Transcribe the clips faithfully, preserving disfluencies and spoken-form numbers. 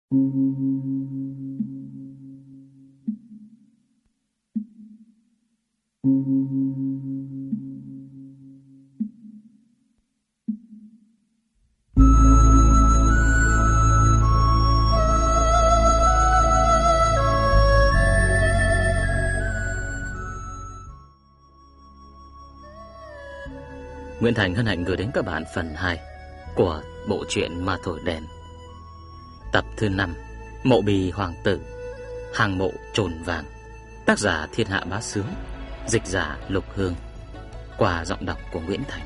Nguyễn Thành hân hạnh gửi đến các bạn phần hai của bộ truyện Ma Thổi Đèn, tập thứ năm, Mộ bì hoàng tử, hàng mộ trồn vàng. Tác giả Thiên Hạ Bá Sướng, dịch giả Lục Hương, qua giọng đọc của Nguyễn Thành.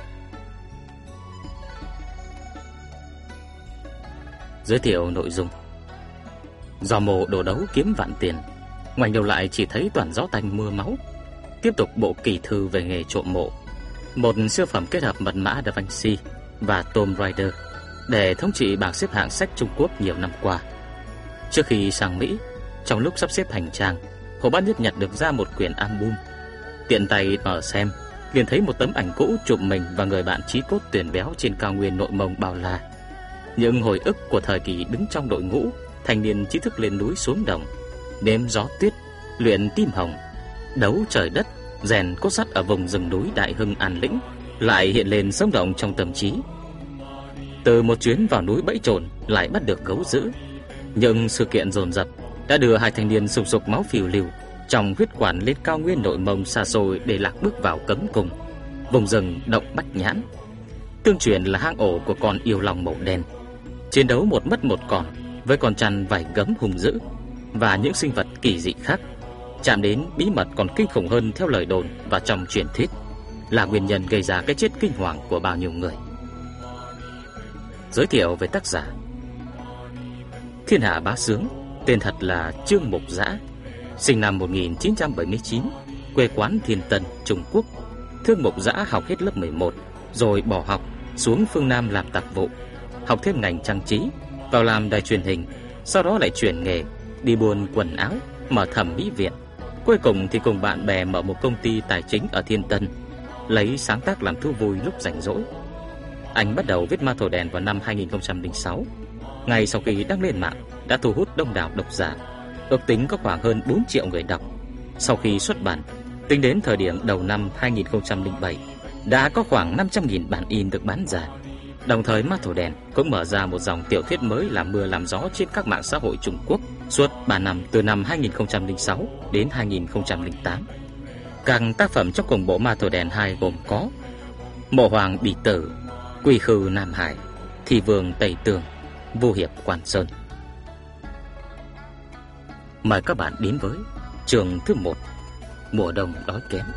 Giới thiệu nội dung. Do mộ đổ đấu kiếm vạn tiền, ngoảnh đầu lại chỉ thấy toàn gió tanh mưa máu. Tiếp tục bộ kỳ thư về nghề trộm mộ, một siêu phẩm kết hợp mật mã Da Vinci và Tomb Raider để thống trị bảng xếp hạng sách Trung Quốc nhiều năm qua. Trước khi sang Mỹ, trong lúc sắp xếp hành trang, Hồ Bá Nhất nhặt được ra một quyển album. Tiện tay mở xem, liền thấy một tấm ảnh cũ chụp mình và người bạn chí cốt tuyển béo trên cao nguyên Nội Mông bao la. Những hồi ức của thời kỳ đứng trong đội ngũ thanh niên trí thức lên núi xuống đồng, nếm gió tuyết, luyện tim hồng, đấu trời đất, rèn cốt sắt ở vùng rừng núi Đại Hưng An Lĩnh lại hiện lên sống động trong tâm trí. Từ một chuyến vào núi bẫy trồn lại bắt được gấu dữ, nhưng sự kiện dồn dập đã đưa hai thanh niên sục sục máu phiêu lưu trong huyết quản lên cao nguyên Nội Mông xa xôi để lạc bước vào cấm cung, vùng rừng động Bách Nhãn. Tương truyền là hang ổ của con yêu lòng màu đen, chiến đấu một mất một còn với con chăn vảy gấm hung dữ và những sinh vật kỳ dị khác, chạm đến bí mật còn kinh khủng hơn theo lời đồn và trong truyền thuyết, là nguyên nhân gây ra cái chết kinh hoàng của bao nhiêu người. Giới thiệu về tác giả. Thiên Hạ Bá Sướng, tên thật là Trương Mục Dã, sinh năm một nghìn chín trăm bảy mươi chín, quê quán Thiên Tân, Trung Quốc. Thương Mục Dã học hết lớp mười một rồi bỏ học xuống phương Nam làm tạp vụ, học thêm ngành trang trí, vào làm đài truyền hình, sau đó lại chuyển nghề đi buôn quần áo, mở thẩm mỹ viện. Cuối cùng thì cùng bạn bè mở một công ty tài chính ở Thiên Tân, lấy sáng tác làm thú vui lúc rảnh rỗi. Anh bắt đầu viết Ma Thổi Đèn vào năm hai nghìn không trăm lẻ sáu. Ngay sau khi đăng lên mạng đã thu hút đông đảo độc giả, ước tính có khoảng hơn bốn triệu người đọc. Sau khi xuất bản, tính đến thời điểm đầu năm hai nghìn không trăm lẻ bảy, đã có khoảng năm trăm nghìn bản in được bán ra. Đồng thời Ma Thổi Đèn cũng mở ra một dòng tiểu thuyết mới làm mưa làm gió trên các mạng xã hội Trung Quốc suốt ba năm, từ năm hai nghìn không trăm lẻ sáu đến hai nghìn không trăm lẻ tám. Các tác phẩm trong cùng bộ Ma Thổi Đèn hai gồm có Mộ Hoàng Bì Tử, Quỷ Khư Nam Hải, Thị Vương Tây Tường, Vô Hiệp Quan Sơn. Mời các bạn đến với chương thứ một, Mùa Đông Đói Kém.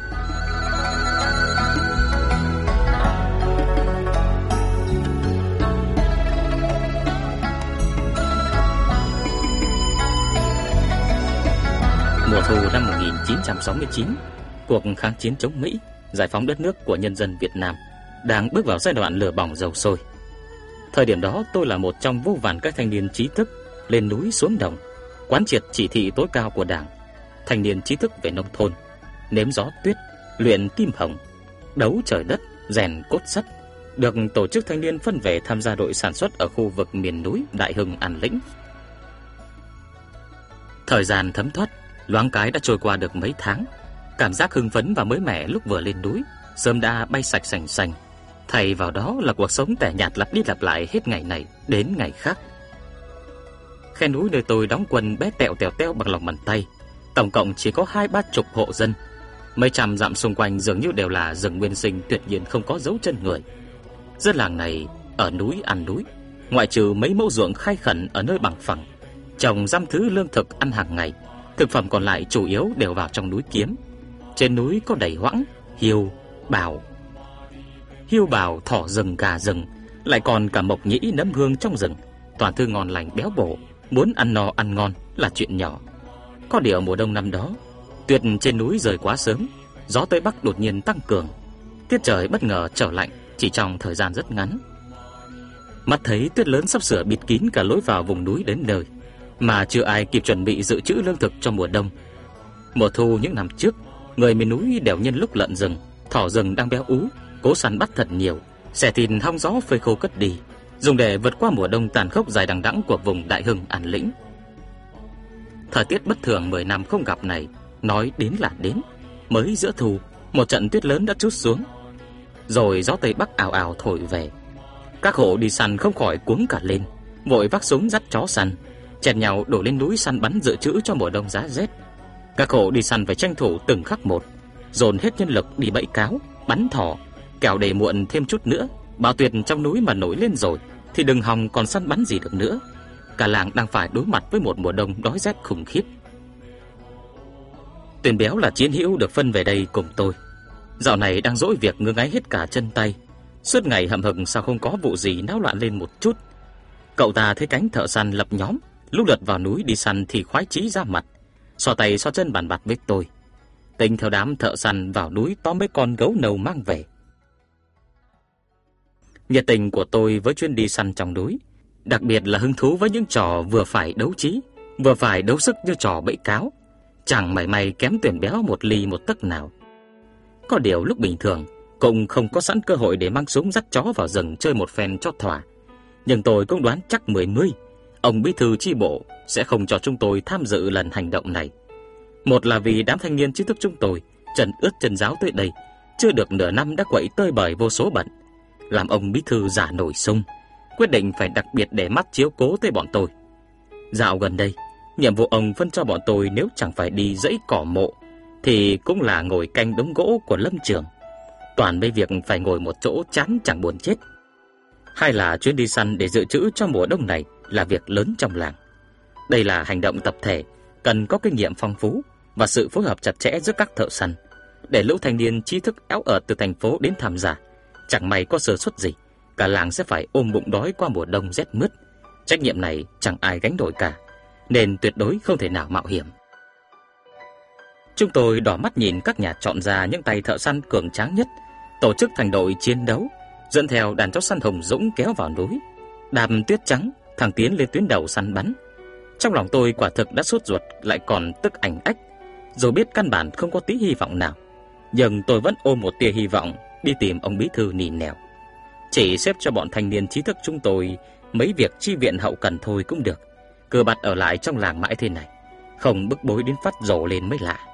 Mùa thu năm một nghìn chín trăm sáu mươi chín, cuộc kháng chiến chống Mỹ, giải phóng đất nước của nhân dân Việt Nam đang bước vào giai đoạn lửa bỏng dầu sôi. Thời điểm đó tôi là một trong vô vàn các thanh niên trí thức lên núi xuống đồng, quán triệt chỉ thị tối cao của Đảng, thanh niên trí thức về nông thôn, nếm gió tuyết, luyện tim hồng, đấu trời đất, rèn cốt sắt, được tổ chức thanh niên phân về tham gia đội sản xuất ở khu vực miền núi Đại Hưng An Lĩnh. Thời gian thấm thoát, loáng cái đã trôi qua được mấy tháng. Cảm giác hưng phấn và mới mẻ lúc vừa lên núi sớm đã bay sạch sành sành. Thay vào đó là cuộc sống tẻ nhạt lặp đi lặp lại hết ngày này đến ngày khác. Khe núi nơi tôi đóng quân bé tẹo tèo teo bằng lòng bàn tay, tổng cộng chỉ có hai ba chục hộ dân. Mấy trăm dặm xung quanh dường như đều là rừng nguyên sinh tuyệt nhiên không có dấu chân người. Dân làng này ở núi ăn núi, ngoại trừ mấy mẫu ruộng khai khẩn ở nơi bằng phẳng, trồng dăm thứ lương thực ăn hàng ngày, thực phẩm còn lại chủ yếu đều vào trong núi kiếm. Trên núi có đầy hoãng, hiêu, bào. Hiêu bào, thỏ rừng, gà rừng, lại còn cả mộc nhĩ nấm hương trong rừng, toàn thư ngon lành béo bổ, muốn ăn no ăn ngon là chuyện nhỏ. Có điều mùa đông năm đó, tuyết trên núi rơi quá sớm, gió tây bắc đột nhiên tăng cường, tiết trời bất ngờ trở lạnh chỉ trong thời gian rất ngắn. Mắt thấy tuyết lớn sắp sửa bịt kín cả lối vào vùng núi đến nơi, mà chưa ai kịp chuẩn bị dự trữ lương thực cho mùa đông. Mùa thu những năm trước, người miền núi đều nhân lúc lợn rừng, thỏ rừng đang béo ú, cố săn bắt thật nhiều, xẻ thịt hong gió phơi khô cất đi, dùng để vượt qua mùa đông tàn khốc dài đằng đẵng của vùng Đại Hưng An Lĩnh. Thời tiết bất thường mười năm không gặp này nói đến là đến. Mới giữa thu, một trận tuyết lớn đã trút xuống, rồi gió tây bắc ào ào thổi về. Các hộ đi săn không khỏi cuống cả lên, vội vác súng dắt chó săn, chèn nhau đổ lên núi săn bắn dự trữ cho mùa đông giá rét. Các hộ đi săn phải tranh thủ từng khắc một, dồn hết nhân lực đi bẫy cáo, bắn thỏ, kẻo để muộn thêm chút nữa, bão tuyết trong núi mà nổi lên rồi thì đừng hòng còn săn bắn gì được nữa. Cả làng đang phải đối mặt với một mùa đông đói rét khủng khiếp. Tuyền Béo là chiến hữu được phân về đây cùng tôi. Dạo này đang dỗi việc ngứa ngáy hết cả chân tay, suốt ngày hậm hực sao không có vụ gì náo loạn lên một chút. Cậu ta thấy cánh thợ săn lập nhóm lúc lượt vào núi đi săn thì khoái chí ra mặt, xò tay xò chân bàn bạc với tôi, tính theo đám thợ săn vào núi tóm mấy con gấu nâu mang về. Nhiệt tình của tôi với chuyến đi săn trong núi, đặc biệt là hứng thú với những trò vừa phải đấu trí, vừa phải đấu sức như trò bẫy cáo, chẳng mảy may kém Tuyền Béo một ly một tấc nào. Có điều lúc bình thường cũng không có sẵn cơ hội để mang súng dắt chó vào rừng chơi một phen cho thỏa. Nhưng tôi cũng đoán chắc mười mươi ông bí thư chi bộ sẽ không cho chúng tôi tham dự lần hành động này. Một là vì đám thanh niên trí thức chúng tôi chân ướt chân ráo tới đây, chưa được nửa năm đã quậy tơi bời vô số bận, làm ông bí thư già nổi sung, quyết định phải đặc biệt để mắt chiếu cố tới bọn tôi. Dạo gần đây, nhiệm vụ ông phân cho bọn tôi nếu chẳng phải đi dãy cỏ mộ thì cũng là ngồi canh đống gỗ của lâm trường, toàn mấy việc phải ngồi một chỗ chán chẳng buồn chết. Hay là chuyến đi săn để dự trữ cho mùa đông này là việc lớn trong làng. Đây là hành động tập thể, cần có kinh nghiệm phong phú và sự phối hợp chặt chẽ giữa các thợ săn. Để lũ thanh niên trí thức éo ợt từ thành phố đến tham gia, chẳng may có sơ suất gì, cả làng sẽ phải ôm bụng đói qua mùa đông rét mướt. Trách nhiệm này chẳng ai gánh nổi cả, nên tuyệt đối không thể nào mạo hiểm. Chúng tôi đỏ mắt nhìn các nhà chọn ra những tay thợ săn cường tráng nhất, tổ chức thành đội chiến đấu, dẫn theo đàn chó săn hùng dũng kéo vào núi, đạp tuyết trắng thẳng tiến lên tuyến đầu săn bắn. Trong lòng tôi quả thực đã sốt ruột lại còn tức ảnh ách, dù biết căn bản không có tí hy vọng nào, nhưng tôi vẫn ôm một tia hy vọng đi tìm ông bí thư nỉ nẻo. Chỉ xếp cho bọn thanh niên trí thức chúng tôi mấy việc chi viện hậu cần thôi cũng được, cứ bặt ở lại trong làng mãi thế này, không bức bối đến phát rồ lên mới lạ.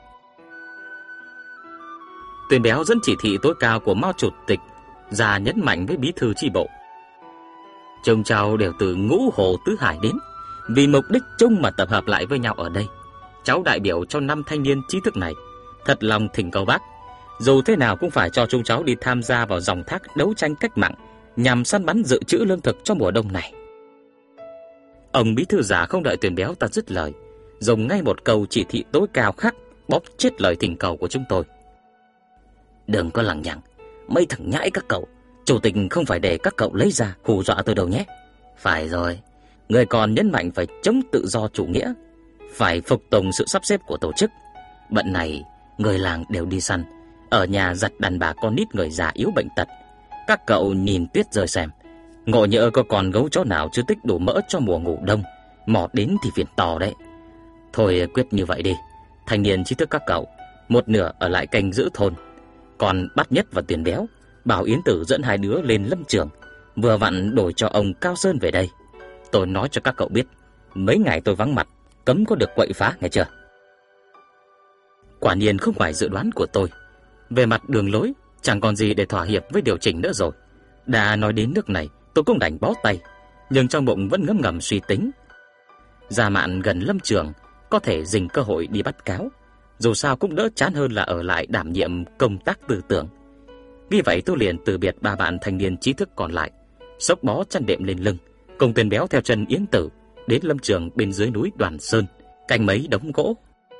Tuyền Béo dẫn chỉ thị tối cao của Mao chủ tịch ra nhấn mạnh với bí thư chi bộ: chúng cháu đều từ ngũ hồ tứ hải đến, vì mục đích chung mà tập hợp lại với nhau ở đây. Cháu đại biểu cho năm thanh niên trí thức này thật lòng thỉnh cầu bác, dù thế nào cũng phải cho chúng cháu đi tham gia vào dòng thác đấu tranh cách mạng nhằm săn bắn dự trữ lương thực cho mùa đông này. Ông bí thư già không đợi Tuyền Béo ta dứt lời, dùng ngay một câu chỉ thị tối cao khác bóp chết lời thỉnh cầu của chúng tôi: đừng có lằng nhằng, mấy thằng nhãi các cậu, chủ tịch không phải để các cậu lấy ra hù dọa tôi đâu nhé. Phải rồi, người còn nhấn mạnh phải chống tự do chủ nghĩa, phải phục tùng sự sắp xếp của tổ chức. Bận này, người làng đều đi săn, ở nhà giặt đàn bà con nít người già yếu bệnh tật. Các cậu nhìn tuyết rơi xem, ngộ nhỡ có con gấu chó nào chưa tích đủ mỡ cho mùa ngủ đông, mò đến thì phiền to đấy. Thôi quyết như vậy đi, thanh niên trí thức các cậu, một nửa ở lại canh giữ thôn, còn Bát Nhất và Tuyền Béo bảo Yến Tử dẫn hai đứa lên lâm trường, vừa vặn đổi cho ông Cao Sơn về đây. Tôi nói cho các cậu biết, mấy ngày tôi vắng mặt, cấm có được quậy phá, nghe chưa? Quả nhiên không phải dự đoán của tôi. Về mặt đường lối, chẳng còn gì để thỏa hiệp với điều chỉnh nữa rồi. Đã nói đến nước này, tôi cũng đành bó tay, nhưng trong bụng vẫn ngấm ngầm suy tính. Gia Mạn gần lâm trường, có thể dình cơ hội đi bắt cáo, dù sao cũng đỡ chán hơn là ở lại đảm nhiệm công tác tư tưởng. Vì vậy tôi liền từ biệt ba bạn thanh niên trí thức còn lại, xốc bó chăn đệm lên lưng, cùng Tuyền Béo theo chân Yến Tử đến lâm trường bên dưới núi Đoàn Sơn, canh mấy đống gỗ.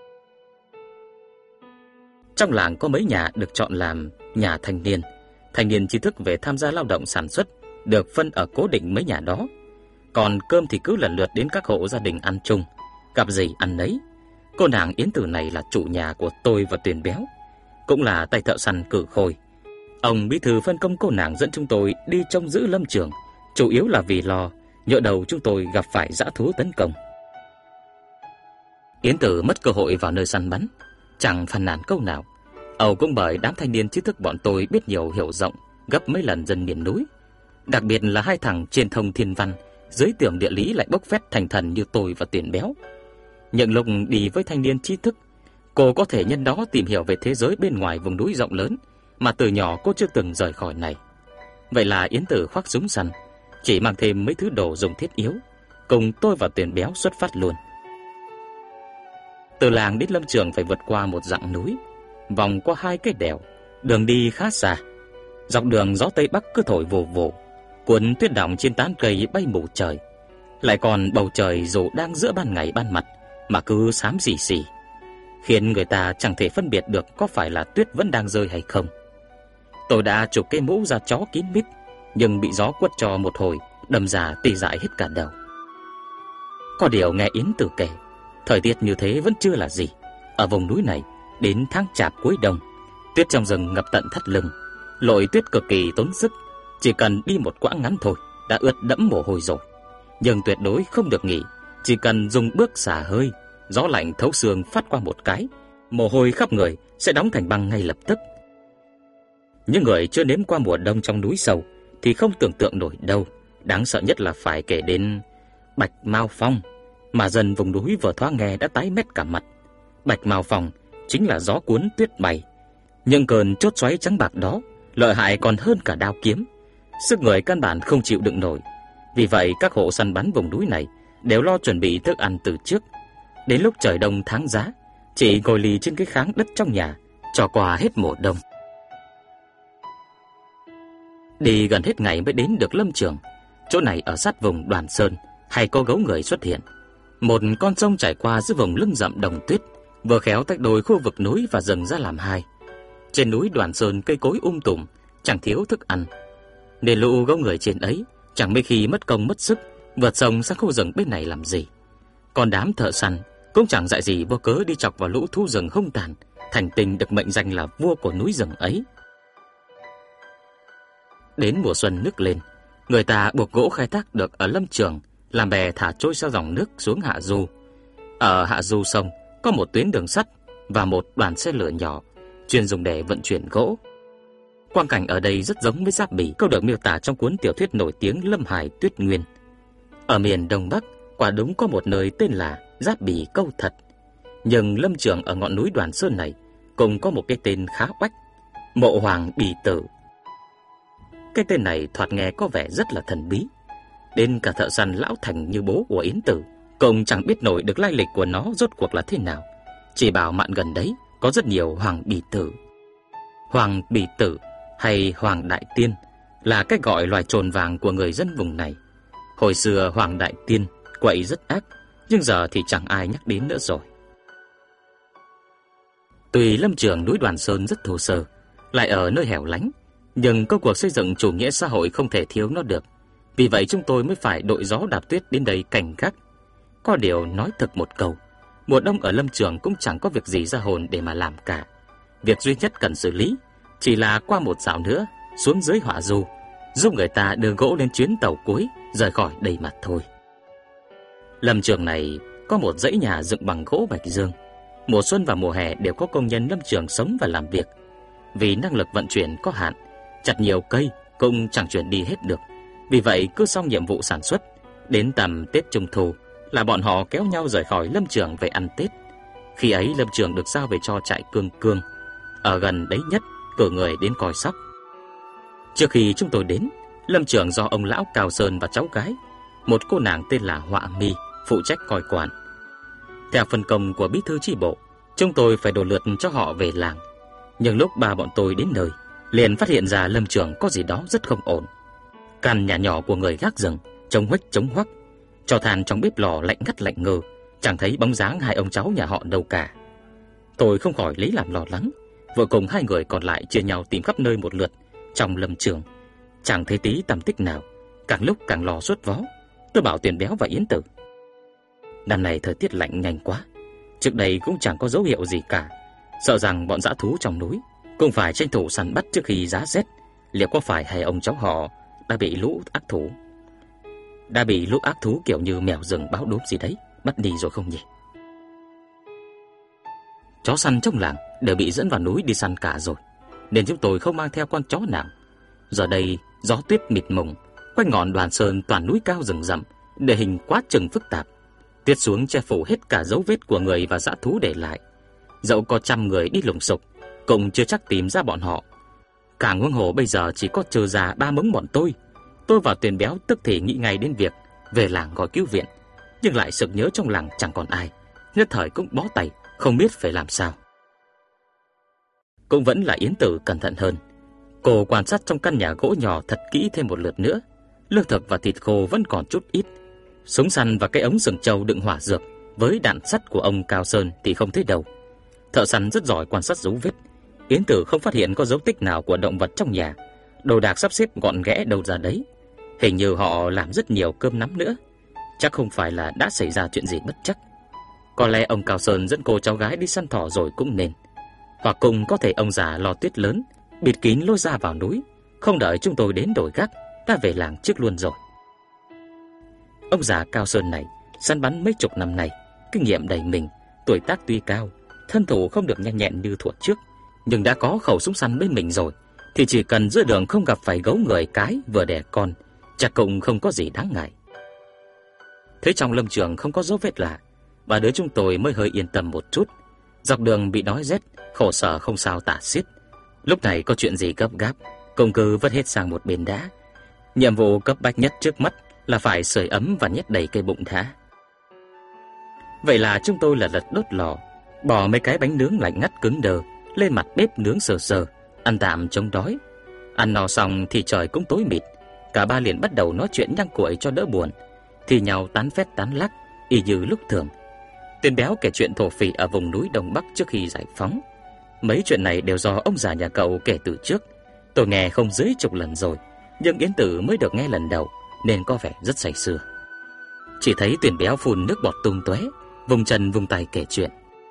Trong làng có mấy nhà được chọn làm nhà thanh niên, thanh niên trí thức về tham gia lao động sản xuất được phân ở cố định mấy nhà đó. Còn cơm thì cứ lần lượt đến các hộ gia đình ăn chung, gặp gì ăn nấy. Cô nàng Yến Tử này là chủ nhà của tôi và Tuyền Béo, cũng là tay thợ săn cử khôi. Ông bí thư phân công cô nàng dẫn chúng tôi đi trông giữ lâm trường, chủ yếu là vì lo nhỡ đầu chúng tôi gặp phải dã thú tấn công. Yến Tử mất cơ hội vào nơi săn bắn, chẳng phàn nàn câu nào. Âu cũng bởi đám thanh niên trí thức bọn tôi biết nhiều hiểu rộng, gấp mấy lần dân miền núi. Đặc biệt là hai thằng trên thông thiên văn, dưới tưởng địa lý lại bốc phét thành thần như tôi và Tiền Béo. Những lúc đi với thanh niên trí thức, cô có thể nhân đó tìm hiểu về thế giới bên ngoài vùng núi rộng lớn mà từ nhỏ cô chưa từng rời khỏi này. Vậy là Yến Tử khoác súng săn, chỉ mang thêm mấy thứ đồ dùng thiết yếu, cùng tôi và Tiền Béo xuất phát luôn. Từ làng đến lâm trường phải vượt qua một dặn núi, vòng qua hai cái đèo, đường đi khá xa. Dọc đường gió tây bắc cứ thổi vù vù, cuốn tuyết đọng trên tán cây bay mù trời. Lại còn bầu trời dù đang giữa ban ngày ban mặt mà cứ xám xì xì, khiến người ta chẳng thể phân biệt được có phải là tuyết vẫn đang rơi hay không. Tôi đã chụp cái mũ da chó kín mít, nhưng bị gió quất cho một hồi, đâm ra tê dại hết cả đầu. Có điều nghe Yến Tử kể, thời tiết như thế vẫn chưa là gì. Ở vùng núi này, đến tháng chạp cuối đông, tuyết trong rừng ngập tận thắt lưng, lội tuyết cực kỳ tốn sức. Chỉ cần đi một quãng ngắn thôi đã ướt đẫm mồ hôi rồi. Nhưng tuyệt đối không được nghỉ. Chỉ cần dùng bước xả hơi, gió lạnh thấu xương phát qua một cái, mồ hôi khắp người sẽ đóng thành băng ngay lập tức. Những người chưa nếm qua mùa đông trong núi sâu thì không tưởng tượng nổi đâu. Đáng sợ nhất là phải kể đến Bạch Mao Phong, mà dân vùng núi vừa thoáng nghe đã tái mét cả mặt. Bạch Mao Phong chính là gió cuốn tuyết bay. Nhưng cơn chốt xoáy trắng bạc đó lợi hại còn hơn cả đao kiếm, sức người căn bản không chịu đựng nổi. Vì vậy các hộ săn bắn vùng núi này đều lo chuẩn bị thức ăn từ trước. Đến lúc trời đông tháng giá, chỉ ngồi lì trên cái kháng đất trong nhà cho qua hết mùa đông. Đi gần hết ngày mới đến được lâm trường. Chỗ này ở sát vùng Đoàn Sơn, hay có gấu người xuất hiện. Một con sông chảy qua giữa vùng lưng rậm đồng tuyết, vừa khéo tách đôi khu vực núi và rừng ra làm hai. Trên núi Đoàn Sơn cây cối um tùm, chẳng thiếu thức ăn, nên lũ gấu người trên ấy chẳng mấy khi mất công mất sức vượt sông sang khu rừng bên này làm gì. Còn đám thợ săn cũng chẳng dại gì vô cớ đi chọc vào lũ thú rừng hung tàn, thành tình được mệnh danh là vua của núi rừng ấy. Đến mùa xuân nước lên, người ta buộc gỗ khai thác được ở lâm trường, làm bè thả trôi theo dòng nước xuống hạ du. Ở hạ du sông có một tuyến đường sắt và một đoàn xe lửa nhỏ chuyên dùng để vận chuyển gỗ. Quang cảnh ở đây rất giống với Giáp Bỉ, câu được miêu tả trong cuốn tiểu thuyết nổi tiếng Lâm Hải Tuyết Nguyên. Ở miền Đông Bắc, quả đúng có một nơi tên là Giáp Bỉ Câu Thật. Nhưng lâm trường ở ngọn núi Đoàn Sơn này cũng có một cái tên khá oách, Mộ Hoàng Bỉ Tử. Cái tên này thoạt nghe có vẻ rất là thần bí. Đến cả thợ săn lão Thành như bố của Yến Tử cũng chẳng biết nổi được lai lịch của nó rốt cuộc là thế nào. Chỉ bảo mạn gần đấy có rất nhiều Hoàng Bỉ Tử. Hoàng Bỉ Tử hay Hoàng Đại Tiên là cách gọi loài trồn vàng của người dân vùng này. Hồi xưa Hoàng Đại Tiên quậy rất ác, nhưng giờ thì chẳng ai nhắc đến nữa rồi. Tuy lâm trường núi Đoàn Sơn rất thô sơ, lại ở nơi hẻo lánh, nhưng công cuộc xây dựng chủ nghĩa xã hội không thể thiếu nó được. Vì vậy chúng tôi mới phải đội gió đạp tuyết đến đây cảnh gác. Có điều nói thật một câu, mùa đông ở lâm trường cũng chẳng có việc gì ra hồn để mà làm cả. Việc duy nhất cần xử lý chỉ là qua một dạo nữa xuống dưới hỏa du, giúp người ta đưa gỗ lên chuyến tàu cuối rời khỏi đây mà thôi. Lâm trường này có một dãy nhà dựng bằng gỗ bạch dương. Mùa xuân và mùa hè đều có công nhân lâm trường sống và làm việc. Vì năng lực vận chuyển có hạn, chặt nhiều cây cũng chẳng chuyển đi hết được. Vì vậy cứ xong nhiệm vụ sản xuất, đến tầm Tết Trung Thu là bọn họ kéo nhau rời khỏi lâm trường về ăn Tết. Khi ấy lâm trường được giao về cho trại Cương Cương, ở gần đấy nhất, cử người đến coi sóc. Trước khi chúng tôi đến, lâm trường do ông lão Cao Sơn và cháu gái, một cô nàng tên là Họa Mi, phụ trách coi quản. Theo phân công của bí thư chi bộ, chúng tôi phải đổ lượt cho họ về làng. Nhưng lúc ba bọn tôi đến nơi, liền phát hiện ra lâm trường có gì đó rất không ổn. Căn nhà nhỏ của người gác rừng trông huếch trống hoắc, cho than trong bếp lò lạnh ngắt lạnh ngơ, chẳng thấy bóng dáng hai ông cháu nhà họ đâu cả. Tôi không khỏi lấy làm lo lắng, vợ cùng hai người còn lại chia nhau tìm khắp nơi một lượt trong lâm trường, chẳng thấy tí tăm tích nào. Càng lúc càng lo sốt vó, tôi bảo Tiền Béo và Yến Tử: năm này thời tiết lạnh nhanh quá, trước đây cũng chẳng có dấu hiệu gì cả, sợ rằng bọn dã thú trong núi cũng phải tranh thủ săn bắt trước khi giá rét. Liệu có phải hai ông cháu họ đã bị lũ ác thú đã bị lũ ác thú kiểu như mèo rừng báo đốm gì đấy bắt đi rồi không nhỉ? Chó săn trong làng đều bị dẫn vào núi đi săn cả rồi, nên chúng tôi không mang theo con chó nào. Giờ đây gió tuyết mịt mùng, Quanh ngọn Đoàn Sơn toàn núi cao rừng rậm, địa hình quá chừng phức tạp. Tuyết xuống che phủ hết cả dấu vết của người và dã thú để lại. Dẫu có trăm người đi lùng sục, cũng chưa chắc tìm ra bọn họ. Càng huống hồ bây giờ chỉ có trừ già ba mống bọn tôi. Tôi và Tuyền Béo tức thì nghĩ ngay đến việc về làng gọi cứu viện, nhưng lại sực nhớ trong làng chẳng còn ai, nhất thời cũng bó tay, không biết phải làm sao. Cũng vẫn là Yến Tử cẩn thận hơn. Cô quan sát trong căn nhà gỗ nhỏ thật kỹ thêm một lượt nữa. Lương thực và thịt khô vẫn còn chút ít. Súng săn và cái ống sừng trâu đựng hỏa dược với đạn sắt của ông Cao Sơn thì không thấy đâu. Thợ săn rất giỏi quan sát dấu vết. Yến Tử không phát hiện có dấu tích nào của động vật trong nhà. Đồ đạc sắp xếp gọn ghẽ đâu ra đấy. Hình như họ làm rất nhiều cơm nắm nữa. Chắc không phải là đã xảy ra chuyện gì bất trắc. Có lẽ ông Cao Sơn dẫn cô cháu gái đi săn thỏ rồi cũng nên. Hoặc cùng có thể ông già lo tuyết lớn, bịt kín lối ra vào núi, không đợi chúng tôi đến đổi gác, đã về làng trước luôn rồi. Ông già Cao Sơn này săn bắn mấy chục năm nay, kinh nghiệm đầy mình, tuổi tác tuy cao, thân thủ không được nhanh nhẹn như thuở trước, nhưng đã có khẩu súng săn bên mình rồi, thì chỉ cần giữa đường không gặp phải gấu người cái vừa đẻ con, chắc cũng không có gì đáng ngại. Thấy trong lâm trường không có dấu vết lạ, ba đứa chúng tôi mới hơi yên tâm một chút. Dọc đường bị đói rét, khổ sở không sao tả xiết. Lúc này có chuyện gì gấp gáp, công cứ vứt hết sang một bên đã. Nhiệm vụ cấp bách nhất trước mắt là phải sưởi ấm và nhét đầy cây bụng đã. Vậy là chúng tôi lật lật đốt lò, bỏ mấy cái bánh nướng lạnh ngắt cứng đờ lên mặt bếp nướng sờ sờ, ăn tạm chống đói. Ăn no xong thì trời cũng tối mịt, cả ba liền bắt đầu nói chuyện nhăng cuội cho đỡ buồn, thì nhau tán phét tán lắc y như lúc thường. Tuyền Béo kể chuyện thổ phỉ ở vùng núi Đông Bắc trước khi giải phóng. Mấy chuyện này đều do ông già nhà cậu kể từ trước. Tôi nghe không dưới chục lần rồi, nhưng Yến Tử mới được nghe lần đầu nên có vẻ rất say sưa. Chỉ thấy Tuyền Béo phun nước bọt tung tóe, vùng chân vùng tay kể chuyện.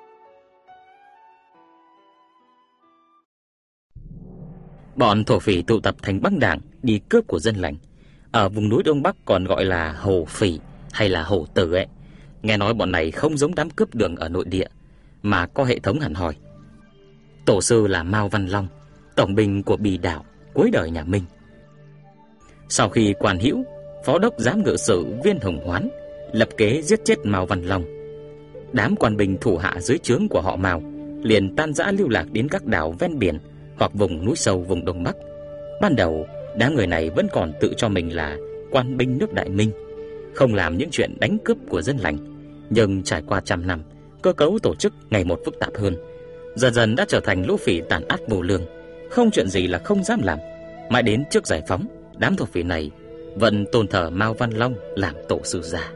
Bọn thổ phỉ tụ tập thành băng đảng đi cướp của dân lành. Ở vùng núi Đông Bắc còn gọi là hổ phỉ hay là hổ tử ấy. Nghe nói bọn này không giống đám cướp đường ở nội địa, mà có hệ thống hẳn hoi. Tổ sư là Mao Văn Long, tổng binh của Bì Đảo cuối đời nhà Minh. Sau khi Quan Hữu, phó đốc giám ngự sử Viên Hồng Hoán lập kế giết chết Mao Văn Long, đám quan binh thủ hạ dưới trướng của họ Mao liền tan rã lưu lạc đến các đảo ven biển hoặc vùng núi sâu vùng Đông Bắc. Ban đầu, đám người này vẫn còn tự cho mình là quan binh nước Đại Minh, không làm những chuyện đánh cướp của dân lành. Nhưng trải qua trăm năm, cơ cấu tổ chức ngày một phức tạp hơn, dần dần đã trở thành lũ phỉ tàn ác vô lương, không chuyện gì là không dám làm. Mãi đến trước giải phóng, đám thổ phỉ này vẫn tôn thờ Mao Văn Long làm tổ sư già.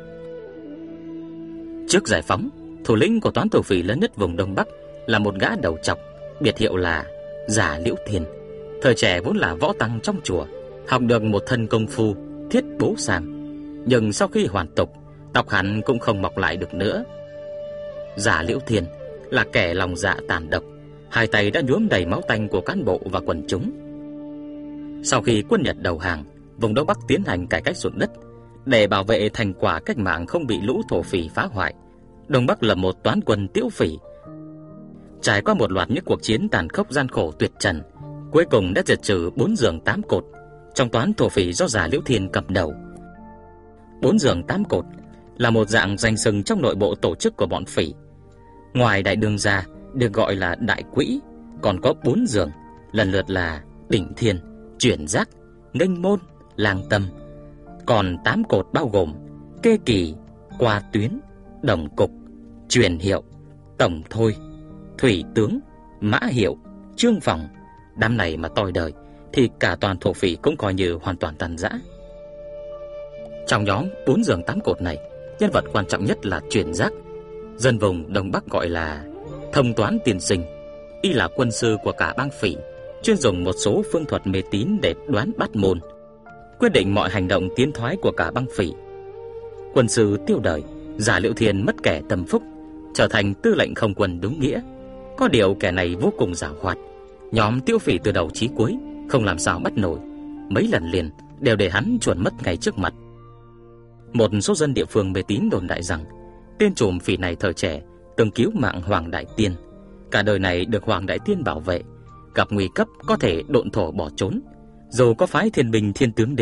Trước giải phóng, thủ lĩnh của toán thổ phỉ lớn nhất vùng Đông Bắc là một gã đầu trọc, biệt hiệu là Giả Liễu Thiên. Thời trẻ vốn là võ tăng trong chùa, học được một thân công phu Thiết Bố Sàm, nhưng sau khi hoàn tục, tóc hắn cũng không mọc lại được nữa. Giả Liễu Thiên là kẻ lòng dạ tàn độc, hai tay đã nhuốm đầy máu tanh của cán bộ và quần chúng. Sau khi quân Nhật đầu hàng, vùng Đông Bắc tiến hành cải cách ruộng đất để bảo vệ thành quả cách mạng không bị lũ thổ phỉ phá hoại. Đông Bắc là một toán quân tiễu phỉ, trải qua một loạt những cuộc chiến tàn khốc gian khổ tuyệt trần, cuối cùng đã diệt trừ bốn giường tám cột trong toán thổ phỉ do Giả Liễu Thiên cầm đầu. Bốn giường tám cột là một dạng danh xưng trong nội bộ tổ chức của bọn phỉ. Ngoài đại đương ra được gọi là đại quỹ, còn có bốn giường lần lượt là Đỉnh Thiên, Chuyển Giác, Nghênh Môn, Lang Tâm. Còn tám cột bao gồm Kê Kỳ, Qua Tuyến, Đồng Cục, Truyền Hiệu, Tổng Thôi, Thủy Tướng, Mã Hiệu, Trương Phòng. Đám này mà toi đời thì cả toàn thổ phỉ cũng coi như hoàn toàn tan rã. Trong nhóm bốn giường tám cột này, nhân vật quan trọng nhất là Chuyển Giác, dân vùng Đông Bắc gọi là Thông Toán Tiên Sinh. Y là quân sư của cả bang phỉ, chuyên dùng một số phương thuật mê tín để đoán bắt môn, quyết định mọi hành động tiến thoái của cả bang phỉ. Quân sư tiêu đời, Giả Liễu Thiên mất kẻ tâm phúc, trở thành tư lệnh không quân đúng nghĩa. Có điều kẻ này vô cùng giàu hoạt, nhóm tiêu phỉ từ đầu chí cuối không làm sao bắt nổi, mấy lần liền đều để hắn chuẩn mất ngay trước mặt. Một số dân địa phương mê tín đồn đại rằng tên trùm phỉ này thời trẻ từng cứu mạng Hoàng Đại Tiên, cả đời này được Hoàng Đại Tiên bảo vệ, gặp nguy cấp có thể độn thổ bỏ trốn. Dù có phái thiên binh thiên tướng đến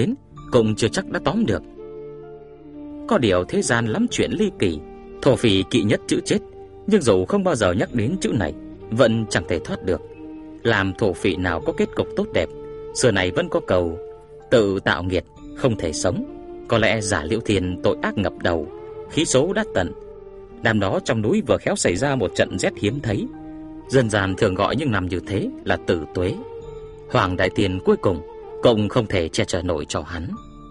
cũng chưa chắc đã tóm được. Có điều thế gian lắm chuyện ly kỳ, thổ phỉ kỵ nhất chữ chết, nhưng dù không bao giờ nhắc đến chữ này, vẫn chẳng thể thoát được. Làm thổ phỉ nào có kết cục tốt đẹp, xưa này vẫn có câu tự tạo nghiệt, không thể sống. Có lẽ Giả Liễu Thiên tội ác ngập đầu, khí số đã tận. Năm đó trong núi vừa khéo xảy ra một trận rét hiếm thấy, dân gian thường gọi những năm như thế là tử tuế. Hoàng Đại Tiên cuối cùng cũng không thể che chở nổi cho hắn.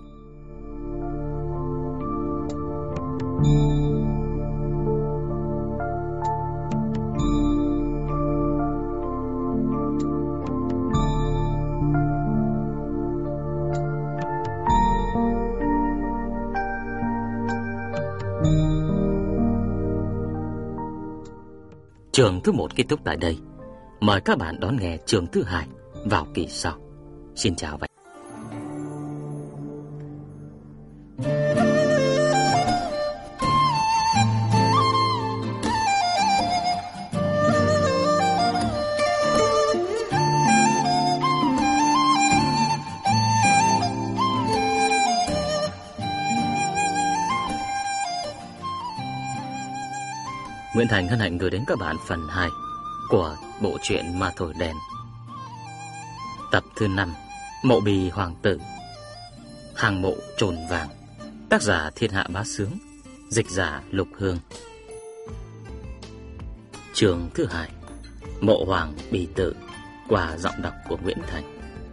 Chương thứ một kết thúc tại đây. Mời các bạn đón nghe chương thứ hai vào kỳ sau. Xin chào và Nguyễn Thành hân hạnh gửi đến các bạn phần hai của bộ truyện Ma Thổi Đèn, tập thứ năm, Mộ Bì Hoàng Tử, Hàng Mộ Trồn Vàng. Tác giả Thiên Hạ Bá Sướng, dịch giả Lục Hương. Chương thứ hai, Mộ Hoàng Bì Tử, qua giọng đọc của Nguyễn Thành.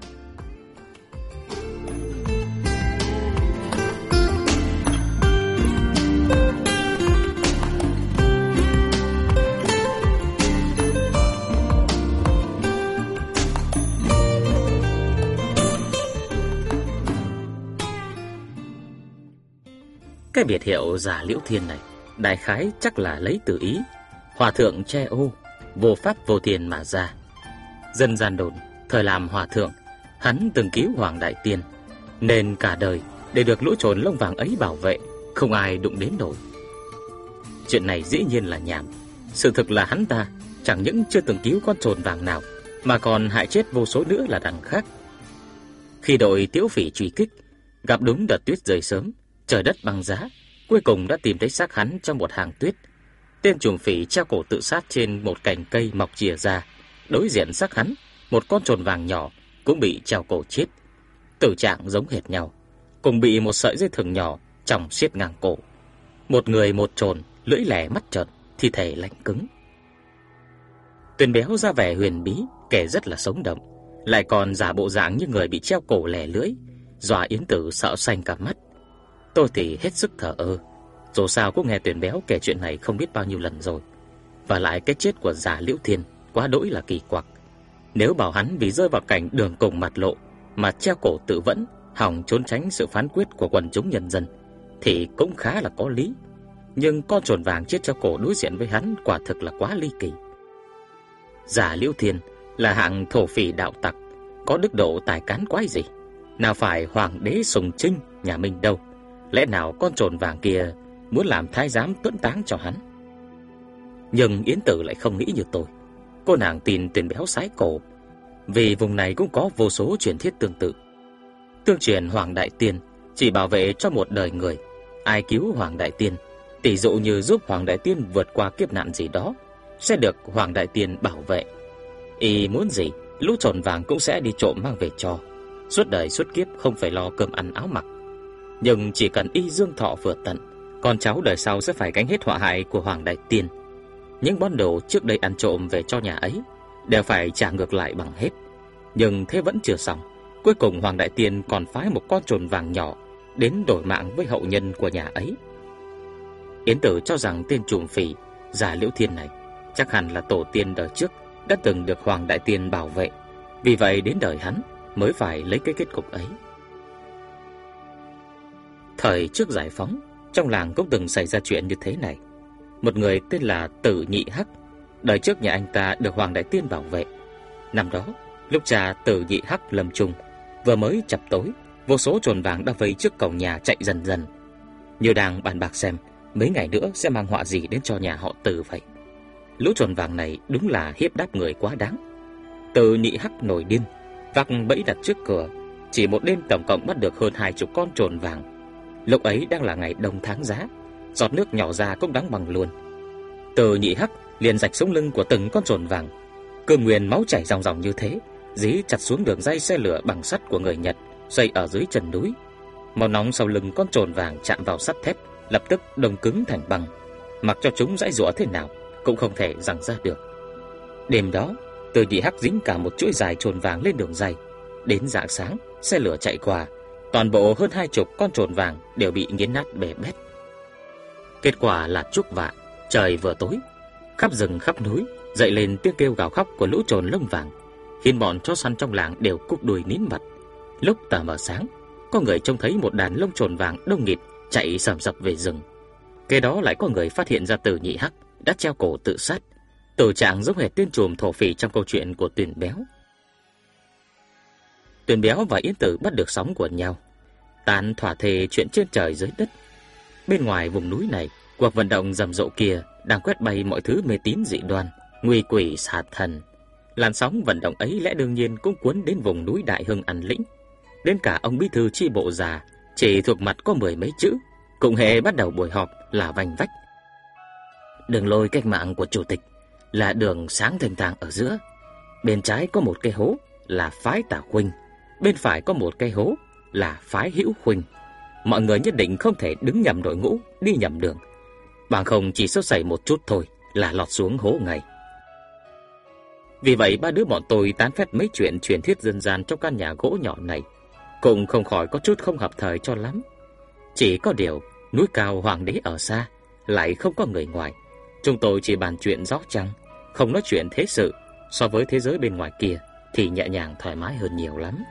Cái biệt hiệu Giả Liễu Thiên này đại khái chắc là lấy từ ý hòa thượng che ô, vô pháp vô thiên mà ra. Dân gian đồn thời làm hòa thượng, hắn từng cứu Hoàng Đại Tiên, nên cả đời để được lũ trồn lông vàng ấy bảo vệ, không ai đụng đến nổi. Chuyện này dĩ nhiên là nhảm. Sự thực là hắn ta chẳng những chưa từng cứu con trồn vàng nào, mà còn hại chết vô số nữa là đằng khác. Khi đội Tiếu Phỉ truy kích, gặp đúng đợt tuyết rơi sớm, trời đất băng giá, cuối cùng đã tìm thấy xác hắn trong một hàng tuyết. Tên trùm phỉ treo cổ tự sát trên một cành cây mọc chìa ra. Đối diện xác hắn, một con trồn vàng nhỏ cũng bị treo cổ chết. Tử trạng giống hệt nhau, cùng bị một sợi dây thừng nhỏ chòng xiết ngang cổ. Một người một trồn, lưỡi lẻ mắt trợn, thi thể lạnh cứng. Tuyền Béo ra vẻ huyền bí, kẻ rất là sống động, lại còn giả bộ dạng như người bị treo cổ lẻ lưỡi, dọa Yến Tử sợ xanh cả mắt. Tôi thì hết sức thờ ơ, dù sao cũng nghe Tuyền Béo kể chuyện này không biết bao nhiêu lần rồi. Và lại cái chết của Giả Liễu Thiên quá đỗi là kỳ quặc. Nếu bảo hắn vì rơi vào cảnh đường cùng mặt lộ mà treo cổ tự vẫn, hòng trốn tránh sự phán quyết của quần chúng nhân dân, thì cũng khá là có lý. Nhưng con trồn vàng chết treo cổ đối diện với hắn quả thực là quá ly kỳ. Giả Liễu Thiên là hạng thổ phỉ đạo tặc, có đức độ tài cán quái gì, nào phải hoàng đế Sùng Trinh nhà mình đâu. Lẽ nào con trồn vàng kia muốn làm thái giám tuẫn táng cho hắn? Nhưng Yến Tử lại không nghĩ như tôi. Cô nàng tin Tuyền Béo sái cổ, vì vùng này cũng có vô số truyền thuyết tương tự. Tương truyền Hoàng Đại Tiên chỉ bảo vệ cho một đời người, ai cứu Hoàng Đại Tiên, tỷ dụ như giúp Hoàng Đại Tiên vượt qua kiếp nạn gì đó, sẽ được Hoàng Đại Tiên bảo vệ. Y muốn gì, lũ trồn vàng cũng sẽ đi trộm mang về cho, suốt đời suốt kiếp không phải lo cơm ăn áo mặc. Nhưng chỉ cần y dương thọ vừa tận, con cháu đời sau sẽ phải gánh hết họa hại của Hoàng Đại Tiên. Những món đồ trước đây ăn trộm về cho nhà ấy đều phải trả ngược lại bằng hết. Nhưng thế vẫn chưa xong, cuối cùng Hoàng Đại Tiên còn phái một con trồn vàng nhỏ đến đổi mạng với hậu nhân của nhà ấy. Yến Tử cho rằng tên trùm phỉ Giả Liễu Thiên này chắc hẳn là tổ tiên đời trước đã từng được Hoàng Đại Tiên bảo vệ, vì vậy đến đời hắn mới phải lấy cái kết cục ấy. Thời trước giải phóng, trong làng cũng từng xảy ra chuyện như thế này. Một người tên là Tử Nhị Hắc, đời trước nhà anh ta được Hoàng Đại Tiên bảo vệ. Năm đó, lúc cha Tử Nhị Hắc lâm chung, vừa mới chập tối, vô số trồn vàng đã vây trước cổng nhà chạy dần dần, như đang bàn bạc xem mấy ngày nữa sẽ mang họa gì đến cho nhà họ Tử vậy. Lũ trồn vàng này đúng là hiếp đáp người quá đáng. Tử Nhị Hắc nổi điên, vác bẫy đặt trước cửa, chỉ một đêm tổng cộng bắt được hơn hai chục con trồn vàng. Lúc ấy đang là ngày đông tháng giá, giọt nước nhỏ ra cũng đáng bằng luôn. Từ Nhị Hắc liền rạch sống lưng của từng con trồn vàng, cơn nguyên máu chảy ròng ròng như thế, dí chặt xuống đường dây xe lửa bằng sắt của người Nhật xây ở dưới chân núi. Máu nóng sau lưng con trồn vàng chạm vào sắt thép, lập tức đông cứng thành băng, mặc cho chúng giãy giụa thế nào cũng không thể giằng ra được. Đêm đó, Từ Nhị Hắc dính cả một chuỗi dài trồn vàng lên đường dây. Đến rạng sáng, xe lửa chạy qua, toàn bộ hơn hai chục con trồn vàng đều bị nghiến nát bể bét. Kết quả là chúc vạ, trời vừa tối, khắp rừng khắp núi dậy lên tiếng kêu gào khóc của lũ trồn lông vàng, khiến bọn chó săn trong làng đều cụp đuôi nín bặt. Lúc tờ mờ sáng, có người trông thấy một đàn lông trồn vàng đông nghịt chạy sầm sập về rừng. Kế đó lại có người phát hiện ra Từ Nhị Hắc đã treo cổ tự sát, tử trạng giống hệt tên trùm thổ phỉ trong câu chuyện của Tuyền Béo. Tuyền Béo và Yến Tử bắt được sóng của nhau, tán thỏa thề chuyện trên trời dưới đất. Bên ngoài vùng núi này, cuộc vận động rầm rộ kia đang quét bay mọi thứ mê tín dị đoan, nguy quỷ xà thần. Làn sóng vận động ấy lẽ đương nhiên cũng cuốn đến vùng núi Đại Hưng An Lĩnh. Đến cả ông bí thư chi bộ già chỉ thuộc mặt có mười mấy chữ, cũng hễ bắt đầu buổi họp là vành vách: đường lối cách mạng của chủ tịch là đường sáng thanh thang ở giữa, bên trái có một cây hố là phái Tả Khuynh, bên phải có một cây hố là phái Hữu Khuynh. Mọi người nhất định không thể đứng nhầm đội ngũ, đi nhầm đường, bằng không chỉ sơ sẩy một chút thôi là lọt xuống hố ngay. Vì vậy ba đứa bọn tôi tán phét mấy chuyện truyền thuyết dân gian trong căn nhà gỗ nhỏ này, cũng không khỏi có chút không hợp thời cho lắm. Chỉ có điều núi cao hoàng đế ở xa, lại không có người ngoài. Chúng tôi chỉ bàn chuyện gió trăng, không nói chuyện thế sự. So với thế giới bên ngoài kia thì nhẹ nhàng thoải mái hơn nhiều lắm.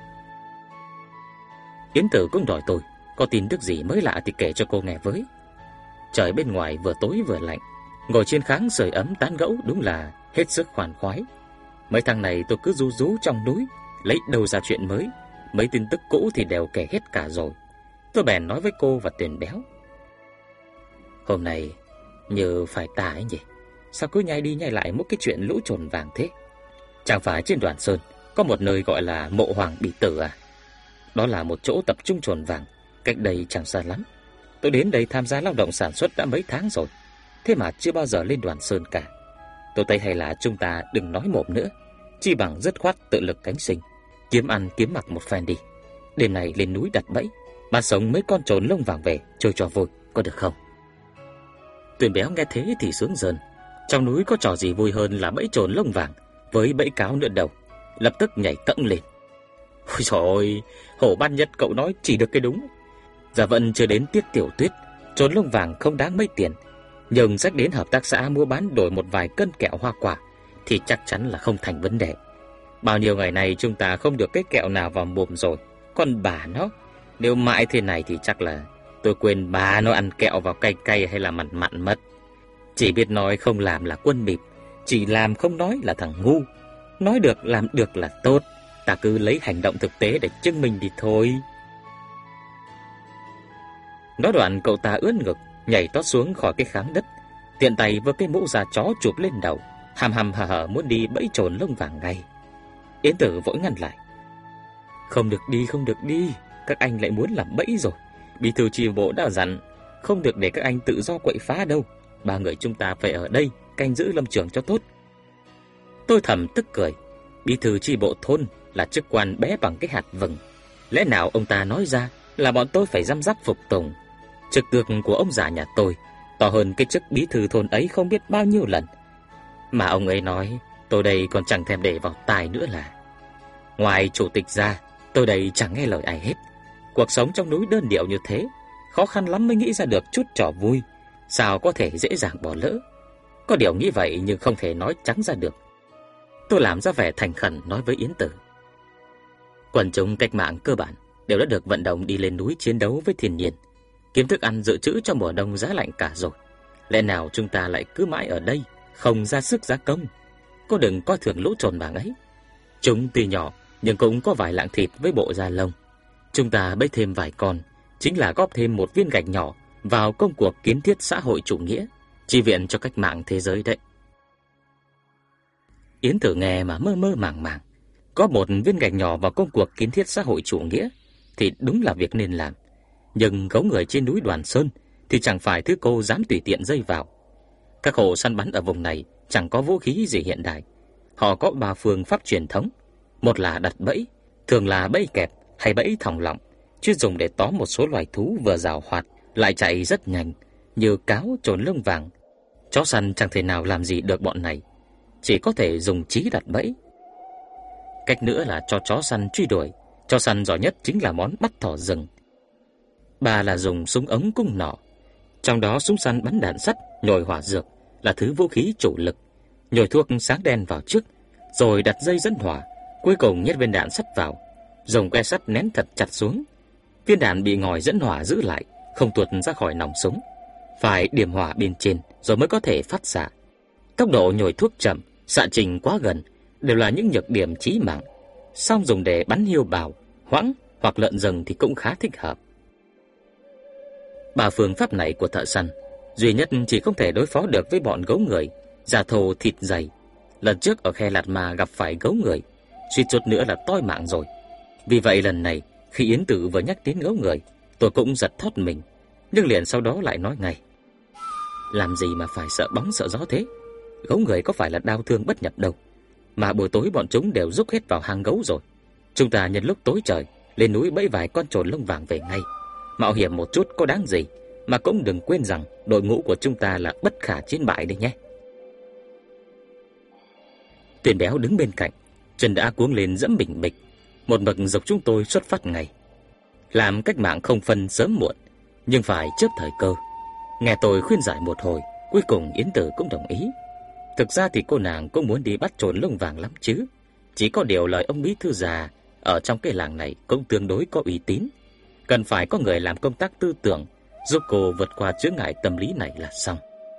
Yến Tử cũng đòi tôi có tin tức gì mới lạ thì kể cho cô nghe với. Trời bên ngoài vừa tối vừa lạnh, ngồi trên kháng sưởi ấm tán gẫu đúng là hết sức khoan khoái. Mấy tháng này tôi cứ ru rú trong núi, lấy đâu ra chuyện mới, mấy tin tức cũ thì đều kể hết cả rồi. Tôi bèn nói với cô và Tuyền Béo: hôm nay như phải tà ấy nhỉ, sao cứ nhai đi nhai lại một cái chuyện lũ trồn vàng thế? Chẳng phải trên Đoàn Sơn có một nơi gọi là Mộ Hoàng Bị Tử à? Đó là một chỗ tập trung trồn vàng, cách đây chẳng xa lắm. Tôi đến đây tham gia lao động sản xuất đã mấy tháng rồi, thế mà chưa bao giờ lên Đoàn Sơn cả. Tôi thấy hay là chúng ta đừng nói mồm nữa, chi bằng dứt khoát tự lực cánh sinh, kiếm ăn kiếm mặc một phen đi. Đêm này lên núi đặt bẫy, bắt sống mấy con trồn lông vàng về chơi cho vui, có được không? Tuyền Béo nghe thế thì sướng rơn. Trong núi có trò gì vui hơn là bẫy trồn lông vàng với bẫy cáo nữa đâu. Lập tức nhảy cẫng lên: ôi trời ơi, hổ ban nhất cậu nói chỉ được cái đúng. Giờ vẫn chưa đến tiết tiểu tuyết, trồn lông vàng không đáng mấy tiền, nhưng sách đến hợp tác xã mua bán đổi một vài cân kẹo hoa quả thì chắc chắn là không thành vấn đề. Bao nhiêu ngày nay chúng ta không được cái kẹo nào vào mồm rồi, còn bà nó, nếu mãi thế này thì chắc là tôi quên bà nó ăn kẹo vào cay cay hay là mặn mặn mất. Chỉ biết nói không làm là quân bịp, chỉ làm không nói là thằng ngu. Nói được làm được là tốt, ta cứ lấy hành động thực tế để chứng minh đi thôi. Nói đoạn cậu ta ướn ngực, nhảy tót xuống khỏi cái kháng đất, tiện tay với cái mũ da chó chụp lên đầu, hàm hàm hở hở muốn đi bẫy trồn lông vàng ngay. Yến Tử vội ngăn lại: không được đi, không được đi, các anh lại muốn làm bẫy rồi. Bí thư chi bộ đã dặn không được để các anh tự do quậy phá đâu. Ba người chúng ta phải ở đây canh giữ lâm trường cho tốt. Tôi thầm tức cười. Bí thư chi bộ thôn là chức quan bé bằng cái hạt vừng, lẽ nào ông ta nói ra là bọn tôi phải răm rắp phục tùng? Chức tước của ông già nhà tôi to hơn cái chức bí thư thôn ấy không biết bao nhiêu lần. Mà ông ấy nói tôi đây còn chẳng thèm để vào tai nữa là. Ngoài chủ tịch ra, tôi đây chẳng nghe lời ai hết. Cuộc sống trong núi đơn điệu như thế, khó khăn lắm mới nghĩ ra được chút trò vui, sao có thể dễ dàng bỏ lỡ. Có điều nghĩ vậy nhưng không thể nói trắng ra được. Tôi làm ra vẻ thành khẩn nói với Yến Tử: quần chúng cách mạng cơ bản đều đã được vận động đi lên núi chiến đấu với thiên nhiên, kiếm thức ăn dự trữ cho mùa đông giá lạnh cả rồi. Lẽ nào chúng ta lại cứ mãi ở đây, không ra sức ra công? Cô đừng coi thường lũ trồn vàng ấy. Chúng tuy nhỏ nhưng cũng có vài lạng thịt với bộ da lông. Chúng ta bẫy thêm vài con, chính là góp thêm một viên gạch nhỏ vào công cuộc kiến thiết xã hội chủ nghĩa, chi viện cho cách mạng thế giới đấy. Yến Tử nghe mà mơ mơ màng màng. Có một viên gạch nhỏ vào công cuộc kiến thiết xã hội chủ nghĩa thì đúng là việc nên làm. Nhưng gấu người trên núi Đoàn Sơn thì chẳng phải thứ cô dám tùy tiện dây vào. Các hộ săn bắn ở vùng này chẳng có vũ khí gì hiện đại. Họ có ba phương pháp truyền thống. Một là đặt bẫy, thường là bẫy kẹp hay bẫy thòng lọng, chuyên dùng để tóm một số loài thú vừa giàu hoạt lại chạy rất nhanh, như cáo, trồn lông vàng. Chó săn chẳng thể nào làm gì được bọn này, chỉ có thể dùng trí đặt bẫy. Cách nữa là cho chó săn truy đuổi. Chó săn giỏi nhất chính là món bắt thỏ rừng. Ba là dùng súng ống cung nỏ. Trong đó súng săn bắn đạn sắt, nhồi hỏa dược là thứ vũ khí chủ lực. Nhồi thuốc sáng đen vào trước, rồi đặt dây dẫn hỏa, cuối cùng nhét viên đạn sắt vào, dùng que sắt nén thật chặt xuống. Viên đạn bị ngòi dẫn hỏa giữ lại, không tuột ra khỏi nòng súng. Phải điểm hỏa bên trên rồi mới có thể phát xạ. Tốc độ nhồi thuốc chậm, xạ trình quá gần đều là những nhược điểm chí mạng. Xong dùng để bắn hiêu bào, hoãng hoặc lợn rừng thì cũng khá thích hợp. Ba phương pháp này của thợ săn duy nhất chỉ không thể đối phó được với bọn gấu người, da thô thịt dày. Lần trước ở khe Lạt Ma gặp phải gấu người, suýt chút nữa là toi mạng rồi. Vì vậy lần này khi Yến Tử vừa nhắc đến gấu người, tôi cũng giật thót mình, nhưng liền sau đó lại nói ngay: làm gì mà phải sợ bóng sợ gió thế? Gấu người có phải là đau thương bất nhập đâu, mà buổi tối bọn chúng đều rúc hết vào hang gấu rồi. Chúng ta nhân lúc tối trời lên núi bẫy vài con trồn lông vàng về ngay. Mạo hiểm một chút có đáng gì, mà cũng đừng quên rằng đội ngũ của chúng ta là bất khả chiến bại đấy nhé. Tuyền Béo đứng bên cạnh, chân đã cuống lên dẫm bình bịch, một mực dục chúng tôi xuất phát ngay. Làm cách mạng không phân sớm muộn, nhưng phải chớp thời cơ. Nghe tôi khuyên giải một hồi, cuối cùng Yến Tử cũng đồng ý. Thực ra thì cô nàng cũng muốn đi bắt trồn lông vàng lắm chứ. Chỉ có điều lời ông bí thư già ở trong cái làng này cũng tương đối có uy tín, cần phải có người làm công tác tư tưởng giúp cô vượt qua chướng ngại tâm lý này là xong.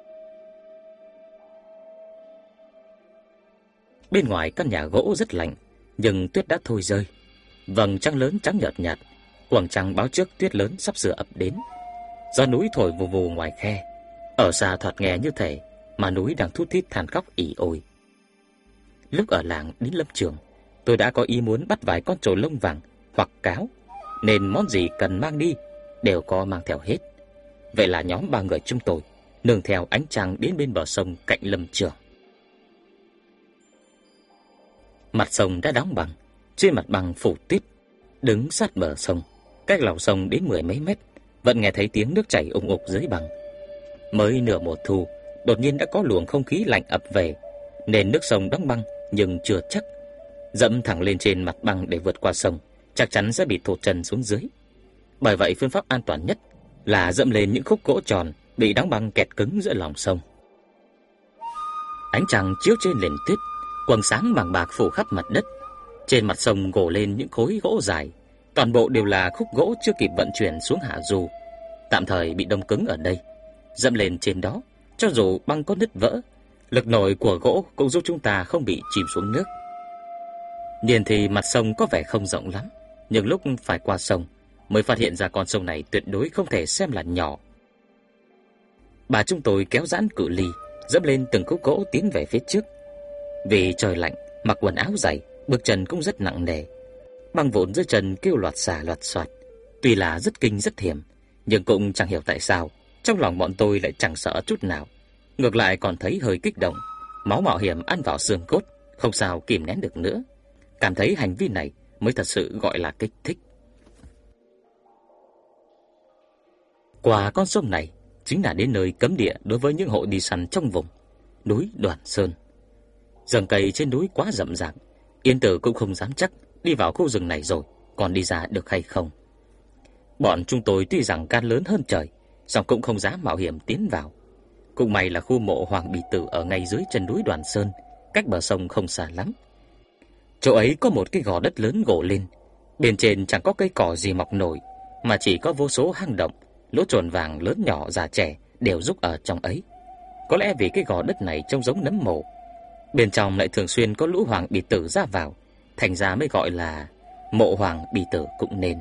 Bên ngoài căn nhà gỗ rất lạnh, nhưng tuyết đã thôi rơi. Vầng trăng lớn trắng nhợt nhạt, quầng trăng báo trước tuyết lớn sắp sửa ập đến. Gió núi thổi vù vù ngoài khe, ở xa thoạt nghe như thể mà núi đang thút thít than khóc ỉ ôi. Lúc ở làng đến lâm trường, tôi đã có ý muốn bắt vài con trồn lông vàng hoặc cáo, nên món gì cần mang đi đều có mang theo hết. Vậy là nhóm ba người chúng tôi nương theo ánh trăng đến bên bờ sông cạnh lâm trường. Mặt sông đã đóng băng, trên mặt băng phủ tuyết. Đứng sát bờ sông, cách lòng sông đến mười mấy mét, vẫn nghe thấy tiếng nước chảy ùng ục dưới băng. Mới nửa mùa thu, đột nhiên đã có luồng không khí lạnh ập về, nên nước sông đóng băng nhưng chưa chắc. Dẫm thẳng lên trên mặt băng để vượt qua sông, chắc chắn sẽ bị thụt chân xuống dưới. Bởi vậy phương pháp an toàn nhất là dẫm lên những khúc gỗ tròn bị đóng băng kẹt cứng giữa lòng sông. Ánh trăng chiếu trên nền tuyết, quầng sáng vàng bạc phủ khắp mặt đất. Trên mặt sông gồ lên những khối gỗ dài, toàn bộ đều là khúc gỗ chưa kịp vận chuyển xuống hạ du, tạm thời bị đông cứng ở đây. Dẫm lên trên đó, cho dù băng có nứt vỡ, lực nổi của gỗ cũng giúp chúng ta không bị chìm xuống nước. Nhìn thì mặt sông có vẻ không rộng lắm, nhưng lúc phải qua sông mới phát hiện ra con sông này tuyệt đối không thể xem là nhỏ. Bà chúng tôi kéo giãn cự ly, dẫm lên từng khúc gỗ tiến về phía trước. Vì trời lạnh, mặc quần áo dày, bước chân cũng rất nặng nề. Băng vụn dưới chân kêu loạt xả loạt xoạt. Tuy là rất kinh rất hiểm, nhưng cũng chẳng hiểu tại sao trong lòng bọn tôi lại chẳng sợ chút nào, ngược lại còn thấy hơi kích động. Máu mạo hiểm ăn vào xương cốt, không sao kìm nén được nữa. Cảm thấy hành vi này mới thật sự gọi là kích thích. Qua con sông này chính là đến nơi cấm địa đối với những hộ đi săn trong vùng núi Đoàn Sơn. Rừng cây trên núi quá rậm rạp, Yên Tử cũng không dám chắc đi vào khu rừng này rồi còn đi ra được hay không. Bọn chúng tôi tuy rằng gan lớn hơn trời, song cũng không dám mạo hiểm tiến vào. Cũng may là khu mộ Hoàng Bì Tử ở ngay dưới chân núi Đoàn Sơn, cách bờ sông không xa lắm. Chỗ ấy có một cái gò đất lớn gồ lên, bên trên chẳng có cây cỏ gì mọc nổi, mà chỉ có vô số hang động, lỗ trồn vàng lớn nhỏ già trẻ đều rúc ở trong ấy. Có lẽ vì cái gò đất này trông giống nấm mồ, bên trong lại thường xuyên có lũ Hoàng Bì Tử ra vào, thành ra mới gọi là mộ Hoàng Bì Tử cũng nên.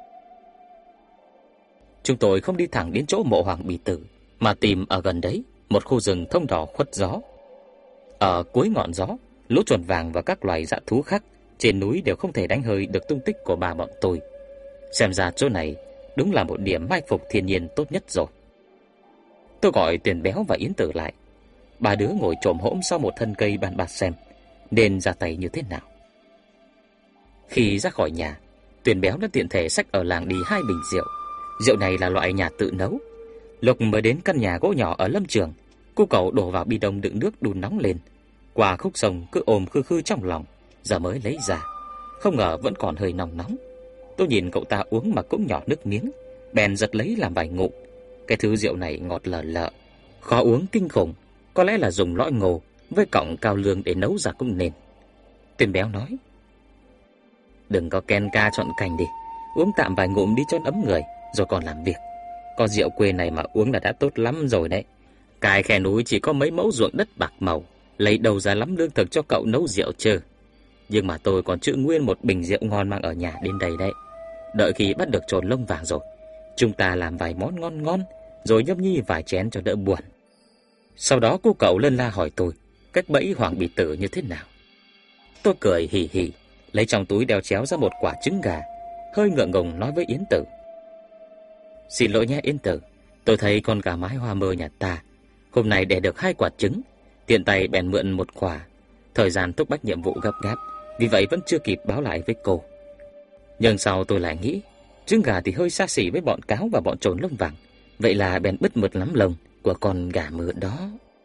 Chúng tôi không đi thẳng đến chỗ mộ Hoàng Bì Tử, mà tìm ở gần đấy một khu rừng thông đỏ khuất gió. Ở cuối ngọn gió, lũ chuồn vàng và các loài dã thú khác trên núi đều không thể đánh hơi được tung tích của bà bọn tôi. Xem ra chỗ này đúng là một điểm mai phục thiên nhiên tốt nhất rồi. Tôi gọi Tuyền Béo và Yến Tử lại. Ba đứa ngồi chồm hổm sau một thân cây bàn bạc xem nên ra tay như thế nào. Khi ra khỏi nhà, Tuyền Béo đã tiện thể xách ở làng đi hai bình rượu. Rượu này là loại nhà tự nấu. Lúc mới đến căn nhà gỗ nhỏ ở lâm trường, cô cậu đổ vào bi đông đựng nước đun nóng lên. Qua khúc sông cứ ôm khư khư trong lòng, giờ mới lấy ra. Không ngờ vẫn còn hơi nóng nóng. Tôi nhìn cậu ta uống mà cũng nhỏ nước miếng, bèn giật lấy làm vài ngụm. Cái thứ rượu này ngọt lờ lợ, khó uống kinh khủng, có lẽ là dùng lõi ngô với cọng cao lương để nấu ra cũng nên. Tuyền Béo nói: "Đừng có ken ca chọn cành đi, uống tạm vài ngụm đi cho ấm người, rồi còn làm việc. Có rượu quê này mà uống là đã tốt lắm rồi đấy. Cái khe núi chỉ có mấy mẫu ruộng đất bạc màu, lấy đầu ra lắm lương thực cho cậu nấu rượu chứ. Nhưng mà tôi còn trữ nguyên một bình rượu ngon mang ở nhà đến đây đấy. Đợi khi bắt được trồn lông vàng rồi, chúng ta làm vài món ngon ngon, rồi nhâm nhi vài chén cho đỡ buồn." Sau đó cô cậu lân la hỏi tôi cách bẫy Hoàng Bì Tử như thế nào. Tôi cười hì hì, lấy trong túi đeo chéo ra một quả trứng gà, hơi ngượng ngùng nói với Yến Tử: "Xin lỗi nhé Yến Tử, tôi thấy con gà mái hoa mơ nhà ta hôm nay đẻ được hai quả trứng, tiện tay bèn mượn một quả. Thời gian thúc bách nhiệm vụ gấp gáp, vì vậy vẫn chưa kịp báo lại với cô. Nhưng sau tôi lại nghĩ, trứng gà thì hơi xa xỉ với bọn cáo và bọn trồn lông vàng, vậy là bèn bứt mượt lắm lông của con gà mưa đó."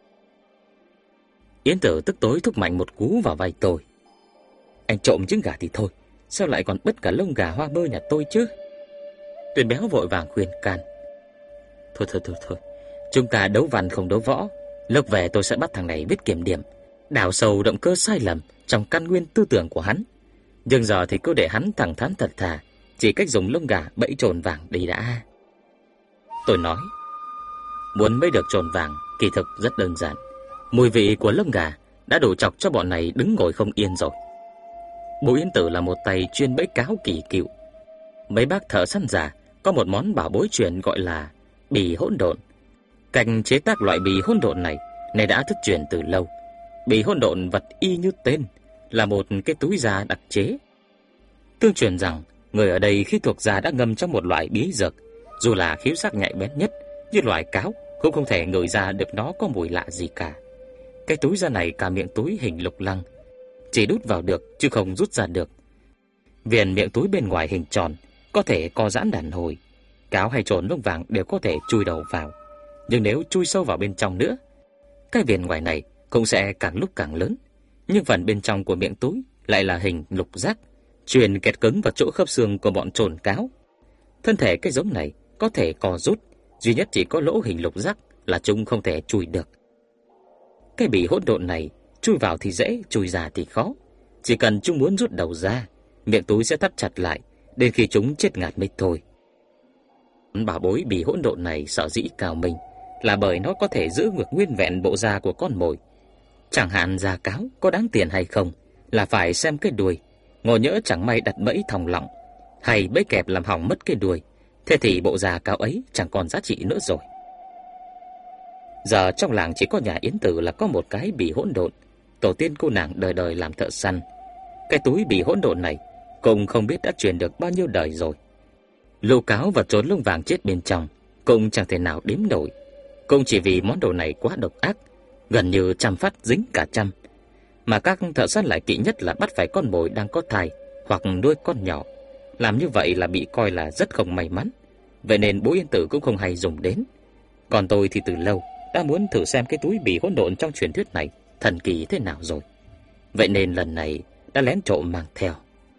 Yến Tử tức tối thúc mạnh một cú vào vai tôi: "Anh trộm trứng gà thì thôi, sao lại còn bứt cả lông gà hoa mơ nhà tôi chứ?" Tuyền Béo vội vàng khuyên can: Thôi thôi thôi thôi, chúng ta đấu văn không đấu võ. Lúc về tôi sẽ bắt thằng này biết kiểm điểm, đào sâu động cơ sai lầm trong căn nguyên tư tưởng của hắn. Nhưng giờ thì cứ để hắn thẳng thắn thật thà, chỉ cách dùng lông gà bẫy trồn vàng đi đã." Tôi nói: "Muốn bẫy được trồn vàng kỳ thực rất đơn giản. Mùi vị của lông gà đã đủ chọc cho bọn này đứng ngồi không yên rồi." Bố Yến Tử là một tay chuyên bẫy cáo kỳ cựu. Mấy bác thợ săn già có một món bảo bối truyền gọi là bì hỗn độn. Cách chế tác loại bì hỗn độn này này đã thất truyền từ lâu. Bì hỗn độn vật y như tên, là một cái túi da đặc chế. Tương truyền rằng người ở đây khi thuộc da đã ngâm trong một loại bí dược, dù là khiếu giác nhạy bén nhất như loại cáo cũng không thể ngửi ra được nó có mùi lạ gì cả. Cái túi da này cả miệng túi hình lục lăng, chỉ đút vào được chứ không rút ra được. Viền miệng túi bên ngoài hình tròn, có thể co giãn đàn hồi. Cáo hay trồn lông vàng đều có thể chui đầu vào. Nhưng nếu chui sâu vào bên trong nữa, cái viền ngoài này cũng sẽ càng lúc càng lớn. Nhưng phần bên trong của miệng túi lại là hình lục giác, truyền kẹt cứng vào chỗ khớp xương của bọn trồn cáo. Thân thể cái giống này có thể co rút, duy nhất chỉ có lỗ hình lục giác là chúng không thể chui được. Cái bì hỗn độn này chui vào thì dễ, chui ra thì khó. Chỉ cần chúng muốn rút đầu ra, miệng túi sẽ thắt chặt lại đến khi chúng chết ngạt mới thôi. Bảo bối bì hỗn độn này sở dĩ cao minh là bởi nó có thể giữ ngược nguyên vẹn bộ da của con mồi. Chẳng hạn da cáo có đáng tiền hay không là phải xem cái đuôi. Ngộ nhỡ chẳng may đặt bẫy thòng lọng hay bẫy kẹp làm hỏng mất cái đuôi, thế thì bộ da cáo ấy chẳng còn giá trị nữa rồi. Giờ trong làng chỉ có nhà Yến Tử là có một cái bì hỗn độn. Tổ tiên cô nàng đời đời làm thợ săn. Cái túi bì hỗn độn này cũng không biết đã truyền được bao nhiêu đời rồi. Lũ cáo và trốn lông vàng chết bên trong cũng chẳng thể nào đếm nổi. Cũng chỉ vì món đồ này quá độc ác, gần như trăm phát dính cả trăm. Mà các thợ săn lại kỵ nhất là bắt phải con mồi đang có thai hoặc nuôi con nhỏ. Làm như vậy là bị coi là rất không may mắn. Vậy nên bố Yên Tử cũng không hay dùng đến. Còn tôi thì từ lâu đã muốn thử xem cái túi bì hỗn độn trong truyền thuyết này thần kỳ thế nào rồi. Vậy nên lần này đã lén trộm mang theo.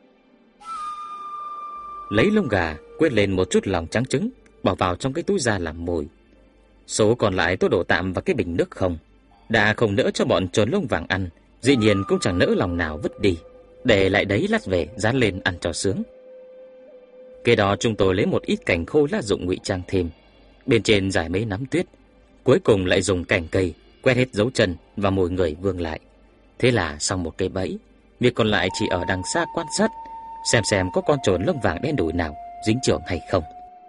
Lấy lông gà quét lên một chút lòng trắng trứng, bỏ vào trong cái túi da làm mồi. Số còn lại tôi đổ tạm vào cái bình nước không. Đã không nỡ cho bọn trồn lông vàng ăn, dĩ nhiên cũng chẳng nỡ lòng nào vứt đi, để lại đấy lát về dán lên ăn cho sướng. Kế đó chúng tôi lấy một ít cành khô lá rụng ngụy trang thêm, bên trên rải mấy nắm tuyết, cuối cùng lại dùng cành cây quét hết dấu chân và mồi người vương lại. Thế là xong một cây bẫy. Việc còn lại chỉ ở đằng xa quan sát, xem xem có con trồn lông vàng đen đủi nào dính chưởng hay không.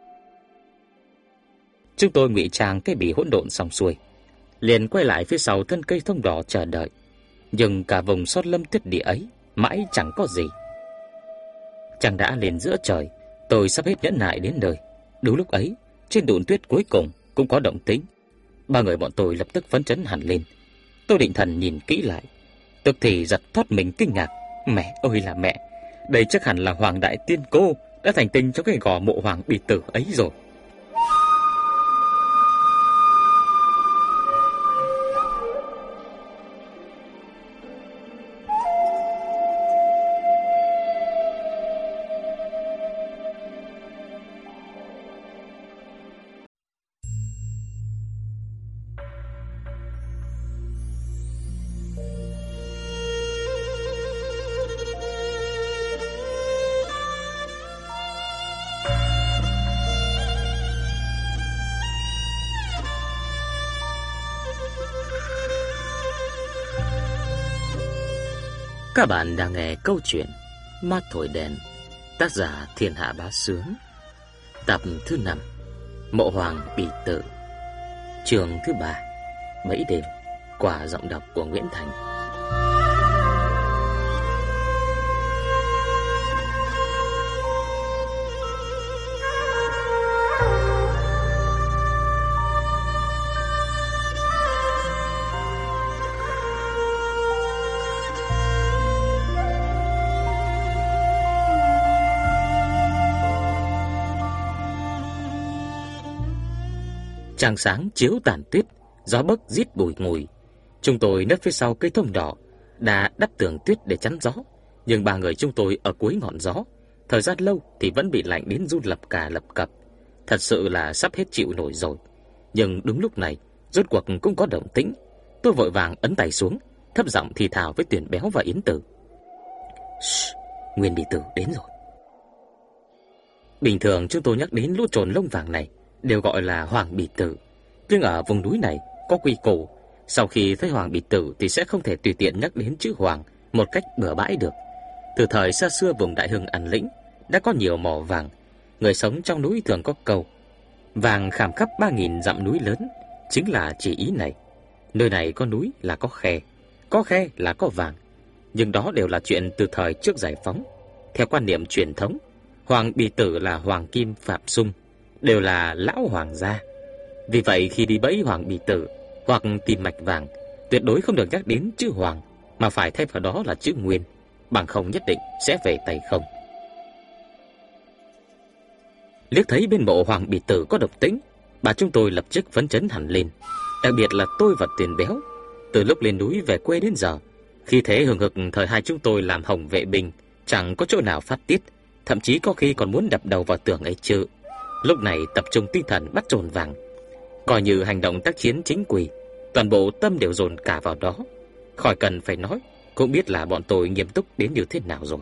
Chúng tôi ngụy trang cái bì hỗn độn xong xuôi, liền quay lại phía sau thân cây thông đỏ chờ đợi. Nhưng cả vùng sót lâm tuyết địa ấy mãi chẳng có gì. Trăng đã lên giữa trời, tôi sắp hết nhẫn nại đến nơi. Đúng lúc ấy, trên đụn tuyết cuối cùng cũng có động tĩnh. Ba người bọn tôi lập tức phấn chấn hẳn lên. Tôi định thần nhìn kỹ lại, tức thì giật thoát mình kinh ngạc. Mẹ ơi là mẹ, đây chắc hẳn là Hoàng Đại Tiên Cô đã thành tinh cho cái gò mộ Hoàng Bì Tử ấy rồi. Các bạn đang nghe câu chuyện Ma Thổi Đèn, tác giả Thiên Hạ Bá Sướng, tập thứ năm, Mộ Hoàng Bì Tử, chương thứ ba, Bẫy Đêm, qua giọng đọc của Nguyễn Thành. Trăng sáng chiếu tàn tuyết, gió bấc rít bụi ngùi. Chúng tôi nấp phía sau cây thông đỏ, đã đắp tường tuyết để chắn gió. Nhưng ba người chúng tôi ở cuối ngọn gió, thời gian lâu thì vẫn bị lạnh đến run lập cà lập cập. Thật sự là sắp hết chịu nổi rồi. Nhưng đúng lúc này, rốt cuộc cũng có động tĩnh. Tôi vội vàng ấn tay xuống, thấp giọng thì thào với Tuyển Béo và Yến Tử. Shh, Nguyên Bì Tử đến rồi. Bình thường chúng tôi nhắc đến lũ trồn lông vàng này đều gọi là Hoàng Bì Tử. Nhưng ở vùng núi này có quy củ, sau khi thấy Hoàng Bì Tử thì sẽ không thể tùy tiện nhắc đến chữ Hoàng một cách bừa bãi được. Từ thời xa xưa vùng Đại Hưng An Lĩnh đã có nhiều mỏ vàng. Người sống trong núi thường có câu vàng khảm khắp ba nghìn dặm núi lớn, chính là chỉ ý này. Nơi này có núi là có khe, có khe là có vàng. Nhưng đó đều là chuyện từ thời trước giải phóng. Theo quan niệm truyền thống, Hoàng Bì Tử là Hoàng Kim Phạm Sung, đều là lão hoàng gia. Vì vậy khi đi bẫy Hoàng Bì Tử hoặc tìm mạch vàng, tuyệt đối không được nhắc đến chữ Hoàng, mà phải thay vào đó là chữ Nguyên, bằng không nhất định sẽ về tay không. Liếc thấy bên mộ Hoàng Bì Tử có động tĩnh, bà chúng tôi lập tức phấn chấn hẳn lên. Đặc biệt là tôi và Tiền Béo, từ lúc lên núi về quê đến giờ, khi thế hừng hực thời hai chúng tôi làm hồng vệ binh, chẳng có chỗ nào phát tiết, thậm chí có khi còn muốn đập đầu vào tường ấy chứ. Lúc này tập trung tinh thần bắt trồn vàng, coi như hành động tác chiến chính quy, toàn bộ tâm đều dồn cả vào đó. Khỏi cần phải nói, cũng biết là bọn tôi nghiêm túc đến như thế nào rồi.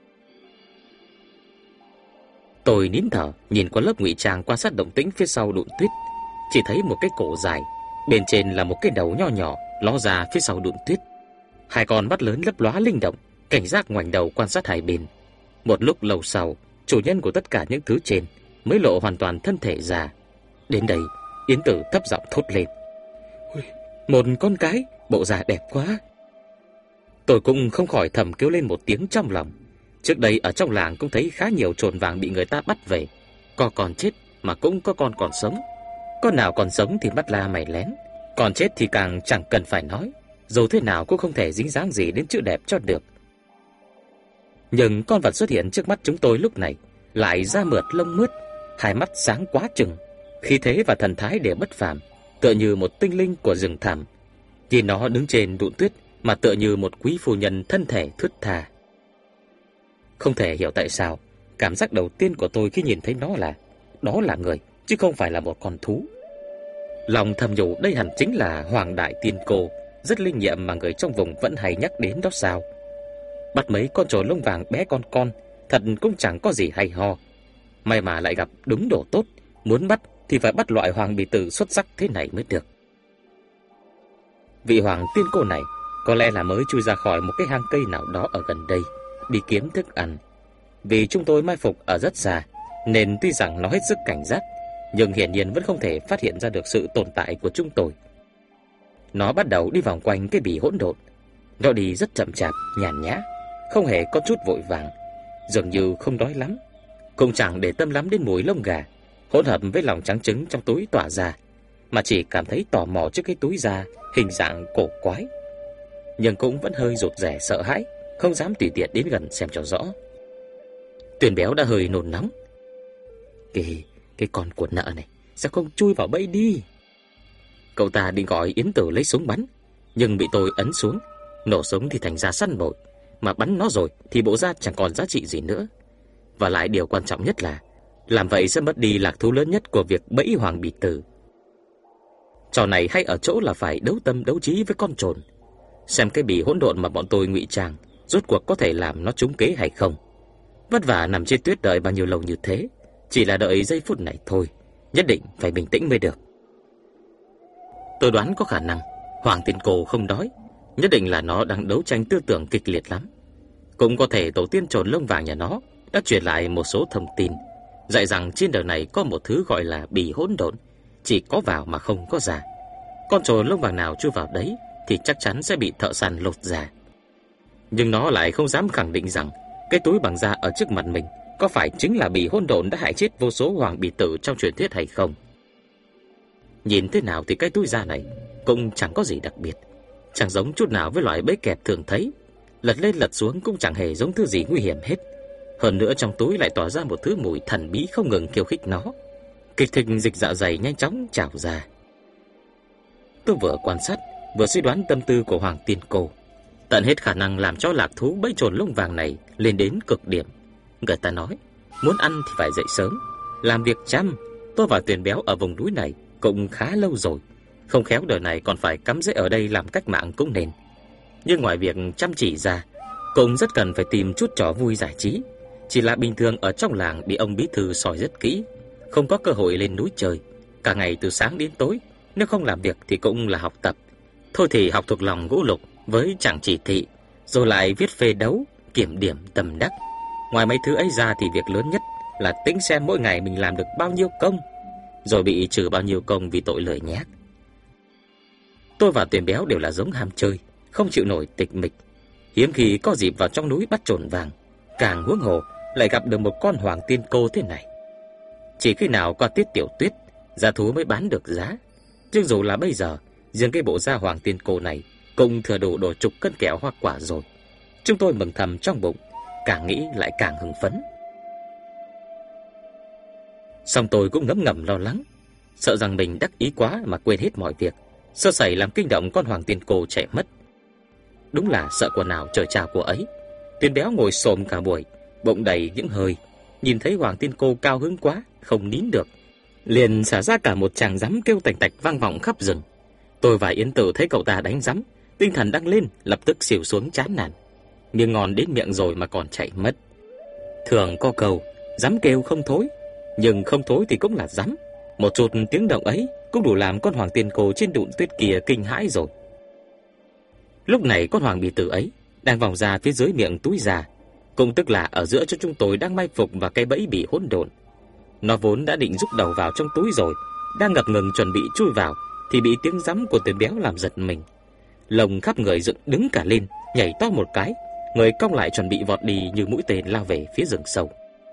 Tôi nín thở nhìn qua lớp ngụy trang quan sát động tĩnh phía sau đụn tuyết. Chỉ thấy một cái cổ dài, bên trên là một cái đầu nho nhỏ ló ra phía sau đụn tuyết. Hai con mắt lớn lấp lóa linh động, cảnh giác ngoảnh đầu quan sát hai bên. Một lúc lâu sau, chủ nhân của tất cả những thứ trên mới lộ hoàn toàn thân thể ra. Đến đây, Yến Tử thấp giọng thốt lên: "Ôi, một con cái, bộ da đẹp quá." Tôi cũng không khỏi thầm kêu lên một tiếng trong lòng. Trước đây ở trong làng cũng thấy khá nhiều trồn vàng bị người ta bắt về, có con chết mà cũng có con còn sống. Con nào còn sống thì bắt la mày lén, còn chết thì càng chẳng cần phải nói, dù thế nào cũng không thể dính dáng gì đến chữ đẹp cho được. Nhưng con vật xuất hiện trước mắt chúng tôi lúc này lại da mượt lông mướt, hai mắt sáng quá chừng, khí thế và thần thái đều bất phàm, tựa như một tinh linh của rừng thẳm. Nhìn nó đứng trên đụn tuyết mà tựa như một quý phu nhân thân thể thướt tha. Không thể hiểu tại sao, cảm giác đầu tiên của tôi khi nhìn thấy nó là đó là người, chứ không phải là một con thú. Lòng thầm nhủ đây hẳn chính là Hoàng Đại Tiên Cô, rất linh nghiệm mà người trong vùng vẫn hay nhắc đến đó sao. Bắt mấy con trồn lông vàng bé con con, thật cũng chẳng có gì hay ho. May mà lại gặp đúng đồ tốt, muốn bắt thì phải bắt loại Hoàng Bì Tử xuất sắc thế này mới được. Vị Hoàng Tiên Cô này có lẽ là mới chui ra khỏi một cái hang cây nào đó ở gần đây, đi kiếm thức ăn. Vì chúng tôi mai phục ở rất xa, nên tuy rằng nó hết sức cảnh giác, nhưng hiển nhiên vẫn không thể phát hiện ra được sự tồn tại của chúng tôi. Nó bắt đầu đi vòng quanh cái bì hỗn độn. Nó đi rất chậm chạp, nhàn nhã, không hề có chút vội vàng, dường như không đói lắm, cũng chẳng để tâm lắm đến mùi lông gà hỗn hợp với lòng trắng trứng trong túi tỏa ra, mà chỉ cảm thấy tò mò trước cái túi da hình dạng cổ quái, nhưng cũng vẫn hơi rụt rè sợ hãi, không dám tùy tiện đến gần xem cho rõ. Tuyền Béo đã hơi nôn nóng. Cái, cái con cuột nợ này sao không chui vào bẫy đi? Cậu ta định gọi Yến Tử lấy súng bắn, nhưng bị tôi ấn xuống. Nổ súng thì thành ra săn bội, mà bắn nó rồi thì bộ da chẳng còn giá trị gì nữa. Và lại điều quan trọng nhất là làm vậy sẽ mất đi lạc thú lớn nhất của việc bẫy Hoàng Bì Tử. Trò này hay ở chỗ là phải đấu tâm đấu trí với con trồn, xem cái bì hỗn độn mà bọn tôi ngụy trang rốt cuộc có thể làm nó trúng kế hay không. Vất vả nằm trên tuyết đợi bao nhiêu lâu như thế, chỉ là đợi giây phút này thôi, nhất định phải bình tĩnh mới được. Tôi đoán có khả năng Hoàng Tiên Cô không đói, nhất định là nó đang đấu tranh tư tưởng kịch liệt lắm. Cũng có thể tổ tiên trồn lông vàng nhà nó đã truyền lại một số thông tin, dạy rằng trên đời này có một thứ gọi là bì hỗn độn, chỉ có vào mà không có ra. Con trồn lông vàng nào chui vào đấy thì chắc chắn sẽ bị thợ săn lột da. Nhưng nó lại không dám khẳng định rằng cái túi bằng da ở trước mặt mình có phải chính là bì hỗn độn đã hại chết vô số Hoàng Bì Tử trong truyền thuyết hay không. Nhìn thế nào thì cái túi da này cũng chẳng có gì đặc biệt, chẳng giống chút nào với loại bẫy kẹp thường thấy. Lật lên lật xuống cũng chẳng hề giống thứ gì nguy hiểm hết. Hơn nữa trong túi lại tỏa ra một thứ mùi thần bí không ngừng khiêu khích nó. Kịch thịch dịch dạ dày nhanh chóng trào ra. Tôi vừa quan sát vừa suy đoán tâm tư của Hoàng Tiên Cô, tận hết khả năng làm cho lạc thú bẫy trồn lông vàng này lên đến cực điểm. Người ta nói muốn ăn thì phải dậy sớm, làm việc chăm. Tôi và Tuyền Béo ở vùng núi này cũng khá lâu rồi, không khéo đời này còn phải cắm rễ ở đây làm cách mạng cũng nên. Nhưng ngoài việc chăm chỉ ra, cũng rất cần phải tìm chút trò vui giải trí. Chỉ là bình thường ở trong làng bị ông bí thư soi rất kỹ, không có cơ hội lên núi chơi, cả ngày từ sáng đến tối, nếu không làm việc thì cũng là học tập. Thôi thì học thuộc lòng ngũ lục với chẳng chỉ thị, rồi lại viết phê đấu, kiểm điểm tâm đắc. Ngoài mấy thứ ấy ra thì việc lớn nhất là tính xem mỗi ngày mình làm được bao nhiêu công, rồi bị trừ bao nhiêu công vì tội lười nhác. Tôi và Tuyền Béo đều là giống ham chơi, không chịu nổi tịch mịch, hiếm khi có dịp vào trong núi bắt trồn vàng, càng huống hồ lại gặp được một con Hoàng Tiên Cô thế này. Chỉ khi nào qua tiết tiểu tuyết, giá thú mới bán được giá. Nhưng dù là bây giờ, riêng cái bộ da Hoàng Tiên Cô này cũng thừa đủ đổ chục cân kẹo hoa quả rồi. Chúng tôi mừng thầm trong bụng, càng nghĩ lại càng hưng phấn. Song tôi cũng ngấm ngầm lo lắng, sợ rằng mình đắc ý quá mà quên hết mọi việc, sơ sẩy làm kinh động con Hoàng Tiên Cô chạy mất. Đúng là sợ quần nào trời trao của ấy. Tuyền Béo ngồi xổm cả buổi, bụng đầy những hơi, nhìn thấy Hoàng Tiên Cô cao hứng quá, không nín được, liền xả ra cả một tràng rắm kêu tành tạch vang vọng khắp rừng. Tôi và Yến Tử thấy cậu ta đánh rắm, tinh thần đang lên, lập tức xỉu xuống chán nản. Miếng ngon đến miệng rồi mà còn chạy mất. Thường có câu rắm kêu không thối, nhưng không thối thì cũng là rắm. Một chút tiếng động ấy cũng đủ làm con Hoàng Tiên Cô trên đụn tuyết kia kinh hãi rồi. Lúc này con Hoàng Bì Tử ấy đang vòng ra phía dưới miệng túi già, cũng tức là ở giữa cho chúng tôi đang mai phục vào cái bẫy bì hỗn độn. Nó vốn đã định rút đầu vào trong túi rồi, đang ngập ngừng chuẩn bị chui vào thì bị tiếng rắm của Tuyền Béo làm giật mình. Lồng khắp người dựng đứng cả lên, nhảy to một cái, người cong lại chuẩn bị vọt đi như mũi tên lao về phía rừng sâu.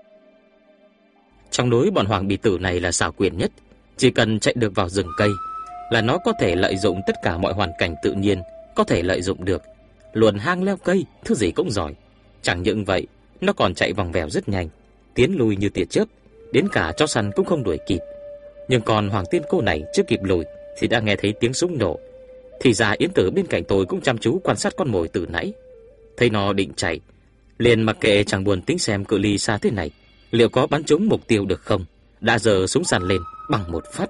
Trong núi bọn Hoàng Bì Tử này là xảo quyệt nhất, chỉ cần chạy được vào rừng cây là nó có thể lợi dụng tất cả mọi hoàn cảnh tự nhiên có thể lợi dụng được, luồn hang leo cây, thứ gì cũng giỏi. Chẳng những vậy, nó còn chạy vòng vèo rất nhanh, tiến lui như tia chớp, đến cả chó săn cũng không đuổi kịp. Nhưng còn Hoàng Tiên Cô này chưa kịp lùi thì đã nghe thấy tiếng súng nổ. Thì ra Yến Tử bên cạnh tôi cũng chăm chú quan sát con mồi từ nãy. Thấy nó định chạy, liền mặc kệ chẳng buồn tính xem cự ly xa thế này liệu có bắn trúng mục tiêu được không, đã giơ súng săn lên bằng một phát.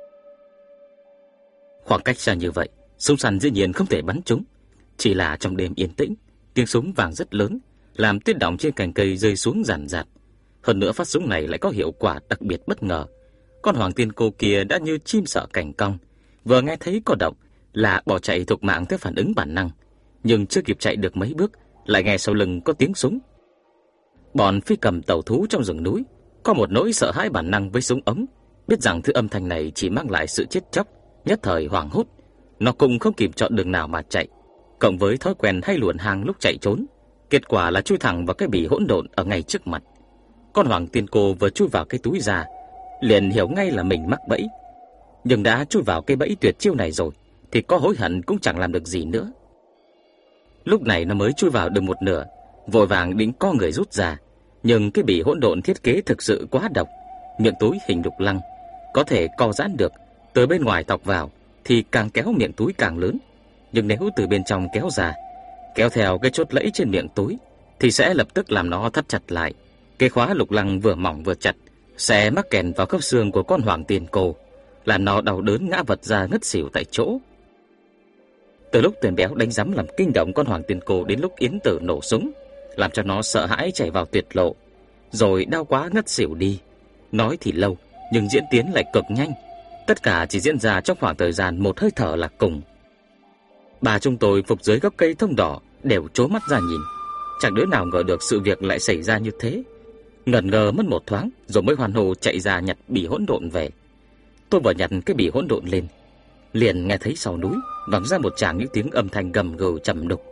Khoảng cách xa như vậy, súng săn dĩ nhiên không thể bắn trúng. Chỉ là trong đêm yên tĩnh, tiếng súng vang rất lớn, làm tuyết động trên cành cây rơi xuống ràn rạt. Hơn nữa phát súng này lại có hiệu quả đặc biệt bất ngờ. Con Hoàng Tiên Cô kia đã như chim sợ cành cong, vừa nghe thấy có động là bỏ chạy thục mạng theo phản ứng bản năng, nhưng chưa kịp chạy được mấy bước lại nghe sau lưng có tiếng súng. Bọn phi cầm tẩu thú trong rừng núi có một nỗi sợ hãi bản năng với súng ống, biết rằng thứ âm thanh này chỉ mang lại sự chết chóc, nhất thời hoảng hốt, nó cũng không kịp chọn đường nào mà chạy. Cộng với thói quen hay luồn hang lúc chạy trốn, Kết quả là chui thẳng vào cái bì hỗn độn ở ngay trước mặt. Con Hoàng Tiên Cô vừa chui vào cái túi ra, liền hiểu ngay là mình mắc bẫy. Nhưng đã chui vào cái bẫy tuyệt chiêu này rồi thì có hối hận cũng chẳng làm được gì nữa. Lúc này nó mới chui vào được một nửa, vội vàng định co người rút ra, nhưng cái bì hỗn độn thiết kế thực sự quá độc. Miệng túi hình lục lăng, có thể co giãn được, từ bên ngoài thọc vào thì càng kéo miệng túi càng lớn. Nhưng nếu từ bên trong kéo ra, kéo theo cái chốt lẫy trên miệng túi, thì sẽ lập tức làm nó thắt chặt lại. Cái khóa lục lăng vừa mỏng vừa chặt sẽ mắc kẹt vào khớp xương của con Hoàng Tiên Cô, làm nó đau đớn ngã vật ra ngất xỉu tại chỗ. Từ lúc Tuyền Béo đánh giấm làm kinh động con Hoàng Tiên Cô đến lúc Yến Tử nổ súng, làm cho nó sợ hãi chạy vào tuyệt lộ, rồi đau quá ngất xỉu đi. Nói thì lâu, nhưng diễn tiến lại cực nhanh. Tất cả chỉ diễn ra trong khoảng thời gian một hơi thở là cùng. Bà chúng tôi phục dưới gốc cây thông đỏ đều trố mắt ra nhìn. Chẳng đứa nào ngờ được sự việc lại xảy ra như thế. Ngẩn ngơ mất một thoáng, rồi mới hoàn hồ chạy ra nhặt bì hỗn độn về. Tôi vừa nhặt cái bì hỗn độn lên, liền nghe thấy sau núi vang ra một tràng những tiếng âm thanh gầm gừ trầm đục.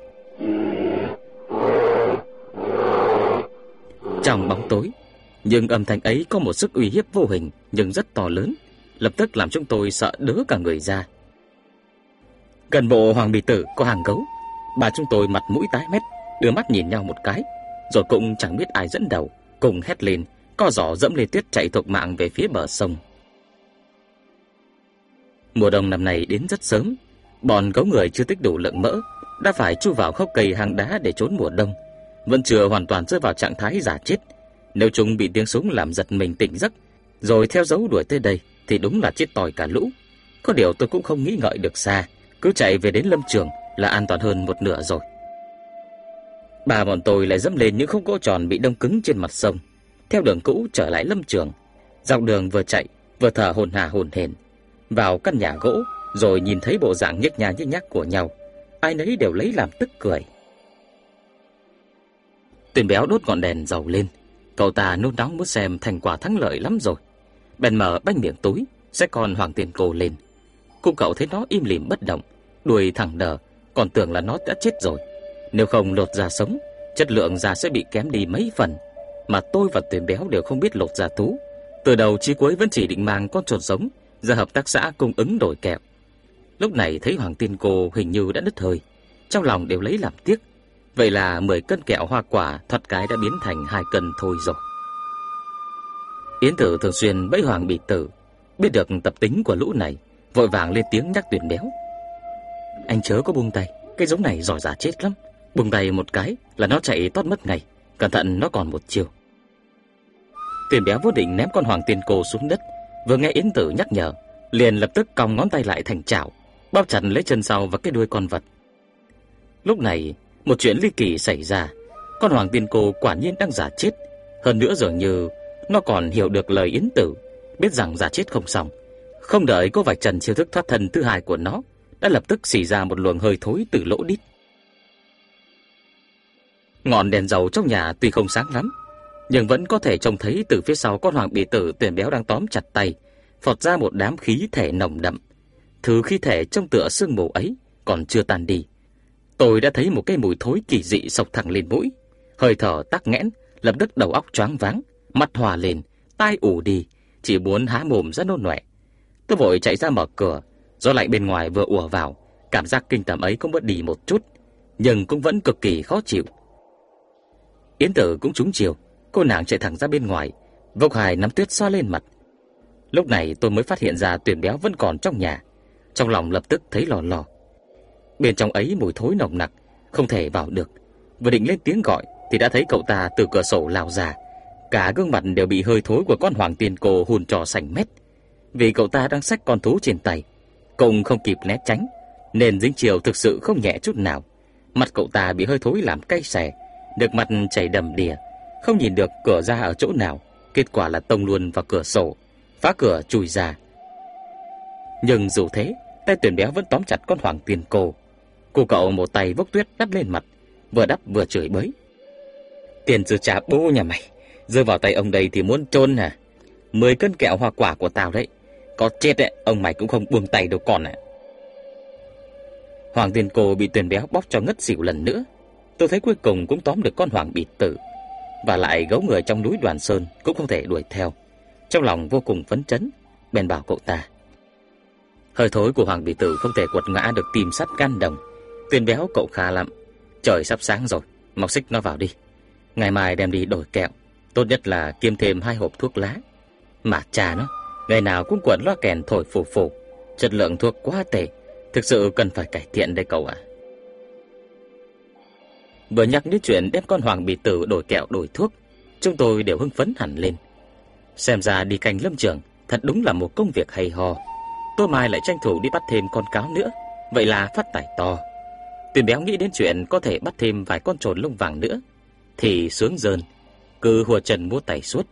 Trong bóng tối, nhưng âm thanh ấy có một sức uy hiếp vô hình nhưng rất to lớn, lập tức làm chúng tôi sợ đớ cả người ra. Gần bộ Hoàng Bì Tử có hàng gấu, bà chúng tôi mặt mũi tái mét, đưa mắt nhìn nhau một cái, rồi cũng chẳng biết ai dẫn đầu, cùng hét lên, co giỏ dẫm lên tuyết chạy thục mạng về phía bờ sông. Mùa đông năm nay đến rất sớm, bọn gấu người chưa tích đủ lượng mỡ, đã phải chui vào khốc cây hang đá để trốn mùa đông, vẫn chưa hoàn toàn rơi vào trạng thái giả chết. Nếu chúng bị tiếng súng làm giật mình tỉnh giấc, rồi theo dấu đuổi tới đây, thì đúng là chết tòi cả lũ. Có điều tôi cũng không nghĩ ngợi được xa, cứ chạy về đến lâm trường là an toàn hơn một nửa rồi. Bà bọn tôi lại dẫm lên những khúc gỗ tròn bị đông cứng trên mặt sông, theo đường cũ trở lại lâm trường. Dọc đường vừa chạy vừa thở hổn hển hổn hển vào căn nhà gỗ, rồi nhìn thấy bộ dạng nhếch nhác nhếch nhác của nhau, ai nấy đều lấy làm tức cười. Tuyền Béo đốt ngọn đèn dầu lên, cậu ta nôn nóng muốn xem thành quả thắng lợi lắm rồi. Bèn mở banh miệng túi, xách con Hoàng Tiên Cô lên. Cùng cậu thấy nó im lìm bất động, đuôi thẳng đờ, còn tưởng là nó đã chết rồi. Nếu không lột da sống, chất lượng da sẽ bị kém đi mấy phần. Mà tôi và Tuyền Béo đều không biết lột da thú, từ đầu chí cuối vẫn chỉ định mang con chuột sống ra hợp tác xã cung ứng đổi kẹo. Lúc này thấy Hoàng Tiên Cô hình như đã đứt hơi, trong lòng đều lấy làm tiếc. Vậy là mười cân kẹo hoa quả thoát cái đã biến thành hai cân thôi rồi. Yến Tử thường xuyên bẫy Hoàng Bì Tử, biết được tập tính của lũ này, vội vàng lên tiếng nhắc Tuyền Béo: "Anh chớ có buông tay, cái giống này giỏi giả chết lắm. Buông tay một cái là nó chạy tót mất ngay, cẩn thận nó còn một chiều." Tuyền Béo vô định ném con Hoàng Tiên Cô xuống đất, vừa nghe Yến Tử nhắc nhở, liền lập tức cong ngón tay lại thành chảo, bóp chặt lấy chân sau và cái đuôi con vật. Lúc này, một chuyện ly kỳ xảy ra. Con Hoàng Tiên Cô quả nhiên đang giả chết. Hơn nữa dường như nó còn hiểu được lời Yến Tử, biết rằng giả chết không xong. Không đợi cô vạch trần chiêu thức thoát thân thứ hai của nó, đã lập tức xì ra một luồng hơi thối từ lỗ đít. Ngọn đèn dầu trong nhà tuy không sáng lắm, nhưng vẫn có thể trông thấy từ phía sau con Hoàng Bì Tử Tuyền Béo đang tóm chặt tay, phọt ra một đám khí thể nồng đậm. Thứ khí thể trông tựa sương mù ấy còn chưa tan đi, tôi đã thấy một cái mùi thối kỳ dị xộc thẳng lên mũi, hơi thở tắc nghẽn, lập tức đầu óc choáng váng, mắt hòa lên, tai ù đi, chỉ muốn há mồm ra nôn nọe. Tôi vội chạy ra mở cửa, gió lạnh bên ngoài vừa ùa vào, cảm giác kinh tởm ấy cũng bớt đi một chút, nhưng cũng vẫn cực kỳ khó chịu. Yến Tử cũng trúng chiều, cô nàng chạy thẳng ra bên ngoài, vốc hài nắm tuyết xoa lên mặt. Lúc này tôi mới phát hiện ra Tuyền Béo vẫn còn trong nhà, trong lòng lập tức thấy lò lò. Bên trong ấy mùi thối nồng nặc, không thể vào được. Vừa định lên tiếng gọi thì đã thấy cậu ta từ cửa sổ lao ra, cả gương mặt đều bị hơi thối của con Hoàng Tiên Cô hun trò sành mét. Vì cậu ta đang xách con thú trên tay, cũng không kịp né tránh, nên dính chiều thực sự không nhẹ chút nào. Mặt cậu ta bị hơi thối làm cay xè, nước mắt chảy đầm đìa, không nhìn được cửa ra ở chỗ nào. Kết quả là tông luôn vào cửa sổ, phá cửa chui ra. Nhưng dù thế, tay Tuyền Béo vẫn tóm chặt con Hoàng Tiên Cô. Cô cậu một tay vốc tuyết đắp lên mặt, vừa đắp vừa chửi bới: "Tiền dư trả bố nhà mày, rơi vào tay ông đây thì muốn chôn hả? Mười cân kẹo hoa quả của tao đấy, có chết đấy, ông mày cũng không buông tay đâu con ạ." Hoàng Tiên Cô bị Tuyền Béo bóp cho ngất xỉu lần nữa. tôi thấy cuối cùng cũng tóm được con hoàng bì tử, và lại gấu người trong núi Đoàn Sơn cũng không thể đuổi theo. Trong lòng vô cùng phấn chấn, bèn bảo cậu ta: hơi thối của hoàng bì tử không thể quật ngã được tim sắt gan đồng. Tuyền béo cậu khá lắm, trời sắp sáng rồi, mau xích nó vào đi. Ngày mai đem đi đổi kẹo, tốt nhất là kiêm thêm hai hộp thuốc lá. Mà cha nó, ngày nào cũng quật loa kèn thổi phù phù, chất lượng thuốc quá tệ, thực sự cần phải cải thiện đây cậu ạ. Vừa nhắc đến chuyện đem con hoàng bì tử đổi kẹo đổi thuốc, chúng tôi đều hưng phấn hẳn lên. Xem ra đi canh lâm trường thật đúng là một công việc hay ho. Tôi mai lại tranh thủ đi bắt thêm con cáo nữa, vậy là phát tài to. Tuyền béo nghĩ đến chuyện có thể bắt thêm vài con trồn lông vàng nữa thì sướng rơn, cứ hùa chân múa tay suốt.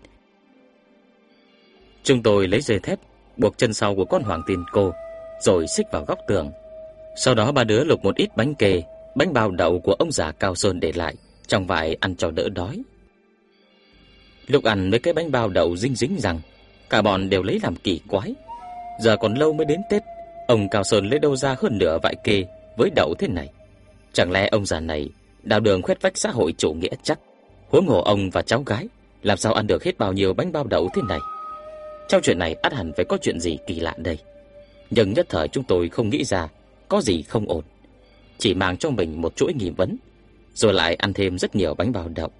Chúng tôi lấy dây thép buộc chân sau của con hoàng tiên cô, rồi xích vào góc tường. Sau đó ba đứa lục một ít bánh kê, bánh bao đậu của ông già Cao Sơn để lại trong vải ăn cho đỡ đói. Lúc ăn mấy cái bánh bao đậu dính dính rằng, cả bọn đều lấy làm kỳ quái. Giờ còn lâu mới đến Tết, ông Cao Sơn lấy đâu ra hơn nửa vải kê với đậu thế này? Chẳng lẽ ông già này đào đường khoét vách xã hội chủ nghĩa chắc? Huống hồ ông và cháu gái làm sao ăn được hết bao nhiêu bánh bao đậu thế này? Trong chuyện này ắt hẳn phải có chuyện gì kỳ lạ đây. Nhưng nhất thời chúng tôi không nghĩ ra có gì không ổn, chỉ mang cho mình một chuỗi nghi vấn, rồi lại ăn thêm rất nhiều bánh bao đậu.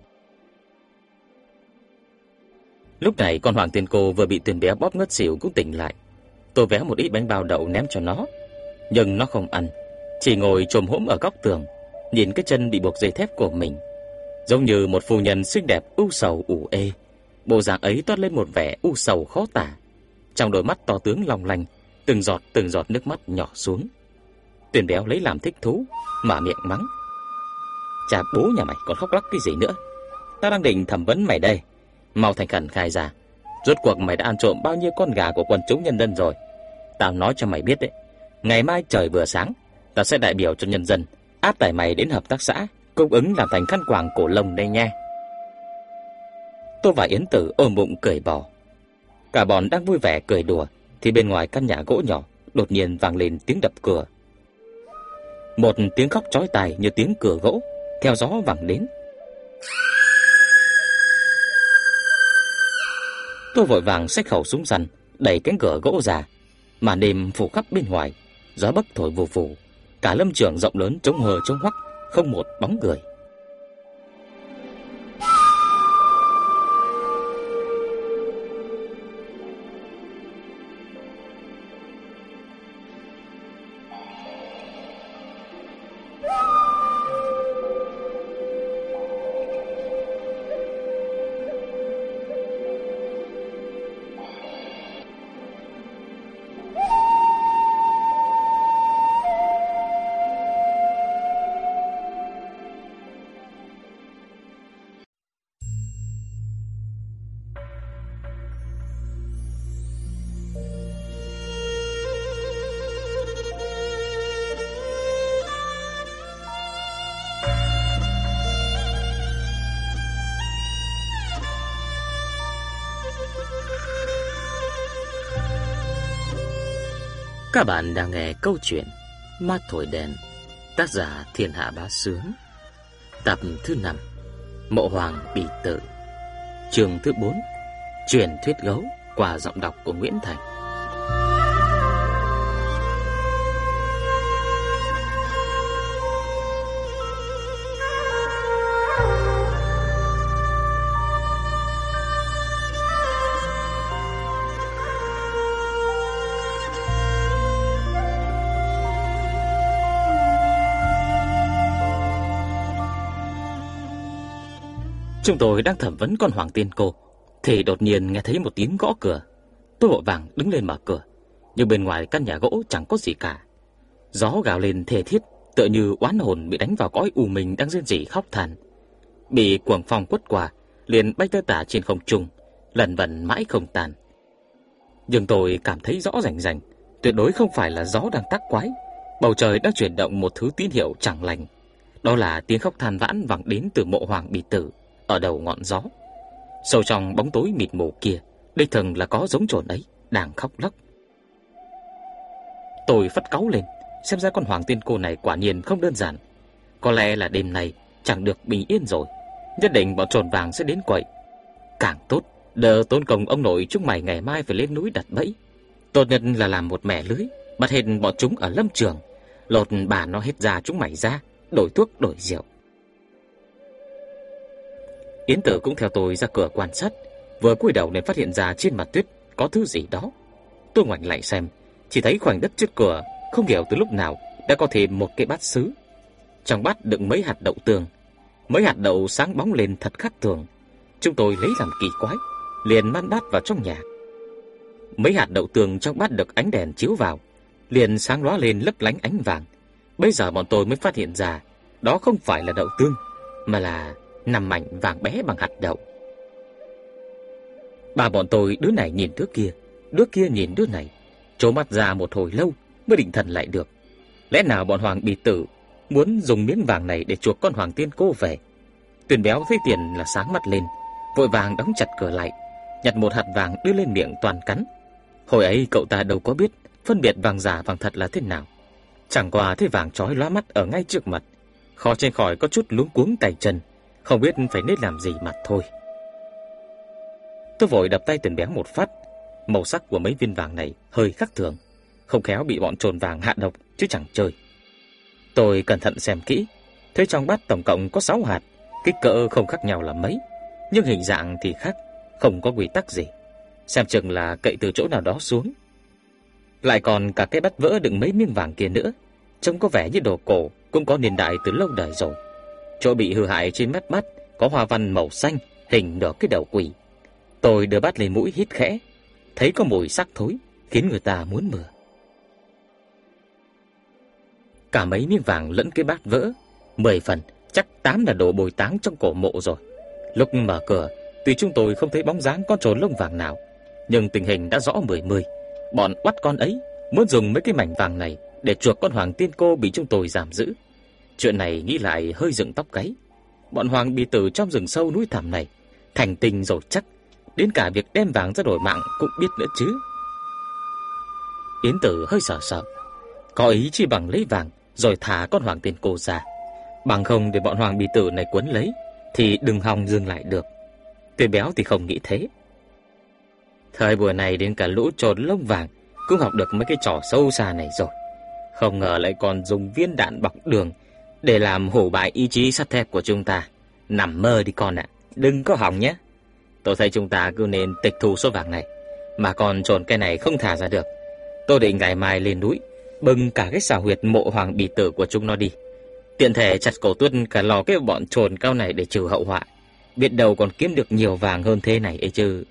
Lúc này con hoàng tiên cô vừa bị Tuyền béo bóp ngất xỉu cũng tỉnh lại. Tôi véo một ít bánh bao đậu ném cho nó, nhưng nó không ăn, chỉ ngồi chồm hổm ở góc tường, nhìn cái chân bị buộc dây thép của mình, giống như một phu nhân xinh đẹp u sầu ủ ê. Bộ dạng ấy toát lên một vẻ u sầu khó tả. Trong đôi mắt to tướng long lanh, từng giọt từng giọt nước mắt nhỏ xuống. Tuyền béo lấy làm thích thú, mà miệng mắng: chà bố nhà mày còn khóc lóc cái gì nữa? Tao đang định thẩm vấn mày đây, mau thành khẩn khai ra, rốt cuộc mày đã ăn trộm bao nhiêu con gà của quần chúng nhân dân rồi? Tao nói cho mày biết đấy, ngày mai trời vừa sáng, tao sẽ đại biểu cho nhân dân áp tải mày đến hợp tác xã cung ứng làm thành khăn quàng cổ lông đây nha. Tôi và Yến Tử ôm bụng cười bò. Cả bọn đang vui vẻ cười đùa thì bên ngoài căn nhà gỗ nhỏ đột nhiên vang lên tiếng đập cửa. Một tiếng khóc chói tai như tiếng cửa gỗ theo gió vẳng đến. Tôi vội vàng xách khẩu súng săn đẩy cánh cửa gỗ ra. Màn đêm phủ khắp bên ngoài, gió bấc thổi vù vù, cả lâm trường rộng lớn trống hờ trống hoắc, không một bóng người. Các bạn đang nghe câu chuyện Ma Thổi Đèn, tác giả Thiên Hạ Bá Sướng, tập thứ năm, Mộ Hoàng Bì Tử, chương thứ bốn, Truyền thuyết gấu, qua giọng đọc của Nguyễn Thành. Chúng tôi đang thẩm vấn con hoàng tiên cô thì đột nhiên nghe thấy một tiếng gõ cửa. Tôi vội vàng đứng lên mở cửa, nhưng bên ngoài căn nhà gỗ chẳng có gì cả. Gió gào lên thê thiết, tựa như oán hồn bị đánh vào cõi u minh đang rên rỉ khóc than. Bị cuồng phong quất qua, liền bay tơi tả trên không trung, lần vần mãi không tàn. Nhưng tôi cảm thấy rõ rành rành, tuyệt đối không phải là gió đang tác quái. Bầu trời đã chuyển động một thứ tín hiệu chẳng lành. Đó là tiếng khóc than vãn vẳng đến từ mộ hoàng Bì Tử ở đầu ngọn gió. Sâu trong bóng tối mịt mù kia, đích thực là có giống trồn ấy đang khóc lóc. Tôi phất cáu lên, xem ra con hoàng tiên cô này quả nhiên không đơn giản. Có lẽ là đêm nay chẳng được bình yên rồi. Nhất định bọn trồn vàng sẽ đến quậy. Càng tốt, đỡ tốn công ông nội chúng mày ngày mai phải lên núi đặt bẫy. Tốt nhất là làm một mẻ lưới, bắt hết bọn chúng ở lâm trường, lột bà nó hết da chúng mày ra, đổi thuốc đổi rượu. Yến Tử cũng theo tôi ra cửa quan sát, vừa cúi đầu nên phát hiện ra trên mặt tuyết có thứ gì đó. Tôi ngoảnh lại xem, chỉ thấy khoảnh đất trước cửa không hiểu từ lúc nào đã có thêm một cái bát sứ. Trong bát đựng mấy hạt đậu tương, mấy hạt đậu sáng bóng lên thật khác thường. Chúng tôi lấy làm kỳ quái, liền mang bát vào trong nhà. Mấy hạt đậu tương trong bát được ánh đèn chiếu vào, liền sáng lóa lên lấp lánh ánh vàng. Bây giờ bọn tôi mới phát hiện ra, đó không phải là đậu tương, mà là năm mảnh vàng bé bằng hạt đậu. Ba bọn tôi đứa này nhìn đứa kia, đứa kia nhìn đứa này, trố mắt ra một hồi lâu mới định thần lại được. Lẽ nào bọn Hoàng Bì Tử muốn dùng miếng vàng này để chuộc con Hoàng Tiên Cô về? Tuyền Béo thấy tiền là sáng mắt lên, vội vàng đóng chặt cửa lại, nhặt một hạt vàng đưa lên miệng toàn cắn. Hồi ấy cậu ta đâu có biết phân biệt vàng giả vàng thật là thế nào, chẳng qua thấy vàng chói lóa mắt ở ngay trước mặt, khó tránh khỏi có chút luống cuống tay chân, không biết phải nên làm gì mà thôi. Tôi vội đập tay Tuyền Béo một phát. Màu sắc của mấy viên vàng này hơi khác thường, không khéo bị bọn trồn vàng hạ độc chứ chẳng chơi. Tôi cẩn thận xem kỹ, thấy trong bát tổng cộng có sáu hạt, kích cỡ không khác nhau là mấy, nhưng hình dạng thì khác, không có quy tắc gì, xem chừng là cậy từ chỗ nào đó xuống. Lại còn cả cái bát vỡ đựng mấy miếng vàng kia nữa, trông có vẻ như đồ cổ, cũng có niên đại từ lâu đời rồi. Chỗ bị hư hại trên mép bát có hoa văn màu xanh, hình nửa cái đầu quỷ. Tôi đưa bát lên mũi hít khẽ, thấy có mùi sắc thối, khiến người ta muốn mửa. Cả mấy miếng vàng lẫn cái bát vỡ, mười phần, chắc tám là đồ bồi táng trong cổ mộ rồi. Lúc mở cửa, tuy chúng tôi không thấy bóng dáng con trồn lông vàng nào, nhưng tình hình đã rõ mười mươi. Bọn oắt con ấy muốn dùng mấy cái mảnh vàng này để chuộc con Hoàng Tiên Cô bị chúng tôi giam giữ. Chuyện này nghĩ lại hơi dựng tóc gáy. Bọn Hoàng Bì Tử trong rừng sâu núi thẳm này thành tình rồi chắc, đến cả việc đem vàng ra đổi mạng cũng biết nữa chứ. Yến Tử hơi sợ sợ, có ý chỉ bằng lấy vàng rồi thả con Hoàng Tiên Cô ra, bằng không để bọn Hoàng Bì Tử này quấn lấy thì đừng hòng dừng lại được. Tuyền Béo thì không nghĩ thế. Thời buổi này đến cả lũ trồn lông vàng cũng học được mấy cái trò sâu xa này rồi, không ngờ lại còn dùng viên đạn bọc đường để làm hủ bại ý chí sắt thép của chúng ta. Nằm mơ đi con ạ, đừng có hỏng nhé. Tôi thấy chúng ta cứ nên tịch thu số vàng này, mà còn trồn cái này không thả ra được. Tôi định ngày mai lên núi bưng cả cái xào huyệt mộ Hoàng Bì Tử của chúng nó đi, tiện thể chặt cổ tuốt cả lò cái bọn trồn cao này để trừ hậu họa, biết đâu còn kiếm được nhiều vàng hơn thế này ấy chứ.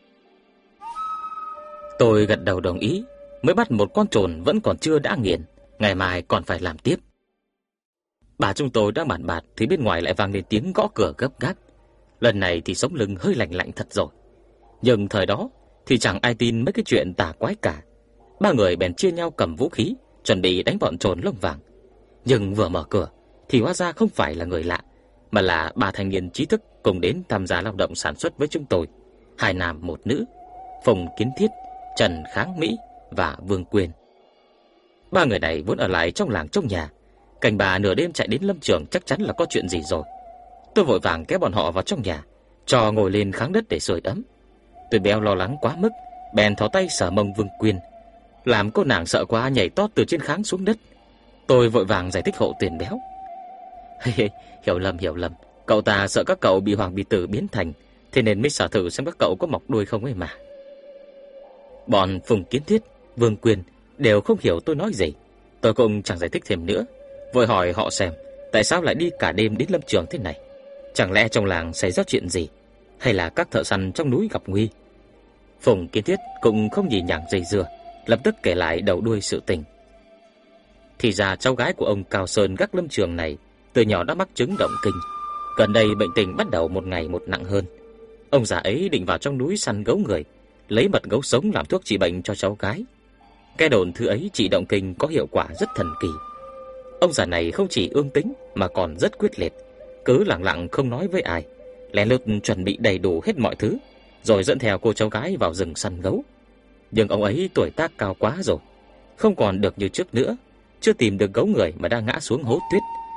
Tôi gật đầu đồng ý, mới bắt một con trồn vẫn còn chưa đã nghiền, ngày mai còn phải làm tiếp. Bà chúng tôi đang bàn bạc thì bên ngoài lại vang lên tiếng gõ cửa gấp gáp. Lần này thì sống lưng hơi lạnh lạnh thật rồi. Nhưng thời đó thì chẳng ai tin mấy cái chuyện tà quái cả. Ba người bèn chia nhau cầm vũ khí, chuẩn bị đánh bọn trồn lông vàng. Nhưng vừa mở cửa thì hóa ra không phải là người lạ, mà là ba thanh niên trí thức cùng đến tham gia lao động sản xuất với chúng tôi. Hai nam một nữ, Phùng Kiến Thiết, Trần Kháng Mỹ và Vương Quyền. Ba người này vốn ở lại trong làng trong nhà, cảnh bà nửa đêm chạy đến lâm trường chắc chắn là có chuyện gì rồi. Tôi vội vàng kéo bọn họ vào trong nhà, cho ngồi lên kháng đất để sưởi ấm. Tuyền Béo lo lắng quá mức, bèn thò tay sờ mông Vương Quyền, làm cô nàng sợ quá nhảy tót từ trên kháng xuống đất. Tôi vội vàng giải thích hộ Tuyền Béo. Hiểu lầm hiểu lầm, cậu ta sợ các cậu bị Hoàng Bì Tử biến thành, thế nên mới sở thử xem các cậu có mọc đuôi không ấy mà. Bọn Phùng Kiến Thiết, Vương Quyền đều không hiểu tôi nói gì. Tôi cũng chẳng giải thích thêm nữa, vội hỏi họ xem tại sao lại đi cả đêm đến lâm trường thế này. Chẳng lẽ trong làng xảy ra chuyện gì, hay là các thợ săn trong núi gặp nguy? Phùng Kiến Thiết cũng không nhì nhằng dây dưa, lập tức kể lại đầu đuôi sự tình. Thì ra cháu gái của ông Cao Sơn gác lâm trường này từ nhỏ đã mắc chứng động kinh. Gần đây bệnh tình bắt đầu một ngày một nặng hơn. Ông già ấy định vào trong núi săn gấu người, lấy mật gấu sống làm thuốc trị bệnh cho cháu gái. Cái đồn thứ ấy trị động kinh có hiệu quả rất thần kỳ. Ông già này không chỉ ương tính mà còn rất quyết liệt, cứ lặng lặng không nói với ai, lén lút chuẩn bị đầy đủ hết mọi thứ, rồi dẫn theo cô cháu gái vào rừng săn gấu. Nhưng ông ấy tuổi tác cao quá rồi, không còn được như trước nữa, chưa tìm được gấu người mà đang ngã xuống hố tuyết.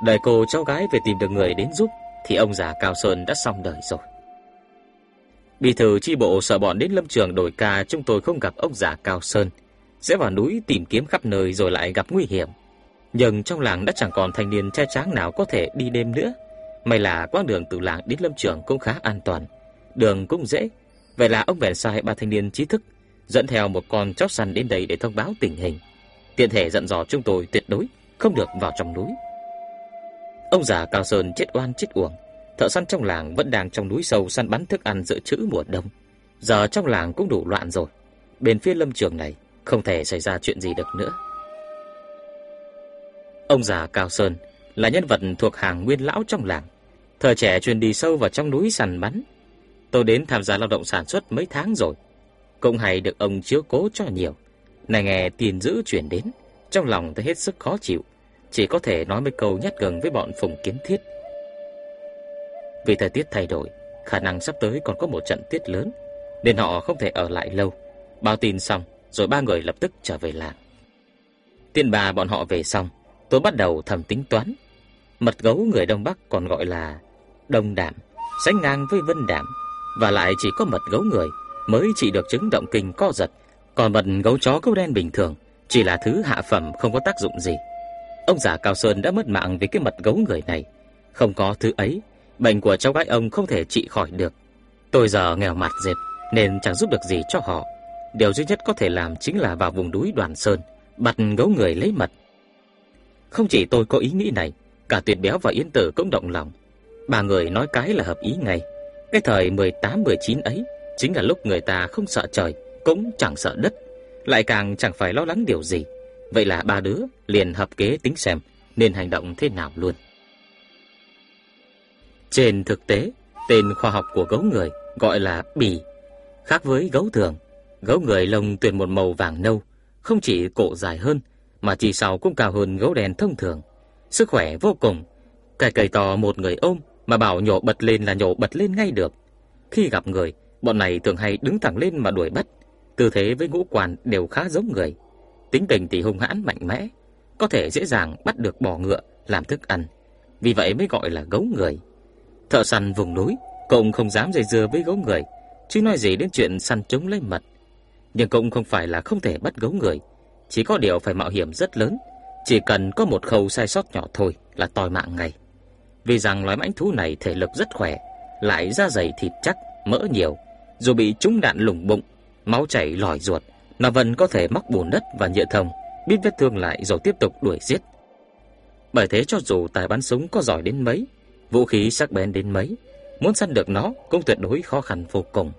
Đợi cô cháu gái về tìm được người đến giúp thì ông già Cao Sơn đã xong đời rồi. Bí thư chi bộ sợ bọn đến lâm trường đổi ca chúng tôi không gặp ông già Cao Sơn, sẽ vào núi tìm kiếm khắp nơi rồi lại gặp nguy hiểm. Nhưng trong làng đã chẳng còn thanh niên trai tráng nào có thể đi đêm nữa. May là quãng đường từ làng đến lâm trường cũng khá an toàn, đường cũng dễ. Vậy là ông bèn sai ba thanh niên trí thức dẫn theo một con chó săn đến đây để thông báo tình hình, tiện thể dặn dò chúng tôi tuyệt đối không được vào trong núi. Ông già Cao Sơn chết oan chết uổng. Thợ săn trong làng vẫn đang trong núi sâu săn bắn thức ăn dự trữ mùa đông. Giờ trong làng cũng đủ loạn rồi. Bên phía lâm trường này không thể xảy ra chuyện gì được nữa. Ông già Cao Sơn là nhân vật thuộc hàng nguyên lão trong làng. Thời trẻ chuyên đi sâu vào trong núi săn bắn. Tôi đến tham gia lao động sản xuất mấy tháng rồi, cũng hay được ông chiếu cố cho nhiều. Này nghe tin dữ truyền đến, trong lòng tôi hết sức khó chịu, chỉ có thể nói mấy câu nhát gừng với bọn Phùng Kiến Thiết. Vì thời tiết thay đổi, khả năng sắp tới còn có một trận tuyết lớn, nên họ không thể ở lại lâu. Báo tin xong, rồi ba người lập tức trở về làng. Tiên bà bọn họ về xong, tôi bắt đầu thầm tính toán. Mật gấu người Đông Bắc còn gọi là đông đảm, sánh ngang với vân đảm, và lại chỉ có mật gấu người mới trị được chứng động kinh co giật, còn mật gấu chó gấu đen bình thường chỉ là thứ hạ phẩm không có tác dụng gì. Ông già Cao Sơn đã mất mạng vì cái mật gấu người này. Không có thứ ấy, bệnh của cháu gái ông không thể trị khỏi được. Tôi giờ nghèo mạt dệt nên chẳng giúp được gì cho họ. Điều duy nhất có thể làm chính là vào vùng núi Đoàn Sơn bắt gấu người lấy mật. Không chỉ tôi có ý nghĩ này, cả Tuyệt Béo và Yến Tử cũng động lòng. Ba người nói cái là hợp ý ngay. Cái thời mười tám mười chín ấy chính là lúc người ta không sợ trời cũng chẳng sợ đất, lại càng chẳng phải lo lắng điều gì. Vậy là ba đứa liền hợp kế tính xem nên hành động thế nào luôn. Trên thực tế, tên khoa học của gấu người gọi là bì. Khác với gấu thường, gấu người lông tuyển một màu vàng nâu, không chỉ cổ dài hơn mà chỉ sau cũng cao hơn gấu đen thông thường. Sức khỏe vô cùng, cái cây to một người ôm mà bảo nhổ bật lên là nhổ bật lên ngay được. Khi gặp người, bọn này thường hay đứng thẳng lên mà đuổi bắt. Tư thế với ngũ quan đều khá giống người. Tính tình thì hung hãn mạnh mẽ, có thể dễ dàng bắt được bò ngựa làm thức ăn. Vì vậy mới gọi là gấu người. Thợ săn vùng núi cũng không dám dây dưa với gấu người, chứ nói gì đến chuyện săn trống lấy mật. Nhưng cũng không phải là không thể bắt gấu người, chỉ có điều phải mạo hiểm rất lớn. Chỉ cần có một khâu sai sót nhỏ thôi là toi mạng ngay. Vì rằng loài mãnh thú này thể lực rất khỏe, lại da dày thịt chắc, mỡ nhiều, dù bị trúng đạn lủng bụng, máu chảy lòi ruột, nó vẫn có thể móc bùn đất và nhựa thông, biết vết thương lại rồi tiếp tục đuổi giết. Bởi thế cho dù tài bắn súng có giỏi đến mấy, vũ khí sắc bén đến mấy, muốn săn được nó cũng tuyệt đối khó khăn vô cùng.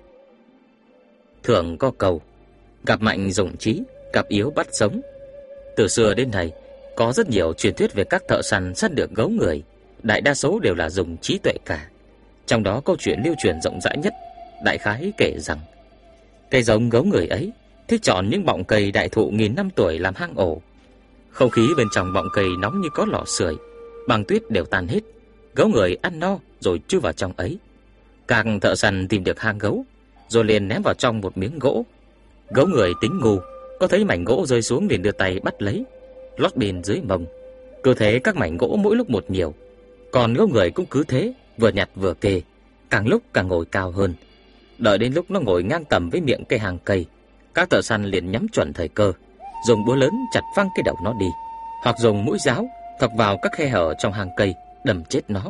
Thường có câu, gặp mạnh dùng trí, gặp yếu bắt sống. Từ xưa đến nay, có rất nhiều truyền thuyết về các thợ săn săn được gấu người, đại đa số đều là dùng trí tuệ cả. Trong đó câu chuyện lưu truyền rộng rãi nhất, đại khái kể rằng, cây giống gấu người ấy thích chọn những bọng cây đại thụ nghìn năm tuổi làm hang ổ. Không khí bên trong bọng cây nóng như có lò sưởi, băng tuyết đều tan hết, gấu người ăn no rồi chui vào trong ấy. Các thợ săn tìm được hang gấu, rồi liền ném vào trong một miếng gỗ. Gấu người tính ngu, có thấy mảnh gỗ rơi xuống liền đưa tay bắt lấy, lót bên dưới mông. Cứ thế các mảnh gỗ mỗi lúc một nhiều, còn gấu người cũng cứ thế, vừa nhặt vừa kê, càng lúc càng ngồi cao hơn. Đợi đến lúc nó ngồi ngang tầm với miệng cây hàng cây, các thợ săn liền nhắm chuẩn thời cơ, dùng búa lớn chặt phăng cái đầu nó đi, hoặc dùng mũi giáo thọc vào các khe hở trong hàng cây đâm chết nó.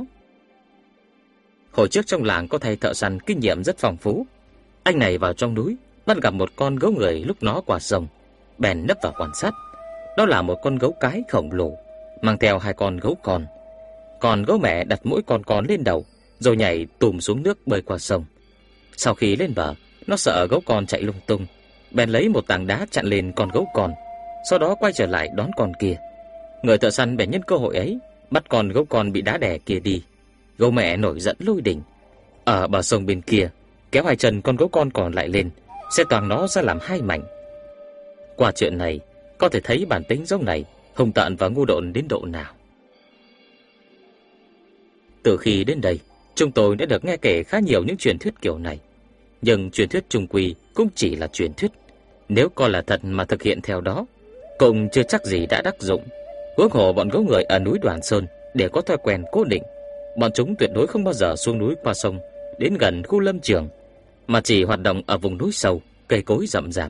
Hồi trước trong làng có thầy thợ săn kinh nghiệm rất phong phú. Anh này vào trong núi bắt gặp một con gấu người lúc nó qua sông, bèn nấp vào quan sát. Đó là một con gấu cái khổng lồ, mang theo hai con gấu con. Còn gấu mẹ đặt mỗi con con lên đầu, rồi nhảy tùm xuống nước bơi qua sông. Sau khi lên bờ, nó sợ gấu con chạy lung tung, bèn lấy một tảng đá chặn lên con gấu con, sau đó quay trở lại đón con kia. Người thợ săn bèn nhân cơ hội ấy bắt con gấu con bị đá đè kia đi. Gấu mẹ nổi giận lôi đình, ở bờ sông bên kia kéo hai chân con gấu con còn lại lên, sẽ toang nó ra làm hai mảnh. Qua chuyện này có thể thấy bản tính giống này hung tợn và ngu độn đến độ nào. Từ khi đến đây, chúng tôi đã được nghe kể khá nhiều những truyền thuyết kiểu này. Nhưng truyền thuyết chung quy cũng chỉ là truyền thuyết. Nếu coi là thật mà thực hiện theo đó, cũng chưa chắc gì đã đắc dụng. Huống hồ bọn gấu người ở núi Đoàn Sơn đều có thói quen cố định. Bọn chúng tuyệt đối không bao giờ xuống núi qua sông đến gần khu lâm trường, mà chỉ hoạt động ở vùng núi sâu, cây cối rậm rạp.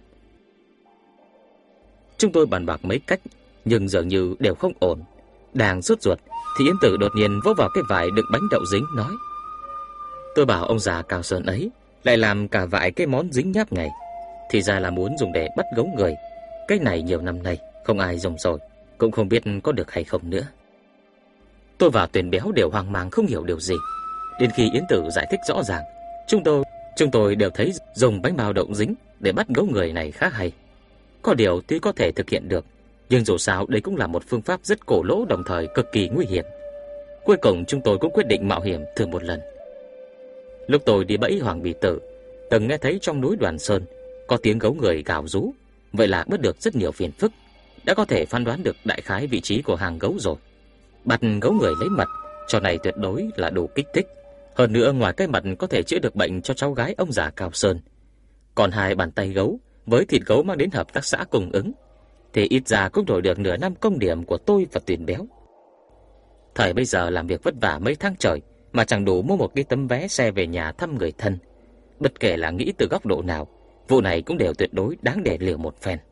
Chúng tôi bàn bạc mấy cách, nhưng dường như đều không ổn. Đang sốt ruột thì Yến Tử đột nhiên vỗ vào cái vải đựng bánh đậu dính, nói: "Tôi bảo ông già Cao Sơn ấy lại làm cả vài cái món dính nháp này, thì ra là muốn dùng để bắt gấu người. Cái này nhiều năm nay không ai dùng rồi, cũng không biết có được hay không nữa." Tôi và Tuyền Béo đều hoang mang không hiểu điều gì. Đến khi Yến Tử giải thích rõ ràng, chúng tôi chúng tôi đều thấy dùng bánh bao đậu dính để bắt gấu người này khá hay. Có điều tuy có thể thực hiện được, nhưng dù sao đây cũng là một phương pháp rất cổ lỗ, đồng thời cực kỳ nguy hiểm. Cuối cùng chúng tôi cũng quyết định mạo hiểm thử một lần. Lúc tôi đi bẫy Hoàng Bì Tử, từng nghe thấy trong núi Đoàn Sơn có tiếng gấu người gào rú, vậy là bớt được rất nhiều phiền phức, đã có thể phán đoán được đại khái vị trí của hàng gấu rồi. Bắt gấu người lấy mật, trò này tuyệt đối là đủ kích thích. Hơn nữa, ngoài cái mật có thể chữa được bệnh cho cháu gái ông già Cao Sơn, còn hai bàn tay gấu với thịt gấu mang đến hợp tác xã cung ứng, thì ít ra cũng đổi được nửa năm công điểm của tôi và Tuyền Béo. Thời bây giờ làm việc vất vả mấy tháng trời mà chẳng đủ mua một cái tấm vé xe về nhà thăm người thân. Bất kể là nghĩ từ góc độ nào, vụ này cũng đều tuyệt đối đáng để liều một phen.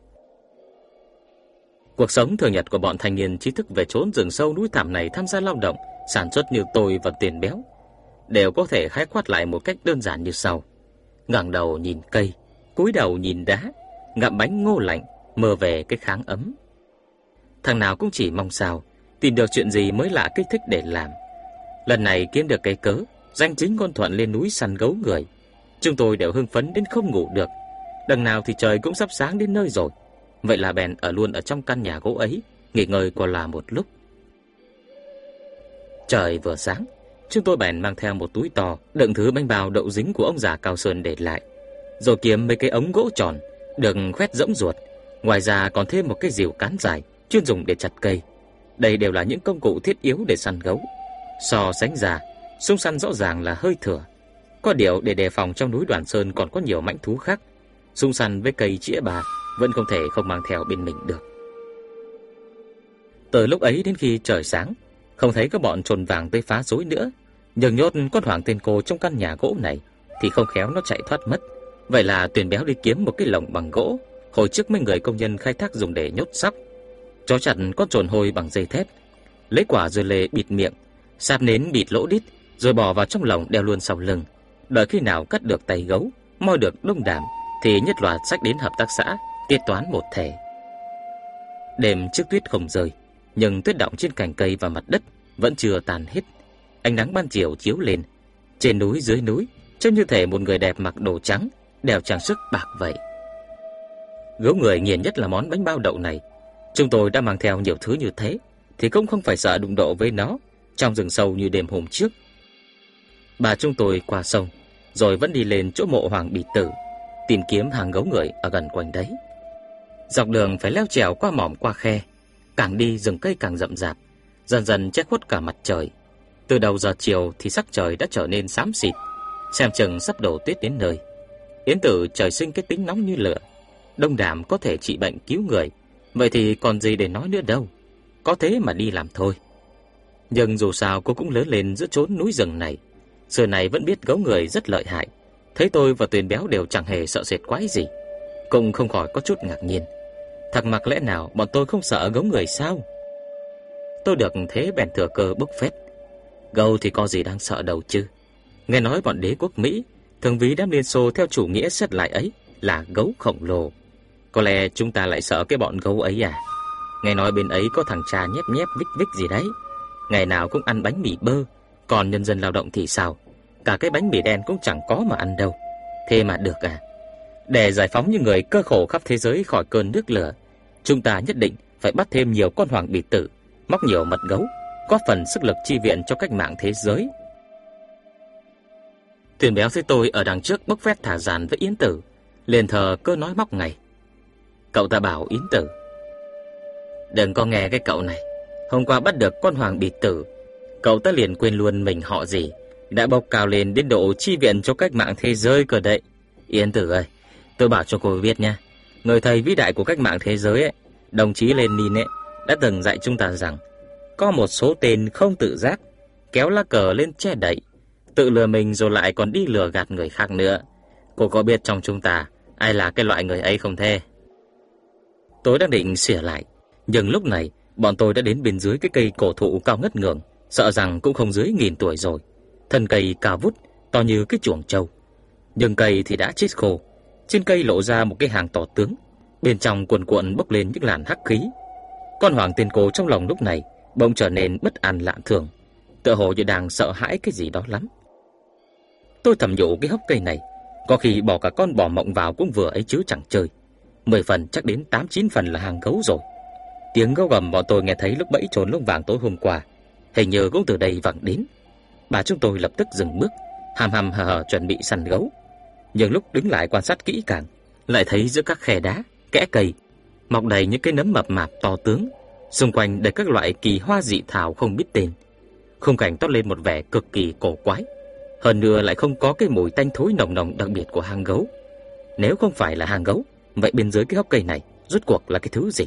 Cuộc sống thường nhật của bọn thanh niên trí thức về chốn rừng sâu núi thẳm này tham gia lao động, sản xuất như tôi và Tuyền Béo đều có thể khái quát lại một cách đơn giản như sau: ngẩng đầu nhìn cây, cúi đầu nhìn đá, ngậm bánh ngô lạnh, mơ về cái kháng ấm. Thằng nào cũng chỉ mong sao tìm được chuyện gì mới lạ kích thích để làm. Lần này kiếm được cái cớ danh chính ngôn thuận lên núi săn gấu người, chúng tôi đều hưng phấn đến không ngủ được. Đằng nào thì trời cũng sắp sáng đến nơi rồi, vậy là bèn ở luôn ở trong căn nhà gỗ ấy, nghỉ ngơi qua là một lúc. Trời vừa sáng, chúng tôi bèn mang theo một túi to đựng thứ bánh bao đậu dính của ông già Cao Sơn để lại, rồi kiếm mấy cái ống gỗ tròn được khoét rỗng ruột. Ngoài ra còn thêm một cái rìu cán dài chuyên dùng để chặt cây. Đây đều là những công cụ thiết yếu để săn gấu. So sánh ra, súng săn rõ ràng là hơi thừa. Có điều để đề phòng trong núi Đoàn Sơn còn có nhiều mãnh thú khác, súng săn với cây chĩa bà vẫn không thể không mang theo bên mình được. Từ lúc ấy đến khi trời sáng, không thấy các bọn trồn vàng tới phá rối nữa, nhưng nhốt con Hoàng tên cô trong căn nhà gỗ này thì không khéo nó chạy thoát mất. Vậy là Tuyền Béo đi kiếm một cái lồng bằng gỗ hồi trước mấy người công nhân khai thác dùng để nhốt sóc, trói chặt con trồn hôi bằng dây thép, lấy quả dưa lê bịt miệng, sáp nến bịt lỗ đít, rồi bỏ vào trong lồng đeo luôn sau lưng. Đợi khi nào cắt được tay gấu, moi được đông đàm, thì nhất loạt xách đến hợp tác xã tiết toán một thể. Đêm trước tuyết không rơi, nhưng tuyết đọng trên cành cây và mặt đất vẫn chưa tàn hết. Ánh nắng ban chiều chiếu lên, trên núi dưới núi trông như thể một người đẹp mặc đồ trắng đeo trang sức bạc vậy. Gấu người nghiền nhất là món bánh bao đậu này. Chúng tôi đã mang theo nhiều thứ như thế thì cũng không phải sợ đụng độ với nó trong rừng sâu như đêm hôm trước. Bà chúng tôi qua sông, rồi vẫn đi lên chỗ mộ Hoàng Bì Tử, tìm kiếm hàng gấu người ở gần quanh đấy. Dọc đường phải leo trèo qua mỏm qua khe, càng đi rừng cây càng rậm rạp, dần dần che khuất cả mặt trời. Từ đầu giờ chiều thì sắc trời đã trở nên xám xịt, xem chừng sắp đổ tuyết đến nơi. Yến Tử trời sinh cái tính nóng như lửa, đông đàm có thể trị bệnh cứu người, vậy thì còn gì để nói nữa đâu, có thế mà đi làm thôi. Nhưng dù sao cô cũng lớn lên giữa chốn núi rừng này, xưa này vẫn biết gấu người rất lợi hại. Thấy tôi và Tuyền Béo đều chẳng hề sợ sệt quái gì, cũng không khỏi có chút ngạc nhiên, thắc mắc lẽ nào bọn tôi không sợ gấu người sao. Tôi được thế bèn thừa cơ bốc phét: gấu thì có gì đáng sợ đâu chứ. Nghe nói bọn đế quốc Mỹ thường ví đám Liên Xô theo chủ nghĩa xét lại ấy là gấu khổng lồ. Có lẽ chúng ta lại sợ cái bọn gấu ấy à? Nghe nói bên ấy có thằng cha nhép nhép vích vích gì đấy, ngày nào cũng ăn bánh mì bơ. Còn nhân dân lao động thì sao? Cả cái bánh mì đen cũng chẳng có mà ăn đâu. Thế mà được à? Để giải phóng những người cơ khổ khắp thế giới khỏi cơn nước lửa, chúng ta nhất định phải bắt thêm nhiều con Hoàng Bì Tử, móc nhiều mật gấu, góp phần sức lực chi viện cho cách mạng thế giới. Tuyền Béo thấy tôi ở đằng trước bốc phét thả dàn với Yến Tử, liền thờ cơ nói móc ngay: cậu ta bảo Yến Tử, đừng có nghe cái cậu này, hôm qua bắt được con Hoàng Bì Tử, cậu ta liền quên luôn mình họ gì, đã bốc cao lên đến độ chi viện cho cách mạng thế giới cơ đấy. Yến Tử ơi, tôi bảo cho cô biết nha, người thầy vĩ đại của cách mạng thế giới ấy, đồng chí Lenin ấy, đã từng dạy chúng ta rằng có một số tên không tự giác kéo lá cờ lên che đậy, tự lừa mình rồi lại còn đi lừa gạt người khác nữa. Cô có biết trong chúng ta ai là cái loại người ấy không thế? Tôi đang định xỉa lại, nhưng lúc này bọn tôi đã đến bên dưới cái cây cổ thụ cao ngất ngường, sợ rằng cũng không dưới nghìn tuổi rồi. Thân cây cao vút, to như cái chuồng trâu, nhưng cây thì đã chết khô. Trên cây lộ ra một cái hang to tướng, bên trong cuồn cuộn bốc lên những làn hắc khí. Con Hoàng Tiên Cô trong lòng lúc này bỗng trở nên bất an lạ thường, tựa hồ như đang sợ hãi cái gì đó lắm. Tôi thầm nhủ cái hốc cây này, có khi bỏ cả con bò mộng vào cũng vừa ấy chứ chẳng chơi. Mười phần chắc đến tám chín phần là hang gấu rồi. Tiếng gấu gầm bọn tôi nghe thấy lúc bẫy trốn lông vàng tối hôm qua, hình như cũng từ đây vẳng đến. Bà chúng tôi lập tức dừng bước, hàm hàm hờ hờ chuẩn bị săn gấu. Nhưng lúc đứng lại quan sát kỹ càng, lại thấy giữa các khe đá, kẽ cây mọc đầy những cái nấm mập mạp to tướng, xung quanh đầy các loại kỳ hoa dị thảo không biết tên. Khung cảnh toát lên một vẻ cực kỳ cổ quái, hơn nữa lại không có cái mùi tanh thối nồng nồng đặc biệt của hang gấu. Nếu không phải là hang gấu, vậy bên dưới cái hốc cây này rốt cuộc là cái thứ gì?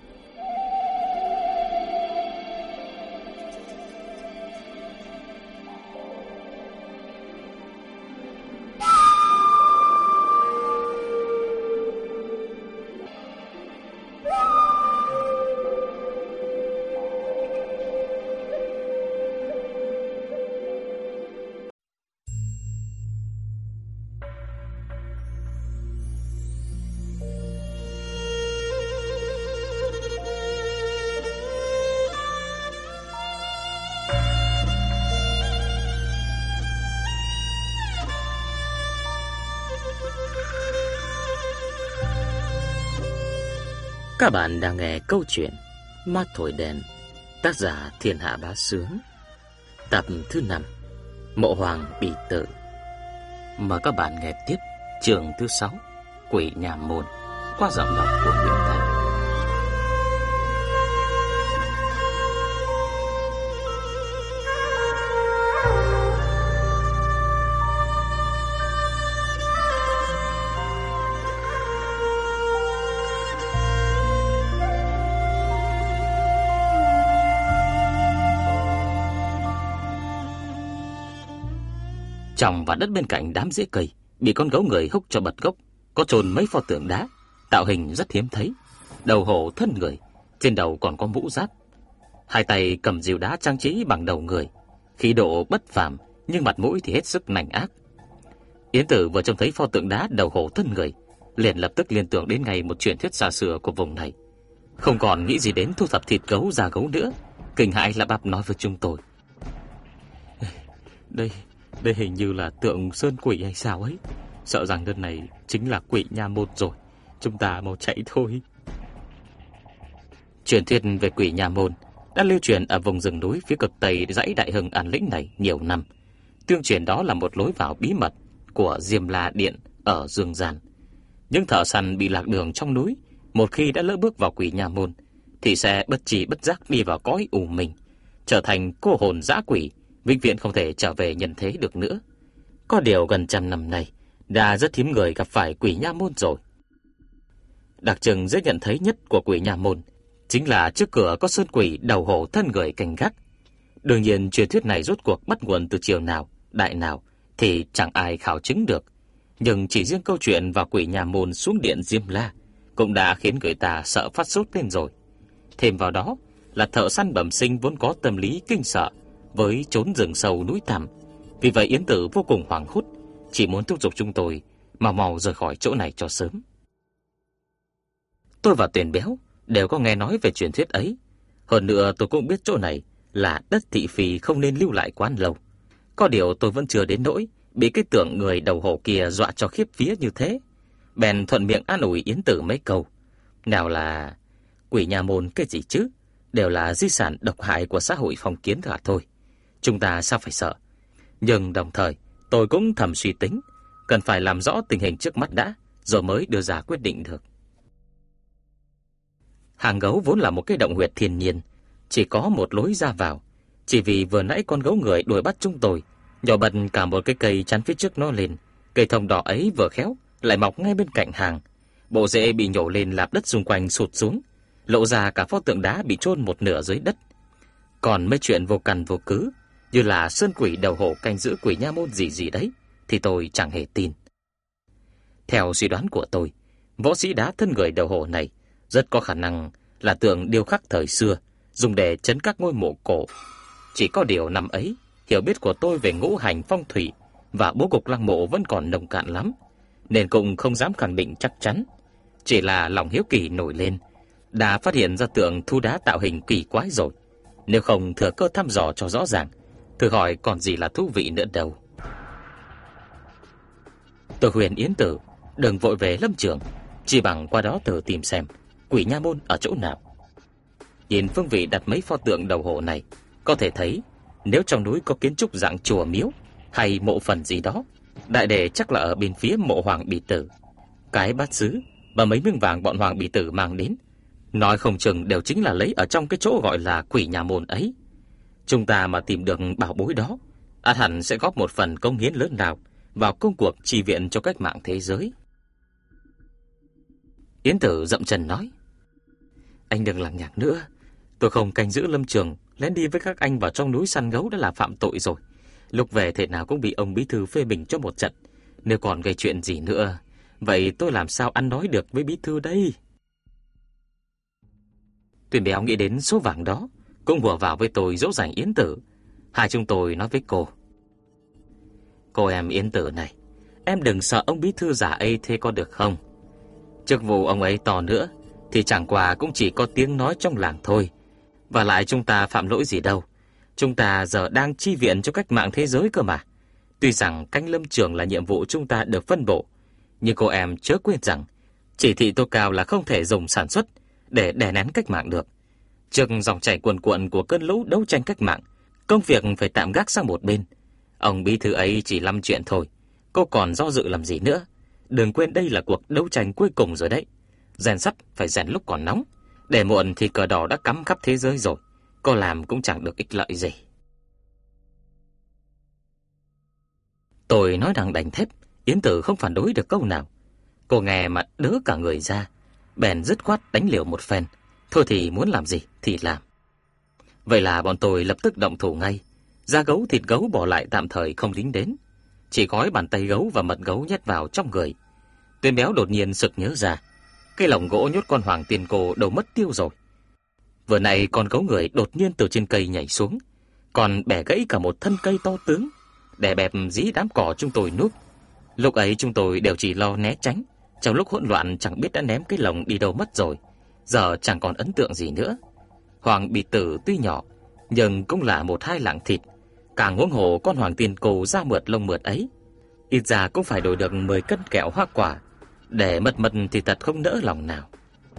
Các bạn đang nghe câu chuyện Ma Thổi Đèn, tác giả Thiên Hạ Bá Sướng, tập thứ năm, Mộ Hoàng Bỉ Tự. Mời các bạn nghe tiếp chương thứ sáu, Quỷ Nhà Môn, qua giọng đọc của Nguyễn Thành. Trong và đất bên cạnh đám rễ cây bị con gấu người húc cho bật gốc, có chôn mấy pho tượng đá, tạo hình rất hiếm thấy. Đầu hổ thân người, trên đầu còn có mũ giáp, hai tay cầm rìu đá trang trí bằng đầu người, khí độ bất phàm nhưng mặt mũi thì hết sức nành ác. Yến Tử vừa trông thấy pho tượng đá đầu hổ thân người, liền lập tức liên tưởng đến ngay một truyền thuyết xa xưa của vùng này, không còn nghĩ gì đến thu thập thịt gấu da gấu nữa. Kinh hãi lắp bắp nói với chúng tôi: Đây Đây hình như là tượng sơn quỷ hay sao ấy. Sợ rằng lần này chính là quỷ Nha Môn rồi. Chúng ta mau chạy thôi. Truyền thuyết về quỷ Nha Môn đã lưu truyền ở vùng rừng núi phía cực tây dãy Đại Hưng An Lĩnh này nhiều năm. Tương truyền đó là một lối vào bí mật của Diêm La Điện ở Dương Gian. Những thợ săn bị lạc đường trong núi, một khi đã lỡ bước vào quỷ Nha Môn thì sẽ bất tri bất giác đi vào cõi u minh, trở thành cô hồn dã quỷ, vĩnh viễn không thể trở về nhân thế được nữa. Có điều gần trăm năm nay đã rất hiếm người gặp phải quỷ Nha Môn rồi. Đặc trưng dễ nhận thấy nhất của quỷ Nha Môn chính là trước cửa có sơn quỷ đầu hổ thân người canh gác. Đương nhiên truyền thuyết này rốt cuộc bắt nguồn từ triều nào, đại nào thì chẳng ai khảo chứng được. Nhưng chỉ riêng câu chuyện vào quỷ Nha Môn xuống điện Diêm La cũng đã khiến người ta sợ phát sốt lên rồi. Thêm vào đó là thợ săn bẩm sinh vốn có tâm lý kinh sợ với trốn rừng sâu núi thẳm. Vì vậy Yến Tử vô cùng hoảng hốt, chỉ muốn thúc giục chúng tôi mau mau rời khỏi chỗ này cho sớm. Tôi và Tuyền Béo đều có nghe nói về truyền thuyết ấy. Hơn nữa tôi cũng biết chỗ này là đất thị phi, không nên lưu lại quá lâu. Có điều tôi vẫn chưa đến nỗi bị cái tượng người đầu hổ kia dọa cho khiếp vía như thế. Bèn thuận miệng an ủi Yến Tử mấy câu. Nào là quỷ Nha Môn cái gì chứ, đều là di sản độc hại của xã hội phong kiến cả thôi. Chúng ta sao phải sợ. Nhưng đồng thời tôi cũng thầm suy tính, cần phải làm rõ tình hình trước mắt đã, rồi mới đưa ra quyết định được. Hang gấu vốn là một cái động huyệt thiên nhiên, chỉ có một lối ra vào. Chỉ vì vừa nãy con gấu người đuổi bắt chúng tôi, nhổ bật cả một cái cây chắn phía trước nó lên. Cây thông đỏ ấy vừa khéo lại mọc ngay bên cạnh hang. Bộ rễ bị nhổ lên làm đất xung quanh sụt xuống, lộ ra cả pho tượng đá bị chôn một nửa dưới đất. Còn mấy chuyện vô căn vô cứ, như là sơn quỷ đầu hổ canh giữ quỷ nha môn gì gì đấy, thì tôi chẳng hề tin. Theo suy đoán của tôi, võ sĩ đá thân người đầu hổ này rất có khả năng là tượng điêu khắc thời xưa, dùng để trấn các ngôi mộ cổ. Chỉ có điều năm ấy, hiểu biết của tôi về ngũ hành phong thủy và bố cục lăng mộ vẫn còn nông cạn lắm, nên cũng không dám khẳng định chắc chắn. Chỉ là lòng hiếu kỳ nổi lên, đã phát hiện ra tượng thu đá tạo hình kỳ quái rồi. Nếu không thừa cơ thăm dò cho rõ ràng, thử hỏi còn gì là thú vị nữa đâu. Tôi khuyên Yến Tử đừng vội về lâm trường, chỉ bằng qua đó thử tìm xem quỷ nha môn ở chỗ nào. Nhìn phương vị đặt mấy pho tượng đầu hổ này, có thể thấy nếu trong núi có kiến trúc dạng chùa miếu hay mộ phần gì đó, đại đệ chắc là ở bên phía mộ Hoàng Bì Tử. Cái bát sứ và mấy miếng vàng bọn Hoàng Bì Tử mang đến, nói không chừng đều chính là lấy ở trong cái chỗ gọi là quỷ nhà môn ấy. Chúng ta mà tìm được bảo bối đó, ắt hẳn sẽ góp một phần công hiến lớn nào vào công cuộc chi viện cho cách mạng thế giới. Yến Tử dậm chân nói: Anh đừng lằng nhằng nữa, tôi không canh giữ lâm trường, lén đi với các anh vào trong núi săn gấu đã là phạm tội rồi. Lúc về thể nào cũng bị ông bí thư phê bình cho một trận. Nếu còn gây chuyện gì nữa, vậy tôi làm sao ăn nói được với bí thư đây? Tuyền Béo nghĩ đến số vàng đó, cũng hùa vào với tôi dỗ dành Yến Tử. Hai chúng tôi nói với cô: Cô em Yến Tử này, em đừng sợ ông bí thư giả ấy thế có được không? Chức vụ ông ấy to nữa thì chẳng qua cũng chỉ có tiếng nói trong làng thôi. Và lại chúng ta phạm lỗi gì đâu, chúng ta giờ đang chi viện cho cách mạng thế giới cơ mà. Tuy rằng canh lâm trường là nhiệm vụ chúng ta được phân bổ, nhưng cô em chớ quên rằng chỉ thị Tô Cao là không thể dùng sản xuất để đè nén cách mạng được. Trước dòng chảy cuồn cuộn của cơn lũ đấu tranh cách mạng, công việc phải tạm gác sang một bên. Ông bí thư ấy chỉ lâm chuyện thôi, cô còn do dự làm gì nữa? Đừng quên đây là cuộc đấu tranh cuối cùng rồi đấy. Rèn sắt phải rèn lúc còn nóng, để muộn thì cờ đỏ đã cắm khắp thế giới rồi, cô làm cũng chẳng được ích lợi gì. Tôi nói rằng đành thép, Yến Tử không phản đối được câu nào. Cô nghe mà đớ cả người ra, bèn dứt khoát đánh liều một phen. Thôi thì muốn làm gì thì làm. Vậy là bọn tôi lập tức động thủ ngay. Da gấu thịt gấu bỏ lại tạm thời không dính đến, chỉ gói bàn tay gấu và mật gấu nhét vào trong người. Tuyền Béo đột nhiên sực nhớ ra, cái lồng gỗ nhốt con Hoàng Tiên Cô đâu mất tiêu rồi. Vừa nãy con gấu người đột nhiên từ trên cây nhảy xuống, còn bẻ gãy cả một thân cây to tướng, đè bẹp dí đám cỏ chúng tôi núp. Lúc ấy chúng tôi đều chỉ lo né tránh, trong lúc hỗn loạn chẳng biết đã ném cái lồng đi đâu mất rồi. Giờ chẳng còn ấn tượng gì nữa. Hoàng Bì Tử tuy nhỏ, nhưng cũng là một hai lạng thịt, càng huống hồ con Hoàng Tiên Cô da mượt lông mượt ấy, ít ra cũng phải đổi được mười cân kẹo hoa quả, để mật mật thì thật không nỡ lòng nào.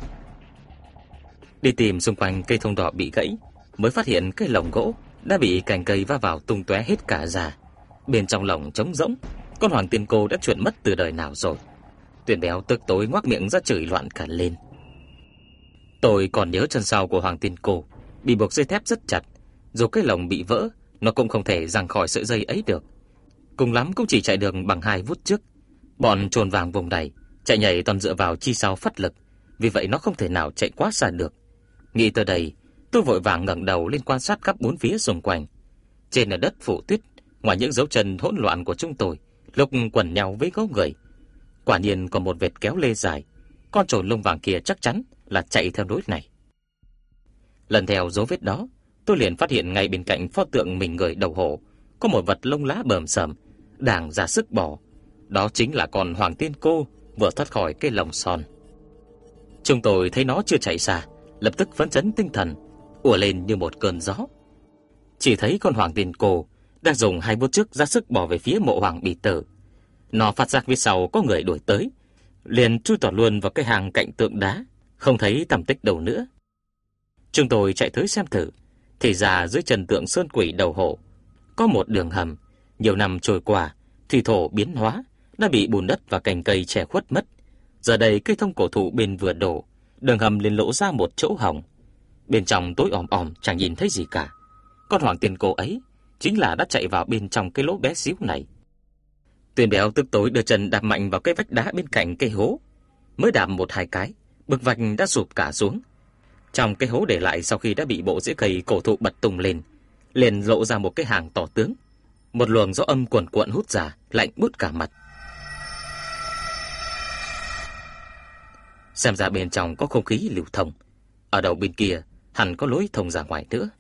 Đi tìm xung quanh cây thông đỏ bị gãy, mới phát hiện cái lồng gỗ đã bị cành cây va vào tung tóe hết cả ra. Bên trong lồng trống rỗng, con Hoàng Tiên Cô đã chuyển mất từ đời nào rồi. Tuyền Béo tức tối ngoác miệng ra chửi loạn cả lên. Tôi còn nhớ chân sau của Hoàng Tiên Cô bị buộc dây thép rất chặt, dù cái lồng bị vỡ, nó cũng không thể giằng khỏi sợi dây ấy được. Cùng lắm cũng chỉ chạy được bằng hai vút trước. Bọn trồn vàng vùng này chạy nhảy toàn dựa vào chi sau phát lực, vì vậy nó không thể nào chạy quá xa được. Nghĩ tới đây, tôi vội vàng ngẩng đầu lên quan sát khắp bốn phía xung quanh. Trên là đất phủ tuyết, ngoài những dấu chân hỗn loạn của chúng tôi lúc quần nhau với gấu người, quả nhiên còn một vệt kéo lê dài. Con trồn lông vàng kia chắc chắn là chạy theo lối này. Lần theo dấu vết đó, tôi liền phát hiện ngay bên cạnh pho tượng mình người đầu hổ có một vật lông lá bờm sờm đang ra sức bò. Đó chính là con Hoàng Tiên Cô vừa thoát khỏi cái lồng son. Chúng tôi thấy nó chưa chạy xa, lập tức phấn chấn tinh thần, ùa lên như một cơn gió. Chỉ thấy con Hoàng Tiên Cô đang dùng hai vuốt trước ra sức bò về phía mộ Hoàng Bì Tử. Nó phát giác phía sau có người đuổi tới, liền chui tọt luôn vào cái hàng cạnh tượng đá, không thấy tăm tích đâu nữa. Chúng tôi chạy tới xem thử, thì ra dưới chân tượng sơn quỷ đầu hổ có một đường hầm, nhiều năm trôi qua, thủy thổ biến hóa, đã bị bùn đất và cành cây che khuất mất. Giờ đây cây thông cổ thụ bên vừa đổ, đường hầm liền lộ ra một chỗ hổng. Bên trong tối om om chẳng nhìn thấy gì cả. Con Hoàng Tiên Cô ấy chính là đã chạy vào bên trong cái lỗ bé xíu này. Tuyền Béo tức tối đưa chân đạp mạnh vào cái vách đá bên cạnh cây hố. Mới đạp một hai cái, bức vách đã sụp cả xuống. Trong cái hố để lại sau khi đã bị bộ rễ cây cổ thụ bật tung lên, liền lộ ra một cái hang to tướng. Một luồng gió âm cuồn cuộn hút ra, lạnh buốt cả mặt. Xem ra bên trong có không khí lưu thông. Ở đầu bên kia hẳn có lối thông ra ngoài nữa.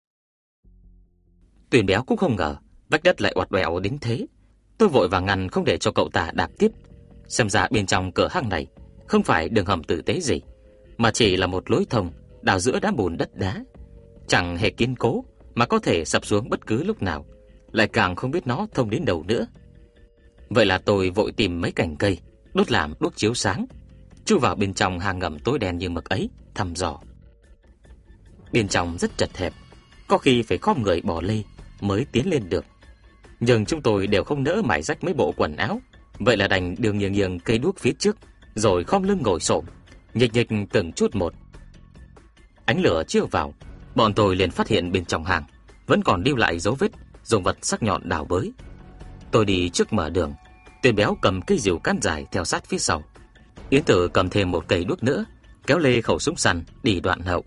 Tuyền Béo cũng không ngờ vách đất lại oặt oẹo đến thế. Tôi vội vàng ngăn không để cho cậu ta đạp tiếp. Xem ra bên trong cửa hang này không phải đường hầm tử tế gì, mà chỉ là một lối thông đào giữa đá bùn đất đá, chẳng hề kiên cố mà có thể sập xuống bất cứ lúc nào, lại càng không biết nó thông đến đâu nữa. Vậy là tôi vội tìm mấy cành cây đốt làm đuốc chiếu sáng, chui vào bên trong hang ngầm tối đen như mực ấy thăm dò. Bên trong rất chật hẹp, có khi phải khom người bò lê mới tiến lên được. Nhưng chúng tôi đều không nỡ mải rách mấy bộ quần áo, vậy là đành đường nghiêng nghiêng cây đuốc phía trước, rồi khom lưng ngồi xổm, nhịch nhịch từng chút một. Ánh lửa chiếu vào, bọn tôi liền phát hiện bên trong hang vẫn còn lưu lại dấu vết dùng vật sắc nhọn đào bới. Tôi đi trước mở đường, Tuyền Béo cầm cây rìu cán dài theo sát phía sau. Yến Tử cầm thêm một cây đuốc nữa, kéo lê khẩu súng săn đi đoạn hậu.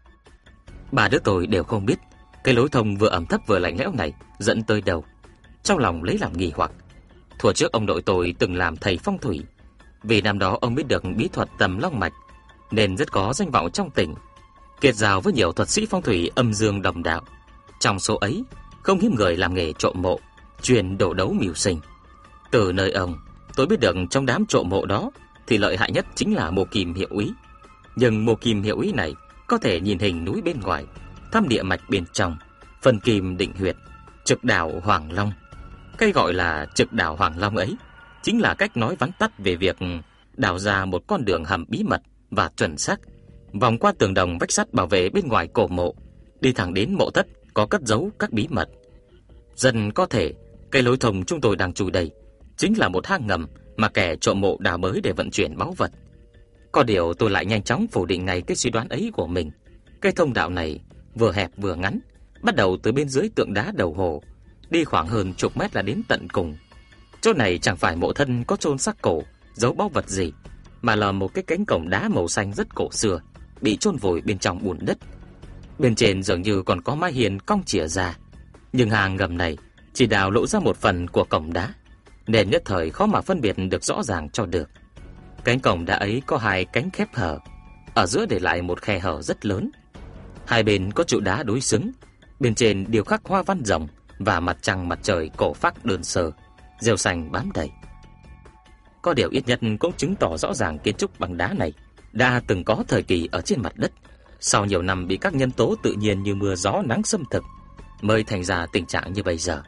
Ba đứa tôi đều không biết cái lối thông vừa ẩm thấp vừa lạnh lẽo này dẫn tới đâu. Trong lòng lấy làm nghi hoặc. Thuở trước ông nội tôi từng làm thầy phong thủy, vì năm đó ông biết được bí thuật tầm long mạch nên rất có danh vọng trong tỉnh, kết giao với nhiều thuật sĩ phong thủy âm dương đồng đạo. Trong số ấy không hiếm người làm nghề trộm mộ, truyền đổ đấu mưu sinh. Từ nơi ông, tôi biết được trong đám trộm mộ đó thì lợi hại nhất chính là mộ kim hiệu úy. Nhưng mộ kim hiệu úy này có thể nhìn hình núi bên ngoài, thăm địa mạch bên trong, phân kim định huyệt, trực đảo Hoàng Long. Cái gọi là trực đảo Hoàng Long ấy chính là cách nói vắn tắt về việc đào ra một con đường hầm bí mật và chuẩn xác, vòng qua tường đồng vách sắt bảo vệ bên ngoài cổ mộ, đi thẳng đến mộ thất có cất giấu các bí mật. Dần có thể cái lối thông chúng tôi đang chui đây chính là một hang ngầm mà kẻ trộm mộ đào bới để vận chuyển báu vật. Có điều tôi lại nhanh chóng phủ định ngay cái suy đoán ấy của mình. Cái thông đạo này vừa hẹp vừa ngắn, bắt đầu từ bên dưới tượng đá đầu hồ, đi khoảng hơn chục mét là đến tận cùng. Chỗ này chẳng phải mộ thân có chôn xác cổ, giấu báu vật gì, mà là một cái cánh cổng đá màu xanh rất cổ xưa, bị chôn vùi bên trong bùn đất. Bên trên dường như còn có mái hiên cong chìa ra, nhưng hang ngầm này chỉ đào lộ ra một phần của cổng đá, nên nhất thời khó mà phân biệt được rõ ràng cho được. Cánh cổng đá ấy có hai cánh khép hở, ở giữa để lại một khe hở rất lớn. Hai bên có trụ đá đối xứng, bên trên điêu khắc hoa văn rồng và mặt trăng mặt trời cổ phác đơn sơ, rêu xanh bám đầy. Có điều ít nhất cũng chứng tỏ rõ ràng kiến trúc bằng đá này đã từng có thời kỳ ở trên mặt đất, sau nhiều năm bị các nhân tố tự nhiên như mưa gió nắng xâm thực mới thành ra tình trạng như bây giờ.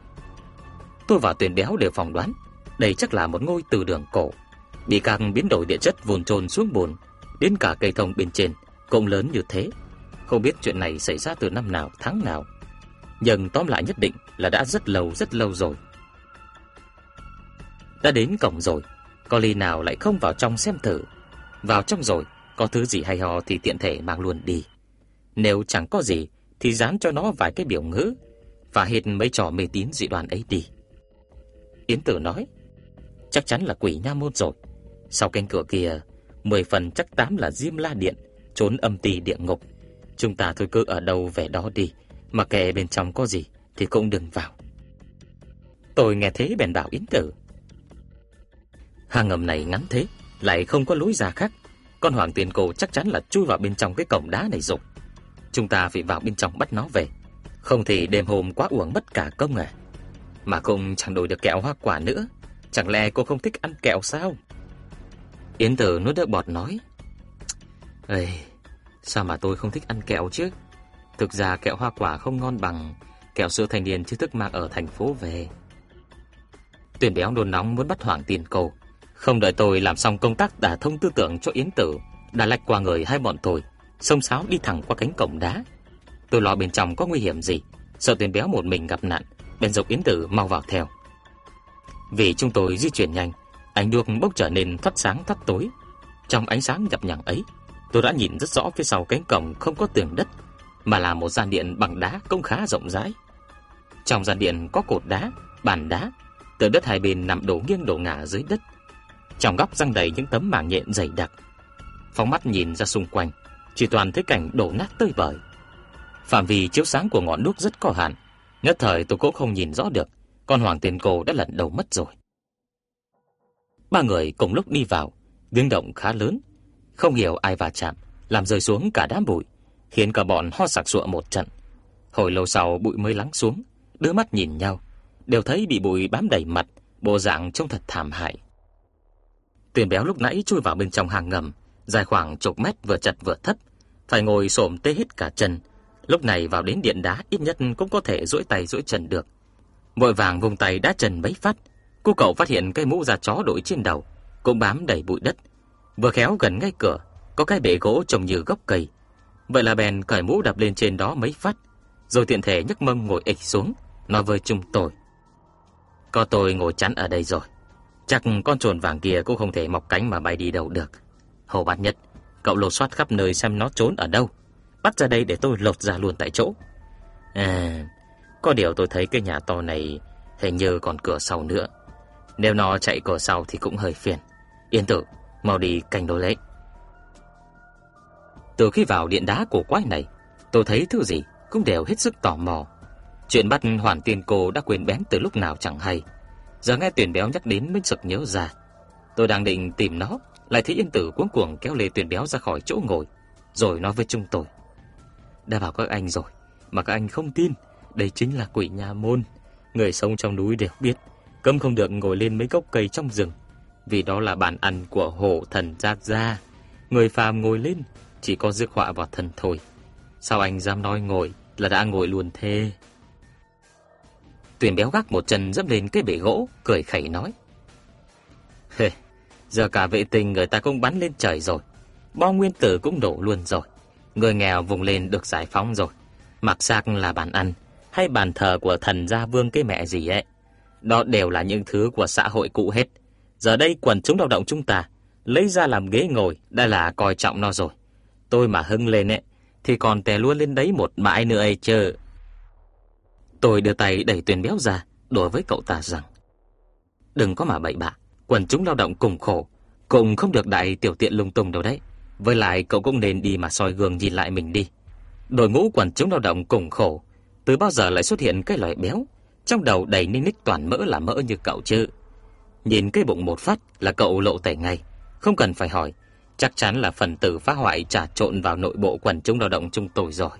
Tôi và Tuyền Béo đều phỏng đoán đây chắc là một ngôi từ đường cổ, bị các biến đổi địa chất vùn chôn xuống bùn, đến cả cây thông bên trên cũng lớn như thế. Không biết chuyện này xảy ra từ năm nào tháng nào, nhưng tóm lại nhất định là đã rất lâu rất lâu rồi. Đã đến cổng rồi, có ly nào lại không vào trong xem thử. Vào trong rồi, có thứ gì hay ho thì tiện thể mang luôn đi. Nếu chẳng có gì thì dán cho nó vài cái biểu ngữ và hết mấy trò mê tín dị đoan ấy đi. Yến Tử nói, chắc chắn là quỷ nha môn rồi. Sau cánh cửa kia, mười phần chắc tám là Diêm La Điện, trốn âm ty địa ngục. Chúng ta thôi cứ ở đâu về đó đi, mà kệ bên trong có gì thì cũng đừng vào. Tôi nghe thế bèn bảo Yến Tử, hang ngầm này ngắn thế, lại không có lối ra khác, con Hoàng Tiền Cổ chắc chắn là chui vào bên trong cái cổng đá này rồi. Chúng ta phải vào bên trong bắt nó về, không thì đêm hôm quá uổng mất cả công à. Mà cũng chẳng đổi được kẹo hoa quả nữa, chẳng lẽ cô không thích ăn kẹo sao? Yến Tử nuốt nước bọt nói, ây, sao mà tôi không thích ăn kẹo chứ? Thực ra kẹo hoa quả không ngon bằng kẹo sữa thanh niên chứ thức mang ở thành phố về. Tuyền Béo nôn nóng muốn bắt Hoàng Tiền Cổ, không đợi tôi làm xong công tác đả thông tư tưởng cho Yến Tử, đã lách qua người hai bọn tôi, xông xáo đi thẳng qua cánh cổng đá. Tôi lo bên trong có nguy hiểm gì, sợ Tuyền Béo một mình gặp nạn, bèn dục Yến Tử mau vào theo. Vì chúng tôi di chuyển nhanh, ánh đuốc bốc trở nên thoát sáng thoát tối. Trong ánh sáng nhập nhằng ấy, tôi đã nhìn rất rõ phía sau cánh cổng không có tường đất, mà là một gian điện bằng đá cũng khá rộng rãi. Trong gian điện có cột đá, bàn đá, tường đất hai bên nằm đổ nghiêng đổ ngả dưới đất. Trong góc răng đầy những tấm mảng nhện dày đặc. Phóng mắt nhìn ra xung quanh, chỉ toàn thấy cảnh đổ nát tơi bời. Phạm vi chiếu sáng của ngọn đuốc rất có hạn, nhất thời tôi cũng không nhìn rõ được con Hoàng Tiền Cô đã lẩn đầu mất rồi. Ba người cùng lúc đi vào, tiếng động khá lớn, không hiểu ai va chạm, làm rơi xuống cả đám bụi, khiến cả bọn ho sặc sụa một trận. Hồi lâu sau bụi mới lắng xuống, đưa mắt nhìn nhau, đều thấy bị bụi bám đầy mặt, bộ dạng trông thật thảm hại. Tuyền Béo lúc nãy chui vào bên trong hang ngầm, dài khoảng chục mét, vừa chật vừa thấp, phải ngồi xổm tê hết cả chân. Lúc này vào đến điện đá ít nhất cũng có thể duỗi tay duỗi chân được. Vội vàng vùng tay đá chân mấy phát, cô cậu phát hiện cái mũ da chó đội trên đầu cũng bám đầy bụi đất. Vừa khéo gần ngay cửa có cái bệ gỗ trông như gốc cây, vậy là bèn cởi mũ đập lên trên đó mấy phát, rồi tiện thể nhấc mông ngồi ịch xuống, nói với chúng tôi: "Có tôi ngồi chắn ở đây rồi, chắc con trồn vàng kia cũng không thể mọc cánh mà bay đi đâu được. Hồ Bát Nhất, cậu lột soát khắp nơi xem nó trốn ở đâu, bắt ra đây để tôi lột ra luôn tại chỗ. À, có điều tôi thấy cái nhà to này hình như còn cửa sau nữa. Nếu nó chạy cửa sau thì cũng hơi phiền. Yên Tử, mau đi canh đồ lấy." Từ khi vào điện đá cổ quái này, tôi thấy thứ gì cũng đều hết sức tò mò. Chuyện bắt Hoàn Tiên Cô đã quên bén từ lúc nào chẳng hay, giờ nghe Tuyền Béo nhắc đến mới sực nhớ ra. Tôi đang định tìm nó, lại thấy Yên Tử cuống cuồng kéo lê Tuyền Béo ra khỏi chỗ ngồi, rồi nói với chúng tôi: "Đã bảo các anh rồi, mà các anh không tin, đây chính là quỷ nha môn. Người sống trong núi đều biết, cấm không được ngồi lên mấy gốc cây trong rừng, vì đó là bàn ăn của hổ thần Giác Gia. Người phàm ngồi lên chỉ có rước họa vào thân thôi. Sao anh dám nói ngồi là đã ngồi luôn thế?" Tuyền Béo gác một chân dẫm lên cái bệ gỗ, cười khẩy nói: "Hê, giờ cả vệ tinh người ta cũng bắn lên trời rồi, bom nguyên tử cũng nổ luôn rồi, người nghèo vùng lên được giải phóng rồi. Mặc xác là bàn ăn hay bàn thờ của thần Gia Vương cái mẹ gì ấy, đó đều là những thứ của xã hội cũ hết. Giờ đây quần chúng lao động chúng ta lấy ra làm ghế ngồi đã là coi trọng nó rồi. Tôi mà hưng lên ấy thì còn tè luôn lên đấy một mãi nữa ấy chứ." Tôi đưa tay đẩy Tuyền Béo ra, đối với cậu ta rằng: "Đừng có mà bậy bạ, quần chúng lao động cùng khổ, cũng không được đại tiểu tiện lung tung đâu đấy. Với lại cậu cũng nên đi mà soi gương nhìn lại mình đi. Đội ngũ quần chúng lao động cùng khổ, từ bao giờ lại xuất hiện cái loại béo trong đầu đầy ninh ních toàn mỡ là mỡ như cậu chứ? Nhìn cái bụng một phát là cậu lộ tẩy ngay, không cần phải hỏi, chắc chắn là phần tử phá hoại trà trộn vào nội bộ quần chúng lao động chúng tôi rồi."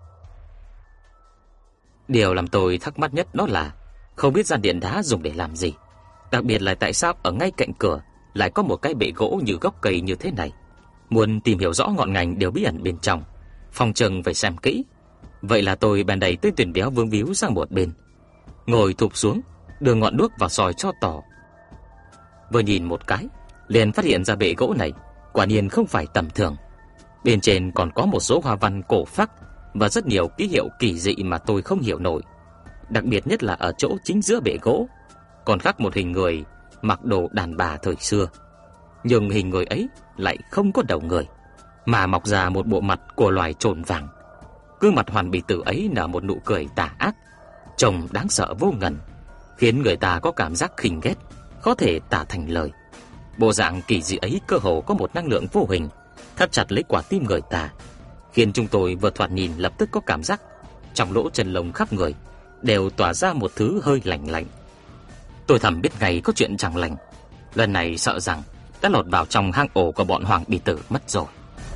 Điều làm tôi thắc mắc nhất đó là không biết gian điện đá dùng để làm gì, đặc biệt là tại sao ở ngay cạnh cửa lại có một cái bệ gỗ như gốc cây như thế này. Muốn tìm hiểu rõ ngọn ngành đều bí ẩn bên trong, phòng trừng phải xem kỹ. Vậy là tôi bèn đẩy tên Tuyền Béo vương víu sang một bên, ngồi thụp xuống, đưa ngọn đuốc vào soi cho tỏ. Vừa nhìn một cái, liền phát hiện ra bệ gỗ này quả nhiên không phải tầm thường. Bên trên còn có một số hoa văn cổ phác và rất nhiều ký hiệu kỳ dị mà tôi không hiểu nổi. Đặc biệt nhất là ở chỗ chính giữa bệ gỗ còn khắc một hình người mặc đồ đàn bà thời xưa, nhưng hình người ấy lại không có đầu người, mà mọc ra một bộ mặt của loài trồn vàng. Gương mặt hoàn bì tử ấy nở một nụ cười tà ác, trông đáng sợ vô ngần, khiến người ta có cảm giác khinh ghét, khó thể tả thành lời. Bộ dạng kỳ dị ấy cơ hồ có một năng lượng vô hình thắt chặt lấy quả tim người ta, khiến chúng tôi vừa thoạt nhìn lập tức có cảm giác trong lỗ chân lông khắp người đều tỏa ra một thứ hơi lạnh lạnh. Tôi thầm biết ngay có chuyện chẳng lành, lần này sợ rằng đã lọt vào trong hang ổ của bọn Hoàng bì tử mất rồi.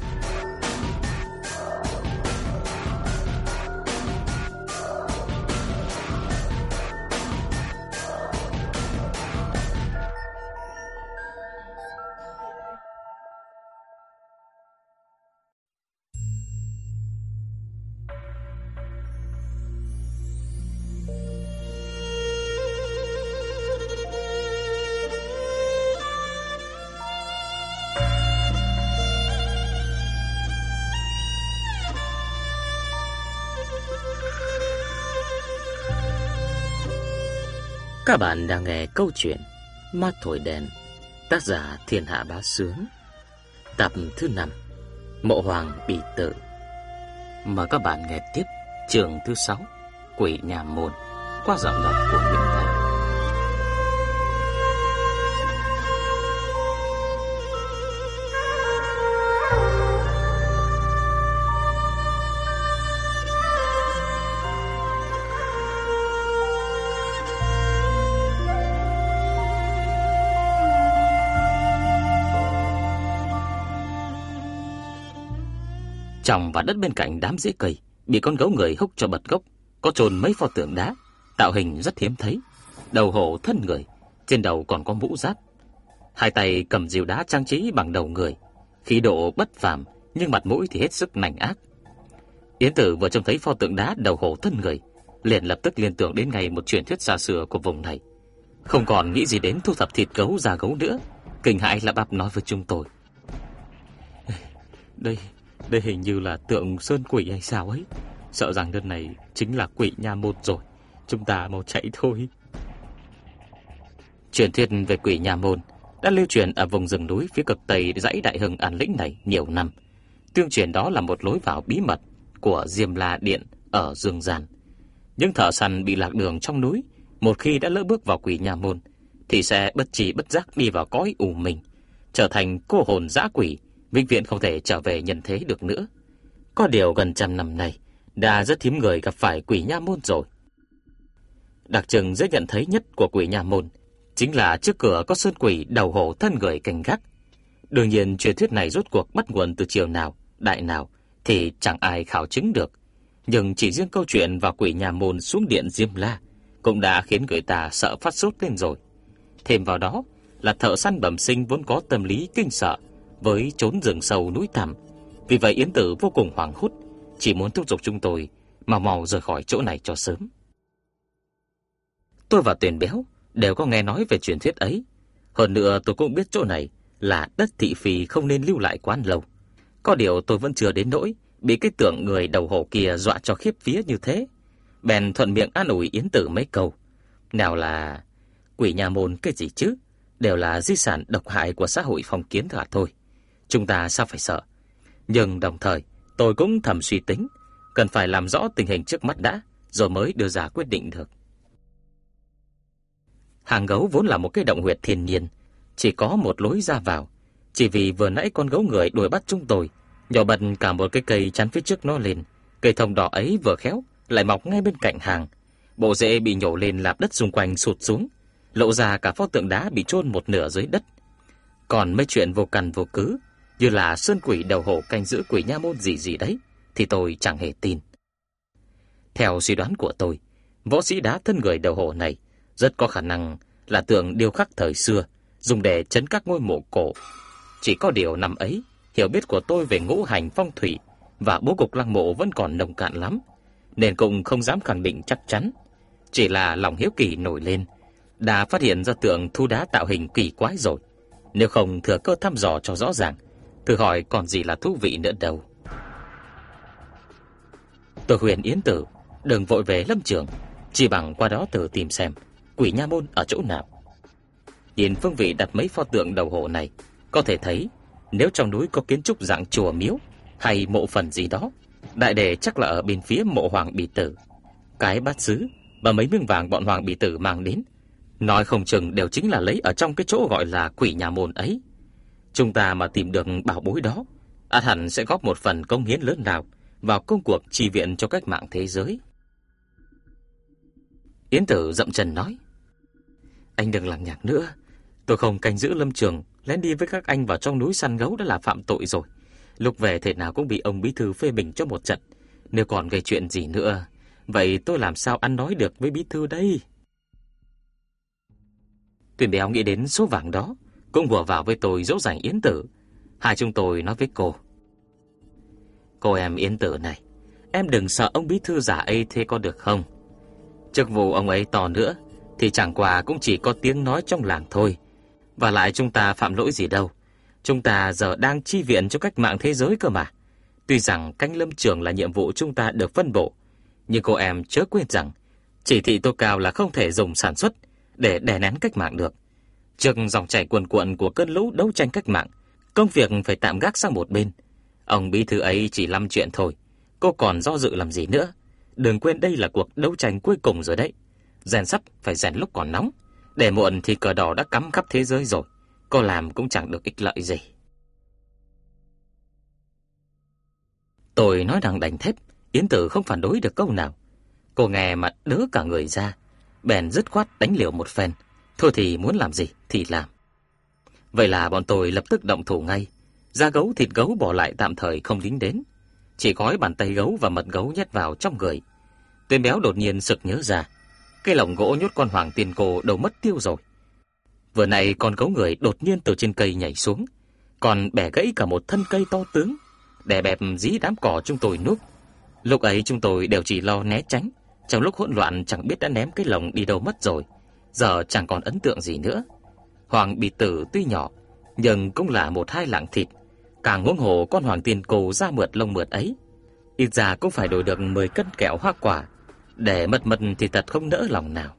Các bạn đang nghe câu chuyện Ma Thổi Đèn, tác giả Thiên Hạ Bá Sướng, tập thứ năm, Mộ Hoàng Bì Tử. Mời các bạn nghe tiếp chương thứ sáu, Quỷ Nhà Môn, qua giọng đọc của Nguyễn Thành. Trong và đất bên cạnh đám rễ cây bị con gấu người húc cho bật gốc, có chôn mấy pho tượng đá, tạo hình rất hiếm thấy. Đầu hổ thân người, trên đầu còn có mũ giáp. Hai tay cầm rìu đá trang trí bằng đầu người, khí độ bất phàm nhưng mặt mũi thì hết sức nành ác. Yến Tử vừa trông thấy pho tượng đá đầu hổ thân người, liền lập tức liên tưởng đến ngay một truyền thuyết xa xưa của vùng này. Không còn nghĩ gì đến thu thập thịt gấu da gấu nữa, kinh hãi lắp bắp nói với chúng tôi: Đây, đây hình như là tượng sơn quỷ hay sao ấy. Sợ rằng nơi này chính là quỷ nha môn rồi. Chúng ta mau chạy thôi. Truyền thuyết về quỷ nha môn đã lưu truyền ở vùng rừng núi phía cực tây dãy Đại Hưng An Lĩnh này nhiều năm. Tương truyền đó là một lối vào bí mật của Diêm La Điện ở Dương Gian. Những thợ săn bị lạc đường trong núi, một khi đã lỡ bước vào quỷ nha môn thì sẽ bất trí bất giác đi vào cõi u minh, trở thành cô hồn dã quỷ, vĩnh viễn không thể trở về nhân thế được nữa. Có điều gần trăm năm nay đã rất hiếm người gặp phải quỷ nha môn rồi. Đặc trưng dễ nhận thấy nhất của quỷ nha môn chính là trước cửa có sơn quỷ đầu hổ thân người canh gác. Đương nhiên truyền thuyết này rốt cuộc bắt nguồn từ triều nào, đại nào thì chẳng ai khảo chứng được. Nhưng chỉ riêng câu chuyện vào quỷ nha môn xuống điện Diêm La cũng đã khiến người ta sợ phát sốt lên rồi. Thêm vào đó là thợ săn bẩm sinh vốn có tâm lý kinh sợ với chốn rừng sâu núi thẳm. Vì vậy Yến Tử vô cùng hoảng hốt, chỉ muốn thúc giục chúng tôi mau mau rời khỏi chỗ này cho sớm. Tôi và Tuyền Béo đều có nghe nói về truyền thuyết ấy. Hơn nữa tôi cũng biết chỗ này là đất thị phi, không nên lưu lại quá lâu. Có điều tôi vẫn chưa đến nỗi bị cái tượng người đầu hổ kia dọa cho khiếp vía như thế. Bèn thuận miệng an ủi Yến Tử mấy câu. Nào là quỷ nha môn cái gì chứ, đều là di sản độc hại của xã hội phong kiến cả thôi. Chúng ta sao phải sợ. Nhưng đồng thời tôi cũng thầm suy tính, cần phải làm rõ tình hình trước mắt đã, rồi mới đưa ra quyết định được. Hang gấu vốn là một cái động huyệt thiên nhiên, chỉ có một lối ra vào. Chỉ vì vừa nãy con gấu người đuổi bắt chúng tôi, nhổ bật cả một cái cây chắn phía trước nó lên. Cây thông đỏ ấy vừa khéo lại mọc ngay bên cạnh hang. Bộ rễ bị nhổ lên làm đất xung quanh sụt xuống, lộ ra cả pho tượng đá bị chôn một nửa dưới đất. Còn mấy chuyện vô căn vô cứ như là sơn quỷ đầu hổ canh giữ quỷ nha môn gì gì đấy thì tôi chẳng hề tin. Theo suy đoán của tôi, võ sĩ đá thân người đầu hổ này rất có khả năng là tượng điêu khắc thời xưa, dùng để trấn các ngôi mộ cổ. Chỉ có điều năm ấy, hiểu biết của tôi về ngũ hành phong thủy và bố cục lăng mộ vẫn còn nông cạn lắm, nên cũng không dám khẳng định chắc chắn. Chỉ là lòng hiếu kỳ nổi lên, đã phát hiện ra tượng thu đá tạo hình kỳ quái rồi. Nếu không thừa cơ thăm dò cho rõ ràng, thử hỏi còn gì là thú vị nữa đâu. Tôi khuyên Yến Tử đừng vội về lâm trường, chỉ bằng qua đó thử tìm xem quỷ nha môn ở chỗ nào. Nhìn phương vị đặt mấy pho tượng đầu hổ này, có thể thấy nếu trong núi có kiến trúc dạng chùa miếu hay mộ phần gì đó, đại để chắc là ở bên phía mộ Hoàng Bì Tử. Cái bát sứ và mấy miếng vàng bọn Hoàng Bì Tử mang đến, nói không chừng đều chính là lấy ở trong cái chỗ gọi là quỷ nhà môn ấy. Chúng ta mà tìm được bảo bối đó, ắt hẳn sẽ góp một phần công hiến lớn nào vào công cuộc chi viện cho cách mạng thế giới. Yến Tử dậm chân nói: Anh đừng lằng nhằng nữa. Tôi không canh giữ lâm trường, lén đi với các anh vào trong núi săn gấu đã là phạm tội rồi. Lúc về thể nào cũng bị ông bí thư phê bình cho một trận. Nếu còn gây chuyện gì nữa, vậy tôi làm sao ăn nói được với bí thư đây? Tuyền Béo nghĩ đến số vàng đó, cũng vừa vào với tôi dỗ dành Yến Tử. Hai chúng tôi nói với cô: Cô em Yến Tử này, em đừng sợ ông bí thư giả ấy thế có được không? Chức vụ ông ấy to nữa thì chẳng qua cũng chỉ có tiếng nói trong làng thôi. Và lại chúng ta phạm lỗi gì đâu. Chúng ta giờ đang chi viện cho cách mạng thế giới cơ mà. Tuy rằng canh lâm trường là nhiệm vụ chúng ta được phân bổ, nhưng cô em chớ quên rằng chỉ thị Tô Cao là không thể dùng sản xuất để đè nén cách mạng được. Trước dòng chảy cuồn cuộn của cơn lũ đấu tranh cách mạng, công việc phải tạm gác sang một bên. Ông bí thư ấy chỉ lâm chuyện thôi, cô còn do dự làm gì nữa? Đừng quên đây là cuộc đấu tranh cuối cùng rồi đấy. Rèn sắt phải rèn lúc còn nóng, để muộn thì cờ đỏ đã cắm khắp thế giới rồi, cô làm cũng chẳng được ích lợi gì. Tôi nói rằng đành thép, Yến Tử không phản đối được câu nào. Cô nghe mà đớ cả người ra, bèn dứt khoát đánh liều một phen. Thôi thì muốn làm gì thì làm. Vậy là bọn tôi lập tức động thủ ngay. Da gấu thịt gấu bỏ lại tạm thời không dính đến. chỉ gói bàn tay gấu và mật gấu nhét vào trong người. Tuyên Béo đột nhiên sực nhớ ra, cái lồng gỗ nhốt con Hoàng Tiên Cô đâu mất tiêu rồi. Vừa nãy con gấu người đột nhiên từ trên cây nhảy xuống, còn bẻ gãy cả một thân cây to tướng, đè bẹp dí đám cỏ chúng tôi núp. Lúc ấy chúng tôi đều chỉ lo né tránh, trong lúc hỗn loạn chẳng biết đã ném cái lồng đi đâu mất rồi, giờ chẳng còn ấn tượng gì nữa. Hoàng Bì Tử tuy nhỏ, nhưng cũng là một hai lạng thịt, càng huống hồ con Hoàng Tiên Cô da mượt lông mượt ấy, ít ra cũng phải đổi được mười cân kẹo hoa quả, để mật mật thì thật không nỡ lòng nào.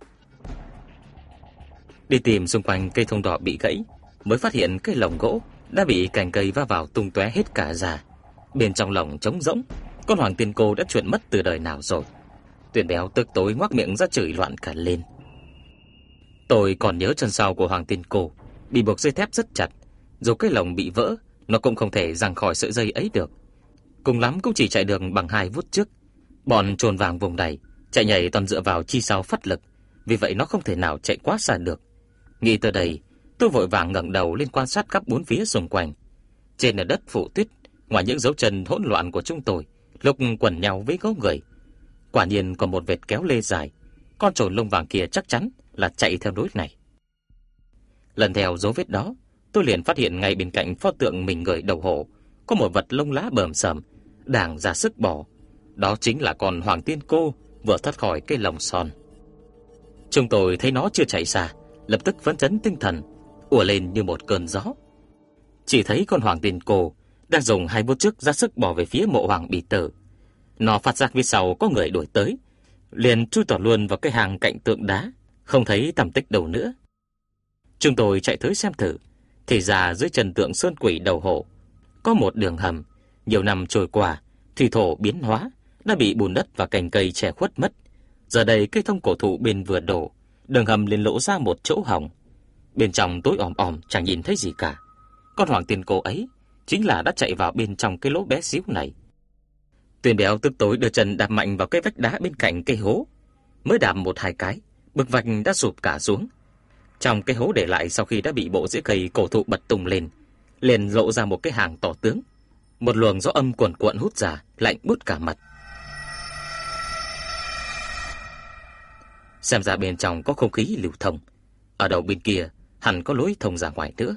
Đi tìm xung quanh cây thông đỏ bị gãy, mới phát hiện cái lồng gỗ đã bị cành cây va vào tung tóe hết cả ra. Bên trong lồng trống rỗng, con Hoàng Tiên Cô đã chuyển mất từ đời nào rồi. Tuyển Béo tức tối ngoác miệng ra chửi loạn cả lên. Tôi còn nhớ chân sau của Hoàng Tiên Cô bị buộc dây thép rất chặt, dù cái lồng bị vỡ, nó cũng không thể giằng khỏi sợi dây ấy được. Cùng lắm cũng chỉ chạy được bằng hai vút trước. Bọn trồn vàng vùng này chạy nhảy toàn dựa vào chi sau phát lực, vì vậy nó không thể nào chạy quá xa được. Nghĩ tới đây, tôi vội vàng ngẩng đầu lên quan sát khắp bốn phía xung quanh. Trên là đất phủ tuyết, ngoài những dấu chân hỗn loạn của chúng tôi lúc quần nhau với gấu người, quả nhiên còn một vệt kéo lê dài. Con trồn lông vàng kia chắc chắn là chạy theo lối này. Lần theo dấu vết đó, tôi liền phát hiện ngay bên cạnh pho tượng mình người đầu hổ có một vật lông lá bờm sờm đang ra sức bò. Đó chính là con Hoàng Tiên Cô vừa thoát khỏi cái lồng son. Chúng tôi thấy nó chưa chạy xa, lập tức phấn chấn tinh thần, ùa lên như một cơn gió. Chỉ thấy con Hoàng Tiên Cô đang dùng hai bút trước ra sức bò về phía mộ Hoàng Bì Tử. Nó phát giác phía sau có người đuổi tới, liền chui tọt luôn vào cái hàng cạnh tượng đá, không thấy tăm tích đâu nữa. Chúng tôi chạy tới xem thử, thì ra dưới chân tượng sơn quỷ đầu hổ có một đường hầm, nhiều năm trôi qua, thủy thổ biến hóa, đã bị bùn đất và cành cây che khuất mất. Giờ đây cây thông cổ thụ bên vừa đổ, đường hầm liền lộ ra một chỗ hỏng. Bên trong tối om om chẳng nhìn thấy gì cả. Con Hoàng Tiên Cô ấy chính là đã chạy vào bên trong cái lỗ bé xíu này. Tuyển Béo tức tối đưa chân đạp mạnh vào cái vách đá bên cạnh cây hố. Mới đạp một hai cái, bức vách đã sụp cả xuống. Trong cái hố để lại sau khi đã bị bộ rễ cây cổ thụ bật tung lên, liền lộ ra một cái hang to tướng. Một luồng gió âm cuồn cuộn hút ra, lạnh buốt cả mặt. Xem ra bên trong có không khí lưu thông, ở đầu bên kia hẳn có lối thông ra ngoài nữa.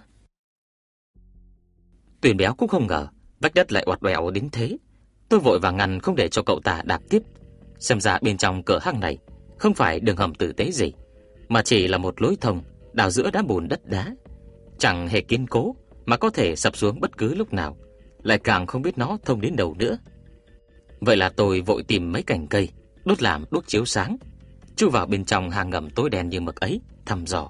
Tuyển Béo cũng không ngờ vách đất lại oặt oẹo đến thế. Tôi vội vàng ngăn không để cho cậu ta đạp tiếp. Xem ra bên trong cửa hang này không phải đường hầm tử tế gì, mà chỉ là một lối thông đào giữa đá bùn đất đá, chẳng hề kiên cố mà có thể sập xuống bất cứ lúc nào, lại càng không biết nó thông đến đâu nữa. Vậy là tôi vội tìm mấy cành cây đốt làm đuốc chiếu sáng, chui vào bên trong hang ngầm tối đen như mực ấy thăm dò.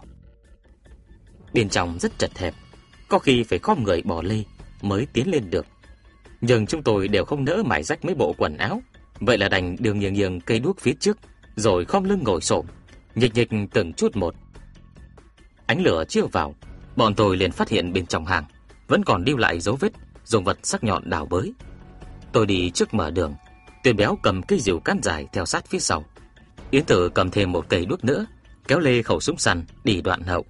Bên trong rất chật hẹp, có khi phải khom người bò lê mới tiến lên được. Nhưng chúng tôi đều không nỡ mải rách mấy bộ quần áo, vậy là đành đường nghiêng nghiêng cây đuốc phía trước, rồi khom lưng ngồi xổm, nhịch nhịch từng chút một. Ánh lửa chiếu vào, bọn tôi liền phát hiện bên trong hang vẫn còn lưu lại dấu vết dùng vật sắc nhọn đào bới. Tôi đi trước mở đường, Tuyển Béo cầm cây rìu cán dài theo sát phía sau. Yến Tử cầm thêm một cây đuốc nữa, kéo lê khẩu súng săn đi đoạn hậu.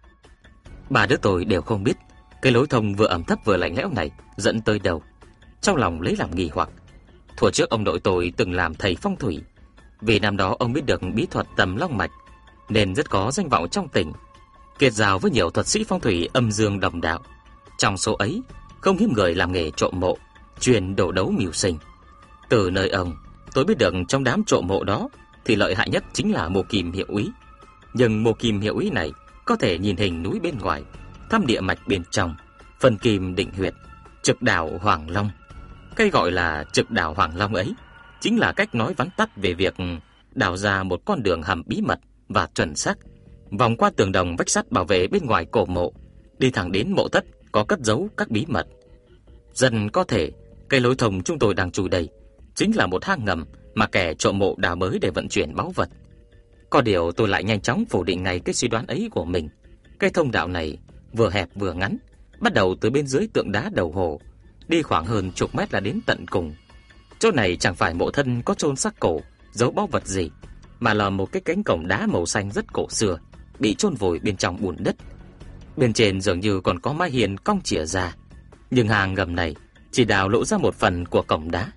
Ba đứa tôi đều không biết cái lối thông vừa ẩm thấp vừa lạnh lẽo này dẫn tới đâu. Trong lòng lấy làm nghi hoặc. Thuở trước ông nội tôi từng làm thầy phong thủy, vì năm đó ông biết được bí thuật tầm long mạch, nên rất có danh vọng trong tỉnh, kết giao với nhiều thuật sĩ phong thủy âm dương đồng đạo. Trong số ấy không hiếm người làm nghề trộm mộ, truyền đổ đấu mưu sinh. Từ nơi ông, tôi biết được trong đám trộm mộ đó thì lợi hại nhất chính là Mộ Kim Hiệu Úy. Nhưng Mộ Kim Hiệu Úy này có thể nhìn hình núi bên ngoài, thăm địa mạch bên trong, phân kim định huyệt, trực đảo Hoàng Long. Cái gọi là trực đảo Hoàng Long ấy chính là cách nói vắn tắt về việc đào ra một con đường hầm bí mật và chuẩn xác, vòng qua tường đồng vách sắt bảo vệ bên ngoài cổ mộ, đi thẳng đến mộ thất có cất giấu các bí mật. Dần có thể cái lối thông chúng tôi đang chui đây chính là một hang ngầm mà kẻ trộm mộ đào bới để vận chuyển báu vật. Có điều tôi lại nhanh chóng phủ định ngay cái suy đoán ấy của mình. Cái thông đạo này vừa hẹp vừa ngắn, bắt đầu từ bên dưới tượng đá đầu hồ, đi khoảng hơn chục mét là đến tận cùng. Chỗ này chẳng phải mộ thân có chôn xác cổ, giấu báu vật gì, mà là một cái cánh cổng đá màu xanh rất cổ xưa, bị chôn vùi bên trong bùn đất. Bên trên dường như còn có mái hiên cong chìa ra, nhưng hang ngầm này chỉ đào lộ ra một phần của cổng đá,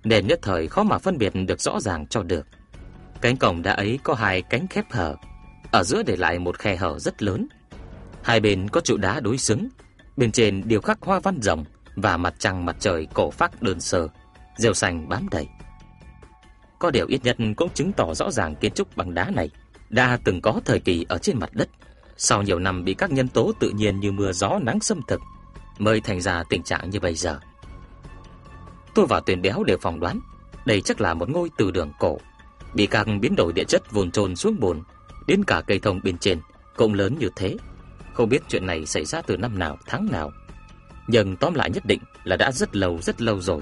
nên nhất thời khó mà phân biệt được rõ ràng cho được. Cánh cổng đá ấy có hai cánh khép hở, ở giữa để lại một khe hở rất lớn. Hai bên có trụ đá đối xứng, bên trên điêu khắc hoa văn rồng và mặt trăng mặt trời cổ phác đơn sơ, rêu xanh bám đầy. Có điều ít nhất cũng chứng tỏ rõ ràng kiến trúc bằng đá này đã từng có thời kỳ ở trên mặt đất, sau nhiều năm bị các nhân tố tự nhiên như mưa gió nắng xâm thực mới thành ra tình trạng như bây giờ. Tôi và Tuyền Béo đều phỏng đoán đây chắc là một ngôi từ đường cổ, bị các biến đổi địa chất vùn trôn xuống bùn, đến cả cây thông bên trên cũng lớn như thế. Không biết chuyện này xảy ra từ năm nào, tháng nào, nhưng tóm lại nhất định là đã rất lâu rất lâu rồi.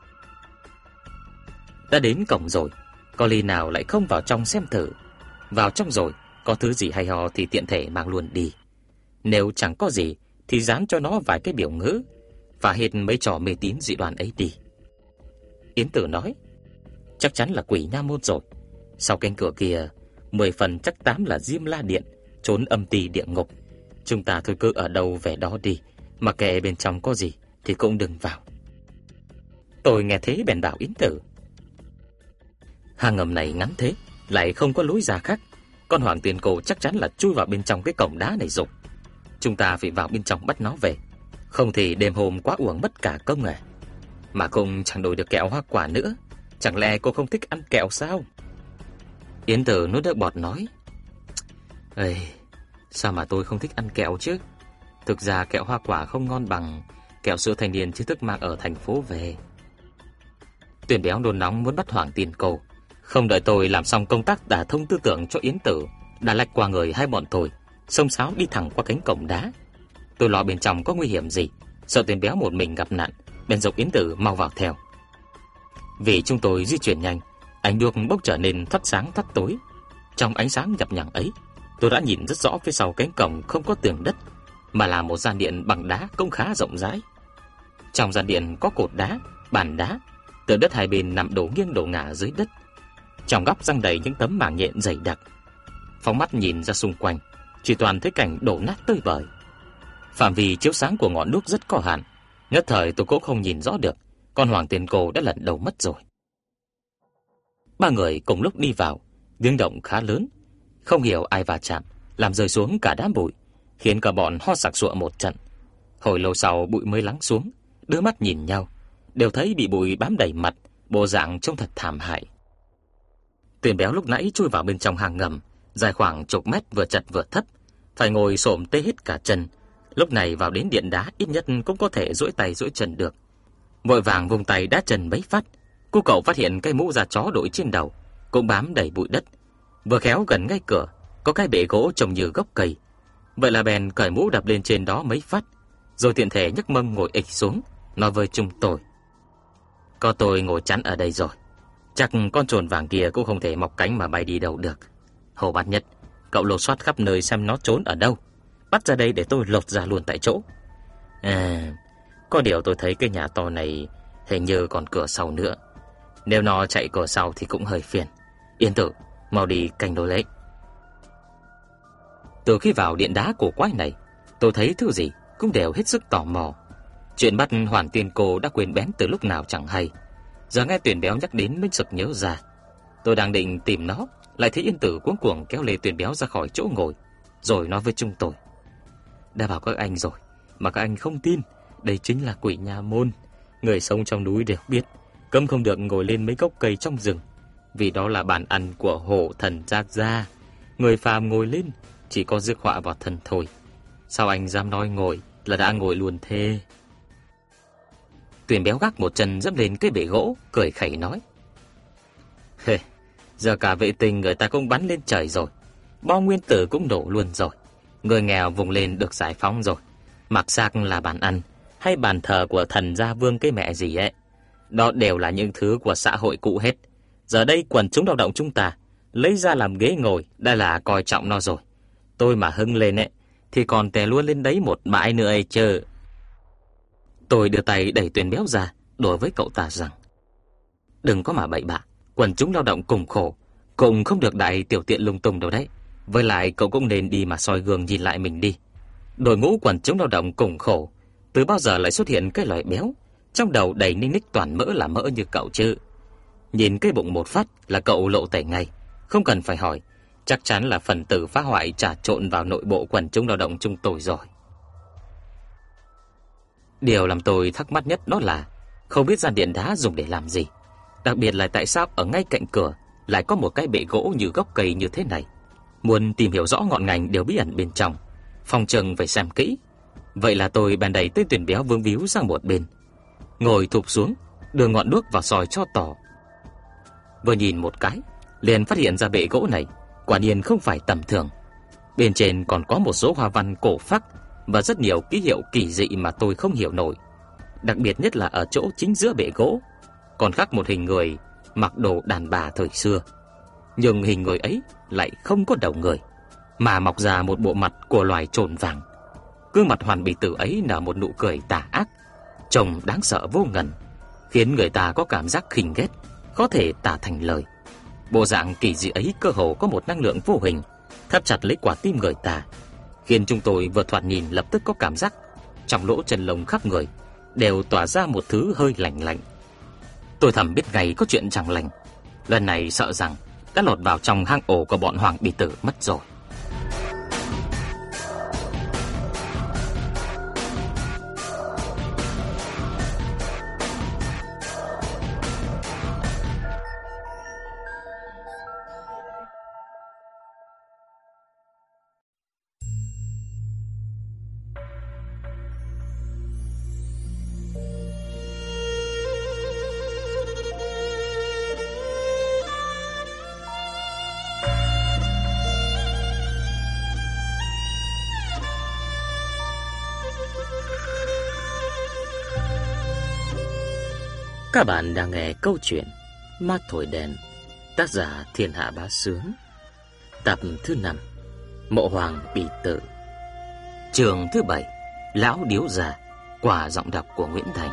Đã đến cổng rồi, có ly nào lại không vào trong xem thử. Vào trong rồi, có thứ gì hay ho thì tiện thể mang luôn đi. Nếu chẳng có gì thì dán cho nó vài cái biểu ngữ và hết mấy trò mê tín dị đoan ấy đi. Yến Tử nói, chắc chắn là quỷ nha môn rồi. Sau cánh cửa kia, mười phần chắc tám là Diêm La Điện, trốn âm ti địa ngục. Chúng ta thôi cứ ở đâu về đó đi, mà kệ bên trong có gì thì cũng đừng vào. Tôi nghe thế bèn bảo Yến Tử, hang ngầm này ngắn thế, lại không có lối ra khác. Con Hoàng Tiền Cổ chắc chắn là chui vào bên trong cái cổng đá này rồi. Chúng ta phải vào bên trong bắt nó về, không thì đêm hôm quá uổng mất cả công à. Mà cũng chẳng đổi được kẹo hoa quả nữa. Chẳng lẽ cô không thích ăn kẹo sao? Yến Tử nuốt nước bọt nói, Ê, sao mà tôi không thích ăn kẹo chứ? Thực ra kẹo hoa quả không ngon bằng kẹo sữa thanh niên trí thức mang ở thành phố về. Tuyền Béo nôn nóng muốn bắt Hoàng Tiền Cổ, không đợi tôi làm xong công tác đả thông tư tưởng cho Yến Tử, đã lách qua người hai bọn tôi, xông xáo đi thẳng qua cánh cổng đá. Tôi lo bên trong có nguy hiểm gì, sợ Tuyền Béo một mình gặp nạn, bèn dục Yến Tử mau vào theo. Vì chúng tôi di chuyển nhanh, ánh đuốc bốc trở nên thoát sáng thoát tối. Trong ánh sáng nhập nhằng ấy, tôi đã nhìn rất rõ phía sau cánh cổng không có tường đất, mà là một gian điện bằng đá cũng khá rộng rãi. Trong gian điện có cột đá, bàn đá, tường đất hai bên nằm đổ nghiêng đổ ngả dưới đất. Trong góc răng đầy những tấm mảng nhện dày đặc. Phóng mắt nhìn ra xung quanh, chỉ toàn thấy cảnh đổ nát tơi bời. Phạm vi chiếu sáng của ngọn đuốc rất có hạn, nhất thời tôi cũng không nhìn rõ được con Hoàng Tiền Cổ đã lẩn đầu mất rồi. Ba người cùng lúc đi vào, tiếng động khá lớn, không hiểu ai va chạm, làm rơi xuống cả đám bụi, khiến cả bọn ho sặc sụa một trận. Hồi lâu sau bụi mới lắng xuống, đưa mắt nhìn nhau, đều thấy bị bụi bám đầy mặt, bộ dạng trông thật thảm hại. Tuyền Béo lúc nãy chui vào bên trong hang ngầm, dài khoảng chục mét, vừa chật vừa thấp, phải ngồi xổm tê hết cả chân. Lúc này vào đến điện đá ít nhất cũng có thể duỗi tay duỗi chân được. Vội vàng vùng tay đá chân mấy phát, cô cậu phát hiện cái mũ da chó đội trên đầu cũng bám đầy bụi đất. Vừa khéo gần ngay cửa có cái bệ gỗ trông như gốc cây, vậy là bèn cởi mũ đập lên trên đó mấy phát, rồi tiện thể nhấc mông ngồi ịch xuống, nói với chúng tôi, có tôi ngồi chắn ở đây rồi, chắc con trồn vàng kia cũng không thể mọc cánh mà bay đi đâu được. Hồ Bát Nhất, cậu lột soát khắp nơi xem nó trốn ở đâu, bắt ra đây để tôi lột ra luôn tại chỗ. À, có điều tôi thấy cái nhà to này hình như còn cửa sau nữa, nếu nó chạy cửa sau thì cũng hơi phiền. Yên Tử, mau đi canh đối lấy. Từ khi vào điện đá cổ quái này, tôi thấy thứ gì cũng đều hết sức tò mò. Chuyện bắt Hoàn Tiên Cô đã quên bén từ lúc nào chẳng hay, giờ nghe Tuyền Béo nhắc đến mới sực nhớ ra. Tôi đang định tìm nó, lại thấy Yên Tử cuống cuồng kéo lê Tuyền Béo ra khỏi chỗ ngồi, rồi nói với chúng tôi, đã bảo các anh rồi mà các anh không tin, đây chính là quỷ nha môn. Người sống trong núi đều biết, cấm không được ngồi lên mấy gốc cây trong rừng, vì đó là bàn ăn của hổ thần Giác Gia. Người phàm ngồi lên chỉ có rước họa vào thân thôi. Sao anh dám nói ngồi là đã ngồi luôn thế? Tuyền Béo gác một chân dẫm lên cái bệ gỗ, cười khẩy nói, Hê, giờ cả vệ tinh người ta cũng bắn lên trời rồi, bom nguyên tử cũng nổ luôn rồi, người nghèo vùng lên được giải phóng rồi. Mặc xác là bàn ăn hay bàn thờ của thần Gia Vương cái mẹ gì ấy, đó đều là những thứ của xã hội cũ hết. Giờ đây quần chúng lao động chúng ta lấy ra làm ghế ngồi đã là coi trọng nó rồi. Tôi mà hưng lên ấy thì còn tè luôn lên đấy một bãi nữa ấy chứ. Tôi đưa tay đẩy Tuyền Béo ra, đối với cậu ta rằng, đừng có mà bậy bạ, quần chúng lao động cùng khổ, cũng không được đại tiểu tiện lung tung đâu đấy. Với lại cậu cũng nên đi mà soi gương nhìn lại mình đi. Đội ngũ quần chúng lao động cùng khổ, từ bao giờ lại xuất hiện cái loại béo trong đầu đầy ninh ních toàn mỡ là mỡ như cậu chứ? Nhìn cái bụng một phát là cậu lộ tẩy ngay, không cần phải hỏi, chắc chắn là phần tử phá hoại trà trộn vào nội bộ quần chúng lao động chúng tôi rồi. Điều làm tôi thắc mắc nhất đó là không biết gian điện đá dùng để làm gì, đặc biệt là tại sao ở ngay cạnh cửa lại có một cái bệ gỗ như gốc cây như thế này. Muốn tìm hiểu rõ ngọn ngành điều bí ẩn bên trong, phòng trừng phải xem kỹ. Vậy là tôi bèn đẩy tên Tuyển Béo vương víu sang một bên, ngồi thụp xuống, đưa ngọn đuốc vào soi cho tỏ. Vừa nhìn một cái, liền phát hiện ra bệ gỗ này quả nhiên không phải tầm thường. Bên trên còn có một số hoa văn cổ phác và rất nhiều ký hiệu kỳ dị mà tôi không hiểu nổi. Đặc biệt nhất là ở chỗ chính giữa bệ gỗ còn khắc một hình người mặc đồ đàn bà thời xưa, nhưng hình người ấy lại không có đầu người, mà mọc ra một bộ mặt của loài trồn vàng. Gương mặt Hoàn Bì Tử ấy nở một nụ cười tà ác, trông đáng sợ vô ngần, khiến người ta có cảm giác khinh ghét, có thể tả thành lời. Bộ dạng kỳ dị ấy cơ hồ có một năng lượng vô hình thắt chặt lấy quả tim người ta, khiến chúng tôi vừa thoạt nhìn lập tức có cảm giác trong lỗ chân lông khắp người đều tỏa ra một thứ hơi lạnh lạnh. Tôi thầm biết ngay có chuyện chẳng lành, lần này sợ rằng đã lọt vào trong hang ổ của bọn Hoàng Bì Tử mất rồi. Các bạn đang nghe câu chuyện Ma Thổi Đèn, tác giả Thiên Hạ Bá Sướng, tập thứ năm, Mộ Hoàng Bì Tử, chương thứ bảy, Lão Điếu Già, qua giọng đọc của Nguyễn Thành.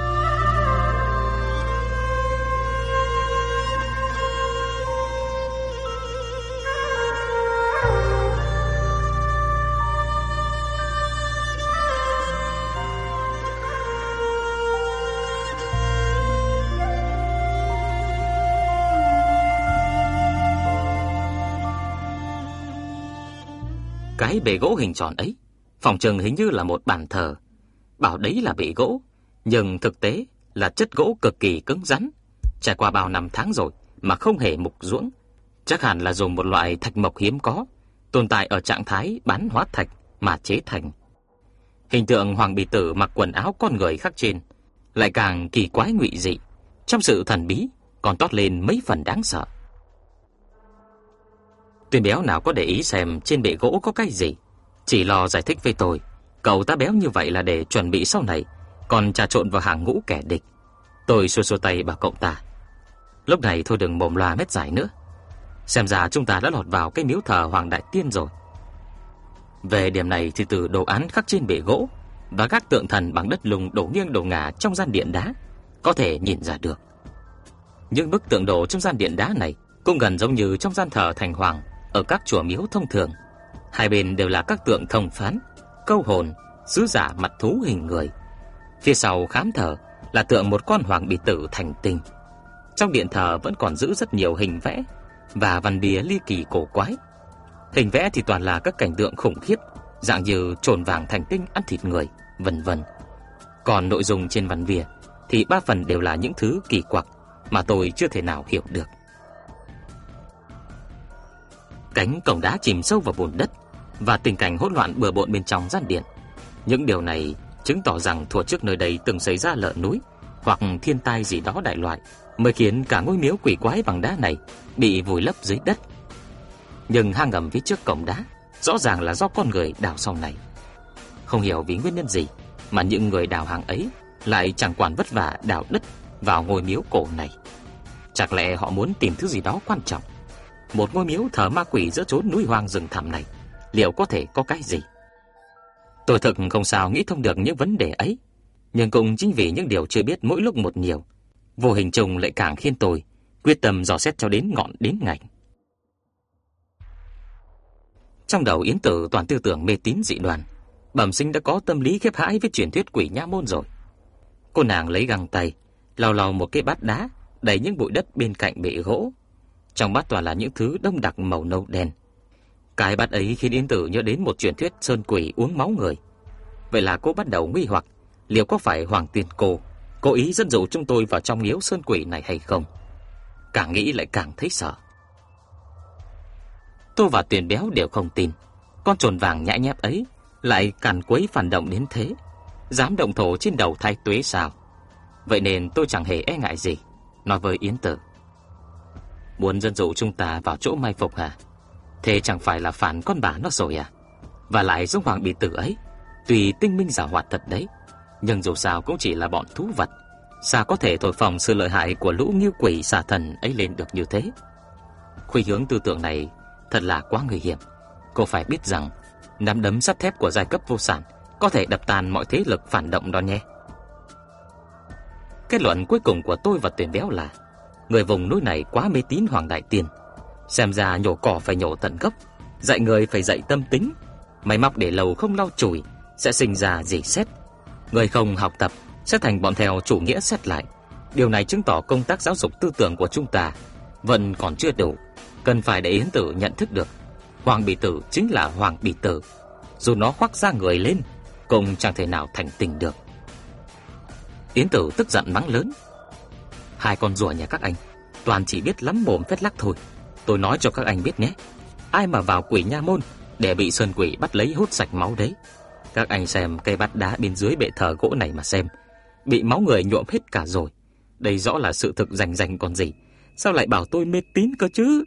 Cái bệ gỗ hình tròn ấy, phòng trừng hình như là một bàn thờ. Bảo đấy là bệ gỗ, nhưng thực tế là chất gỗ cực kỳ cứng rắn, trải qua bao năm tháng rồi mà không hề mục ruỗng. Chắc hẳn là dùng một loại thạch mộc hiếm có, tồn tại ở trạng thái bán hóa thạch mà chế thành. Hình tượng Hoàng Bì Tử mặc quần áo con người khắc trên lại càng kỳ quái ngụy dị, trong sự thần bí còn toát lên mấy phần đáng sợ. Tuyển Béo nào có để ý xem trên bệ gỗ có cái gì, chỉ lo giải thích với tôi, cậu ta béo như vậy là để chuẩn bị sau này còn trà trộn vào hàng ngũ kẻ địch. Tôi xua xua tay bảo cậu ta, lúc này thôi đừng mồm loa mét dài nữa, xem ra chúng ta đã lọt vào cái miếu thờ Hoàng Đại Tiên rồi. Về điểm này thì từ đồ án khắc trên bệ gỗ và các tượng thần bằng đất lùng đổ nghiêng đổ ngả trong gian điện đá có thể nhìn ra được. Những bức tượng đồ trong gian điện đá này cũng gần giống như trong gian thờ thành hoàng ở các chùa miếu thông thường. Hai bên đều là các tượng thông phán, câu hồn, sứ giả mặt thú hình người. Phía sau khám thờ là tượng một con Hoàng Bì Tử thành tinh. Trong điện thờ vẫn còn giữ rất nhiều hình vẽ và văn bìa ly kỳ cổ quái. Hình vẽ thì toàn là các cảnh tượng khủng khiếp, dạng như trồn vàng thành tinh ăn thịt người, vân vân. Còn nội dung trên văn bìa thì ba phần đều là những thứ kỳ quặc mà tôi chưa thể nào hiểu được. Cánh cổng đá chìm sâu vào bùn đất và tình cảnh hỗn loạn bừa bộn bên trong gian điện. Những điều này chứng tỏ rằng thuở trước nơi đây từng xảy ra lở núi hoặc thiên tai gì đó đại loại, mới khiến cả ngôi miếu quỷ quái bằng đá này bị vùi lấp dưới đất. Nhưng hang ngầm phía trước cổng đá rõ ràng là do con người đào sau này. Không hiểu vì nguyên nhân gì mà những người đào hang ấy lại chẳng quản vất vả đào đất vào ngôi miếu cổ này. Chẳng lẽ họ muốn tìm thứ gì đó quan trọng? Một ngôi miếu thờ ma quỷ giữa chốn núi hoang rừng thẳm này, liệu có thể có cái gì? Tôi thực không sao nghĩ thông được những vấn đề ấy, nhưng cũng chính vì những điều chưa biết mỗi lúc một nhiều, vô hình chung lại càng khiến tôi quyết tâm dò xét cho đến ngọn đến ngành. Trong đầu Yến Tử toàn tư tưởng mê tín dị đoan, bẩm sinh đã có tâm lý khiếp hãi với truyền thuyết quỷ nha môn rồi. Cô nàng lấy găng tay lau lau một cái bát đá đầy những bụi đất bên cạnh bệ gỗ. Trong bát toàn là những thứ đông đặc màu nâu đen. Cái bát ấy khiến Yến Tử nhớ đến một truyền thuyết sơn quỷ uống máu người. Vậy là cô bắt đầu nghi hoặc liệu có phải Hoàng Tiên Cô cố ý dẫn dụ chúng tôi vào trong miếu sơn quỷ này hay không. Càng nghĩ lại càng thấy sợ. Tôi và Tuyền Béo đều không tin con trồn vàng nhãi nhép ấy lại càn quấy phản động đến thế, dám động thổ trên đầu Thái Tuế sao. Vậy nên tôi chẳng hề e ngại gì, nói với Yến Tử: muốn dẫn dụ chúng ta vào chỗ mai phục hả? Thế chẳng phải là phản con bà nó rồi à? Và lại giống Hoàng Bì Tử ấy, tuy tinh minh giàu hoạt thật đấy, nhưng dù sao cũng chỉ là bọn thú vật, sao có thể thổi phồng sự lợi hại của lũ ngưu quỷ xà thần ấy lên được như thế? Khuynh hướng tư tưởng này thật là quá nguy hiểm. Cô phải biết rằng nắm đấm sắt thép của giai cấp vô sản có thể đập tan mọi thế lực phản động đó nhé. Kết luận cuối cùng của tôi và Tuyền Béo là người vùng núi này quá mê tín Hoàng Đại Tiên. Xem ra nhổ cỏ phải nhổ tận gốc, dạy người phải dạy tâm tính. Máy móc để lâu không lau chùi sẽ sinh ra rỉ sét. Người không học tập sẽ thành bọn theo chủ nghĩa xét lại. Điều này chứng tỏ công tác giáo dục tư tưởng của chúng ta vẫn còn chưa đủ. Cần phải để Yến Tử nhận thức được Hoàng Bì Tử chính là Hoàng Bì Tử, dù nó khoác da người lên cũng chẳng thể nào thành tình được. Yến Tử tức giận mắng lớn: hai con rùa nhà các anh toàn chỉ biết lắm mồm phét lắc thôi. Tôi nói cho các anh biết nhé, ai mà vào quỷ nha môn để bị sơn quỷ bắt lấy hút sạch máu đấy. Các anh xem cây bát đá bên dưới bệ thờ gỗ này mà xem, bị máu người nhuộm hết cả rồi. Đây rõ là sự thực rành rành còn gì, sao lại bảo tôi mê tín cơ chứ?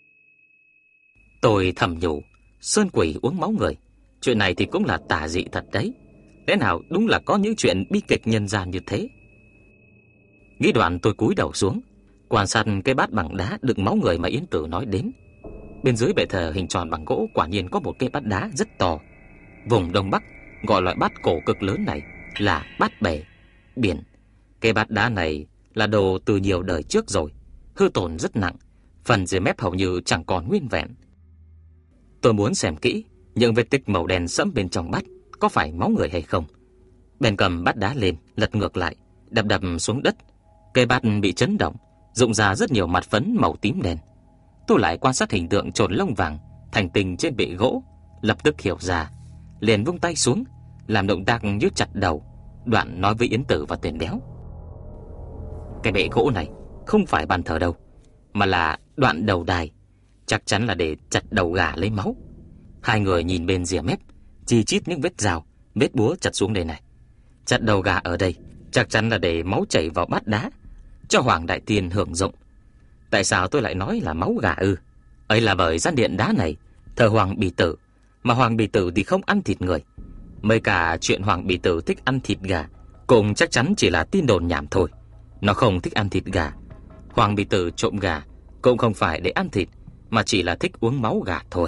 Tôi thầm nhủ, sơn quỷ uống máu người, chuyện này thì cũng là tà dị thật đấy. Lẽ nào đúng là có những chuyện bi kịch nhân gian như thế? Nghĩ đoạn tôi cúi đầu xuống, quan sát cái bát bằng đá đựng máu người mà Yến Tử nói đến. Bên dưới bệ thờ hình tròn bằng gỗ quả nhiên có một cái bát đá rất to. Vùng Đông Bắc gọi loại bát cổ cực lớn này là bát bể biển. Cái bát đá này là đồ từ nhiều đời trước rồi, hư tổn rất nặng, phần dưới mép hầu như chẳng còn nguyên vẹn. Tôi muốn xem kỹ những vết tích màu đen sẫm bên trong bát có phải máu người hay không. Bèn cầm bát đá lên, lật ngược lại, đập đập xuống đất. Cây bát bị chấn động, rụng ra rất nhiều mặt phấn màu tím đen. Tôi lại quan sát hình tượng trồn lông vàng thành tinh trên bệ gỗ, lập tức hiểu ra, liền vung tay xuống, làm động tác như chặt đầu, đoạn nói với Yến Tử và Tuyền Béo: cái bệ gỗ này không phải bàn thờ đâu, mà là đoạn đầu đài, chắc chắn là để chặt đầu gà lấy máu. Hai người nhìn bên rìa mép, chi chít những vết rào, vết búa chặt xuống đây này. Chặt đầu gà ở đây chắc chắn là để máu chảy vào bát đá, cho Hoàng Đại Tiên hưởng dụng. Tại sao tôi lại nói là máu gà ư? Ấy là bởi gian điện đá này thờ Hoàng Bì Tử, mà Hoàng Bì Tử thì không ăn thịt người. Mấy cả chuyện Hoàng Bì Tử thích ăn thịt gà cũng chắc chắn chỉ là tin đồn nhảm thôi. Nó không thích ăn thịt gà. Hoàng Bì Tử trộm gà cũng không phải để ăn thịt, mà chỉ là thích uống máu gà thôi.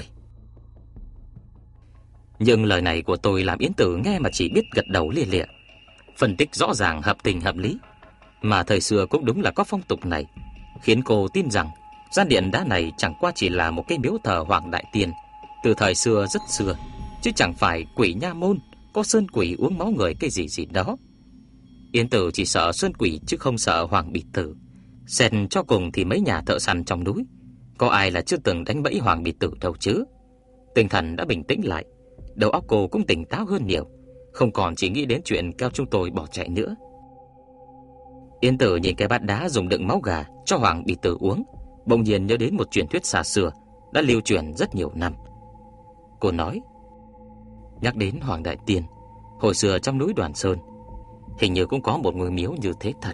Nhưng lời này của tôi làm Yến Tử nghe mà chỉ biết gật đầu lia lịa. Phân tích rõ ràng hợp tình hợp lý. Mà thời xưa cũng đúng là có phong tục này, khiến cô tin rằng gian điện đá này chẳng qua chỉ là một cái miếu thờ Hoàng Đại Tiên từ thời xưa rất xưa, chứ chẳng phải quỷ nha môn có sơn quỷ uống máu người cái gì gì đó. Yến Tử chỉ sợ sơn quỷ chứ không sợ Hoàng Bì Tử. Xét cho cùng thì mấy nhà thợ săn trong núi có ai là chưa từng đánh bẫy Hoàng Bì Tử đâu chứ. Tinh thần đã bình tĩnh lại, đầu óc cô cũng tỉnh táo hơn nhiều, không còn chỉ nghĩ đến chuyện kéo chúng tôi bỏ chạy nữa. Yến Tử nhìn cái bát đá dùng đựng máu gà cho Hoàng Bì Tử uống, bỗng nhiên nhớ đến một truyền thuyết xa xưa đã lưu truyền rất nhiều năm. Cô nói: nhắc đến Hoàng Đại Tiên, hồi xưa trong núi Đoàn Sơn hình như cũng có một ngôi miếu như thế thật.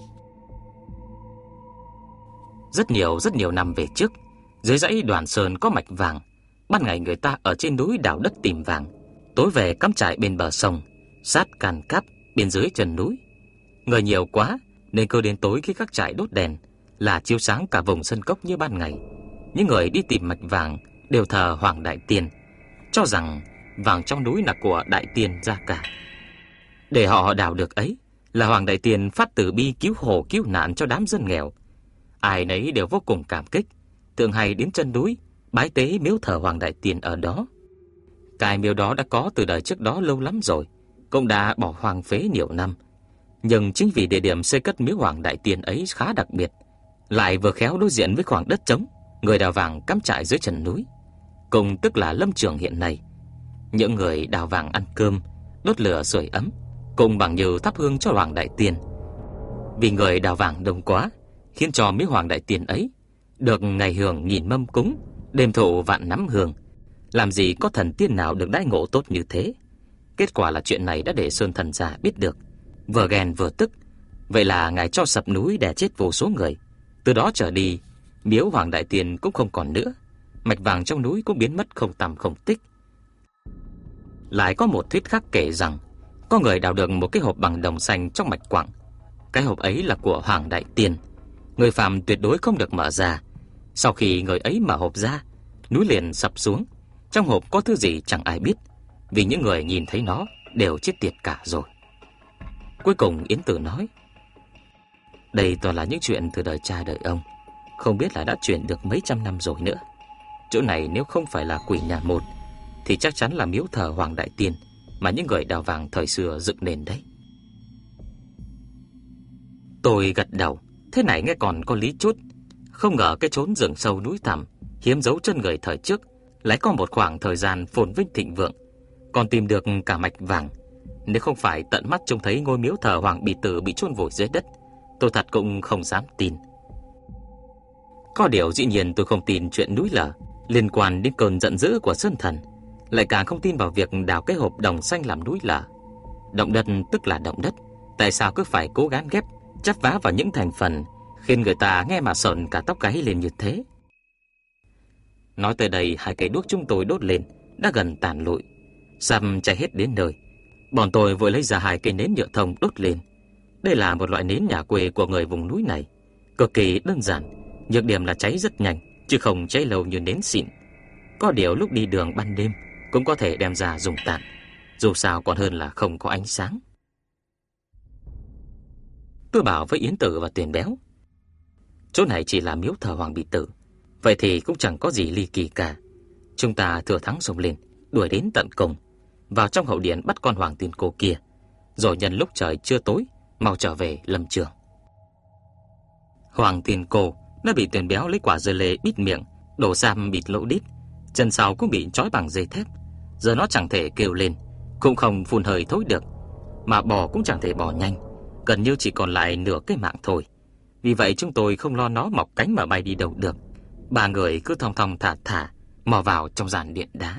Rất nhiều rất nhiều năm về trước, dưới dãy Đoàn Sơn có mạch vàng. Ban ngày người ta ở trên núi đào đất tìm vàng, tối về cắm trại bên bờ sông, sát can cáp bên dưới chân núi. Người nhiều quá nên cứ đến tối khi các trại đốt đèn là chiếu sáng cả vùng sân cốc như ban ngày. Những người đi tìm mạch vàng đều thờ Hoàng Đại Tiên, cho rằng vàng trong núi là của Đại Tiên ra cả. Để họ đào được ấy là Hoàng Đại Tiên phát từ bi cứu khổ cứu nạn cho đám dân nghèo. Ai nấy đều vô cùng cảm kích, thường hay đến chân núi bái tế miếu thờ Hoàng Đại Tiên ở đó. Cái miếu đó đã có từ đời trước đó lâu lắm rồi, cũng đã bỏ hoang phế nhiều năm. Nhưng chính vì địa điểm xây cất miếu Hoàng Đại Tiên ấy khá đặc biệt, lại vừa khéo đối diện với khoảng đất trống người đào vàng cắm trại dưới chân núi, cùng tức là lâm trường hiện nay. Những người đào vàng ăn cơm, đốt lửa sưởi ấm, cùng bằng như thắp hương cho Hoàng Đại Tiên. Vì người đào vàng đông quá, khiến cho mấy Hoàng Đại Tiên ấy được ngày hưởng nghìn mâm cúng, đêm thụ vạn nắm hương. Làm gì có thần tiên nào được đãi ngộ tốt như thế. Kết quả là chuyện này đã để Sơn Thần già biết được, vừa ghen vừa tức. Vậy là ngài cho sập núi đè chết vô số người. Từ đó trở đi, miếu Hoàng Đại Tiên cũng không còn nữa, mạch vàng trong núi cũng biến mất không tăm không tích. Lại có một thuyết khác kể rằng có người đào được một cái hộp bằng đồng xanh trong mạch quặng. Cái hộp ấy là của Hoàng Đại Tiên, người phàm tuyệt đối không được mở ra. Sau khi người ấy mở hộp ra, núi liền sập xuống. Trong hộp có thứ gì chẳng ai biết, vì những người nhìn thấy nó đều chết tiệt cả rồi. Cuối cùng Yến Tử nói: đây toàn là những chuyện từ đời cha đời ông, không biết là đã chuyển được mấy trăm năm rồi nữa. Chỗ này nếu không phải là quỷ nhà một thì chắc chắn là miếu thờ Hoàng Đại Tiên mà những người đào vàng thời xưa dựng nền đấy. Tôi gật đầu, thế này nghe còn có lý chút. Không ngờ cái chốn rừng sâu núi thẳm, hiếm dấu chân người thời trước lại có một khoảng thời gian phồn vinh thịnh vượng, còn tìm được cả mạch vàng. Nếu không phải tận mắt trông thấy ngôi miếu thờ Hoàng Bì Tử bị chôn vùi dưới đất, tôi thật cũng không dám tin. Có điều dĩ nhiên tôi không tin chuyện núi lở liên quan đến cơn giận dữ của Sơn Thần, lại càng không tin vào việc đào cái hộp đồng xanh làm núi lở. Động đất tức là động đất, tại sao cứ phải cố gắng ghép chắp vá vào những thành phần khiến người ta nghe mà sợn cả tóc gáy lên như thế? Nói tới đây, hai cây đuốc chúng tôi đốt lên đã gần tàn lụi, sắp cháy hết đến nơi. Bọn tôi vội lấy ra hai cây nến nhựa thông đốt lên. Đây là một loại nến nhà quê của người vùng núi này, cực kỳ đơn giản, nhược điểm là cháy rất nhanh, chứ không cháy lâu như nến xịn. Có điều lúc đi đường ban đêm cũng có thể đem ra dùng tạm, dù sao còn hơn là không có ánh sáng. Tôi bảo với Yến Tử và Tuyền Béo: chỗ này chỉ là miếu thờ Hoàng Bì Tử, vậy thì cũng chẳng có gì ly kỳ cả. Chúng ta thừa thắng xông lên, đuổi đến tận cùng, vào trong hậu điện bắt con Hoàng Tiên Cô kia, rồi nhân lúc trời chưa tối mau trở về lâm trường. Hoàng Tiên Cô đã bị Tuyền Béo lấy quả dưa lê bít miệng, đổ sam bịt lỗ đít, chân sau cũng bị trói bằng dây thép. Giờ nó chẳng thể kêu lên, cũng không phun hơi thối được, mà bò cũng chẳng thể bò nhanh, gần như chỉ còn lại nửa cái mạng thôi. Vì vậy chúng tôi không lo nó mọc cánh mà bay đi đâu được. Ba người cứ thong thong thả thả mò vào trong gian điện đá.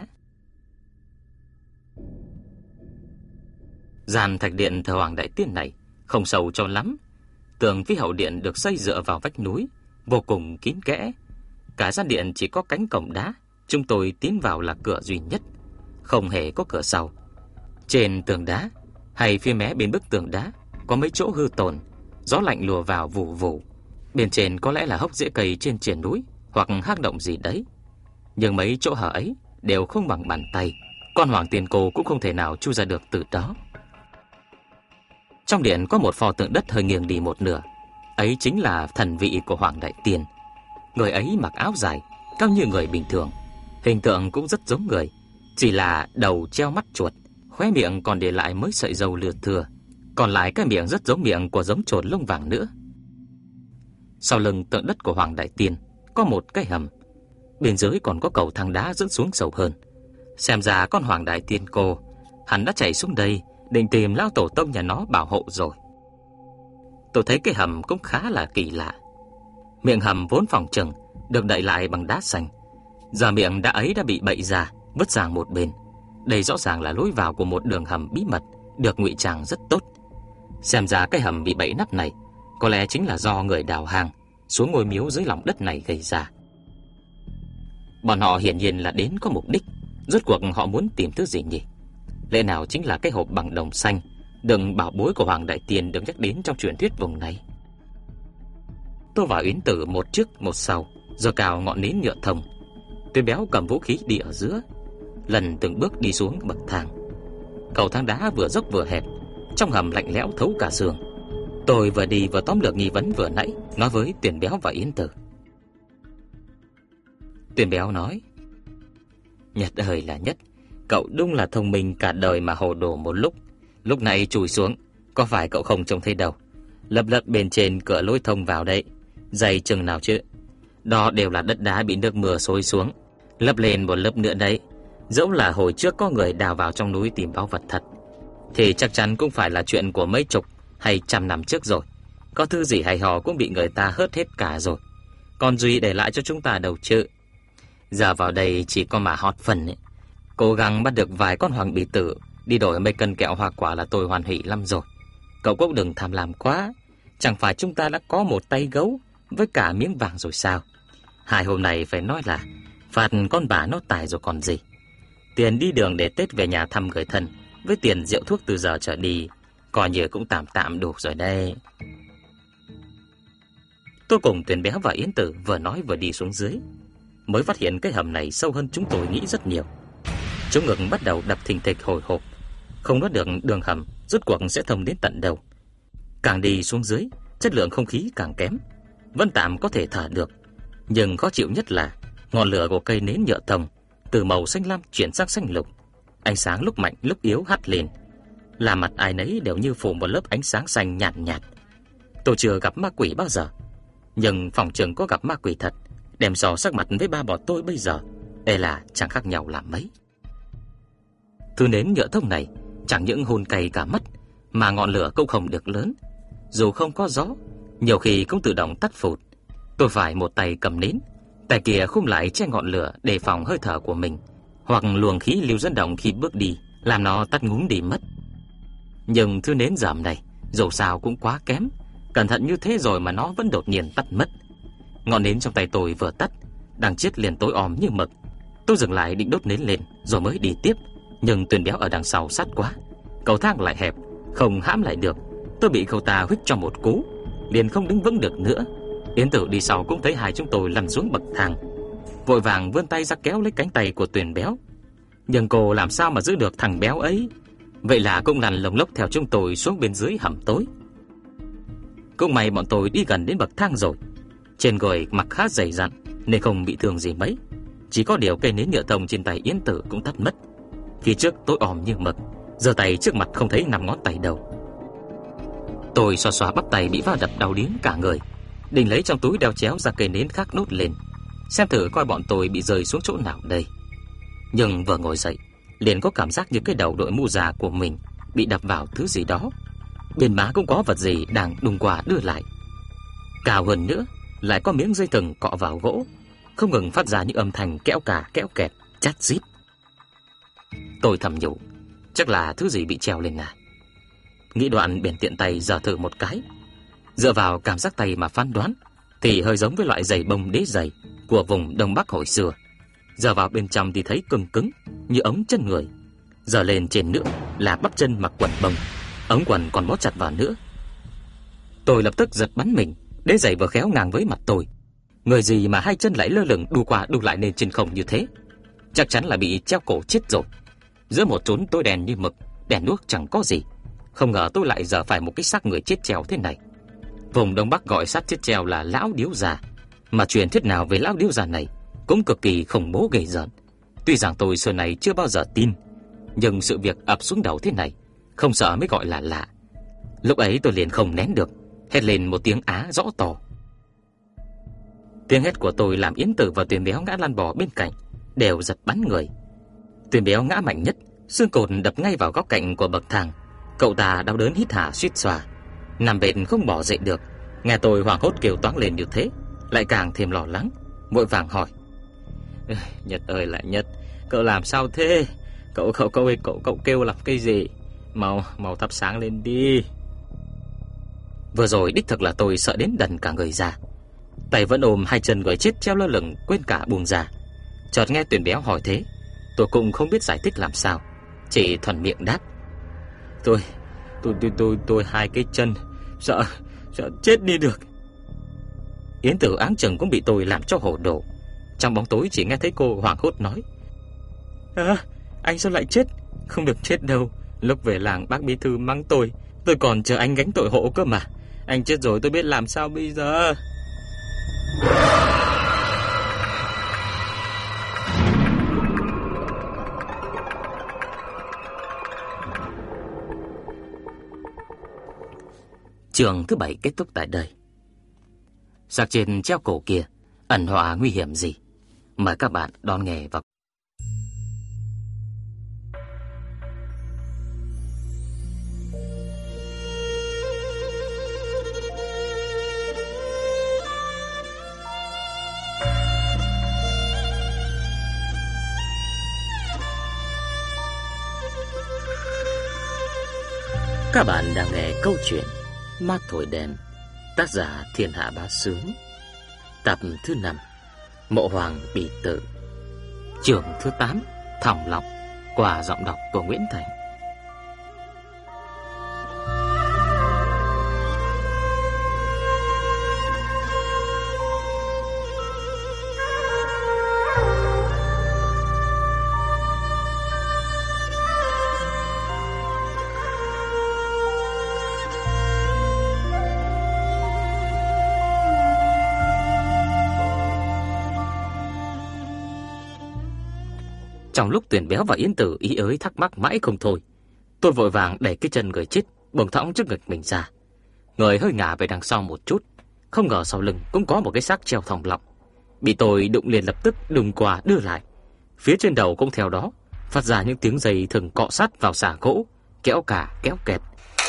Gian thạch điện thờ Hoàng Đại Tiên này không sâu cho lắm. Tường phía hậu điện được xây dựa vào vách núi, vô cùng kín kẽ. Cả gian điện chỉ có cánh cổng đá, chúng tôi tiến vào là cửa duy nhất, không hề có cửa sau. Trên tường đá hay phía mé bên bức tường đá có mấy chỗ hư tổn, gió lạnh lùa vào vù vù. Bên trên có lẽ là hốc rễ cây trên triền núi hoặc hang động gì đấy. Nhưng mấy chỗ hở ấy đều không bằng bàn tay, con Hoàng Tiên Cô cũng không thể nào chui ra được từ đó. Trong điện có một pho tượng đất hơi nghiêng đi một nửa, ấy chính là thần vị của Hoàng Đại Tiên. Người ấy mặc áo dài, cao như người bình thường, hình tượng cũng rất giống người, chỉ là đầu treo mắt chuột, khóe miệng còn để lại mấy sợi râu lưa thưa, còn lại cái miệng rất giống miệng của giống chồn lông vàng nữa. Sau lưng tượng đất của Hoàng Đại Tiên có một cái hầm, bên dưới còn có cầu thang đá dẫn xuống sâu hơn. Xem ra con Hoàng Đại Tiên Cô hắn đã chạy xuống đây định tìm lão tổ tông nhà nó bảo hộ rồi. Tôi thấy cái hầm cũng khá là kỳ lạ. Miệng hầm vốn phòng trừng được đậy lại bằng đá xanh, giờ miệng đá ấy đã bị bậy ra, vứt sang một bên. Đây rõ ràng là lối vào của một đường hầm bí mật được ngụy trang rất tốt. Xem ra cái hầm bị bậy nắp này có lẽ chính là do người đào hang xuống ngôi miếu dưới lòng đất này gây ra. Bọn họ hiển nhiên là đến có mục đích. Rốt cuộc họ muốn tìm thứ gì nhỉ? Lẽ nào chính là cái hộp bằng đồng xanh đựng bảo bối của Hoàng Đại Tiên được nhắc đến trong truyền thuyết vùng này? Tôi và Yến Tử một trước một sau giơ cao ngọn nến nhựa thông. Tuyền Béo cầm vũ khí đi ở giữa, lần từng bước đi xuống bậc thang. Cầu thang đá vừa dốc vừa hẹp, trong hầm lạnh lẽo thấu cả xương. Tôi vừa đi vừa tóm lược nghi vấn vừa nãy, nói với Tuyền Béo và Yến Tử. Tuyền Béo nói: Nhất ơi là Nhất, cậu đúng là thông minh cả đời mà hồ đồ một lúc. Lúc này chui xuống, có phải cậu không trông thấy đâu? Lập lật bên trên cửa lối thông vào đấy, Dày chừng nào chứ? Đó đều là đất đá bị nước mưa xối xuống, lấp lên một lớp nữa đấy. Dẫu là hồi trước có người đào vào trong núi tìm báu vật thật, thì chắc chắn cũng phải là chuyện của mấy chục hay trăm năm trước rồi. Có thứ gì hay ho cũng bị người ta hớt hết cả rồi, còn Duy để lại cho chúng ta đâu chứ. Giờ vào đây chỉ có mà hót phần ấy. Cố gắng bắt được vài con hoàng bì tử đi đổi mấy cân kẹo hoa quả là tôi hoàn hỷ lắm rồi. Cậu cũng đừng tham lam quá. Chẳng phải chúng ta đã có một tay gấu với cả miếng vàng rồi sao? Hai hôm này phải nói là phạt con bà nó tài rồi còn gì. Tiền đi đường để Tết về nhà thăm người thân với tiền rượu thuốc từ giờ trở đi, coi như cũng tạm tạm đủ rồi đây. Tôi cùng Tuyền Béo và Yến Tử vừa nói vừa đi xuống dưới, mới phát hiện cái hầm này sâu hơn chúng tôi nghĩ rất nhiều. Chúng ngực bắt đầu đập thình thịch hồi hộp, không đoán được đường hầm rốt cuộc sẽ thông đến tận đâu. Càng đi xuống dưới, chất lượng không khí càng kém. Vẫn tạm có thể thở được, nhưng khó chịu nhất là ngọn lửa của cây nến nhựa thông từ màu xanh lam chuyển sang xanh lục. Ánh sáng lúc mạnh lúc yếu hắt lên, làm mặt ai nấy đều như phủ một lớp ánh sáng xanh nhạt nhạt. Tôi chưa gặp ma quỷ bao giờ, nhưng phòng trường có gặp ma quỷ thật, đem so sắc mặt với ba bọn tôi bây giờ, e là chẳng khác nhau là mấy. Thứ nến nhựa thông này chẳng những hôn cay cả mắt, mà ngọn lửa cũng không được lớn. Dù không có gió, nhiều khi cũng tự động tắt phụt. Tôi phải một tay cầm nến, tay kia khum lại che ngọn lửa để phòng hơi thở của mình, hoặc luồng khí lưu dẫn động khi bước đi làm nó tắt ngúm đi mất. Nhưng thứ nến dởm này dù sao cũng quá kém, cẩn thận như thế rồi mà nó vẫn đột nhiên tắt mất. Ngọn nến trong tay tôi vừa tắt, đang chết liền tối om như mực. Tôi dừng lại định đốt nến lên rồi mới đi tiếp, nhưng Tuyền Béo ở đằng sau sát quá, cầu thang lại hẹp, không hãm lại được. Tôi bị cậu ta huých cho một cú, liền không đứng vững được nữa. Yến Tử đi sau cũng thấy hai chúng tôi lăn xuống bậc thang, vội vàng vươn tay ra kéo lấy cánh tay của Tuyền Béo. Nhưng cô làm sao mà giữ được thằng béo ấy, vậy là cũng lăn lồng lốc theo chúng tôi xuống bên dưới hầm tối. Cũng may bọn tôi đi gần đến bậc thang rồi, trên người mặc khá dày dặn nên không bị thương gì mấy. Chỉ có điều cây nến nhựa thông trên tay Yến Tử cũng tắt mất. Phía trước tối om như mực, giơ tay trước mặt không thấy năm ngón tay đâu. Tôi xoa xoa bắp tay bị va đập đau điếng cả người, định lấy trong túi đeo chéo ra cây nến khác nốt lên, xem thử coi bọn tôi bị rơi xuống chỗ nào đây. Nhưng vừa ngồi dậy, liền có cảm giác như cái đầu đội mũ già của mình bị đập vào thứ gì đó. Bên má cũng có vật gì đang đùng qua đưa lại. Cao hơn nữa, lại có miếng dây thừng cọ vào gỗ, không ngừng phát ra những âm thanh kéo cà kéo kẹt, chát rít. Tôi thầm nhủ, chắc là thứ gì bị treo lên à. Nghĩ đoạn bèn tiện tay giở thử một cái. Dựa vào cảm giác tay mà phán đoán, thì hơi giống với loại giày bông đế giày của vùng Đông Bắc hồi xưa. Giờ vào bên trong thì thấy cứng cứng như ống chân người. Giờ lên trên nữa là bắp chân mặc quần bông, ống quần còn bó chặt vào nữa. Tôi lập tức giật bắn mình, đế giày vừa khéo ngang với mặt tôi. Người gì mà hai chân lại lơ lửng đu qua đu lại lên trên không như thế? Chắc chắn là bị treo cổ chết rồi. Giữa một chốn tối đen như mực, đèn đuốc chẳng có gì, không ngờ tôi lại giờ phải một cái xác người chết treo thế này. Vùng Đông Bắc gọi xác chết treo là lão điếu già, mà truyền thuyết nào về lão điếu già này cũng cực kỳ khủng bố ghê rợn. Tuy rằng tôi xưa này chưa bao giờ tin, nhưng sự việc ập xuống đầu thế này, không sợ mới gọi là lạ. Lúc ấy tôi liền không nén được, hét lên một tiếng á rõ to. Tiếng hét của tôi làm Yến Tử và Tuyền Béo ngã lăn bò bên cạnh, đều giật bắn người. Tuyền Béo ngã mạnh nhất, xương cột đập ngay vào góc cạnh của bậc thang. Cậu ta đau đớn hít hà suýt xòa, nằm bệt không bỏ dậy được. Nghe tôi hoảng hốt kêu toáng lên như thế, lại càng thêm lo lắng, vội vàng hỏi: Nhật ơi là Nhật, cậu làm sao thế? Cậu cậu cậu cậu cậu kêu làm cái gì? Mau mau thắp sáng lên đi. Vừa rồi đích thực là tôi sợ đến đần cả người ra, tay vẫn ôm hai chân người chết treo lơ lửng, quên cả buông ra. Chợt nghe Tuyền Béo hỏi thế, tôi cũng không biết giải thích làm sao, chỉ thuần miệng đáp: Tôi tôi tôi tôi tôi hai cái chân, sợ sợ chết đi được. Yến Tử áng chừng cũng bị tôi làm cho hổ đồ. Trong bóng tối chỉ nghe thấy cô hoảng hốt nói: À, anh sao lại chết? Không được chết đâu. Lúc về làng bác bí thư mắng tôi, tôi còn chờ anh gánh tội hộ cơ mà. Anh chết rồi tôi biết làm sao bây giờ. Chương thứ bảy kết thúc tại đây. Xác trên treo cổ kia ẩn họa nguy hiểm gì? Mời các bạn đón nghe vào. Các bạn đang nghe câu chuyện Ma Thổi Đèn, tác giả Thiên Hạ Bá Sướng, tập thứ năm, Mộ Hoàng Bỉ Tự, chương thứ tám, Thòng Lọng, qua giọng đọc của Nguyễn Thành. Trong lúc Tuyền Béo và Yến Tử ý ới thắc mắc mãi không thôi, tôi vội vàng đẩy cái chân người chết buông thõng trước ngực mình ra. Người hơi ngả về đằng sau một chút, không ngờ sau lưng cũng có một cái xác treo thòng lọng. Bị tôi đụng liền lập tức đùng qua đưa lại. Phía trên đầu cũng theo đó phát ra những tiếng giày thừng cọ sát vào xà gỗ, kéo cả kéo kẹt.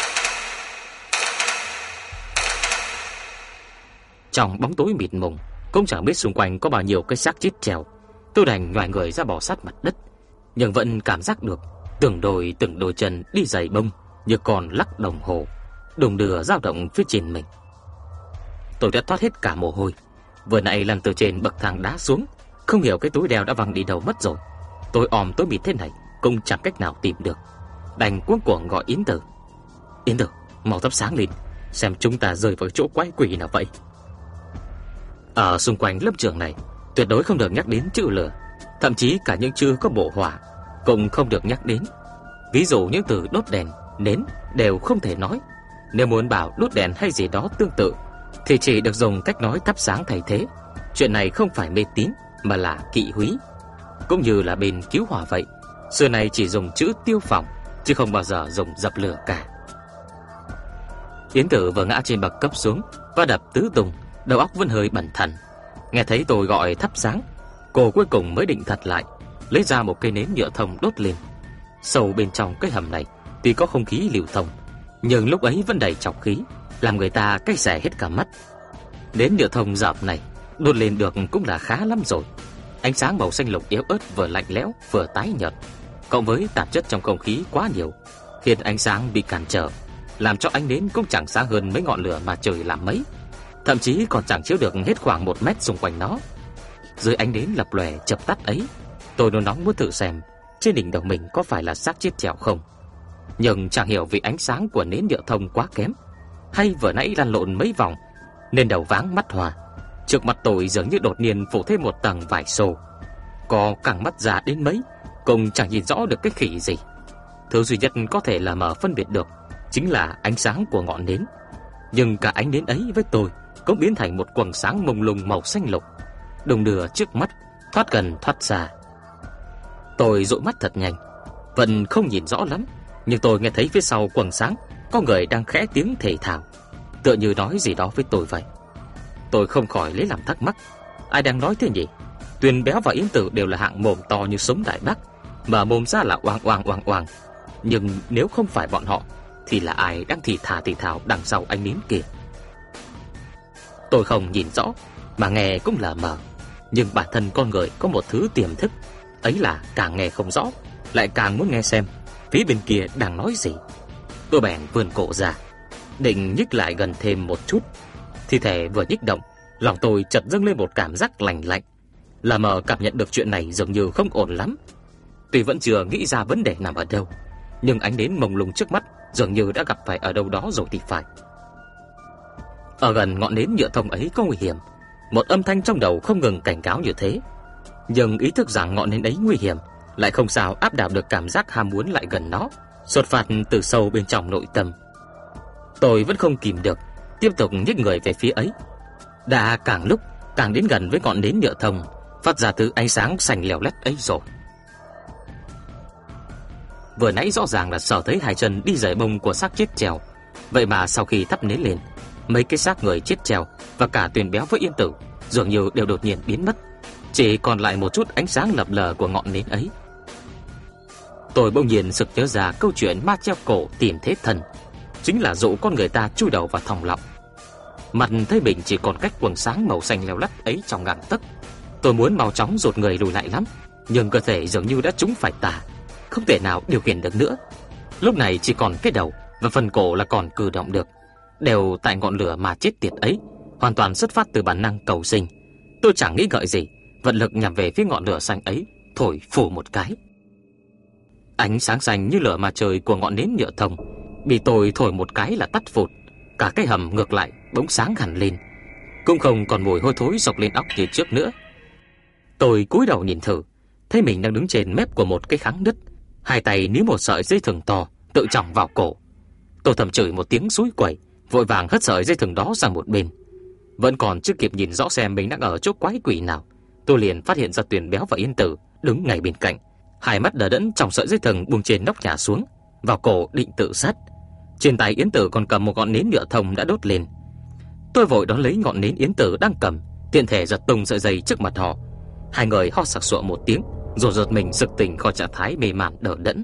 Trong bóng tối mịt mùng, cũng chẳng biết xung quanh có bao nhiêu cái xác chết treo. Tôi đành nhòi người ra bò sát mặt đất, nhưng vẫn cảm giác được từng đôi từng đôi chân đi giày bông như còn lắc đồng hồ, đùng đưa dao động phía trên mình. Tôi đã thoát hết cả mồ hôi. Vừa nãy lần từ trên bậc thang đá xuống, không hiểu cái túi đeo đã văng đi đâu mất rồi. Tôi òm tối mịt thế này cũng chẳng cách nào tìm được, đành cuống cuồng gọi Yến Tử. Yến Tử, mau thắp sáng lên, xem chúng ta rơi vào chỗ quái quỷ nào vậy. Ở xung quanh lớp trường này tuyệt đối không được nhắc đến chữ lửa, thậm chí cả những chữ có bộ hỏa cũng không được nhắc đến. Ví dụ những từ đốt đèn, nến đều không thể nói. Nếu muốn bảo đốt đèn hay gì đó tương tự thì chỉ được dùng cách nói thắp sáng thay thế. Chuyện này không phải mê tín mà là kỵ húy. Cũng như là bên cứu hỏa vậy, xưa này chỉ dùng chữ tiêu phòng chứ không bao giờ dùng dập lửa cả. Yến Tử vừa ngã trên bậc cấp xuống và đập tứ tung, đầu óc vẫn hơi bần thần. Nghe thấy tôi gọi thắp sáng, cô cuối cùng mới định thật lại, lấy ra một cây nến nhựa thông đốt lên. Sâu bên trong cái hầm này tuy có không khí lưu thông, nhưng lúc ấy vẫn đầy trọc khí, làm người ta cay xè hết cả mắt. Nến nhựa thông dập này đốt lên được cũng là khá lắm rồi. Ánh sáng màu xanh lục yếu ớt vừa lạnh lẽo vừa tái nhợt, cộng với tạp chất trong không khí quá nhiều, khiến ánh sáng bị cản trở, làm cho ánh nến cũng chẳng sáng hơn mấy ngọn lửa mà trời làm mấy. Thậm chí còn chẳng chiếu được hết khoảng một mét xung quanh nó. Dưới ánh nến lập lòe chập tắt ấy, tôi nôn nóng muốn thử xem trên đỉnh đầu mình có phải là xác chết treo không. Nhưng chẳng hiểu vì ánh sáng của nến nhựa thông quá kém, hay vừa nãy lăn lộn mấy vòng nên đầu váng mắt hoa, trước mặt tôi dường như đột nhiên phủ thêm một tầng vải xô. Có căng mắt ra đến mấy cũng chẳng nhìn rõ được cái khỉ gì. Thứ duy nhất có thể là mờ phân biệt được chính là ánh sáng của ngọn nến. Nhưng cả ánh nến ấy với tôi cũng biến thành một quầng sáng mông lung màu xanh lục, đùng đưa trước mắt, thoát gần thoát xa. Tôi dụi mắt thật nhanh, vẫn không nhìn rõ lắm, nhưng tôi nghe thấy phía sau quầng sáng có người đang khẽ tiếng thể thao, tựa như nói gì đó với tôi vậy. Tôi không khỏi lấy làm thắc mắc, ai đang nói thế nhỉ? Tuyền Béo và Yến Tử đều là hạng mồm to như súng Đại Bác, mà mồm ra là oang oang oang oang. Nhưng nếu không phải bọn họ thì là ai đang thì thà thì thào đằng sau ánh nến kia? Tôi không nhìn rõ, mà nghe cũng là mờ. Nhưng bản thân con người có một thứ tiềm thức, ấy là càng nghe không rõ lại càng muốn nghe xem phía bên kia đang nói gì. Tôi bèn vươn cổ ra, định nhích lại gần thêm một chút. Thì thể vừa nhích động, lòng tôi chợt dâng lên một cảm giác lạnh lạnh. Là mờ cảm nhận được chuyện này dường như không ổn lắm. Tuy vẫn chưa nghĩ ra vấn đề nằm ở đâu, nhưng ánh nến mông lung trước mắt dường như đã gặp phải ở đâu đó rồi thì phải. Ở gần ngọn nến nhựa thông ấy có nguy hiểm, một âm thanh trong đầu không ngừng cảnh cáo như thế. Nhưng ý thức rằng ngọn nến ấy nguy hiểm lại không sao áp đảo được cảm giác ham muốn lại gần nó, xuất phát từ sâu bên trong nội tâm. Tôi vẫn không kìm được, tiếp tục nhích người về phía ấy. Đã càng lúc càng đến gần với ngọn nến nhựa thông phát ra thứ ánh sáng xanh leo lét ấy rồi. Vừa nãy rõ ràng là sợ thấy hai chân đi giày bông của xác chết treo, vậy mà sau khi thắp nến lên, Mấy cái xác người chết treo và cả Tuyền Béo với Yên Tử dường như đều đột nhiên biến mất, chỉ còn lại một chút ánh sáng lập lờ của ngọn nến ấy. Tôi bỗng nhiên sực nhớ ra câu chuyện ma treo cổ tìm thế thần, chính là dụ con người ta chui đầu vào thòng lọng. Mặt thấy mình chỉ còn cách quầng sáng màu xanh leo lắt ấy trong gang tấc. Tôi muốn mau chóng rụt người lùi lại lắm, nhưng cơ thể dường như đã trúng phải tà, không thể nào điều khiển được nữa. Lúc này chỉ còn cái đầu và phần cổ là còn cử động được, đều tại ngọn lửa mà chết tiệt ấy, hoàn toàn xuất phát từ bản năng cầu sinh. Tôi chẳng nghĩ ngợi gì, vận lực nhằm về phía ngọn lửa xanh ấy, thổi phù một cái. Ánh sáng xanh như lửa mặt trời của ngọn nến nhựa thông bị tôi thổi một cái là tắt phụt. Cả cái hầm ngược lại bỗng sáng hẳn lên, cũng không còn mùi hôi thối sộc lên óc như trước nữa. Tôi cúi đầu nhìn thử, thấy mình đang đứng trên mép của một cái kháng nứt, hai tay níu một sợi dây thừng to tự chòng vào cổ. Tôi thầm chửi một tiếng xúi quẩy, vội vàng hất sợi dây thừng đó sang một bên. Vẫn còn chưa kịp nhìn rõ xem mình đang ở chỗ quái quỷ nào, tôi liền phát hiện ra Tuyền Béo và Yên Tử đứng ngay bên cạnh, hai mắt đờ đẫn trong sợi dây thừng buông trên nóc nhà xuống, vào cổ định tự sát. Trên tay Yến Tử còn cầm một ngọn nến nhựa thông đã đốt lên. Tôi vội đón lấy ngọn nến Yến Tử đang cầm, tiện thể giật tung sợi dây trước mặt họ. Hai người ho sặc sụa một tiếng, rồi giật mình sực tỉnh khỏi trạng thái mê man đờ đẫn.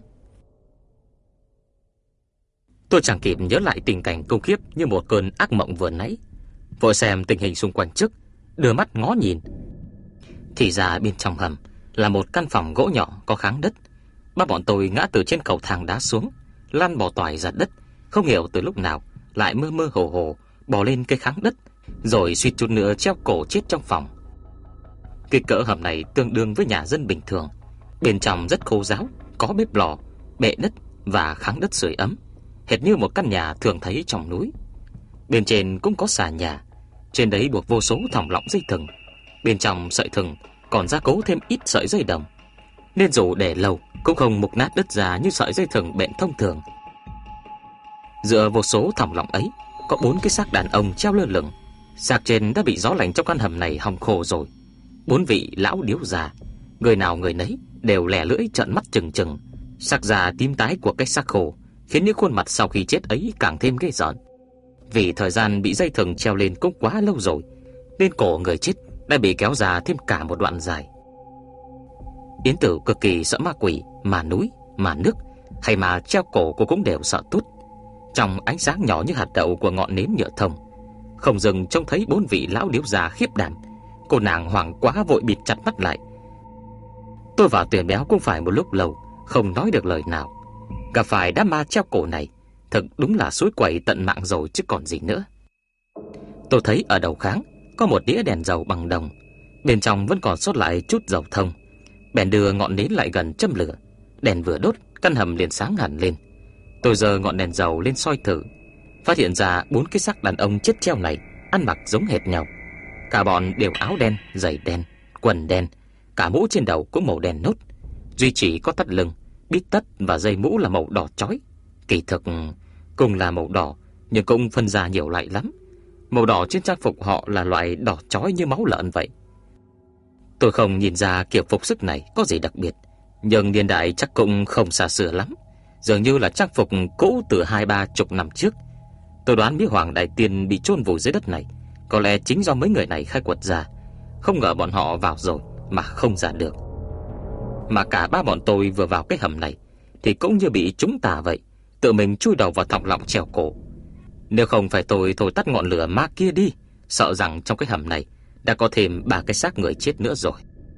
Tôi chẳng kịp nhớ lại tình cảnh khủng khiếp như một cơn ác mộng vừa nãy, vội xem tình hình xung quanh trước, đưa mắt ngó nhìn. Thì ra bên trong hầm là một căn phòng gỗ nhỏ có kháng đất. Ba bọn tôi ngã từ trên cầu thang đá xuống, lăn bò toài ra đất, không hiểu từ lúc nào lại mơ mơ hồ hồ bò lên cái kháng đất, rồi suýt chút nữa treo cổ chết trong phòng. Cái cỡ hầm này tương đương với nhà dân bình thường, bên trong rất khô ráo, có bếp lò, bệ đất và kháng đất sưởi ấm, hệt như một căn nhà thường thấy trong núi. Bên trên cũng có xà nhà, trên đấy buộc vô số thòng lọng dây thừng, bên trong sợi thừng còn gia cố thêm ít sợi dây đồng, nên dù để lâu cũng không mục nát đứt ra như sợi dây thừng bện thông thường. Giữa vô số thòng lọng ấy có bốn cái xác đàn ông treo lơ lửng. Xác trên đã bị gió lạnh trong căn hầm này hong khô rồi. Bốn vị lão điếu già, người nào người nấy đều lè lưỡi trợn mắt trừng trừng. Sắc da tím tái của cái xác khô khiến những khuôn mặt sau khi chết ấy càng thêm ghê rợn. Vì thời gian bị dây thừng treo lên cũng quá lâu rồi, nên cổ người chết đã bị kéo ra thêm cả một đoạn dài. Yến Tử cực kỳ sợ ma quỷ, mà núi, mà nước hay mà treo cổ, cô cũng đều sợ tút. Trong ánh sáng nhỏ như hạt đậu của ngọn nến nhựa thông, không dừng trông thấy bốn vị lão điếu già khiếp đảm. Cô nàng hoảng quá vội bịt chặt mắt lại. Tôi và Tuyền Béo cũng phải một lúc lâu không nói được lời nào. Gặp phải đám ma treo cổ này thật đúng là suối quẩy tận mạng rồi chứ còn gì nữa. Tôi thấy ở đầu kháng có một đĩa đèn dầu bằng đồng, bên trong vẫn còn sót lại chút dầu thông. Bèn đưa ngọn nến lại gần châm lửa. Đèn vừa đốt, căn hầm liền sáng hẳn lên. Tôi giơ ngọn đèn dầu lên soi thử, phát hiện ra bốn cái xác đàn ông chết treo này ăn mặc giống hệt nhau. Cả bọn đều áo đen, giày đen, quần đen, cả mũ trên đầu cũng màu đen nốt. Duy chỉ có thắt lưng, bít tất và dây mũ là màu đỏ chói. Kỳ thực cùng là màu đỏ, nhưng cũng phân ra nhiều loại lắm. Màu đỏ trên trang phục họ là loại đỏ chói như máu lợn vậy. Tôi không nhìn ra kiểu phục sức này có gì đặc biệt, nhưng niên đại chắc cũng không xa xưa lắm, dường như là trang phục cũ từ hai ba chục năm trước. Tôi đoán Mỹ Hoàng Đại Tiên bị chôn vùi dưới đất này có lẽ chính do mấy người này khai quật ra. Không ngờ bọn họ vào rồi mà không ra được. Mà cả ba bọn tôi vừa vào cái hầm này thì cũng như bị trúng tà vậy, tự mình chui đầu vào thòng lọng treo cổ. Nếu không phải tôi thổi tắt ngọn lửa ma kia đi, sợ rằng trong cái hầm này đã có thêm ba cái xác người chết nữa rồi.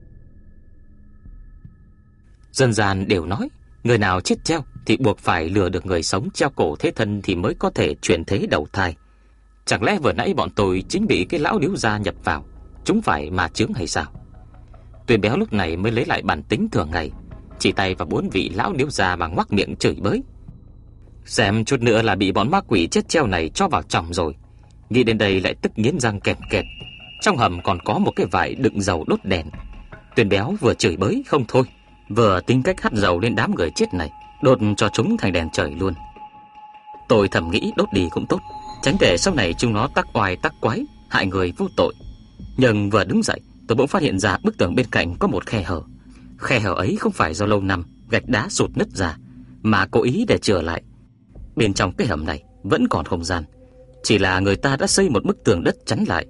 Dân gian đều nói người nào chết treo thì buộc phải lừa được người sống treo cổ thế thân thì mới có thể chuyển thế đầu thai. Chẳng lẽ vừa nãy bọn tôi chính bị cái lão điếu gia nhập vào, chúng phải ma chướng hay sao? Tuyền Béo lúc này mới lấy lại bản tính thường ngày, chỉ tay vào bốn vị lão điếu gia mà ngoác miệng chửi bới. Xem chút nữa là bị bọn ma quỷ chết treo này cho vào chồng rồi. Nghĩ đến đây lại tức nghiến răng kẹt kẹt. Trong hầm còn có một cái vải đựng dầu đốt đèn. Tuyền Béo vừa chửi bới không thôi, vừa tính cách hắt dầu lên đám người chết này, đốt cho chúng thành đèn trời luôn. Tôi thầm nghĩ đốt đi cũng tốt, tránh để sau này chúng nó tắc oai tắc quái, hại người vô tội. Nhưng vừa đứng dậy, tôi bỗng phát hiện ra bức tường bên cạnh có một khe hở. Khe hở ấy không phải do lâu năm gạch đá sụt nứt ra, mà cố ý để chừa lại. Bên trong cái hầm này vẫn còn không gian, chỉ là người ta đã xây một bức tường đất chắn lại.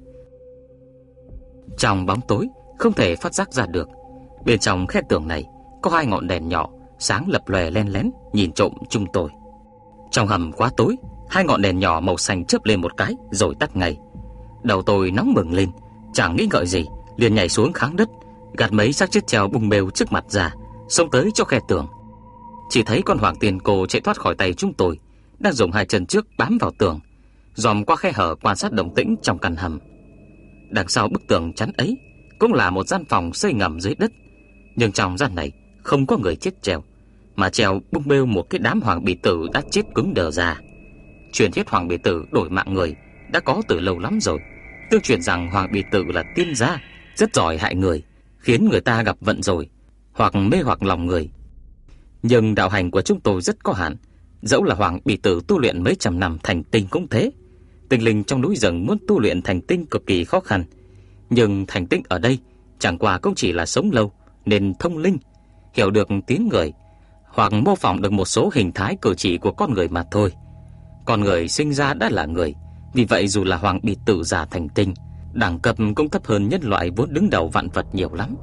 Trong bóng tối không thể phát giác ra được, bên trong khe tường này có hai ngọn đèn nhỏ sáng lập lòe len lén nhìn trộm chúng tôi. Trong hầm quá tối, hai ngọn đèn nhỏ màu xanh chớp lên một cái rồi tắt ngay. Đầu tôi nóng bừng lên, chẳng nghĩ ngợi gì, liền nhảy xuống kháng đất, gạt mấy xác chết treo bung bêu trước mặt ra, xông tới chỗ khe tường. Chỉ thấy con Hoàng Tiền Cô chạy thoát khỏi tay chúng tôi, đang dùng hai chân trước bám vào tường, dòm qua khe hở quan sát động tĩnh trong căn hầm. Đằng sau bức tường chắn ấy cũng là một gian phòng xây ngầm dưới đất, nhưng trong gian này không có người chết treo, mà treo bung bêu một cái đám hoàng bì tử đã chết cứng đờ ra. Truyền thuyết hoàng bì tử đổi mạng người đã có từ lâu lắm rồi. Tương truyền rằng hoàng bì tử là tiên gia, rất giỏi hại người, khiến người ta gặp vận rồi, hoặc mê hoặc lòng người. Nhưng đạo hành của chúng tôi rất có hạn, dẫu là hoàng bì tử tu luyện mấy trăm năm thành tinh cũng thế. Tinh linh trong núi rừng muốn tu luyện thành tinh cực kỳ khó khăn, nhưng thành tinh ở đây chẳng qua cũng chỉ là sống lâu nên thông linh, hiểu được tiếng người, hoặc mô phỏng được một số hình thái cử chỉ của con người mà thôi. Con người sinh ra đã là người, vì vậy dù là hoàng bì tử giả thành tinh, đẳng cấp cũng thấp hơn nhân loại vốn đứng đầu vạn vật nhiều lắm.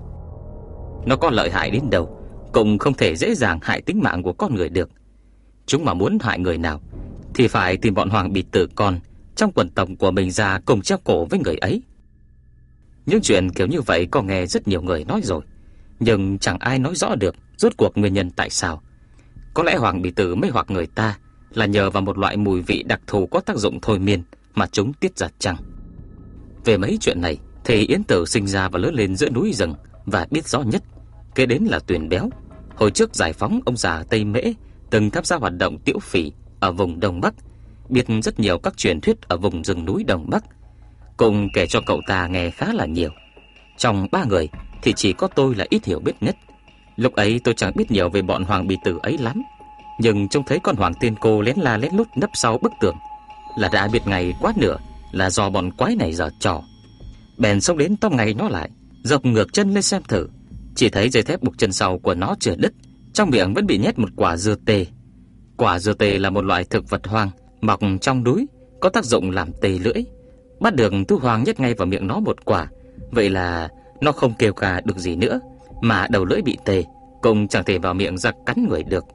Nó có lợi hại đến đâu cũng không thể dễ dàng hại tính mạng của con người được. Chúng mà muốn hại người nào thì phải tìm bọn hoàng bì tử con trong quần tộc của mình ra cùng treo cổ với người ấy. Những chuyện kiểu như vậy có nghe rất nhiều người nói rồi, nhưng chẳng ai nói rõ được rốt cuộc nguyên nhân tại sao. Có lẽ hoàng bì tử mê hoặc người ta là nhờ vào một loại mùi vị đặc thù có tác dụng thôi miên mà chúng tiết ra chăng? Về mấy chuyện này thì Yến Tử sinh ra và lớn lên giữa núi rừng và biết rõ nhất. Kế đến là Tuyền Béo, hồi trước giải phóng ông già Tây Mễ từng tham gia hoạt động tiễu phỉ ở vùng Đông Bắc, biết rất nhiều các truyền thuyết ở vùng rừng núi Đông Bắc, cùng kể cho cậu ta nghe khá là nhiều. Trong ba người thì chỉ có tôi là ít hiểu biết nhất. Lúc ấy tôi chẳng biết nhiều về bọn hoàng bì tử ấy lắm, nhưng trông thấy con Hoàng Tiên Cô lén la lén lút nấp sau bức tường là đã biết ngay quá nửa là do bọn quái này giở trò. Bèn xông đến tóm ngay nó lại, dọc ngược chân lên xem thử. Chỉ thấy dây thép buộc chân sau của nó chưa đứt, trong miệng vẫn bị nhét một quả dưa tê. Quả dưa tê là một loại thực vật hoang mọc trong núi, có tác dụng làm tê lưỡi. Bắt được Thu Hoàng nhét ngay vào miệng nó một quả, vậy là nó không kêu ca được gì nữa, mà đầu lưỡi bị tê cũng chẳng thể vào miệng ra cắn người được.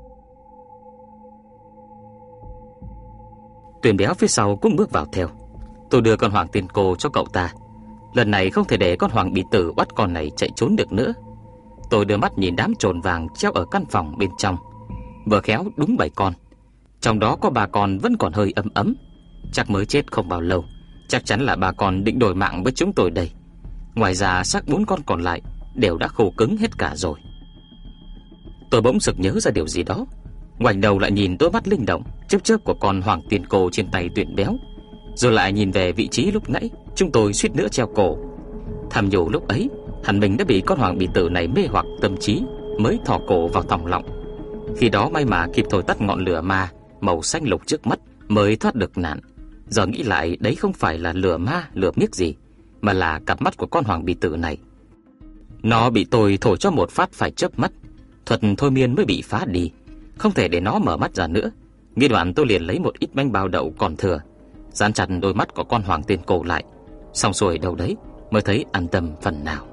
Tuyền Béo phía sau cũng bước vào theo. Tôi đưa con Hoàng Tiên Cô cho cậu ta. Lần này không thể để con hoàng bì tử bắt con này chạy trốn được nữa. Tôi đưa mắt nhìn đám trồn vàng treo ở căn phòng bên trong. Vừa khéo đúng bảy con, trong đó có ba con vẫn còn hơi ấm ấm, chắc mới chết không bao lâu. Chắc chắn là ba con định đổi mạng với chúng tôi đây. Ngoài ra xác bốn con còn lại đều đã khô cứng hết cả rồi. Tôi bỗng sực nhớ ra điều gì đó, ngoảnh đầu lại nhìn đôi mắt linh động chớp chớp của con Hoàng Tiên Cô trên tay Tuyền Béo, rồi lại nhìn về vị trí lúc nãy chúng tôi suýt nữa treo cổ. Thầm nhủ lúc ấy hẳn mình đã bị con hoàng bì tử này mê hoặc tâm trí, mới thò cổ vào thòng lọng. Khi đó may mà kịp thời tắt ngọn lửa ma màu xanh lục trước mắt, mới thoát được nạn. Giờ nghĩ lại đấy không phải là lửa ma lửa miếc gì, mà là cặp mắt của con hoàng bì tử này. Nó bị tôi thổi cho một phát phải chớp mắt, thuật thôi miên mới bị phá đi, không thể để nó mở mắt ra nữa. Nghĩ đoạn tôi liền lấy một ít bánh bao đậu còn thừa, dán chặt đôi mắt của con Hoàng Tiên Cô lại. Xong rồi đâu đấy mới thấy an tâm phần nào.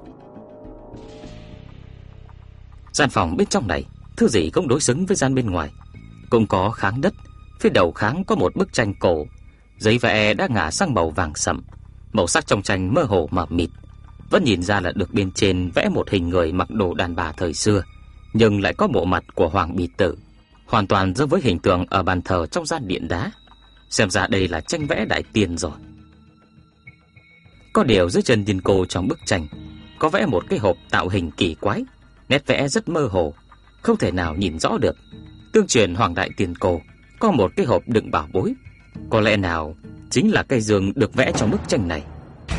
Gian phòng bên trong này thứ gì cũng đối xứng với gian bên ngoài. Cũng có kháng đất, phía đầu kháng có một bức tranh cổ, giấy vẽ đã ngả sang màu vàng sậm. Màu sắc trong tranh mơ hồ mờ mịt, vẫn nhìn ra là được bên trên vẽ một hình người mặc đồ đàn bà thời xưa, nhưng lại có bộ mặt của hoàng bì tử, hoàn toàn giống với hình tượng ở bàn thờ trong gian điện đá. Xem ra đây là tranh vẽ đại tiên rồi. Có điều dưới chân Tiên Cô trong bức tranh có vẽ một cái hộp tạo hình kỳ quái, nét vẽ rất mơ hồ, không thể nào nhìn rõ được. Tương truyền Hoàng đại Tiên Cô có một cái hộp đựng bảo bối, có lẽ nào chính là cây giường được vẽ trong bức tranh này.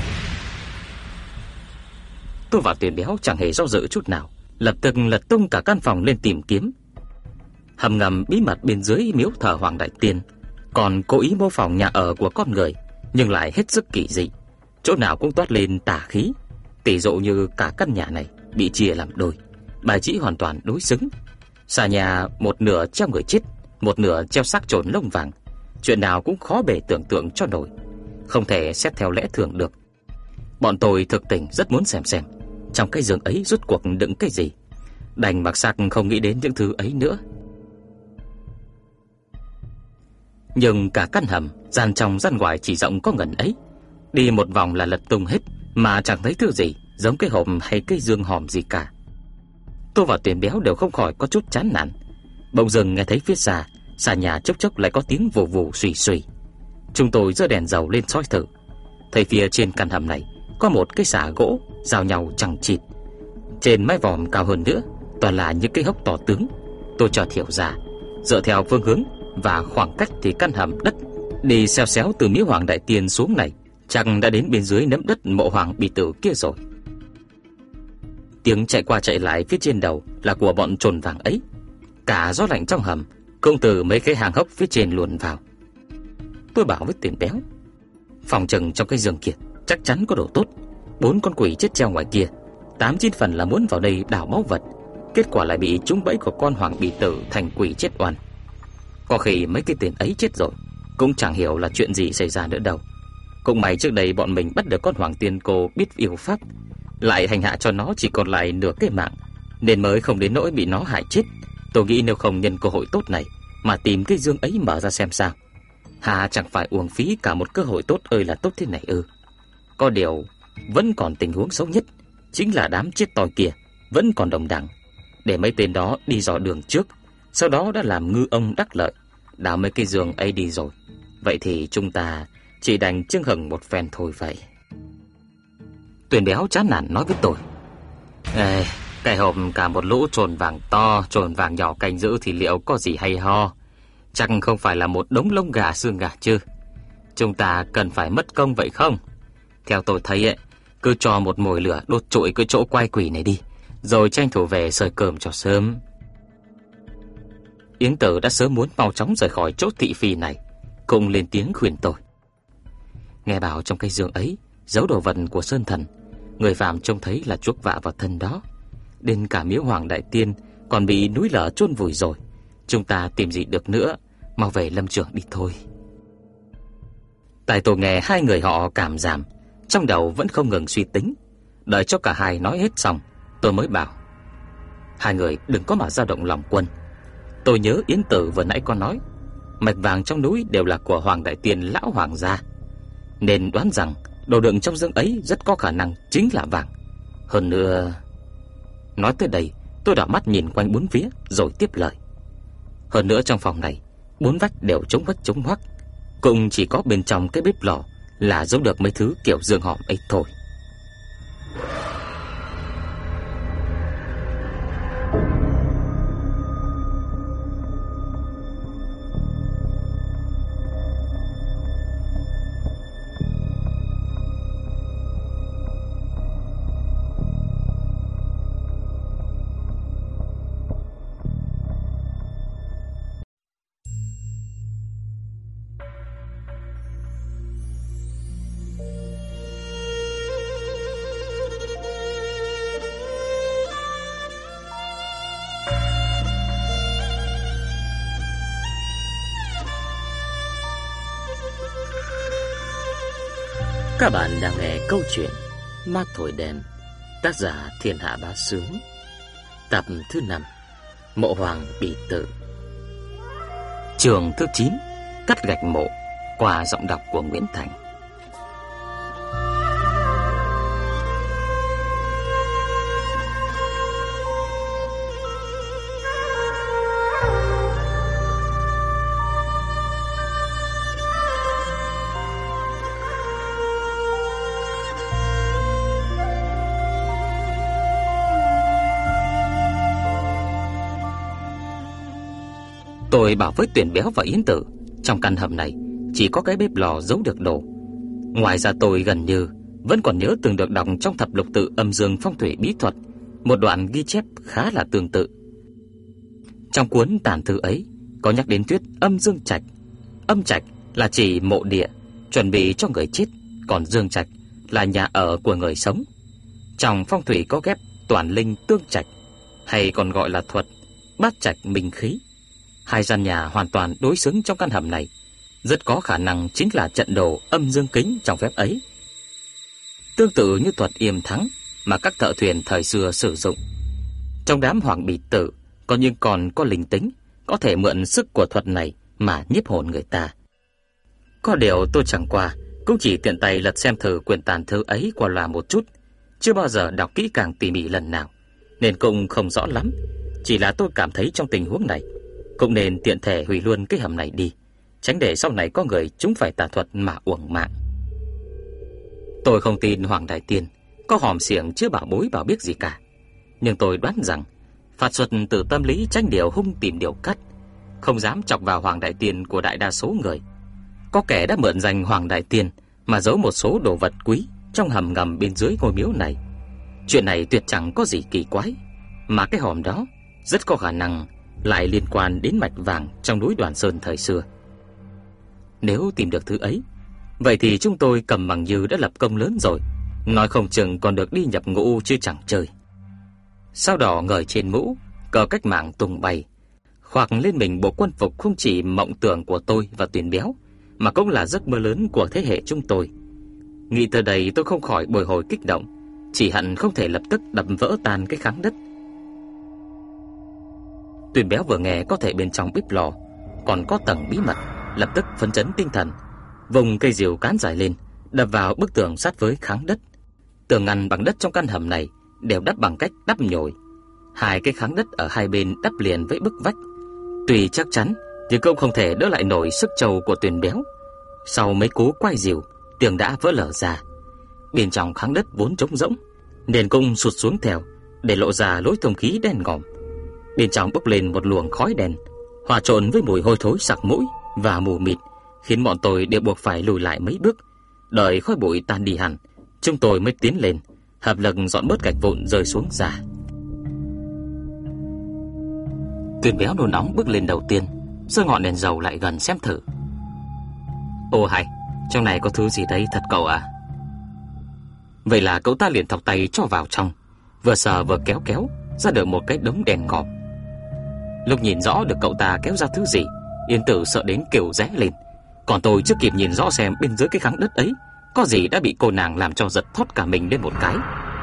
Tôi và Tuyền Béo chẳng hề do dự chút nào, lập tức lật tung cả căn phòng lên tìm kiếm. Hầm ngầm bí mật bên dưới miếu thờ Hoàng đại tiên còn cố ý mô phỏng nhà ở của con người, nhưng lại hết sức kỳ dị, chỗ nào cũng toát lên tà khí. Tỷ dụ như cả căn nhà này bị chia làm đôi, bài trí hoàn toàn đối xứng. Xà nhà một nửa treo người chết, một nửa treo xác trồn lông vàng. chuyện nào cũng khó bề tưởng tượng cho nổi, không thể xét theo lẽ thường được. Bọn tôi thực tình rất muốn xem xem trong cái giường ấy rốt cuộc đựng cái gì, đành mặc xác không nghĩ đến những thứ ấy nữa. Nhưng cả căn hầm, gian trong gian ngoài chỉ rộng có ngần ấy, đi một vòng là lật tung hết, mà chẳng thấy thứ gì giống cái hộp hay cái giường hòm gì cả. Tôi và Tuyền Béo đều không khỏi có chút chán nản. Bỗng dưng nghe thấy phía xa, xa nhà chốc chốc lại có tiếng vù vù xùy xùy. Chúng tôi giơ đèn dầu lên soi thử, thấy phía trên căn hầm này có một cái xà gỗ giao nhau chằng chịt. Trên mái vòm cao hơn nữa toàn là những cái hốc to tướng. Tôi chợt hiểu ra, dựa theo phương hướng và khoảng cách thì căn hầm đất đi xéo xéo từ miếu Hoàng Đại Tiên xuống này chắc đã đến bên dưới nấm đất mộ Hoàng Bì Tử kia rồi. Tiếng chạy qua chạy lại phía trên đầu là của bọn trồn vàng ấy. Cả gió lạnh trong hầm cũng từ mấy cái hang hốc phía trên luồn vào. Tôi bảo với Tuyền Béo, phòng chừng trong cái giường kia chắc chắn có đồ tốt. Bốn con quỷ chết treo ngoài kia, tám chín phần là muốn vào đây đào báu vật, kết quả lại bị trúng bẫy của con Hoàng Bì Tử thành quỷ chết oan. Có khi mấy cái tiền ấy chết rồi cũng chẳng hiểu là chuyện gì xảy ra nữa đâu. Cũng may trước đây bọn mình bắt được con Hoàng Tiên Cô biết yêu pháp, lại hành hạ cho nó chỉ còn lại nửa cái mạng, nên mới không đến nỗi bị nó hại chết. Tôi nghĩ nếu không nhân cơ hội tốt này mà tìm cái dương ấy mở ra xem sao, hà chẳng phải uổng phí cả một cơ hội tốt ơi là tốt thế này ư. Có điều vẫn còn tình huống xấu nhất, chính là đám chết toi kia vẫn còn đồng đẳng, để mấy tên đó đi dò đường trước, sau đó đã làm ngư ông đắc lợi, đào mấy cái giường ấy đi rồi. Vậy thì chúng ta chỉ đành chưng hừng một phen thôi vậy. Tuyền Béo chán nản nói với tôi, Ê, cái hộp cả một lũ trồn vàng to, trồn vàng nhỏ canh giữ thì liệu có gì hay ho? Chắc không phải là một đống lông gà xương gà chứ. Chúng ta cần phải mất công vậy không? Theo tôi thấy ấy, cứ cho một mồi lửa đốt trụi cái chỗ quái quỷ này đi, rồi tranh thủ về sơi cơm cho sớm. Yến Tử đã sớm muốn mau chóng rời khỏi chỗ thị phi này, cũng lên tiếng khuyên tôi. Nghe bảo trong cái giường ấy giấu đồ vật của Sơn Thần, người phàm trông thấy là chuốc vạ vào thân đó. Đến cả miếu Hoàng Đại Tiên còn bị núi lở chôn vùi rồi, chúng ta tìm gì được nữa, mau về lâm trường đi thôi. Tại tôi nghe hai người họ cảm giảm, trong đầu vẫn không ngừng suy tính. Đợi cho cả hai nói hết xong, tôi mới bảo, hai người đừng có mà dao động lòng quân. Tôi nhớ Yến Tử vừa nãy có nói mạch vàng trong núi đều là của Hoàng Đại Tiên lão hoàng gia, nên đoán rằng đồ đựng trong dương ấy rất có khả năng chính là vàng. Hơn nữa... Nói tới đây, tôi đảo mắt nhìn quanh bốn phía rồi tiếp lời. Hơn nữa trong phòng này, bốn vách đều chống vách chống hoắc, cũng chỉ có bên trong cái bếp lò là giấu được mấy thứ kiểu giường hòm ấy thôi. Các bạn đang nghe câu chuyện Ma Thổi Đèn, tác giả Thiên Hạ Bá Sướng, tập thứ năm, Mộ Hoàng Bì Tử, chương thứ chín, Cắt gạch mộ, qua giọng đọc của Nguyễn Thành. Tôi bảo với Tuyền Béo và Yến Tử, trong căn hầm này chỉ có cái bếp lò giấu được đồ. Ngoài ra tôi gần như vẫn còn nhớ từng được đọc trong thập lục tự Âm Dương Phong Thủy Bí Thuật một đoạn ghi chép khá là tương tự. Trong cuốn tản thư ấy có nhắc đến thuyết âm dương trạch. Âm trạch là chỉ mộ địa chuẩn bị cho người chết, còn dương trạch là nhà ở của người sống. Trong phong thủy có ghép toàn linh tương trạch, hay còn gọi là thuật bát trạch minh khí. Hai gian nhà hoàn toàn đối xứng trong căn hầm này rất có khả năng chính là trận đồ âm dương kính trong phép ấy. Tương tự như thuật yểm thắng mà các thợ thuyền thời xưa sử dụng. Trong đám hoàng bì tử có nhưng còn có linh tính, có thể mượn sức của thuật này mà nhiếp hồn người ta. Có điều tôi chẳng qua cũng chỉ tiện tay lật xem thử quyển tàn thư ấy qua loa một chút, chưa bao giờ đọc kỹ càng tỉ mỉ lần nào, nên cũng không rõ lắm. Chỉ là tôi cảm thấy trong tình huống này cũng nên tiện thể hủy luôn cái hầm này đi, tránh để sau này có người chúng phải tà thuật mà uổng mạng. Tôi không tin Hoàng Đại Tiên có hòm xiềng chứa bảo bối bảo biết gì cả, nhưng tôi đoán rằng phạt thuật từ tâm lý tranh điều hung tìm điều cắt, không dám chọc vào Hoàng Đại Tiên của đại đa số người. Có kẻ đã mượn danh Hoàng Đại Tiên mà giấu một số đồ vật quý trong hầm ngầm bên dưới ngôi miếu này. Chuyện này tuyệt chẳng có gì kỳ quái, mà cái hòm đó rất có khả năng lại liên quan đến mạch vàng trong núi Đoàn Sơn thời xưa. Nếu tìm được thứ ấy, vậy thì chúng tôi cầm bằng Như đã lập công lớn rồi, nói không chừng còn được đi nhập ngũ chứ chẳng chơi. Sao đỏ ngời trên mũ, cờ cách mạng tung bay, khoác lên mình bộ quân phục không chỉ mộng tưởng của tôi và Tuyền Béo, mà cũng là giấc mơ lớn của thế hệ chúng tôi. Nghĩ tới đây tôi không khỏi bồi hồi kích động, chỉ hận không thể lập tức đập vỡ tan cái kháng đất. Tuyền Béo vừa nghe có thể bên trong bếp lò còn có tầng bí mật, lập tức phấn chấn tinh thần, vùng cây rìu cán dài lên, đập vào bức tường sát với kháng đất. Tường ngăn bằng đất trong căn hầm này đều đắp bằng cách đắp nhồi. Hai cái kháng đất ở hai bên đắp liền với bức vách, tuy chắc chắn nhưng cũng không thể đỡ lại nổi sức trầu của Tuyền Béo. Sau mấy cú quay rìu, tường đã vỡ lở ra. Bên trong kháng đất vốn trống rỗng, nền cung sụt xuống theo, để lộ ra lối thông khí đen ngòm. Bên trong bốc lên một luồng khói đen, hòa trộn với mùi hôi thối sặc mũi và mù mịt, khiến bọn tôi đều buộc phải lùi lại mấy bước. Đợi khói bụi tan đi hẳn, chúng tôi mới tiến lên, hợp lực dọn bớt gạch vụn rơi xuống ra. Tuyền Béo nôn nóng bước lên đầu tiên, giơ ngọn đèn dầu lại gần xem thử. Ô hay, trong này có thứ gì đấy thật cậu à? Vậy là cậu ta liền thọc tay cho vào trong, vừa sờ vừa kéo kéo ra được một cái đống đèn ngòm. Lúc nhìn rõ được cậu ta kéo ra thứ gì, Yên Tử sợ đến kêu ré lên. Còn tôi chưa kịp nhìn rõ xem bên dưới cái kháng đất ấy có gì đã bị cô nàng làm cho giật thót cả mình lên một cái.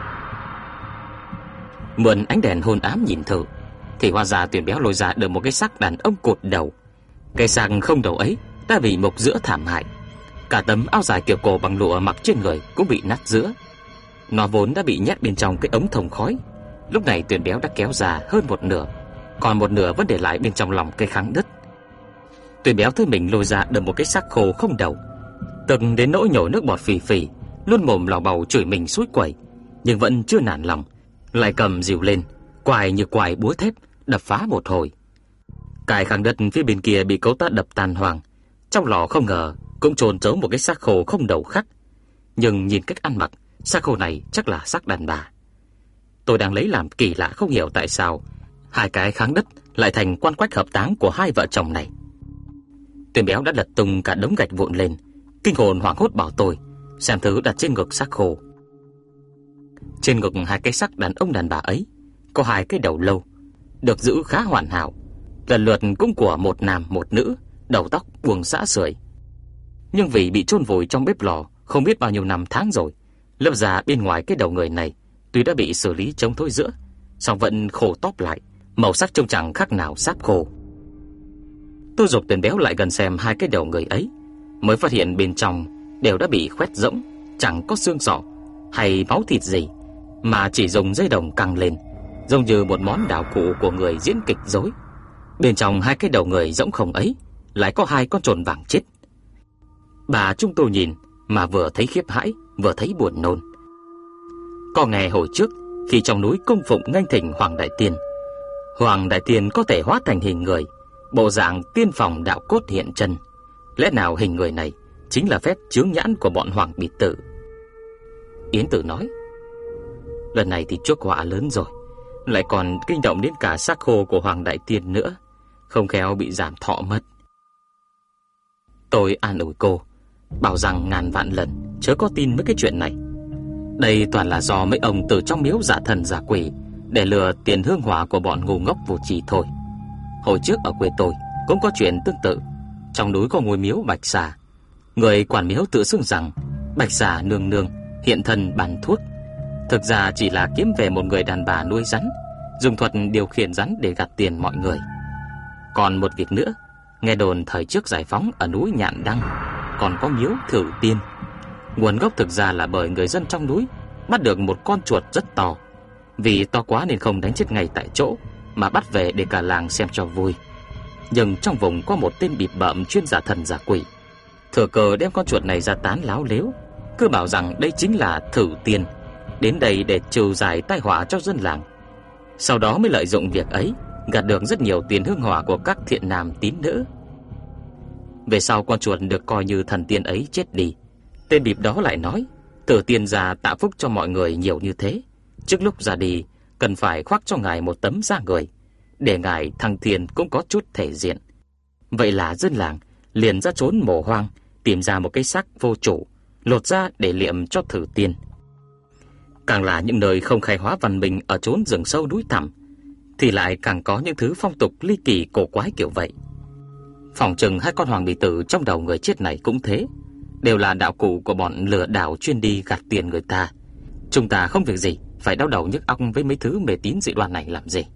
Mượn ánh đèn hôn ám nhìn thử, thì hóa ra Tuyền Béo lôi ra được một cái xác đàn ông cột đầu. Cái xác không đầu ấy đã bị mục giữa thảm hại, cả tấm áo dài kiểu cổ bằng lụa mặc trên người cũng bị nát giữa. Nó vốn đã bị nhét bên trong cái ống thông khói, lúc này Tuyền Béo đã kéo ra hơn một nửa, còn một nửa vẫn để lại bên trong lòng cây kháng đất. Tuyền Béo thấy mình lôi ra được một cái xác khô không đầu, từng đến nỗi nhổ nước bọt phì phì, luôn mồm lào bầu chửi mình suối quẩy, nhưng vẫn chưa nản lòng, lại cầm rìu lên, quài như quài búa thép đập phá một hồi. Cái kháng đất phía bên kia bị cậu ta đập tan hoang, trong lò không ngờ cũng chôn giấu một cái xác khô không đầu khác. Nhưng nhìn cách ăn mặc, xác khô này chắc là xác đàn bà. Tôi đang lấy làm kỳ lạ, không hiểu tại sao hai cái kháng đất lại thành quan quách hợp táng của hai vợ chồng này. Tuyền Béo đã lật tung cả đống gạch vụn lên, kinh hồn hoảng hốt bảo tôi xem thứ đặt trên ngực xác khô. Trên ngực hai cái xác đàn ông đàn bà ấy có hai cái đầu lâu, được giữ khá hoàn hảo, lần lượt cũng của một nam một nữ, đầu tóc buông xõa sưởi. Nhưng vì bị chôn vùi trong bếp lò không biết bao nhiêu năm tháng rồi, lớp da bên ngoài cái đầu người này tuy đã bị xử lý chống thối rữa, song vẫn khô tóp lại, màu sắc trông chẳng khác nào sáp khô. Tôi giục Tuyền Béo lại gần xem hai cái đầu người ấy, mới phát hiện bên trong đều đã bị khoét rỗng, chẳng có xương sọ hay máu thịt gì, mà chỉ dùng dây đồng căng lên, giống như một món đạo cụ của người diễn kịch rối. Bên trong hai cái đầu người rỗng không ấy lại có hai con trồn vàng chết. Bà chúng tôi nhìn mà vừa thấy khiếp hãi, vừa thấy buồn nôn. Có nghe hồi trước khi trong núi cung phụng nghênh thỉnh Hoàng Đại Tiên, Hoàng Đại Tiên có thể hóa thành hình người, bộ dạng tiên phòng đạo cốt hiện chân. Lẽ nào hình người này chính là phép chướng nhãn của bọn Hoàng Bịt Tử? Yến Tử nói, lần này thì chuốc họa lớn rồi, lại còn kinh động đến cả xác khô của Hoàng Đại Tiên nữa, không khéo bị giảm thọ mất. Tôi an ủi cô, bảo rằng ngàn vạn lần chớ có tin mấy cái chuyện này. Đây toàn là do mấy ông từ trong miếu giả thần giả quỷ để lừa tiền hương hỏa của bọn ngu ngốc vô tri thôi. Hồi trước ở quê tôi cũng có chuyện tương tự, trong núi có ngôi miếu Bạch Xà. Người quản miếu tự xưng rằng Bạch Xà nương nương hiện thân bàn thuốc, thực ra chỉ là kiếm về một người đàn bà nuôi rắn, dùng thuật điều khiển rắn để gạt tiền mọi người. Còn một việc nữa, nghe đồn thời trước giải phóng ở núi Nhạn Đăng còn có miếu Thử Tiên. Nguồn gốc thực ra là bởi người dân trong núi bắt được một con chuột rất to. Vì to quá nên không đánh chết ngay tại chỗ, mà bắt về để cả làng xem cho vui. Nhưng trong vùng có một tên bịp bợm chuyên giả thần giả quỷ, thừa cơ đem con chuột này ra tán láo lếu, cứ bảo rằng đây chính là Thử Tiên, đến đây để trừ giải tai họa cho dân làng. Sau đó mới lợi dụng việc ấy gạt được rất nhiều tiền hương hỏa của các thiện nam tín nữ. Về sau con chuột được coi như thần tiên ấy chết đi, tên bịp đó lại nói Thử Tiên già tạo phúc cho mọi người nhiều như thế, trước lúc ra đi cần phải khoác cho ngài một tấm da người, để ngài thăng thiên cũng có chút thể diện. Vậy là dân làng liền ra trốn mồ hoang, tìm ra một cái xác vô chủ, lột ra để liệm cho Thử Tiên. Càng là những nơi không khai hóa văn minh ở chốn rừng sâu núi thẳm, thì lại càng có những thứ phong tục ly kỳ cổ quái kiểu vậy. Phỏng chừng hai con hoàng bì tử trong đầu người chết này cũng thế, đều là đạo cụ của bọn lừa đảo chuyên đi gạt tiền người ta. Chúng ta không việc gì phải đau đầu nhức óc với mấy thứ mê tín dị đoan này làm gì.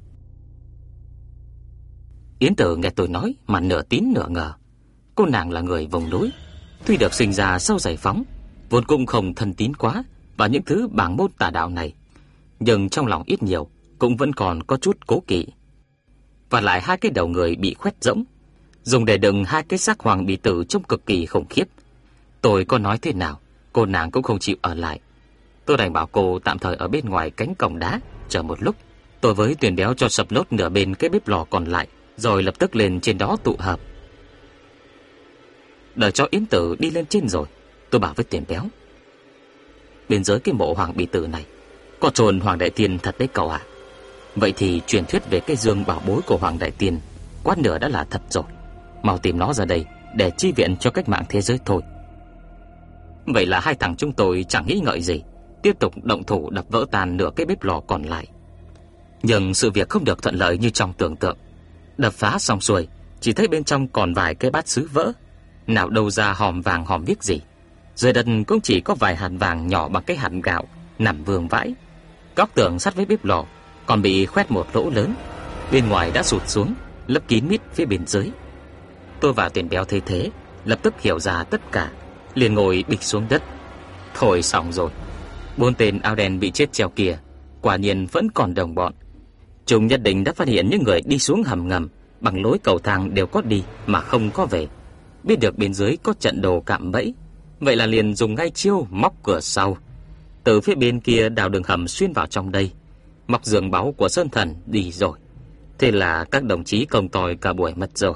Yến Tử nghe tôi nói mà nửa tín nửa ngờ. Cô nàng là người vùng núi, tuy được sinh ra sau giải phóng, vốn cũng không thân tín quá vào những thứ bảng môn tà đạo này, nhưng trong lòng ít nhiều cũng vẫn còn có chút cố kỵ. Và lại hai cái đầu người bị khoét rỗng, dùng để đựng hai cái xác hoàng bì tử trông cực kỳ khủng khiếp. Tôi có nói thế nào, cô nàng cũng không chịu ở lại. Tôi đành bảo cô tạm thời ở bên ngoài cánh cổng đá chờ một lúc. Tôi với Tuyền Béo cho sập lốt nửa bên cái bếp lò còn lại, rồi lập tức lên trên đó tụ hợp. Đợi cho Yến Tử đi lên trên rồi, tôi bảo với Tuyền Béo, bên dưới cái mộ hoàng bì tử này có chôn Hoàng Đại Tiên thật đấy cậu ạ. Vậy thì truyền thuyết về cái dương bảo bối của Hoàng Đại Tiên quá nửa đã là thật rồi. Mau tìm nó ra đây để chi viện cho cách mạng thế giới thôi. Vậy là hai thằng chúng tôi chẳng nghĩ ngợi gì, tiếp tục động thủ đập vỡ tan nửa cái bếp lò còn lại. Nhưng sự việc không được thuận lợi như trong tưởng tượng. Đập phá xong xuôi, chỉ thấy bên trong còn vài cái bát sứ vỡ, nào đâu ra hòm vàng hòm viết gì. Dưới đất cũng chỉ có vài hạt vàng nhỏ bằng cái hạt gạo nằm vương vãi. Góc tường sát với bếp lò còn bị khoét một lỗ lớn, bên ngoài đã sụt xuống, lấp kín mít phía bên dưới. Tôi và Tuyền Béo thấy thế, lập tức hiểu ra tất cả, liền ngồi bịch xuống đất. Thôi xong rồi, bốn tên áo đen bị chết treo kia quả nhiên vẫn còn đồng bọn. Chúng nhất định đã phát hiện những người đi xuống hầm ngầm bằng lối cầu thang đều có đi mà không có về, biết được bên dưới có trận đồ cạm bẫy, vậy là liền dùng ngay chiêu móc cửa sau, từ phía bên kia đào đường hầm xuyên vào trong đây, móc giường báu của Sơn Thần đi rồi. Thế là các đồng chí công tòi cả buổi mất rồi.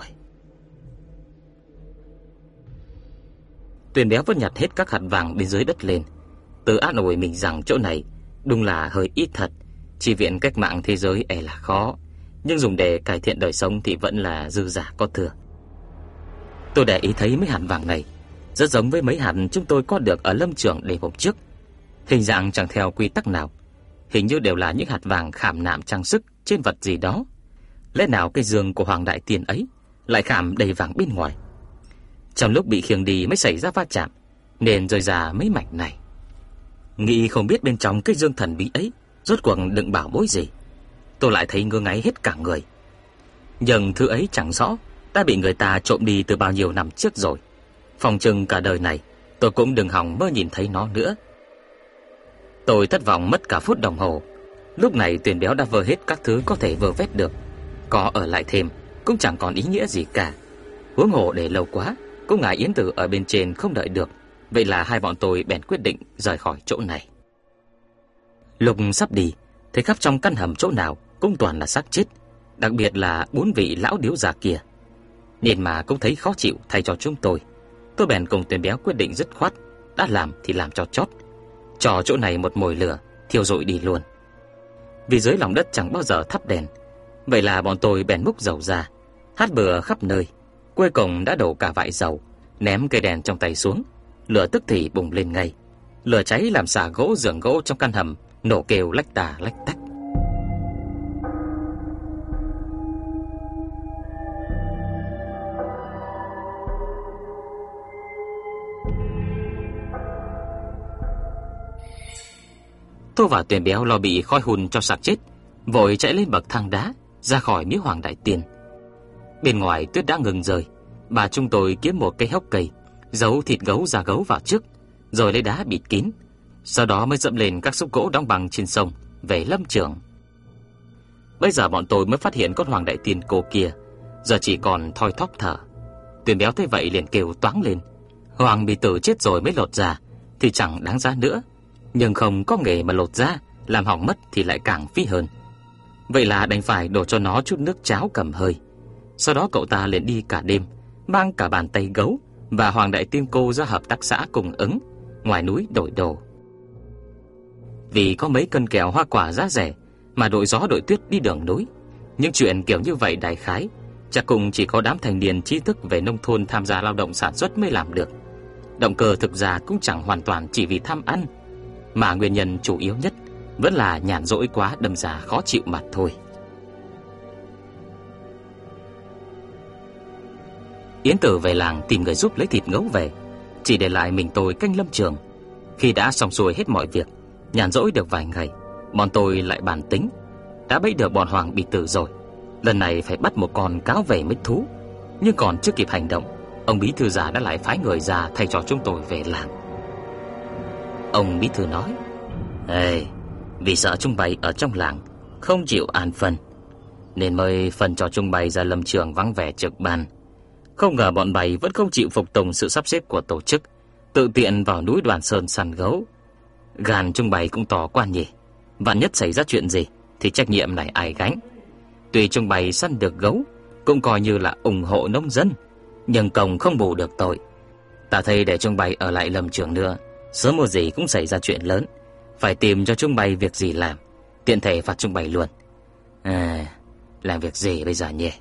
Tuyền Béo vẫn nhặt hết các hạt vàng bên dưới đất lên, tự an ủi mình rằng chỗ này đúng là hơi ít thật, chi viện cách mạng thế giới e là khó, nhưng dùng để cải thiện đời sống thì vẫn là dư giả có thừa. Tôi để ý thấy mấy hạt vàng này rất giống với mấy hạt chúng tôi có được ở lâm trường đêm hôm trước. Hình dạng chẳng theo quy tắc nào, hình như đều là những hạt vàng khảm nạm trang sức trên vật gì đó. Lẽ nào cái giường của Hoàng Đại Tiên ấy lại khảm đầy vàng bên ngoài? Trong lúc bị khiêng đi mới xảy ra va chạm, nên rơi ra mấy mảnh này. Nghĩ không biết bên trong cái dương thần bí ấy rốt cuộc đựng bảo bối gì, tôi lại thấy ngơ ngáy hết cả người. Nhưng thứ ấy chẳng rõ đã bị người ta trộm đi từ bao nhiêu năm trước rồi. Phòng chừng cả đời này tôi cũng đừng hòng mơ nhìn thấy nó nữa. Tôi thất vọng mất cả phút đồng hồ. Lúc này Tuyền Béo đã vơ hết các thứ có thể vơ vét được, có ở lại thêm cũng chẳng còn ý nghĩa gì cả. Huống hồ để lâu quá cũng ngại Yến Tử ở bên trên không đợi được, vậy là hai bọn tôi bèn quyết định rời khỏi chỗ này. Lúc sắp đi, thấy khắp trong căn hầm chỗ nào cũng toàn là xác chết, đặc biệt là bốn vị lão điếu già kia. Nhìn mà cũng thấy khó chịu thay cho chúng tôi. Tôi bèn cùng Tuyền Béo quyết định dứt khoát, đã làm thì làm cho chót, cho chỗ này một mồi lửa thiêu rụi đi luôn. Vì dưới lòng đất chẳng bao giờ thắp đèn, vậy là bọn tôi bèn múc dầu ra, hắt bừa khắp nơi. Cuối cùng đã đổ cả vại dầu, ném cây đèn trong tay xuống, lửa tức thì bùng lên ngay. Lửa cháy làm xà gỗ giường gỗ trong căn hầm nổ kêu lách tà lách tách. Cô và Tuyền Béo lo bị khói hun cho sạc chết, vội chạy lên bậc thang đá ra khỏi miếu Hoàng Đại Tiên. Bên ngoài tuyết đã ngừng rơi. Bà chúng tôi kiếm một cây hốc cây, giấu thịt gấu da gấu vào trước, rồi lấy đá bịt kín. Sau đó mới dẫm lên các xúc gỗ đóng bằng trên sông về lâm trường. Bây giờ bọn tôi mới phát hiện con Hoàng Đại Tiên cô kia giờ chỉ còn thoi thóp thở. Tuyền Béo thấy vậy liền kêu toáng lên. Hoàng bị tử chết rồi mới lột ra thì chẳng đáng giá nữa, nhưng không có nghề mà lột ra làm hỏng mất thì lại càng phí hơn. Vậy là đành phải đổ cho nó chút nước cháo cầm hơi. Sau đó cậu ta liền đi cả đêm, mang cả bàn tay gấu và Hoàng Đại Tiên cô ra hợp tác xã cùng ứng ngoài núi đổi đồ. Vì có mấy cân kẹo hoa quả giá rẻ mà đội gió đội tuyết đi đường núi. Những chuyện kiểu như vậy đại khái chắc cũng chỉ có đám thanh niên trí thức về nông thôn tham gia lao động sản xuất mới làm được. Động cơ thực ra cũng chẳng hoàn toàn chỉ vì tham ăn, mà nguyên nhân chủ yếu nhất vẫn là nhàn rỗi quá đâm ra khó chịu mà thôi. Yến Tử về làng tìm người giúp lấy thịt gấu về, chỉ để lại mình tôi canh lâm trường. Khi đã xong xuôi hết mọi việc, nhàn rỗi được vài ngày, bọn tôi lại bàn tính. Đã bẫy được bọn Hoàng bị tử rồi, lần này phải bắt một con cáo về mới thú. Nhưng còn chưa kịp hành động, ông bí thư già đã lại phái người ra thay cho chúng tôi về làng. Ông bí thư nói: Ê, vì sợ chúng bay ở trong làng không chịu an phân, nên mới phân cho chúng bay ra lâm trường vắng vẻ trực ban. Không ngờ bọn bay vẫn không chịu phục tùng sự sắp xếp của tổ chức, tự tiện vào núi Đoàn Sơn săn gấu. Gan chúng bay cũng to quá nhỉ. Vạn nhất xảy ra chuyện gì thì trách nhiệm này ai gánh? Tuy chúng bay săn được gấu cũng coi như là ủng hộ nông dân, nhưng công không bù được tội. Ta thấy để chúng bay ở lại lâm trường nữa, sớm muộn gì cũng xảy ra chuyện lớn. Phải tìm cho chúng bay việc gì làm, tiện thể phạt chúng bay luôn. À, làm việc gì bây giờ nhỉ?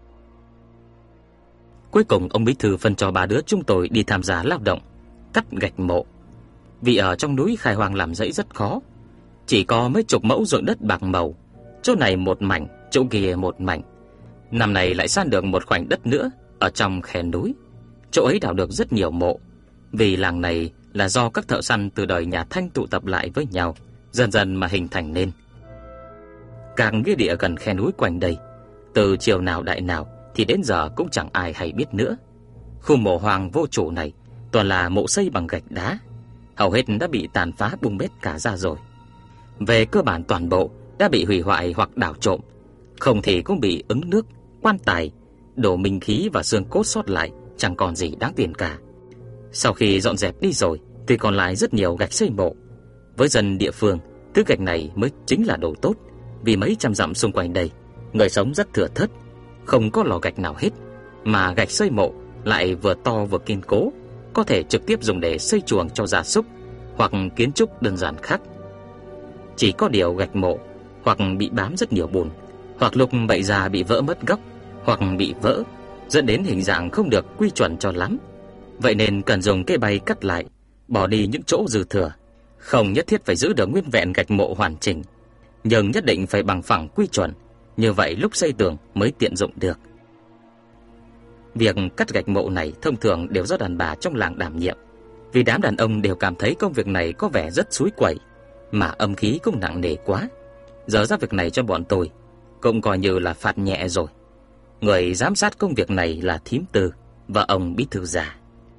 Cuối cùng ông bí thư phân cho ba đứa chúng tôi đi tham gia lao động cắt gạch mộ. Vì ở trong núi khai hoang làm rẫy rất khó, chỉ có mấy chục mẫu ruộng đất bạc màu, chỗ này một mảnh, chỗ kia một mảnh. Năm này lại san được một khoảnh đất nữa ở trong khe núi, chỗ ấy đào được rất nhiều mộ. Vì làng này là do các thợ săn từ đời nhà Thanh tụ tập lại với nhau, dần dần mà hình thành nên. Các nghĩa địa gần khe núi quanh đây, từ triều nào đại nào thì đến giờ cũng chẳng ai hay biết nữa. Khu mộ hoang vô chủ này toàn là mộ xây bằng gạch đá, hầu hết đã bị tàn phá bung bét cả ra rồi. Về cơ bản toàn bộ đã bị hủy hoại hoặc đào trộm, không thì cũng bị ứng nước, quan tài, đồ minh khí và xương cốt sót lại, chẳng còn gì đáng tiền cả. Sau khi dọn dẹp đi rồi thì còn lại rất nhiều gạch xây mộ. Với dân địa phương, thứ gạch này mới chính là đồ tốt, vì mấy trăm dặm xung quanh đây người sống rất thưa thớt, không có lò gạch nào hết, mà gạch xây mộ lại vừa to vừa kiên cố, có thể trực tiếp dùng để xây chuồng cho gia súc hoặc kiến trúc đơn giản khác. Chỉ có điều gạch mộ hoặc bị bám rất nhiều bùn, hoặc lúc bậy ra bị vỡ mất góc, hoặc bị vỡ, dẫn đến hình dạng không được quy chuẩn cho lắm. Vậy nên cần dùng cây bay cắt lại, bỏ đi những chỗ dư thừa. Không nhất thiết phải giữ được nguyên vẹn gạch mộ hoàn chỉnh, nhưng nhất định phải bằng phẳng quy chuẩn, như vậy lúc xây tường mới tiện dụng được. Việc cắt gạch mộ này thông thường đều do đàn bà trong làng đảm nhiệm, vì đám đàn ông đều cảm thấy công việc này có vẻ rất xúi quẩy, mà âm khí cũng nặng nề quá. Giờ ra việc này cho bọn tôi cũng coi như là phạt nhẹ rồi. Người giám sát công việc này là thím Tư và ông bí thư già.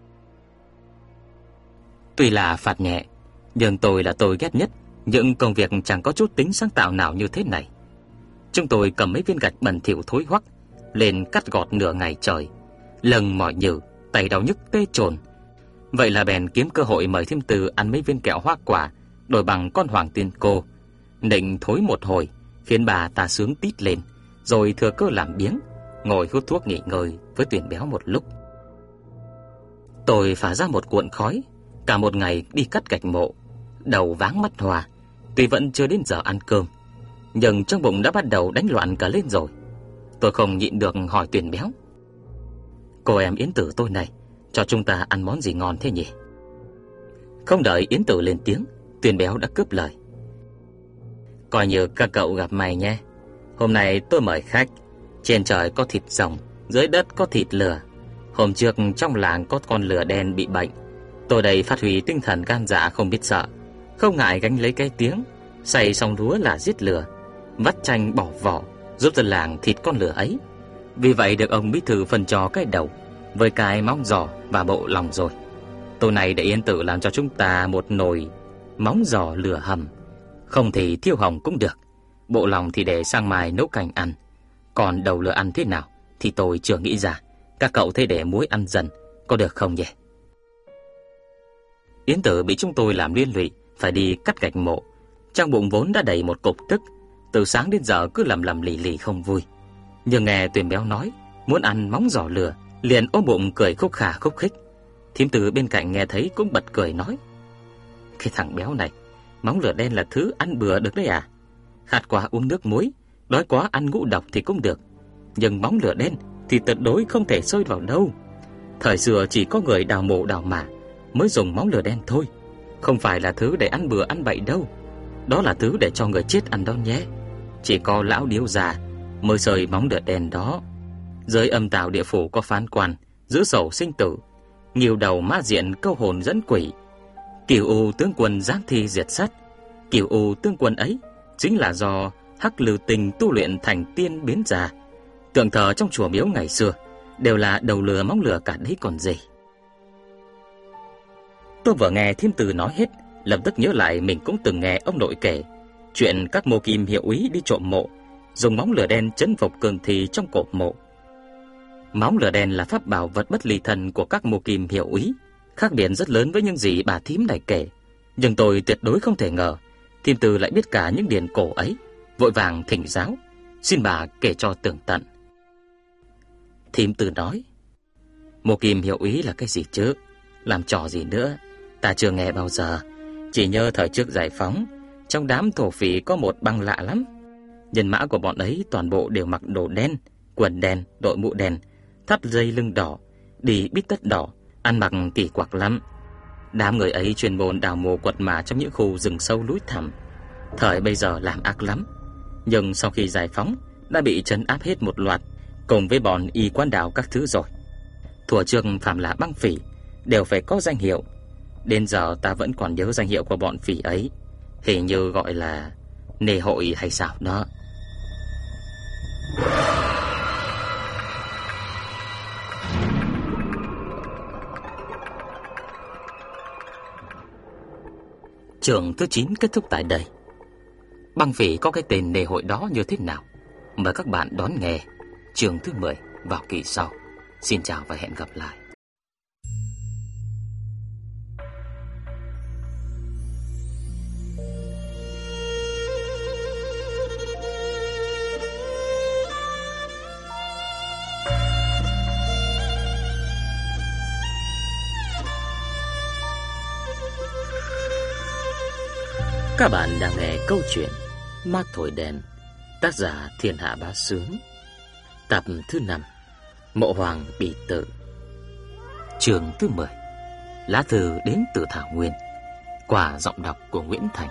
Tuy là phạt nhẹ, nhưng tôi là tôi ghét nhất những công việc chẳng có chút tính sáng tạo nào như thế này. Chúng tôi cầm mấy viên gạch bẩn thỉu thối hoắc lên cắt gọt nửa ngày trời, lưng mỏi nhừ, tay đau nhức tê chồn. Vậy là bèn kiếm cơ hội mời thím Tư ăn mấy viên kẹo hoa quả đổi bằng con Hoàng Tiên cô, định thối một hồi khiến bà ta sướng tít lên, rồi thừa cơ làm biếng ngồi hút thuốc nghỉ ngơi với Tuyền Béo một lúc. Tôi phả ra một cuộn khói, cả một ngày đi cắt gạch mộ, đầu váng mắt hoa. Tuy vẫn chưa đến giờ ăn cơm, nhưng trong bụng đã bắt đầu đánh loạn cả lên rồi. Tôi không nhịn được hỏi Tuyền Béo: Cô em Yến Tử tôi này, cho chúng ta ăn món gì ngon thế nhỉ? Không đợi Yến Tử lên tiếng, Tuyền Béo đã cướp lời: Coi như các cậu gặp may nhé. Hôm nay tôi mời khách. Trên trời có thịt rồng, dưới đất có thịt lừa. Hôm trước trong làng có con lừa đen bị bệnh, tôi đây phát huy tinh thần gan dạ không biết sợ, không ngại gánh lấy cái tiếng, Xay xong lúa là giết lửa, vắt chanh bỏ vỏ, giúp dân làng thịt con lửa ấy. Vì vậy được ông bí thư phân cho cái đầu với cái móng giò và bộ lòng rồi. Tối nay để Yên Tử làm cho chúng ta một nồi móng giò lửa hầm, không thì thiêu hồng cũng được. Bộ lòng thì để sang mai nấu canh ăn. Còn đầu lửa ăn thế nào thì tôi chưa nghĩ ra. Các cậu thấy để muối ăn dần có được không nhỉ? Yến Tử bị chúng tôi làm liên lụy phải đi cắt gạch mộ. Trong bụng vốn đã đầy một cục tức, từ sáng đến giờ cứ lầm lầm lì lì không vui. Nhưng nghe Tuyền Béo nói muốn ăn móng giò lửa, liền ôm bụng cười khúc khà khúc khích. Thím Từ bên cạnh nghe thấy cũng bật cười nói: cái thằng béo này, móng lửa đen là thứ ăn bừa được đấy à? Khát quá uống nước muối, đói quá ăn ngũ độc thì cũng được, nhưng móng lửa đen thì tuyệt đối không thể xơi vào đâu. Thời xưa chỉ có người đào mộ đào mả mới dùng móng lửa đen thôi, không phải là thứ để ăn bừa ăn bậy đâu. Đó là thứ để cho người chết ăn đó nhé. Chỉ có lão điếu già mới sơi móng lửa đen đó. Dưới âm tào địa phủ có phán quan giữ sổ sinh tử, nhiều đầu ma diện câu hồn dẫn quỷ. Cửu U tướng quân giáng thi diệt sát. Cửu U tướng quân ấy chính là do Hắc Lưu Tinh tu luyện thành tiên biến ra. Tượng thờ trong chùa miếu ngày xưa đều là đầu lửa móng lửa cả đấy còn gì. Tôi vừa nghe Thím Từ nói hết, lập tức nhớ lại mình cũng từng nghe ông nội kể chuyện các mô kim hiệu úy đi trộm mộ, dùng móng lửa đen trấn phục cường thi trong cột mộ. Móng lửa đen là pháp bảo vật bất ly thân của các mô kim hiệu úy, khác biệt rất lớn với những gì bà thím này kể. Nhưng tôi tuyệt đối không thể ngờ Thím Từ lại biết cả những điển cổ ấy, vội vàng thỉnh giáo, xin bà kể cho tường tận. Thím Từ nói: mô kim hiệu úy là cái gì chứ? Làm trò gì nữa? Ta chưa nghe bao giờ. Chỉ nhớ thời trước giải phóng, trong đám thổ phỉ có một băng lạ lắm. Nhân mã của bọn ấy toàn bộ đều mặc đồ đen, quần đen, đội mũ đen, thắt dây lưng đỏ, đi bít tất đỏ, ăn mặc kỳ quặc lắm. Đám người ấy chuyên môn đào mộ quật mả trong những khu rừng sâu núi thẳm. Thời bây giờ làm ác lắm, nhưng sau khi giải phóng đã bị trấn áp hết một loạt, cùng với bọn y quan đạo các thứ rồi. Thuở trước phạm là băng phỉ đều phải có danh hiệu. Đến giờ ta vẫn còn nhớ danh hiệu của bọn phỉ ấy, hình như gọi là nề hội hay sao đó. Chương thứ chín kết thúc tại đây. Băng phỉ có cái tên nề hội đó như thế nào? Mời các bạn đón nghe chương thứ mười vào kỳ sau. Xin chào và hẹn gặp lại. Các bạn đang nghe câu chuyện Ma Thổi Đèn, tác giả Thiên Hạ Bá Sướng, tập thứ năm, Mộ Hoàng Bị Tử. Chương thứ mười, lá thư đến từ Thảo Nguyên, qua giọng đọc của Nguyễn Thành.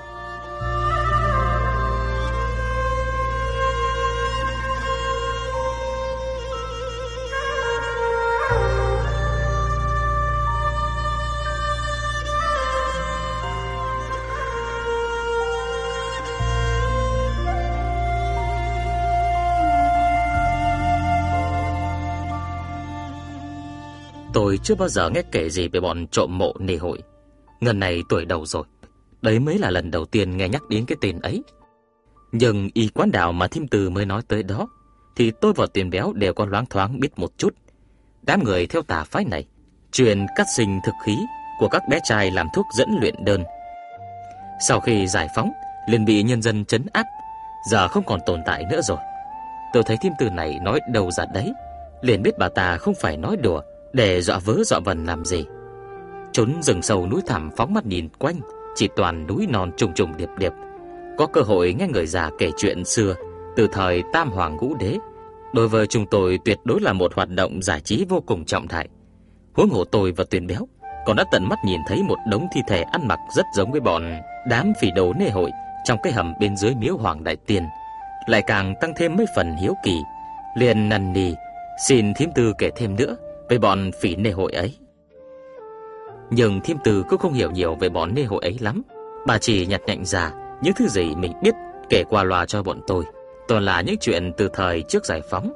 Tôi chưa bao giờ nghe kể gì về bọn trộm mộ nề hội. Ngần này tuổi đầu rồi, đấy mới là lần đầu tiên nghe nhắc đến cái tên ấy. Nhưng y quán đạo mà Thím Từ mới nói tới đó thì tôi và Tuyền Béo đều có loáng thoáng biết một chút. Đám người theo tà phái này truyền cắt sinh thực khí của các bé trai làm thuốc dẫn luyện đơn. Sau khi giải phóng liền bị nhân dân trấn áp, giờ không còn tồn tại nữa rồi. Tôi thấy Thím Từ này nói đầu ra đấy, liền biết bà ta không phải nói đùa để dọa vớ dọa vần làm gì. Trốn rừng sâu núi thẳm phóng mắt nhìn quanh, chỉ toàn núi non trùng trùng điệp điệp. Có cơ hội nghe người già kể chuyện xưa từ thời Tam Hoàng Ngũ Đế, đối với chúng tôi tuyệt đối là một hoạt động giải trí vô cùng trọng đại. Huống hồ tôi và Tuyền Béo còn đã tận mắt nhìn thấy một đống thi thể ăn mặc rất giống với bọn đám phỉ đồ nề hội trong cái hầm bên dưới miếu Hoàng Đại Tiên, lại càng tăng thêm mấy phần hiếu kỳ. Liền năn nỉ xin Thím Từ kể thêm nữa về bọn phỉ nề hội ấy. Nhưng Thím Từ cũng không hiểu nhiều về bọn nề hội ấy lắm. Bà chỉ nhặt nhạnh ra những thứ gì mình biết kể qua loa cho bọn tôi toàn là những chuyện từ thời trước giải phóng.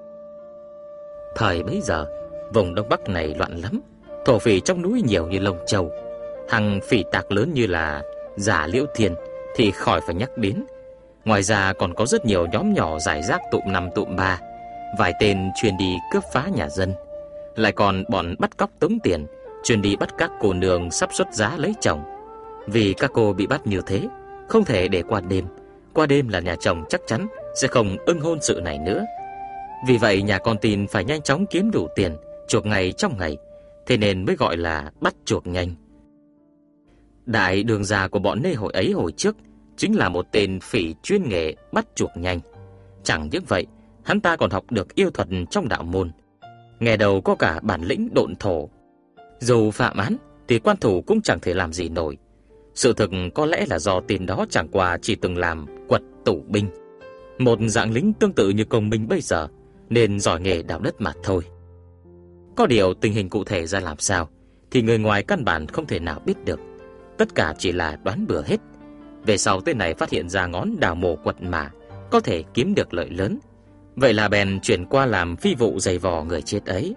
Thời bấy giờ, vùng Đông Bắc này loạn lắm, thổ phỉ trong núi nhiều như lông châu. Hàng phỉ tạc lớn như là Giả Liễu Thiên thì khỏi phải nhắc đến. Ngoài ra còn có rất nhiều nhóm nhỏ rải rác tụm năm tụm ba, vài tên chuyên đi cướp phá nhà dân. Lại còn bọn bắt cóc tống tiền, chuyên đi bắt các cô nương sắp xuất giá lấy chồng. Vì các cô bị bắt như thế, không thể để qua đêm. Qua đêm là nhà chồng chắc chắn sẽ không ưng hôn sự này nữa. Vì vậy nhà con tin phải nhanh chóng kiếm đủ tiền, chuộc ngày trong ngày. Thế nên mới gọi là bắt chuộc nhanh. Đại đường già của bọn nê hội ấy hồi trước chính là một tên phỉ chuyên nghề bắt chuộc nhanh. Chẳng những vậy, hắn ta còn học được yêu thuật trong đạo môn. Nghe đầu có cả bản lĩnh độn thổ. Dù phạm án thì quan thủ cũng chẳng thể làm gì nổi. Sự thực có lẽ là do tên đó chẳng qua chỉ từng làm quật tủ binh, một dạng lính tương tự như công binh bây giờ, nên giỏi nghề đào đất mà thôi. Có điều tình hình cụ thể ra làm sao thì người ngoài căn bản không thể nào biết được. Tất cả chỉ là đoán bừa hết. Về sau tên này phát hiện ra ngón đào mổ quật mả có thể kiếm được lợi lớn. Vậy là bèn chuyển qua làm phi vụ giày vò người chết ấy.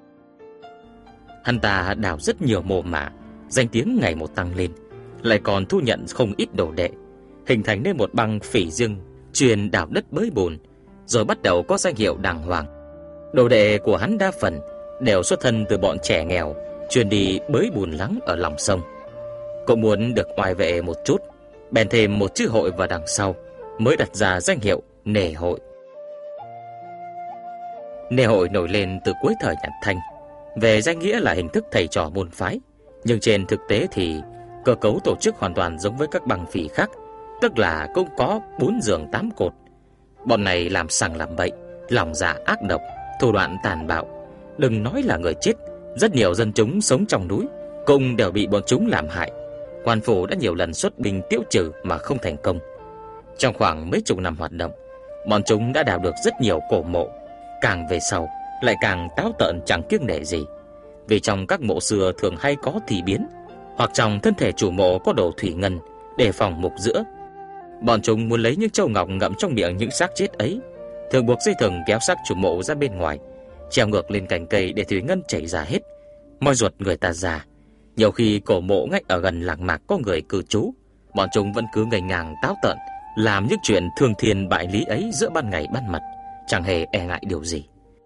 Hắn ta đào rất nhiều mồ mả, danh tiếng ngày một tăng lên, lại còn thu nhận không ít đồ đệ, hình thành nên một băng phỉ riêng chuyên đào đất bới bùn, rồi bắt đầu có danh hiệu đàng hoàng. Đồ đệ của hắn đa phần đều xuất thân từ bọn trẻ nghèo, chuyên đi bới bùn lắng ở lòng sông. Cậu muốn được oai vệ một chút, bèn thêm một chữ hội vào đằng sau, mới đặt ra danh hiệu nề hội. Nề hội nổi lên từ cuối thời Nhật Thanh, về danh nghĩa là hình thức thầy trò môn phái, nhưng trên thực tế thì cơ cấu tổ chức hoàn toàn giống với các băng phỉ khác, tức là cũng có bốn giường tám cột. Bọn này làm sằng làm bậy, lòng dạ ác độc, thủ đoạn tàn bạo. Đừng nói là người chết, rất nhiều dân chúng sống trong núi cũng đều bị bọn chúng làm hại. Quan phủ đã nhiều lần xuất binh tiêu trừ mà không thành công. Trong khoảng mấy chục năm hoạt động, bọn chúng đã đào được rất nhiều cổ mộ, càng về sau lại càng táo tợn chẳng kiêng nể gì. Vì trong các mộ xưa thường hay có thị biến, hoặc trong thân thể chủ mộ có đồ thủy ngân để phòng mục giữa. Bọn chúng muốn lấy những châu ngọc ngậm trong miệng những xác chết ấy, thường buộc dây thừng kéo xác chủ mộ ra bên ngoài, treo ngược lên cành cây để thủy ngân chảy ra hết, moi ruột người ta ra. Nhiều khi cổ mộ ngách ở gần làng mạc có người cư trú, bọn chúng vẫn cứ ngây ngang táo tợn làm những chuyện thương thiên bại lý ấy giữa ban ngày ban mặt, chẳng hề e ngại điều gì.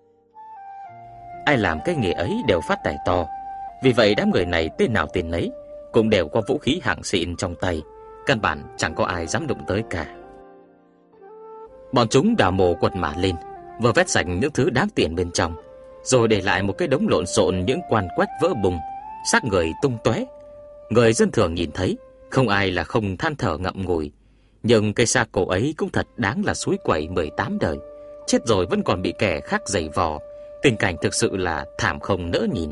Ai làm cái nghề ấy đều phát tài to. Vì vậy đám người này tên nào tên nấy cũng đều có vũ khí hạng xịn trong tay, căn bản chẳng có ai dám đụng tới cả. Bọn chúng đào mồ quật mả lên, vừa vét sạch những thứ đáng tiền bên trong, rồi để lại một cái đống lộn xộn những quan quách vỡ bùng, xác người tung tóe. Người dân thường nhìn thấy, không ai là không than thở ngậm ngùi. Nhưng cây xác cổ ấy cũng thật đáng là suối quẩy mười tám đời, chết rồi vẫn còn bị kẻ khác giày vò. Tình cảnh thực sự là thảm không nỡ nhìn.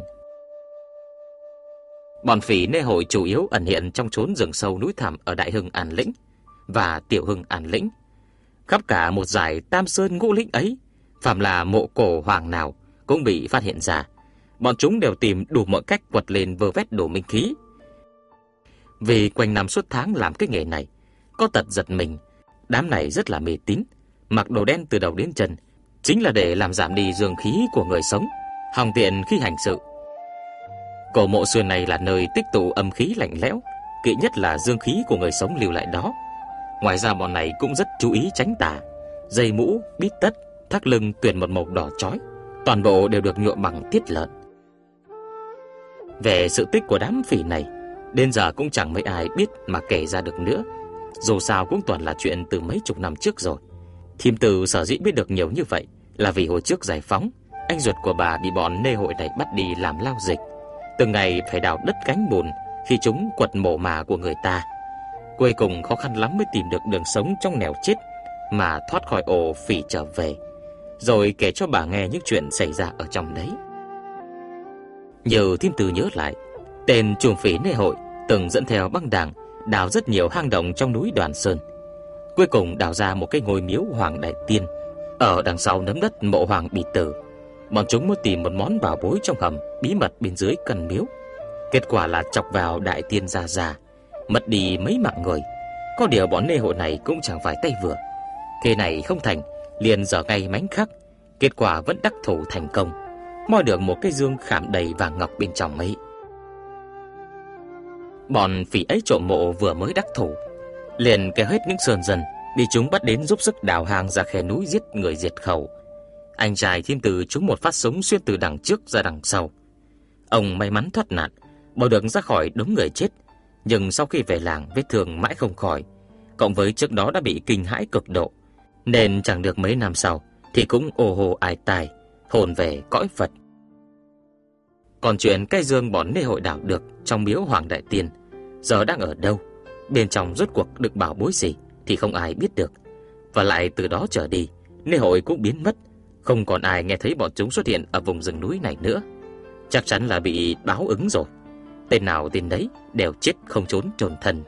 Bọn phỉ nê hội chủ yếu ẩn hiện trong chốn rừng sâu núi thẳm ở Đại Hưng An Lĩnh và Tiểu Hưng An Lĩnh. Khắp cả một dải Tam Sơn Ngũ Lĩnh ấy, phàm là mộ cổ hoàng nào cũng bị phát hiện ra. Bọn chúng đều tìm đủ mọi cách quật lên vơ vét đồ minh khí. Vì quanh năm suốt tháng làm cái nghề này, có tật giật mình, đám này rất là mê tín, mặc đồ đen từ đầu đến chân, chính là để làm giảm đi dương khí của người sống, hòng tiện khi hành sự. Cổ mộ xưa này là nơi tích tụ âm khí lạnh lẽo, kỵ nhất là dương khí của người sống lưu lại đó. Ngoài ra bọn này cũng rất chú ý tránh tà, dây mũ, bít tất, thắt lưng tuyển một màu đỏ chói, toàn bộ đều được nhuộm bằng tiết lợn. Về sự tích của đám phỉ này, đến giờ cũng chẳng mấy ai biết mà kể ra được nữa. Dù sao cũng toàn là chuyện từ mấy chục năm trước rồi. Thiêm Từ sở dĩ biết được nhiều như vậy là vì hồi trước giải phóng, anh ruột của bà bị bọn nê hội này bắt đi làm lao dịch, từng ngày phải đào đất gánh bùn khi chúng quật mộ mả của người ta. Cuối cùng khó khăn lắm mới tìm được đường sống trong nẻo chết mà thoát khỏi ổ phỉ trở về, rồi kể cho bà nghe những chuyện xảy ra ở trong đấy. Như Thiêm Từ nhớ lại, tên chuồng phỉ nê hội từng dẫn theo băng đảng đào rất nhiều hang động trong núi Đoàn Sơn. Cuối cùng đào ra một cái ngôi miếu Hoàng Đại Tiên ở đằng sau nấm đất mộ Hoàng Bì Tử. Bọn chúng muốn tìm một món bảo bối trong hầm bí mật bên dưới căn miếu. Kết quả là chọc vào Đại Tiên già già, mất đi mấy mạng người. Có điều bọn nê hội này cũng chẳng phải tay vừa. Thế này không thành, liền dở ngay mánh khắc. Kết quả vẫn đắc thủ thành công, moi được một cái dương khảm đầy vàng ngọc bên trong ấy. Bọn phỉ ấy trộm mộ vừa mới đắc thủ, liền kéo hết những sơn dân bị chúng bắt đến giúp sức đào hang ra khe núi giết người diệt khẩu. Anh trai Thiên Tử trúng một phát súng xuyên từ đằng trước ra đằng sau. Ông may mắn thoát nạn, bỏ được ra khỏi đống người chết, nhưng sau khi về làng vết thương mãi không khỏi, cộng với trước đó đã bị kinh hãi cực độ, nên chẳng được mấy năm sau thì cũng ồ hồ ai tai, hồn về cõi Phật. Còn chuyện cây dương bọn nê hội đảo được trong miếu Hoàng Đại Tiên giờ đang ở đâu, bên trong rốt cuộc được bảo bối gì thì không ai biết được. Và lại từ đó trở đi, nê hội cũng biến mất, không còn ai nghe thấy bọn chúng xuất hiện ở vùng rừng núi này nữa. Chắc chắn là bị báo ứng rồi. Tên nào tên đấy đều chết không trốn trồn thân.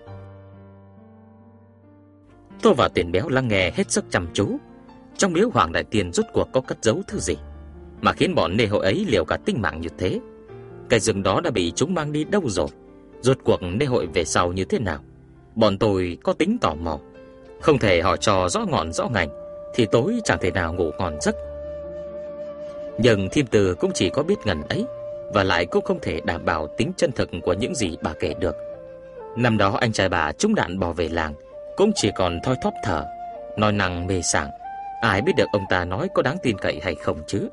Tôi và Tiền Béo lắng nghe hết sức chăm chú. Trong miếu Hoàng Đại Tiên rốt cuộc có cất giấu thứ gì mà khiến bọn nê hội ấy liều cả tính mạng như thế? Cái rừng đó đã bị chúng mang đi đâu rồi? Rốt cuộc nê hội về sau như thế nào? Bọn tôi có tính tò mò, không thể hỏi trò rõ ngọn rõ ngành thì tối chẳng thể nào ngủ ngon giấc. Nhưng Thiên Tử cũng chỉ có biết ngần ấy, và lại cũng không thể đảm bảo tính chân thực của những gì bà kể được. Năm đó anh trai bà trúng đạn bỏ về làng, cũng chỉ còn thoi thóp thở, nói năng mê sảng. Ai biết được ông ta nói có đáng tin cậy hay không chứ?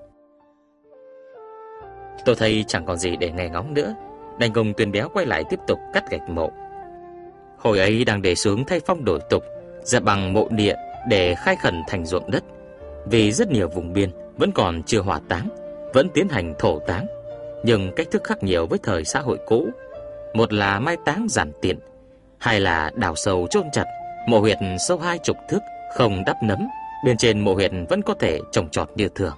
Tôi thấy chẳng còn gì để nghe ngóng nữa, đành cùng Tuyền Béo quay lại tiếp tục cắt gạch mộ. Hồi ấy đang đề xướng thay phong đổi tục, dẹp bằng mộ địa để khai khẩn thành ruộng đất. Vì rất nhiều vùng biên vẫn còn chưa hỏa táng, vẫn tiến hành thổ táng, nhưng cách thức khác nhiều với thời xã hội cũ. Một là mai táng giản tiện, hai là đào sâu chôn chặt, mộ huyệt sâu hai chục thước, không đắp nấm, bên trên mộ huyệt vẫn có thể trồng trọt như thường.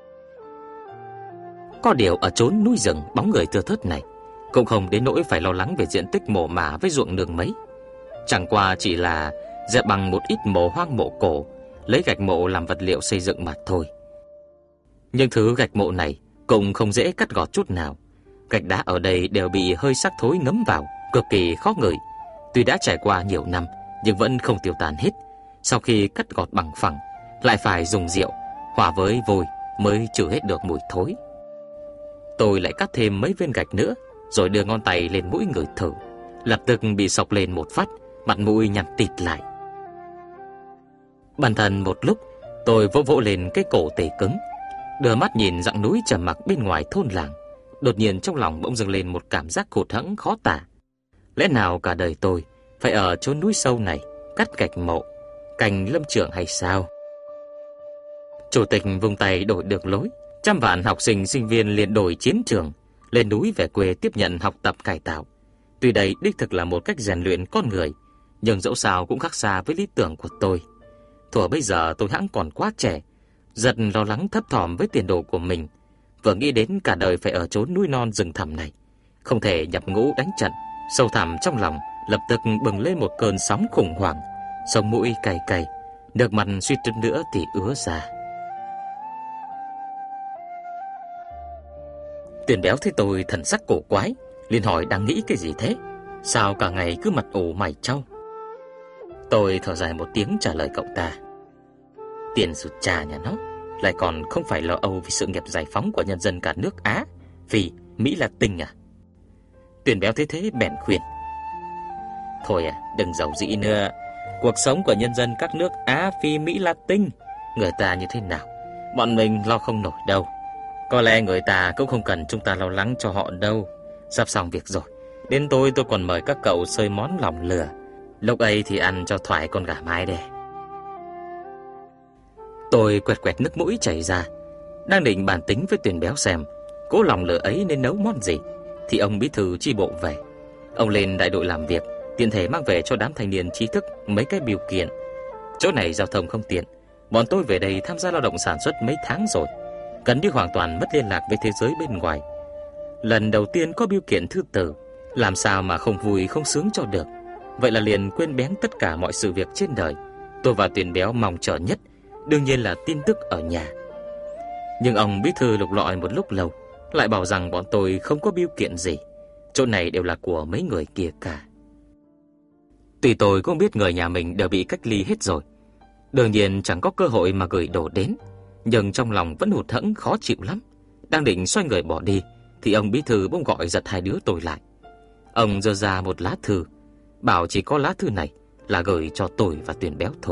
Có điều ở chốn núi rừng bóng người thưa thớt này, cũng không đến nỗi phải lo lắng về diện tích mộ mả với ruộng nương mấy. Chẳng qua chỉ là dẹp bằng một ít mộ hoang mộ cổ, lấy gạch mộ làm vật liệu xây dựng mà thôi. Nhưng thứ gạch mộ này cũng không dễ cắt gọt chút nào. Gạch đá ở đây đều bị hơi xác thối ngấm vào, cực kỳ khó ngửi. Tuy đã trải qua nhiều năm nhưng vẫn không tiêu tan hết. Sau khi cắt gọt bằng phẳng, lại phải dùng rượu hòa với vôi mới trừ hết được mùi thối. Tôi lại cắt thêm mấy viên gạch nữa, rồi đưa ngón tay lên mũi ngửi thử. Lập tức bị sộc lên một phát, mặt mũi nhăn tịt lại. Bản thân một lúc, tôi vỗ vỗ lên cái cổ tê cứng, đưa mắt nhìn dặng núi trầm mặc bên ngoài thôn làng. Đột nhiên trong lòng bỗng dâng lên một cảm giác hụt hẫng khó tả. Lẽ nào cả đời tôi phải ở chốn núi sâu này cắt gạch mộ, cành lâm trưởng hay sao? Chủ tịch vùng tay đổi được lối, trăm vạn học sinh sinh viên liền đổi chiến trường, lên núi về quê tiếp nhận học tập cải tạo. Tuy đây đích thực là một cách rèn luyện con người, nhưng dẫu sao cũng khác xa với lý tưởng của tôi. Thuở bây giờ tôi hẵng còn quá trẻ, rất lo lắng thấp thỏm với tiền đồ của mình, vừa nghĩ đến cả đời phải ở chốn núi non rừng thẳm này, không thể nhập ngũ đánh trận. Sâu thẳm trong lòng lập tức bừng lên một cơn sóng khủng hoảng, sống mũi cay cay, nước mắt suýt chút nữa thì ứa ra. Tuyền Béo thấy tôi thần sắc cổ quái, liền hỏi đang nghĩ cái gì thế, sao cả ngày cứ mặt ủ mày trao. Tôi thở dài một tiếng trả lời cậu ta: Tiền sụt trà nhà nó lại còn không phải lo âu vì sự nghiệp giải phóng của nhân dân cả nước Á, vì Mỹ Latin à? Tuyền Béo thấy thế bèn khuyên: Thôi à, đừng giàu dĩ nữa. Cuộc sống của nhân dân các nước Á Phi Mỹ Latin, người ta như thế nào, bọn mình lo không nổi đâu. Có lẽ người ta cũng không cần chúng ta lo lắng cho họ đâu. Sắp xong việc rồi, đến tối tôi còn mời các cậu xơi món lòng lửa, lúc ấy thì ăn cho thoải con gà mái đẻ. Tôi quẹt quẹt nước mũi chảy ra, đang định bàn tính với Tuyền Béo xem cố lòng lửa ấy nên nấu món gì, thì ông bí thư chi bộ về. Ông lên đại đội làm việc, tiện thể mang về cho đám thanh niên trí thức mấy cái biểu kiện. Chỗ này giao thông không tiện, bọn tôi về đây tham gia lao động sản xuất mấy tháng rồi, gần như hoàn toàn mất liên lạc với thế giới bên ngoài. Lần đầu tiên có biểu kiện thư từ, làm sao mà không vui không sướng cho được. Vậy là liền quên bén tất cả mọi sự việc trên đời. Tôi và Tuyền Béo mong chờ nhất đương nhiên là tin tức ở nhà. Nhưng ông bí thư lục lọi một lúc lâu, lại bảo rằng bọn tôi không có biểu kiện gì, chỗ này đều là của mấy người kia cả. Tuy tôi cũng biết người nhà mình đều bị cách ly hết rồi, đương nhiên chẳng có cơ hội mà gửi đồ đến, nhưng trong lòng vẫn hụt hẫng khó chịu lắm. Đang định xoay người bỏ đi thì ông bí thư bỗng gọi giật hai đứa tôi lại. Ông giơ ra một lá thư, bảo chỉ có lá thư này là gửi cho tôi và Tuyền Béo thôi.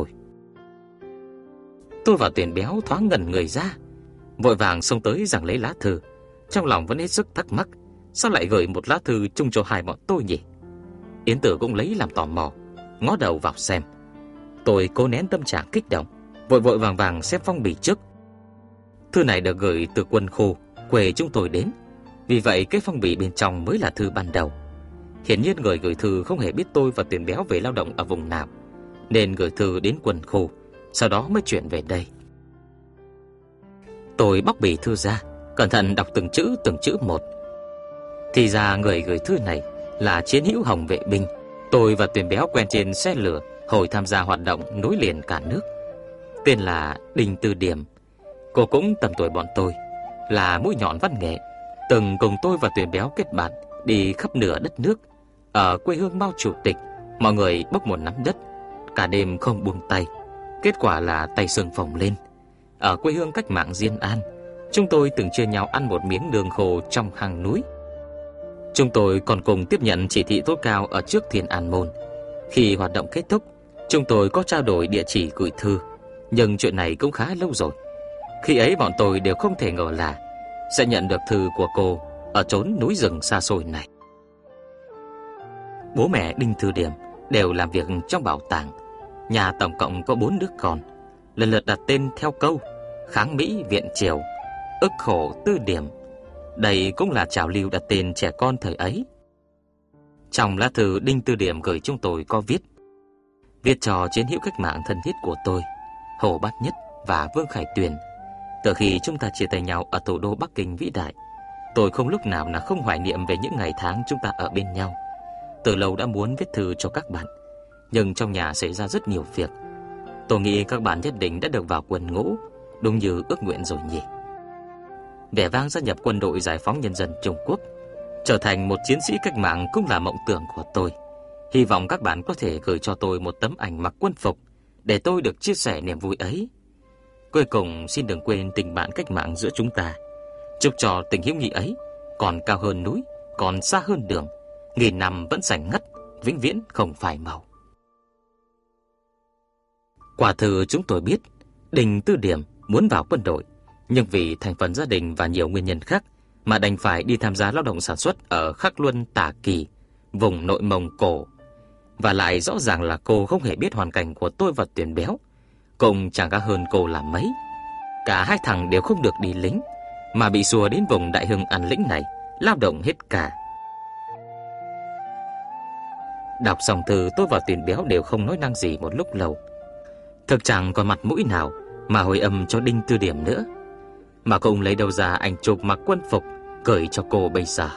Tôi và Tuyền Béo thoáng ngẩn người ra, vội vàng xông tới giằng lấy lá thư, trong lòng vẫn hết sức thắc mắc, sao lại gửi một lá thư chung cho hai bọn tôi nhỉ? Yến Tử cũng lấy làm tò mò, ngó đầu vào xem. Tôi cố nén tâm trạng kích động, vội vội vàng vàng xem phong bì trước. Thư này được gửi từ quân khu quê chúng tôi đến, vì vậy cái phong bì bên trong mới là thư ban đầu. Hiển nhiên người gửi thư không hề biết tôi và Tuyền Béo về lao động ở vùng nào, nên gửi thư đến quân khu, sau đó mới chuyển về đây. Tôi bóc bì thư ra, cẩn thận đọc từng chữ từng chữ một. Thì ra người gửi thư này là chiến hữu Hồng vệ binh tôi và Tuyền Béo quen trên xe lửa hồi tham gia hoạt động nối liền cả nước. Tên là Đinh Tư Điểm. Cô cũng tầm tuổi bọn tôi, là mũi nhọn văn nghệ, từng cùng tôi và Tuyền Béo kết bạn đi khắp nửa đất nước. Ở quê hương Mao Chủ tịch, mọi người bốc một nắm đất, cả đêm không buông tay, kết quả là tay sưng phồng lên. Ở quê hương cách mạng Diên An, chúng tôi từng chia nhau ăn một miếng đường khô trong hang núi. Chúng tôi còn cùng tiếp nhận chỉ thị tối cao ở trước Thiên An Môn. Khi hoạt động kết thúc, chúng tôi có trao đổi địa chỉ gửi thư, nhưng chuyện này cũng khá lâu rồi. Khi ấy bọn tôi đều không thể ngờ là sẽ nhận được thư của cô ở chốn núi rừng xa xôi này. Bố mẹ Đinh Tư Điểm đều làm việc trong bảo tàng. Nhà tổng cộng có bốn đứa con, lần lượt đặt tên theo câu Kháng Mỹ Viện Triều, Ức Khổ Tư Điểm. Đây cũng là trào lưu đặt tên trẻ con thời ấy. Trong lá thư Đinh Tư Điểm gửi chúng tôi có viết: viết cho chiến hữu cách mạng thân thiết của tôi, Hồ Bát Nhất và Vương Khải Tuyền. Từ khi chúng ta chia tay nhau ở thủ đô Bắc Kinh vĩ đại, tôi không lúc nào là không hoài niệm về những ngày tháng chúng ta ở bên nhau. Từ lâu đã muốn viết thư cho các bạn, nhưng trong nhà xảy ra rất nhiều việc. Tôi nghĩ các bạn nhất định đã được vào quân ngũ, đúng như ước nguyện rồi nhỉ. Vẻ vang gia nhập quân đội giải phóng nhân dân Trung Quốc, trở thành một chiến sĩ cách mạng cũng là mộng tưởng của tôi. Hy vọng các bạn có thể gửi cho tôi một tấm ảnh mặc quân phục để tôi được chia sẻ niềm vui ấy. Cuối cùng xin đừng quên tình bạn cách mạng giữa chúng ta. Chúc cho tình hữu nghị ấy còn cao hơn núi, còn xa hơn đường, nghìn năm vẫn sành ngắt, vĩnh viễn không phai màu. Quả thư chúng tôi biết Đinh Tư Điểm muốn vào quân đội, nhưng vì thành phần gia đình và nhiều nguyên nhân khác mà đành phải đi tham gia lao động sản xuất ở Khắc Luân Tả Kỳ, vùng nội Mông Cổ. Và lại rõ ràng là cô không hề biết hoàn cảnh của tôi và Tuyền Béo, cùng chẳng khá hơn cô là mấy. Cả hai thằng đều không được đi lính, mà bị xua đến vùng Đại Hưng An Lĩnh này lao động hết cả. Đọc xong thư, tôi và Tuyền Béo đều không nói năng gì một lúc lâu. Thực chẳng còn mặt mũi nào mà hồi âm cho Đinh Tư Điểm nữa, mà cũng lấy đâu ra ảnh chụp mặc quân phục gửi cho cô bây giờ.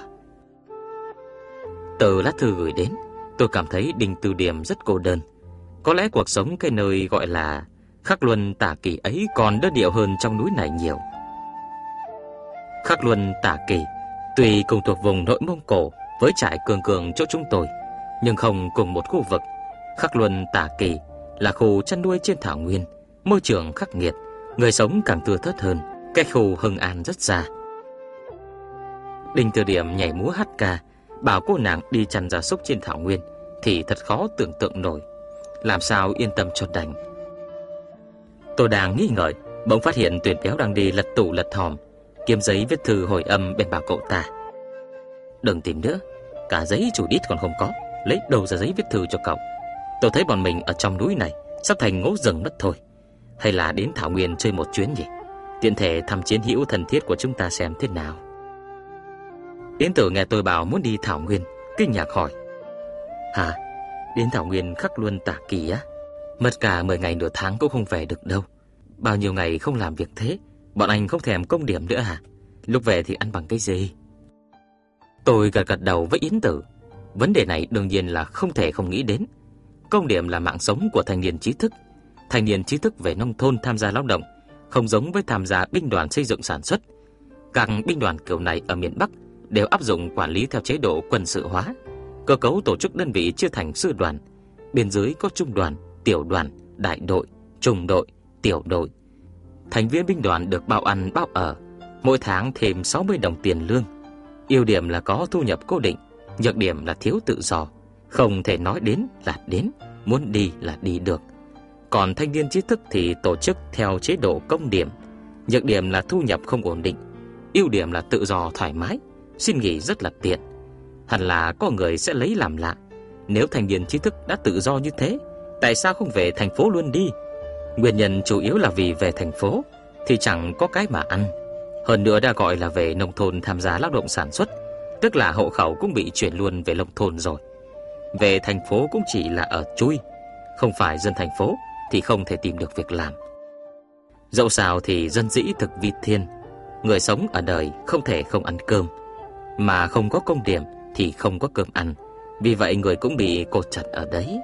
Từ lá thư gửi đến, tôi cảm thấy Đinh Tư Điểm rất cô đơn. Có lẽ cuộc sống cái nơi gọi là Khắc Luân Tả Kỳ ấy còn đơn điệu hơn trong núi này nhiều. Khắc Luân Tả Kỳ tuy cùng thuộc vùng nội Mông Cổ với trại Cường Cường chỗ chúng tôi, nhưng không cùng một khu vực. Khắc Luân Tả Kỳ là khu chăn nuôi trên thảo nguyên, môi trường khắc nghiệt, người sống càng thưa thớt hơn, cách khu Hưng An rất xa. Đinh Tư Điểm nhảy múa hát ca, bảo cô nàng đi chăn gia súc trên thảo nguyên thì thật khó tưởng tượng nổi, làm sao yên tâm cho đành. Tôi đang nghi ngợi, bỗng phát hiện Tuyền Béo đang đi lật tủ lật hòm kiếm giấy viết thư hồi âm, bên bảo cậu ta: đừng tìm nữa, cả giấy chủ đít còn không có, lấy đâu ra giấy viết thư cho cậu. Tôi thấy bọn mình ở trong núi này sắp thành ngố rừng mất thôi. Hay là đến thảo nguyên chơi một chuyến nhỉ, tiện thể thăm chiến hữu thân thiết của chúng ta xem thế nào. Yến Tử nghe tôi bảo muốn đi thảo nguyên, kinh ngạc hỏi: hả, đến thảo nguyên Khắc Luân Tả Kỳ á? Mất cả mười ngày nửa tháng cũng không về được đâu. Bao nhiêu ngày không làm việc thế, bọn anh không thèm công điểm nữa hả? Lúc về thì ăn bằng cái gì? Tôi gật gật đầu với Yến Tử. Vấn đề này đương nhiên là không thể không nghĩ đến. Công điểm là mạng sống của thanh niên trí thức. Thanh niên trí thức về nông thôn tham gia lao động không giống với tham gia binh đoàn xây dựng sản xuất. Các binh đoàn kiểu này ở miền Bắc đều áp dụng quản lý theo chế độ quân sự hóa. Cơ cấu tổ chức đơn vị chia thành sư đoàn, bên dưới có trung đoàn, tiểu đoàn, đại đội, trung đội, tiểu đội. Thành viên binh đoàn được bao ăn bao ở, mỗi tháng thêm sáu mươi đồng tiền lương. Ưu điểm là có thu nhập cố định, nhược điểm là thiếu tự do, không thể nói đến là đến, muốn đi là đi được. Còn thanh niên trí thức thì tổ chức theo chế độ công điểm. Nhược điểm là thu nhập không ổn định, ưu điểm là tự do thoải mái, xin nghỉ rất là tiện. Hẳn là có người sẽ lấy làm lạ, nếu thanh niên trí thức đã tự do như thế, tại sao không về thành phố luôn đi? Nguyên nhân chủ yếu là vì về thành phố thì chẳng có cái mà ăn. Hơn nữa đã gọi là về nông thôn tham gia lao động sản xuất, tức là hộ khẩu cũng bị chuyển luôn về nông thôn rồi. Về thành phố cũng chỉ là ở chui, không phải dân thành phố thì không thể tìm được việc làm. Dẫu sao thì dân dĩ thực vi thiên, người sống ở đời không thể không ăn cơm, mà không có công điểm thì không có cơm ăn. Vì vậy người cũng bị cột chặt ở đấy.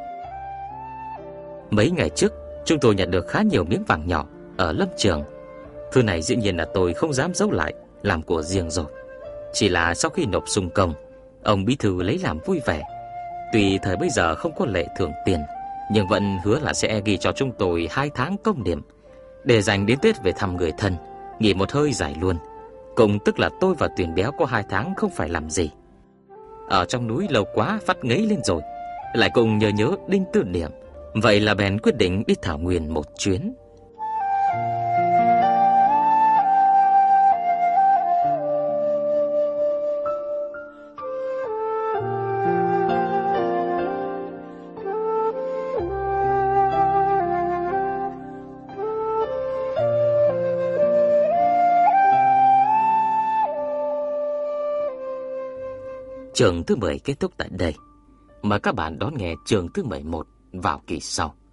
Mấy ngày trước chúng tôi nhận được khá nhiều miếng vàng nhỏ ở lâm trường. Thứ này dĩ nhiên là tôi không dám giấu lại, làm của riêng rồi. Chỉ là sau khi nộp xung công, ông bí thư lấy làm vui vẻ. Tuy thời bây giờ không có lệ thưởng tiền, nhưng vẫn hứa là sẽ ghi cho chúng tôi hai tháng công điểm, để dành đến Tết về thăm người thân, nghỉ một hơi dài luôn. Cũng tức là tôi và Tuyền Béo có hai tháng không phải làm gì. Ở trong núi lâu quá phát ngấy lên rồi, lại cùng nhớ nhớ Đinh Tư Niệm. Vậy là bèn quyết định đi thảo nguyên một chuyến. Chương thứ mười kết thúc tại đây. Mời các bạn đón nghe chương thứ mười một vào kỳ sau.